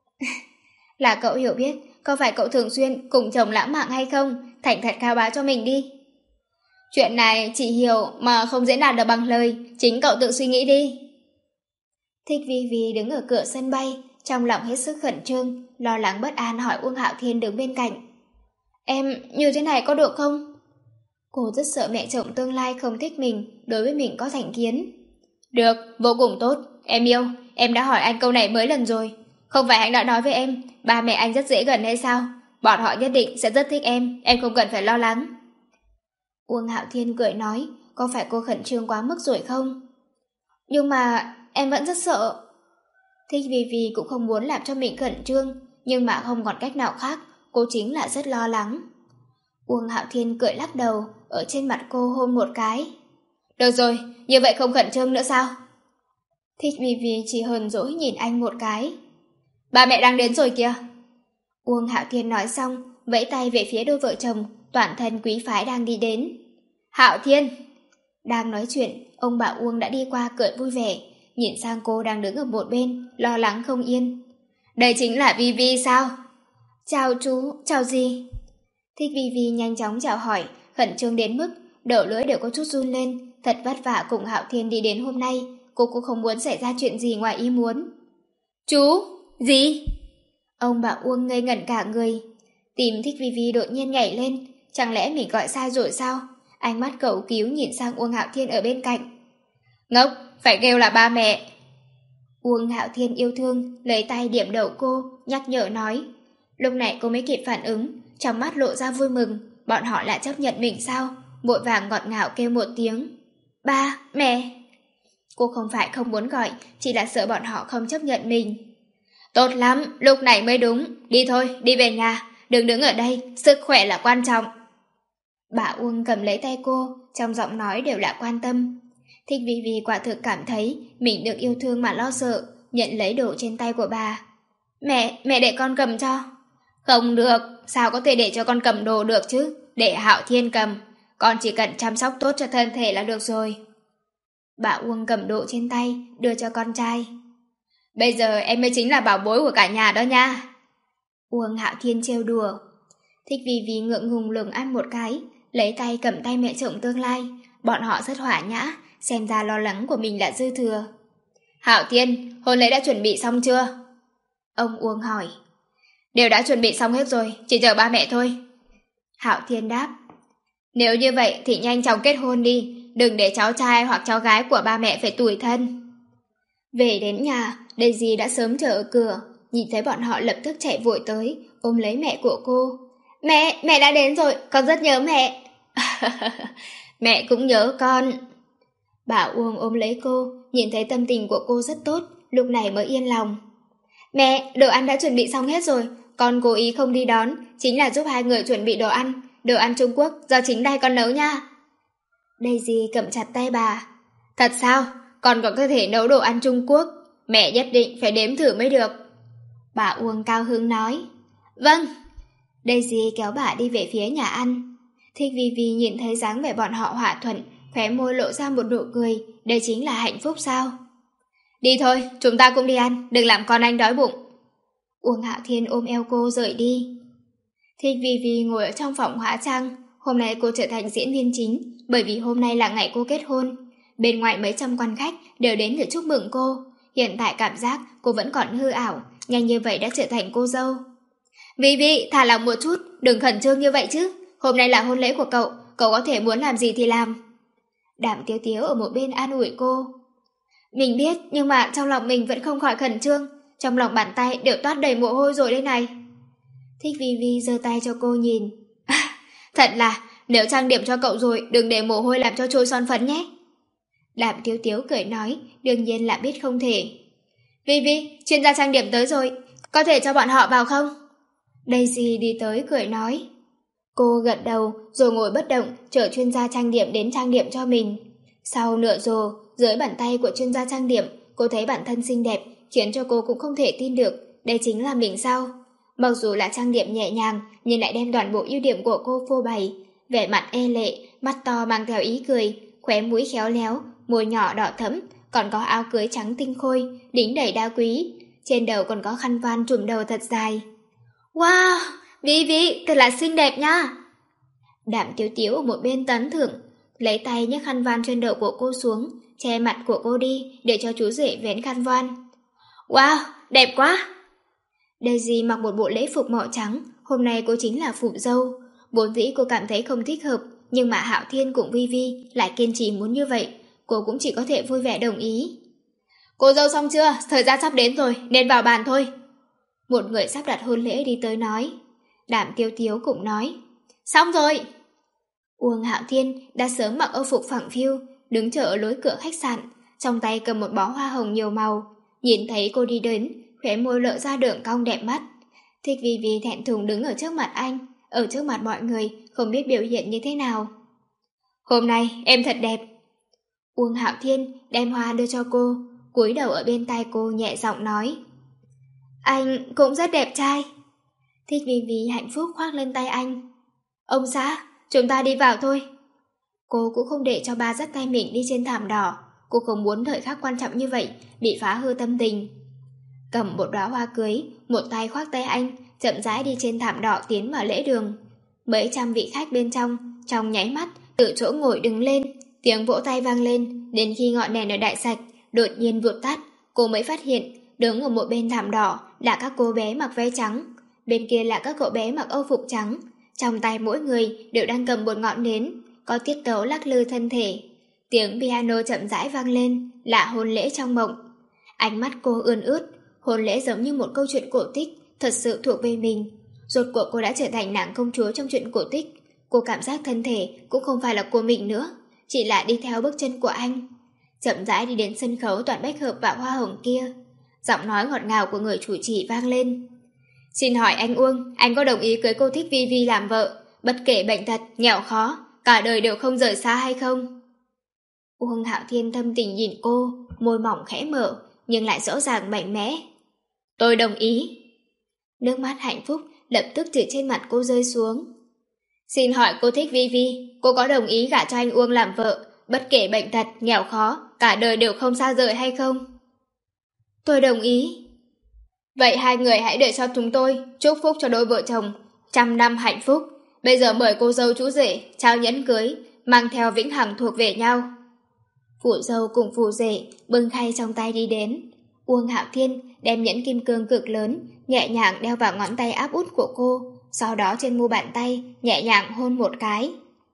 Là cậu hiểu biết, có phải cậu thường xuyên cùng chồng lãng mạn hay không? Thành thật khai báo cho mình đi. Chuyện này chỉ hiểu mà không dễ đạt được bằng lời, chính cậu tự suy nghĩ đi. Thích Vi Vi đứng ở cửa sân bay, trong lòng hết sức khẩn trương, lo lắng bất an hỏi Uông Hạo Thiên đứng bên cạnh. Em như thế này có được không? Cô rất sợ mẹ chồng tương lai không thích mình, đối với mình có thành kiến. Được, vô cùng tốt, em yêu, em đã hỏi anh câu này mấy lần rồi. Không phải anh đã nói với em, ba mẹ anh rất dễ gần hay sao? Bọn họ nhất định sẽ rất thích em, em không cần phải lo lắng. Uông Hạo Thiên cười nói, có phải cô khẩn trương quá mức rồi không? Nhưng mà em vẫn rất sợ. Thích vì vì cũng không muốn làm cho mình khẩn trương, nhưng mà không còn cách nào khác, cô chính là rất lo lắng. Uông Hạo Thiên cười lắc đầu, ở trên mặt cô hôn một cái. Được rồi, như vậy không khẩn trương nữa sao? Thích vì vì chỉ hờn dỗi nhìn anh một cái. Ba mẹ đang đến rồi kìa. Uông Hạo Thiên nói xong, vẫy tay về phía đôi vợ chồng, toàn thân quý phái đang đi đến. Hạo Thiên! Đang nói chuyện, ông bà Uông đã đi qua cười vui vẻ, nhìn sang cô đang đứng ở một bên, lo lắng không yên. Đây chính là Vi Vi sao? Chào chú, chào gì? Thích Vi Vi nhanh chóng chào hỏi, khẩn trương đến mức đầu lưỡi đều có chút run lên, thật vất vả cùng Hạo Thiên đi đến hôm nay, cô cũng không muốn xảy ra chuyện gì ngoài ý muốn. Chú, gì? Ông bà Uông ngây ngẩn cả người. Tim Thích Vi Vi đột nhiên nhảy lên, chẳng lẽ mình gọi sai rồi sao? Ánh mắt cầu cứu nhìn sang Uông Hạo Thiên ở bên cạnh. Ngốc, phải kêu là ba mẹ. Uông Hạo Thiên yêu thương, lấy tay điểm đầu cô, nhắc nhở nói. Lúc này cô mới kịp phản ứng, trong mắt lộ ra vui mừng, bọn họ lại chấp nhận mình sao? Vội vàng ngọt ngào kêu một tiếng. Ba, mẹ. Cô không phải không muốn gọi, chỉ là sợ bọn họ không chấp nhận mình. Tốt lắm, lúc này mới đúng. Đi thôi, đi về nhà, đừng đứng ở đây, sức khỏe là quan trọng. Bà Uông cầm lấy tay cô, trong giọng nói đều là quan tâm. Thích Vi Vi quả thực cảm thấy mình được yêu thương mà lo sợ, nhận lấy đồ trên tay của bà. Mẹ, mẹ để con cầm cho. Không được, sao có thể để cho con cầm đồ được chứ? Để Hạo Thiên cầm, con chỉ cần chăm sóc tốt cho thân thể là được rồi. Bà Uông cầm đồ trên tay, đưa cho con trai. Bây giờ em mới chính là bảo bối của cả nhà đó nha. Uông Hạo Thiên trêu đùa. Thích Vi Vi ngượng ngùng lườm ăn một cái, lấy tay cầm tay mẹ chồng tương lai. Bọn họ rất hỏa nhã, xem ra lo lắng của mình là dư thừa. Hạo Thiên, hôn lễ đã chuẩn bị xong chưa? Ông Uông hỏi. Đều đã chuẩn bị xong hết rồi, chỉ chờ ba mẹ thôi. Hạo Thiên đáp. Nếu như vậy thì nhanh chóng kết hôn đi, đừng để cháu trai hoặc cháu gái của ba mẹ phải tủi thân. Về đến nhà, Daisy đã sớm chờ ở cửa, nhìn thấy bọn họ lập tức chạy vội tới, ôm lấy mẹ của cô. Mẹ, mẹ đã đến rồi, con rất nhớ mẹ. Mẹ cũng nhớ con. Bà Uông ôm lấy cô, nhìn thấy tâm tình của cô rất tốt, lúc này mới yên lòng. Mẹ, đồ ăn đã chuẩn bị xong hết rồi, con cố ý không đi đón, chính là giúp hai người chuẩn bị đồ ăn, đồ ăn Trung Quốc do chính tay con nấu nha. Daisy cầm chặt tay bà. Thật sao? Con còn có thể nấu đồ ăn Trung Quốc, mẹ nhất định phải đếm thử mới được. Bà Uông cao hứng nói. Vâng. Daisy kéo bà đi về phía nhà ăn. Thích Vi Vi nhìn thấy dáng vẻ bọn họ hòa thuận, khóe môi lộ ra một nụ cười, đây chính là hạnh phúc sao? Đi thôi, chúng ta cũng đi ăn, đừng làm con anh đói bụng. Uông Hạo Thiên ôm eo cô rời đi. Thích Vi Vi ngồi ở trong phòng hóa trang, hôm nay cô trở thành diễn viên chính, bởi vì hôm nay là ngày cô kết hôn. Bên ngoài mấy trăm quan khách đều đến để chúc mừng cô, hiện tại cảm giác cô vẫn còn hư ảo, nhanh như vậy đã trở thành cô dâu. Vi Vi, thả lòng một chút, đừng khẩn trương như vậy chứ, hôm nay là hôn lễ của cậu, cậu có thể muốn làm gì thì làm. Đàm Tiếu Tiếu ở một bên an ủi cô. Mình biết, nhưng mà trong lòng mình vẫn không khỏi khẩn trương, trong lòng bàn tay đều toát đầy mồ hôi rồi đây này. Thích Vi Vi giơ tay cho cô nhìn. Thật là, nếu trang điểm cho cậu rồi, đừng để mồ hôi làm cho trôi son phấn nhé. Đàm Tiếu Tiếu cười nói, đương nhiên là biết không thể. Vi Vi, chuyên gia trang điểm tới rồi, có thể cho bọn họ vào không? Daisy đi tới cười nói. Cô gật đầu rồi ngồi bất động, chờ chuyên gia trang điểm đến trang điểm cho mình. Sau nửa giờ, dưới bàn tay của chuyên gia trang điểm, cô thấy bản thân xinh đẹp, khiến cho cô cũng không thể tin được, đây chính là mình sao? Mặc dù là trang điểm nhẹ nhàng, nhưng lại đem toàn bộ ưu điểm của cô phô bày. Vẻ mặt e lệ, mắt to mang theo ý cười, khóe mũi khéo léo, môi nhỏ đỏ thẫm, còn có áo cưới trắng tinh khôi, đính đầy đá quý. Trên đầu còn có khăn voan trùm đầu thật dài. Wow, Vi Vi, thật là xinh đẹp nha. Đàm Tiếu Tiếu ở một bên tán thưởng, lấy tay nhấc khăn voan trên đầu của cô xuống, che mặt của cô đi để cho chú rể vén khăn voan. Wow, đẹp quá. Daisy mặc một bộ lễ phục màu trắng, hôm nay cô chính là phụ dâu. Vốn dĩ cô cảm thấy không thích hợp, nhưng mà Hạo Thiên cùng Vi Vi lại kiên trì muốn như vậy, cô cũng chỉ có thể vui vẻ đồng ý. Cô dâu xong chưa? Thời gian sắp đến rồi, nên vào bàn thôi. Một người sắp đặt hôn lễ đi tới nói. Đàm Tiếu Tiếu cũng nói. Xong rồi. Uông Hạo Thiên đã sớm mặc âu phục phẳng phiu, đứng chờ ở lối cửa khách sạn, trong tay cầm một bó hoa hồng nhiều màu. Nhìn thấy cô đi đến, khóe môi lộ ra đường cong đẹp mắt. Thích Vi Vi thẹn thùng đứng ở trước mặt anh, ở trước mặt mọi người, không biết biểu hiện như thế nào. Hôm nay em thật đẹp. Uông Hạo Thiên đem hoa đưa cho cô, cúi đầu ở bên tai cô nhẹ giọng nói. Anh cũng rất đẹp trai. Thích Vi Vi hạnh phúc khoác lên tay anh. Ông xã, chúng ta đi vào thôi. Cô cũng không để cho ba dắt tay mình đi trên thảm đỏ. Cô không muốn thời khắc quan trọng như vậy bị phá hư tâm tình. Cầm một đóa hoa cưới, một tay khoác tay anh, chậm rãi đi trên thảm đỏ tiến vào lễ đường. Mấy trăm vị khách bên trong, trong nháy mắt, từ chỗ ngồi đứng lên, tiếng vỗ tay vang lên, đến khi ngọn đèn ở đại sạch đột nhiên vụt tắt, cô mới phát hiện đứng ở một bên thảm đỏ là các cô bé mặc váy trắng, bên kia là các cậu bé mặc âu phục trắng, trong tay mỗi người đều đang cầm một ngọn nến, có tiết tấu lắc lư thân thể. Tiếng piano chậm rãi vang lên, là hôn lễ trong mộng. Ánh mắt cô ươn ướt, hôn lễ giống như một câu chuyện cổ tích, thật sự thuộc về mình. Rốt cuộc cô đã trở thành nàng công chúa trong chuyện cổ tích. Cô cảm giác thân thể cũng không phải là của mình nữa, chỉ là đi theo bước chân của anh. Chậm rãi đi đến sân khấu toàn bách hợp và hoa hồng kia. Giọng nói ngọt ngào của người chủ trì vang lên. Xin hỏi anh Uông, anh có đồng ý cưới cô Thích Vi Vi làm vợ, bất kể bệnh tật, nghèo khó, cả đời đều không rời xa hay không? Uông Hạo Thiên thâm tình nhìn cô, môi mỏng khẽ mở, nhưng lại rõ ràng mạnh mẽ. Tôi đồng ý. Nước mắt hạnh phúc lập tức từ trên mặt cô rơi xuống. Xin hỏi cô Thích Vi Vi, cô có đồng ý gả cho anh Uông làm vợ, bất kể bệnh tật, nghèo khó, cả đời đều không xa rời hay không? Tôi đồng ý. Vậy hai người hãy để cho chúng tôi chúc phúc cho đôi vợ chồng trăm năm hạnh phúc. Bây giờ mời cô dâu chú rể trao nhẫn cưới, mang theo vĩnh hằng thuộc về nhau. Phụ dâu cùng phụ rể bưng khay trong tay đi đến. Uông Hạo Thiên đem nhẫn kim cương cực lớn nhẹ nhàng đeo vào ngón tay áp út của cô, sau đó trên mu bàn tay nhẹ nhàng hôn một cái.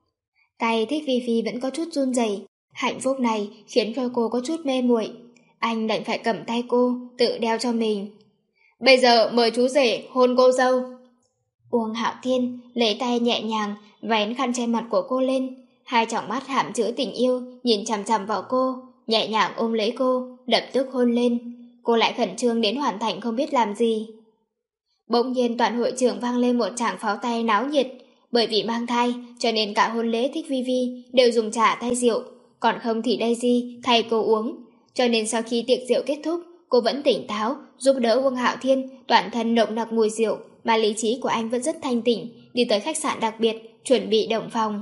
Tay Thích Vi Vi vẫn có chút run rẩy, hạnh phúc này khiến cho cô có chút mê muội. Anh đành phải cầm tay cô tự đeo cho mình. Bây giờ mời chú rể hôn cô dâu. Uông Hạo Thiên lấy tay nhẹ nhàng vén khăn che mặt của cô lên, hai tròng mắt hàm chứa tình yêu nhìn chằm chằm vào cô, nhẹ nhàng ôm lấy cô, lập tức hôn lên. Cô lại khẩn trương đến hoàn thành không biết làm gì. Bỗng nhiên toàn hội trường vang lên một tràng pháo tay náo nhiệt. Bởi vì mang thai cho nên cả hôn lễ Thích Vi Vi đều dùng trà thay rượu, còn không thì Daisy thay cô uống. Cho nên sau khi tiệc rượu kết thúc, cô vẫn tỉnh táo, giúp đỡ Uông Hạo Thiên, toàn thân nồng nặc mùi rượu, mà lý trí của anh vẫn rất thanh tỉnh, đi tới khách sạn đặc biệt, chuẩn bị động phòng.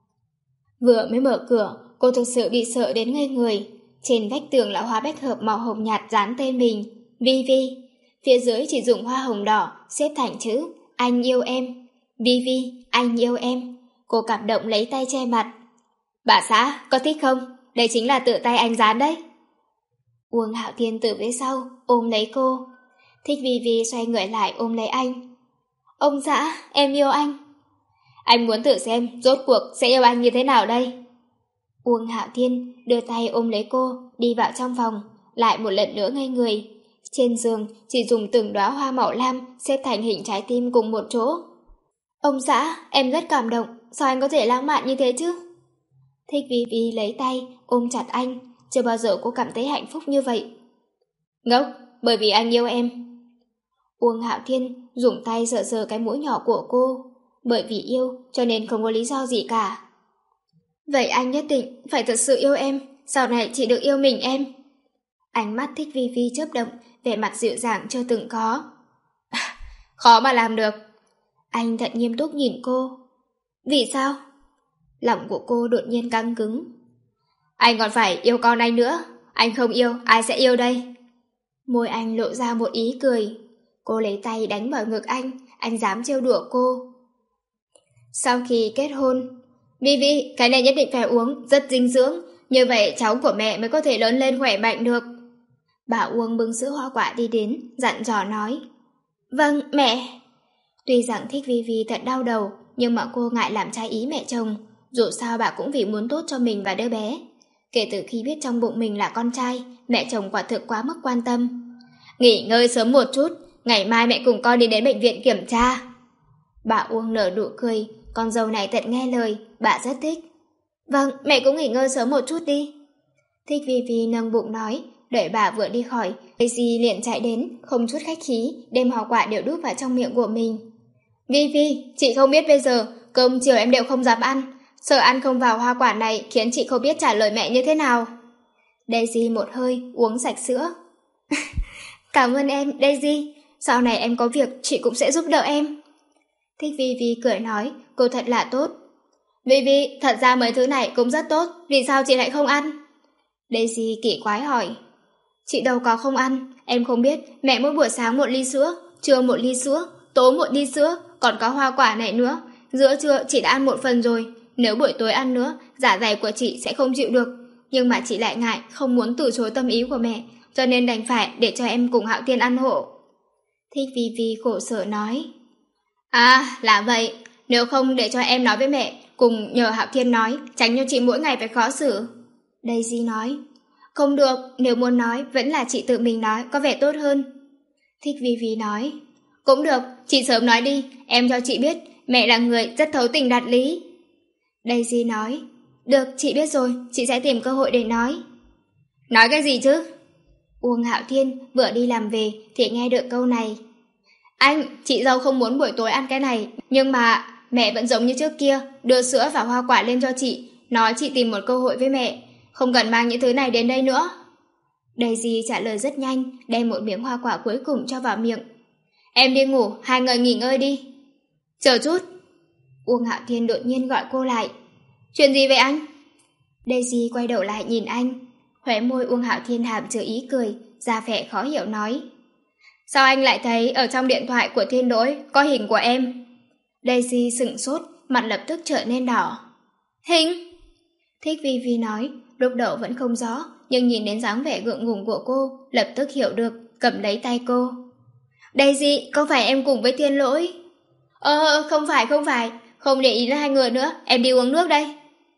Vừa mới mở cửa, cô thực sự bị sợ đến ngây người. Trên vách tường là hoa bách hợp màu hồng nhạt dán tên mình, Vi Vi. Phía dưới chỉ dùng hoa hồng đỏ, xếp thành chữ, anh yêu em. Vi Vi, anh yêu em. Cô cảm động lấy tay che mặt. Bà xã, có thích không? Đây chính là tự tay anh dán đấy. Uông Hạo Thiên từ phía sau ôm lấy cô. Thích Vi Vi xoay người lại ôm lấy anh. Ông xã, em yêu anh. Anh muốn thử xem rốt cuộc sẽ yêu anh như thế nào đây? Uông Hạo Thiên đưa tay ôm lấy cô, đi vào trong phòng, lại một lần nữa ngây người. Trên giường chỉ dùng từng đóa hoa màu lam xếp thành hình trái tim cùng một chỗ. Ông xã, em rất cảm động, sao anh có thể lãng mạn như thế chứ? Thích Vi Vi lấy tay ôm chặt anh, chưa bao giờ cô cảm thấy hạnh phúc như vậy. Ngốc, bởi vì anh yêu em. Uông Hạo Thiên dùng tay sờ sờ cái mũi nhỏ của cô. Bởi vì yêu cho nên không có lý do gì cả. Vậy anh nhất định phải thật sự yêu em, sau này chỉ được yêu mình em. Ánh mắt Thích Vi Vi chớp động, vẻ mặt dịu dàng chưa từng có. Khó mà làm được. Anh thật nghiêm túc nhìn cô. Vì sao? Lòng của cô đột nhiên căng cứng. Anh còn phải yêu con anh nữa. Anh không yêu, ai sẽ yêu đây? Môi anh lộ ra một ý cười. Cô lấy tay đánh vào ngực anh, anh dám trêu đùa cô. Sau khi kết hôn, Vi Vi, cái này nhất định phải uống, rất dinh dưỡng, như vậy cháu của mẹ mới có thể lớn lên khỏe mạnh được. Bà Uông bưng sữa hoa quả đi đến, dặn dò nói. Vâng, mẹ. Tuy rằng Thích Vi Vi thật đau đầu, nhưng mà cô ngại làm trái ý mẹ chồng, dù sao bà cũng vì muốn tốt cho mình và đứa bé. Kể từ khi biết trong bụng mình là con trai, mẹ chồng quả thực quá mức quan tâm. Nghỉ ngơi sớm một chút, ngày mai mẹ cùng con đi đến bệnh viện kiểm tra. Bà Uông nở nụ cười, con dâu này thật nghe lời, bà rất thích. Vâng, mẹ cũng nghỉ ngơi sớm một chút đi. Thích Vi Vi nâng bụng nói. Đợi bà vừa đi khỏi, Daisy liền chạy đến, không chút khách khí, đem hoa quả đều đút vào trong miệng của mình. Vi Vi, chị không biết bây giờ, cơm chiều em đều không dám ăn. Sợ ăn không vào hoa quả này khiến chị không biết trả lời mẹ như thế nào. Daisy một hơi, uống sạch sữa. Cảm ơn em, Daisy. Sau này em có việc, chị cũng sẽ giúp đỡ em. Thích Vi Vi cười nói, cô thật là tốt. Vi Vi, thật ra mấy thứ này cũng rất tốt, vì sao chị lại không ăn? Daisy kỳ quái hỏi. Chị đâu có không ăn, em không biết, mẹ mỗi buổi sáng một ly sữa, trưa một ly sữa, tối một ly sữa, còn có hoa quả này nữa. Giữa trưa chị đã ăn một phần rồi, nếu buổi tối ăn nữa, dạ dày của chị sẽ không chịu được. Nhưng mà chị lại ngại, không muốn từ chối tâm ý của mẹ, cho nên đành phải để cho em cùng Hạo Thiên ăn hộ. Thích Vi Vi khổ sở nói. À, là vậy, nếu không để cho em nói với mẹ, cùng nhờ Hạo Thiên nói, tránh cho chị mỗi ngày phải khó xử. Daisy nói. Không được, nếu muốn nói, vẫn là chị tự mình nói, có vẻ tốt hơn. Thích Vi Vi nói. Cũng được, chị sớm nói đi, em cho chị biết, mẹ là người rất thấu tình đạt lý. Daisy nói. Được, chị biết rồi, chị sẽ tìm cơ hội để nói. Nói cái gì chứ? Uông Hạo Thiên vừa đi làm về thì nghe được câu này. Anh, chị dâu không muốn buổi tối ăn cái này, nhưng mà mẹ vẫn giống như trước kia, đưa sữa và hoa quả lên cho chị, nói chị tìm một cơ hội với mẹ, không cần mang những thứ này đến đây nữa. Daisy trả lời rất nhanh, đem một miếng hoa quả cuối cùng cho vào miệng. Em đi ngủ, hai người nghỉ ngơi đi. Chờ chút. Uông Hạo Thiên đột nhiên gọi cô lại. Chuyện gì vậy anh? Daisy quay đầu lại nhìn anh. Khóe môi Uông Hạo Thiên hàm chứa ý cười, ra vẻ khó hiểu nói. Sao anh lại thấy ở trong điện thoại của Thiên Đỗi có hình của em? Daisy sững sốt, mặt lập tức trở nên đỏ. Hình? Thích Vi Vi nói, lúc đầu vẫn không rõ, nhưng nhìn đến dáng vẻ gượng ngùng của cô, lập tức hiểu được, cầm lấy tay cô. Daisy, không phải em cùng với Thiên Lỗi? Ờ, không phải, không phải, không để ý đến hai người nữa, em đi uống nước đây.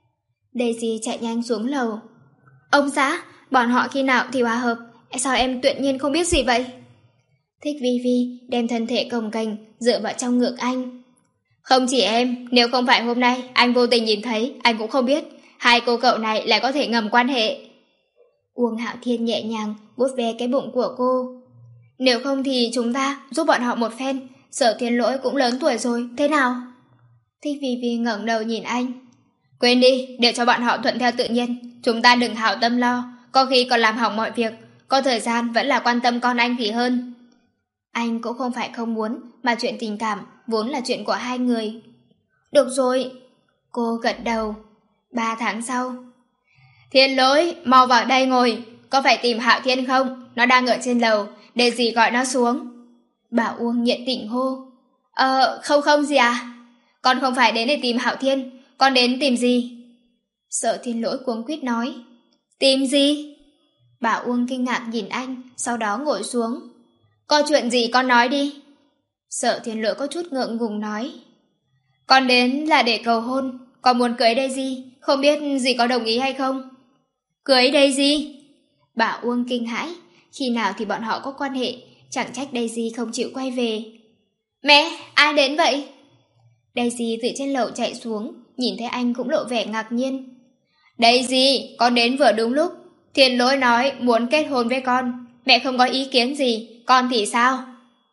Daisy chạy nhanh xuống lầu. Ông xã, bọn họ khi nào thì hòa hợp, sao em tuyệt nhiên không biết gì vậy? Thích Vi Vi đem thân thể cồng kềnh dựa vào trong ngực anh. Không chỉ em, nếu không phải hôm nay anh vô tình nhìn thấy, anh cũng không biết hai cô cậu này lại có thể ngầm quan hệ. Uông Hạo Thiên nhẹ nhàng vuốt ve cái bụng của cô. Nếu không thì chúng ta giúp bọn họ một phen, Sở Thiên Lỗi cũng lớn tuổi rồi, thế nào? Thích Vi Vi ngẩng đầu nhìn anh. Quên đi, để cho bọn họ thuận theo tự nhiên, chúng ta đừng hảo tâm lo, có khi còn làm hỏng mọi việc, có thời gian vẫn là quan tâm con anh thì hơn. Anh cũng không phải không muốn, mà chuyện tình cảm vốn là chuyện của hai người. Được rồi. Cô gật đầu. Ba tháng sau. Thiên Lỗi, mau vào đây ngồi. Có phải tìm Hạo Thiên không? Nó đang ở trên lầu, để gì gọi nó xuống. Bảo Uông nhiệt tình hô. Ờ, không không gì à? Con không phải đến để tìm Hạo Thiên, con đến tìm gì? Sở Thiên Lỗi cuống quýt nói. Tìm gì? Bảo Uông kinh ngạc nhìn anh, sau đó ngồi xuống. Có chuyện gì con nói đi. Sở Thiên Lỗi có chút ngượng ngùng nói. Con đến là để cầu hôn, con muốn cưới Daisy, không biết dì có đồng ý hay không? Cưới Daisy? Bảo Uông kinh hãi, khi nào thì bọn họ có quan hệ, chẳng trách Daisy không chịu quay về. Mẹ, ai đến vậy? Daisy từ trên lầu chạy xuống, nhìn thấy anh cũng lộ vẻ ngạc nhiên. Daisy, con đến vừa đúng lúc. Thiên Lỗi nói muốn kết hôn với con, mẹ không có ý kiến gì, con thì sao?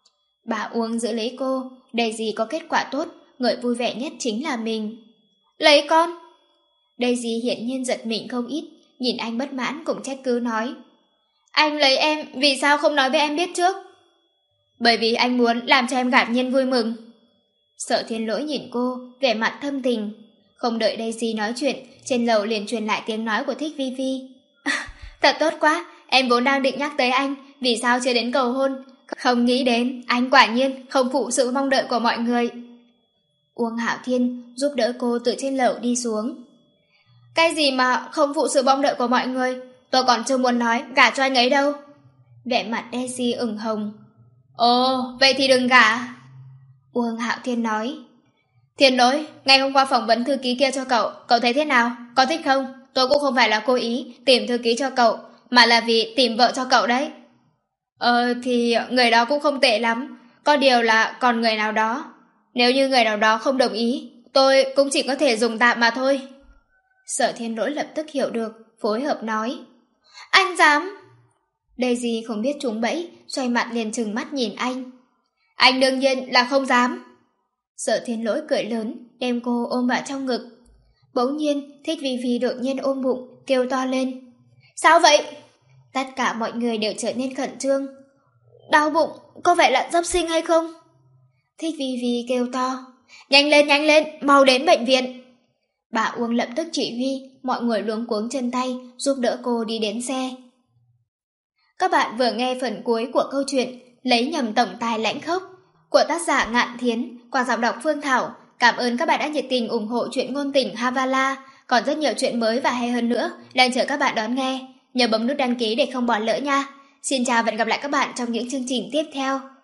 Bà Uông giữ lấy cô, Daisy có kết quả tốt, người vui vẻ nhất chính là mình. Lấy con? Daisy hiển nhiên giật mình không ít, nhìn anh bất mãn cũng trách cứ nói. Anh lấy em, vì sao không nói với em biết trước? Bởi vì anh muốn làm cho em ngạc nhiên vui mừng. Sở Thiên Lỗi nhìn cô, vẻ mặt thâm tình. Không đợi Daisy nói chuyện, trên lầu liền truyền lại tiếng nói của Thích Vi Vi. Thật tốt quá, em vốn đang định nhắc tới anh, vì sao chưa đến cầu hôn. Không nghĩ đến, anh quả nhiên không phụ sự mong đợi của mọi người. Uông Hạo Thiên giúp đỡ cô từ trên lầu đi xuống. Cái gì mà không phụ sự mong đợi của mọi người, tôi còn chưa muốn nói gả cho anh ấy đâu. Vẻ mặt Daisy ửng hồng. Ồ, vậy thì đừng gả. Uông Hạo Thiên nói. Thiên Lỗi, ngày hôm qua phỏng vấn thư ký kia cho cậu, cậu thấy thế nào? Có thích không? Tôi cũng không phải là cố ý tìm thư ký cho cậu, mà là vì tìm vợ cho cậu đấy. Ờ thì người đó cũng không tệ lắm, có điều là còn người nào đó. Nếu như người nào đó không đồng ý, tôi cũng chỉ có thể dùng tạm mà thôi. Sở Thiên Lỗi lập tức hiểu được, phối hợp nói. Anh dám? Daisy không biết trúng bẫy, xoay mặt liền trừng mắt nhìn anh. Anh đương nhiên là không dám. Sở Thiên Lỗi cười lớn, đem cô ôm vào trong ngực. Bỗng nhiên, Thích Vi Vi đột nhiên ôm bụng, kêu to lên. Sao vậy? Tất cả mọi người đều trở nên khẩn trương. Đau bụng, có phải là sắp sinh hay không? Thích Vi Vi kêu to. Nhanh lên, nhanh lên, mau đến bệnh viện. Bà Uông lập tức chỉ huy, mọi người luống cuống chân tay, giúp đỡ cô đi đến xe. Các bạn vừa nghe phần cuối của câu chuyện Lấy nhầm tổng tài lãnh khốc của tác giả Ngạn Thiến qua giọng đọc Phương Thảo. Cảm ơn các bạn đã nhiệt tình ủng hộ truyện ngôn tình Havala. Còn rất nhiều chuyện mới và hay hơn nữa đang chờ các bạn đón nghe. Nhớ bấm nút đăng ký để không bỏ lỡ nha. Xin chào và hẹn gặp lại các bạn trong những chương trình tiếp theo.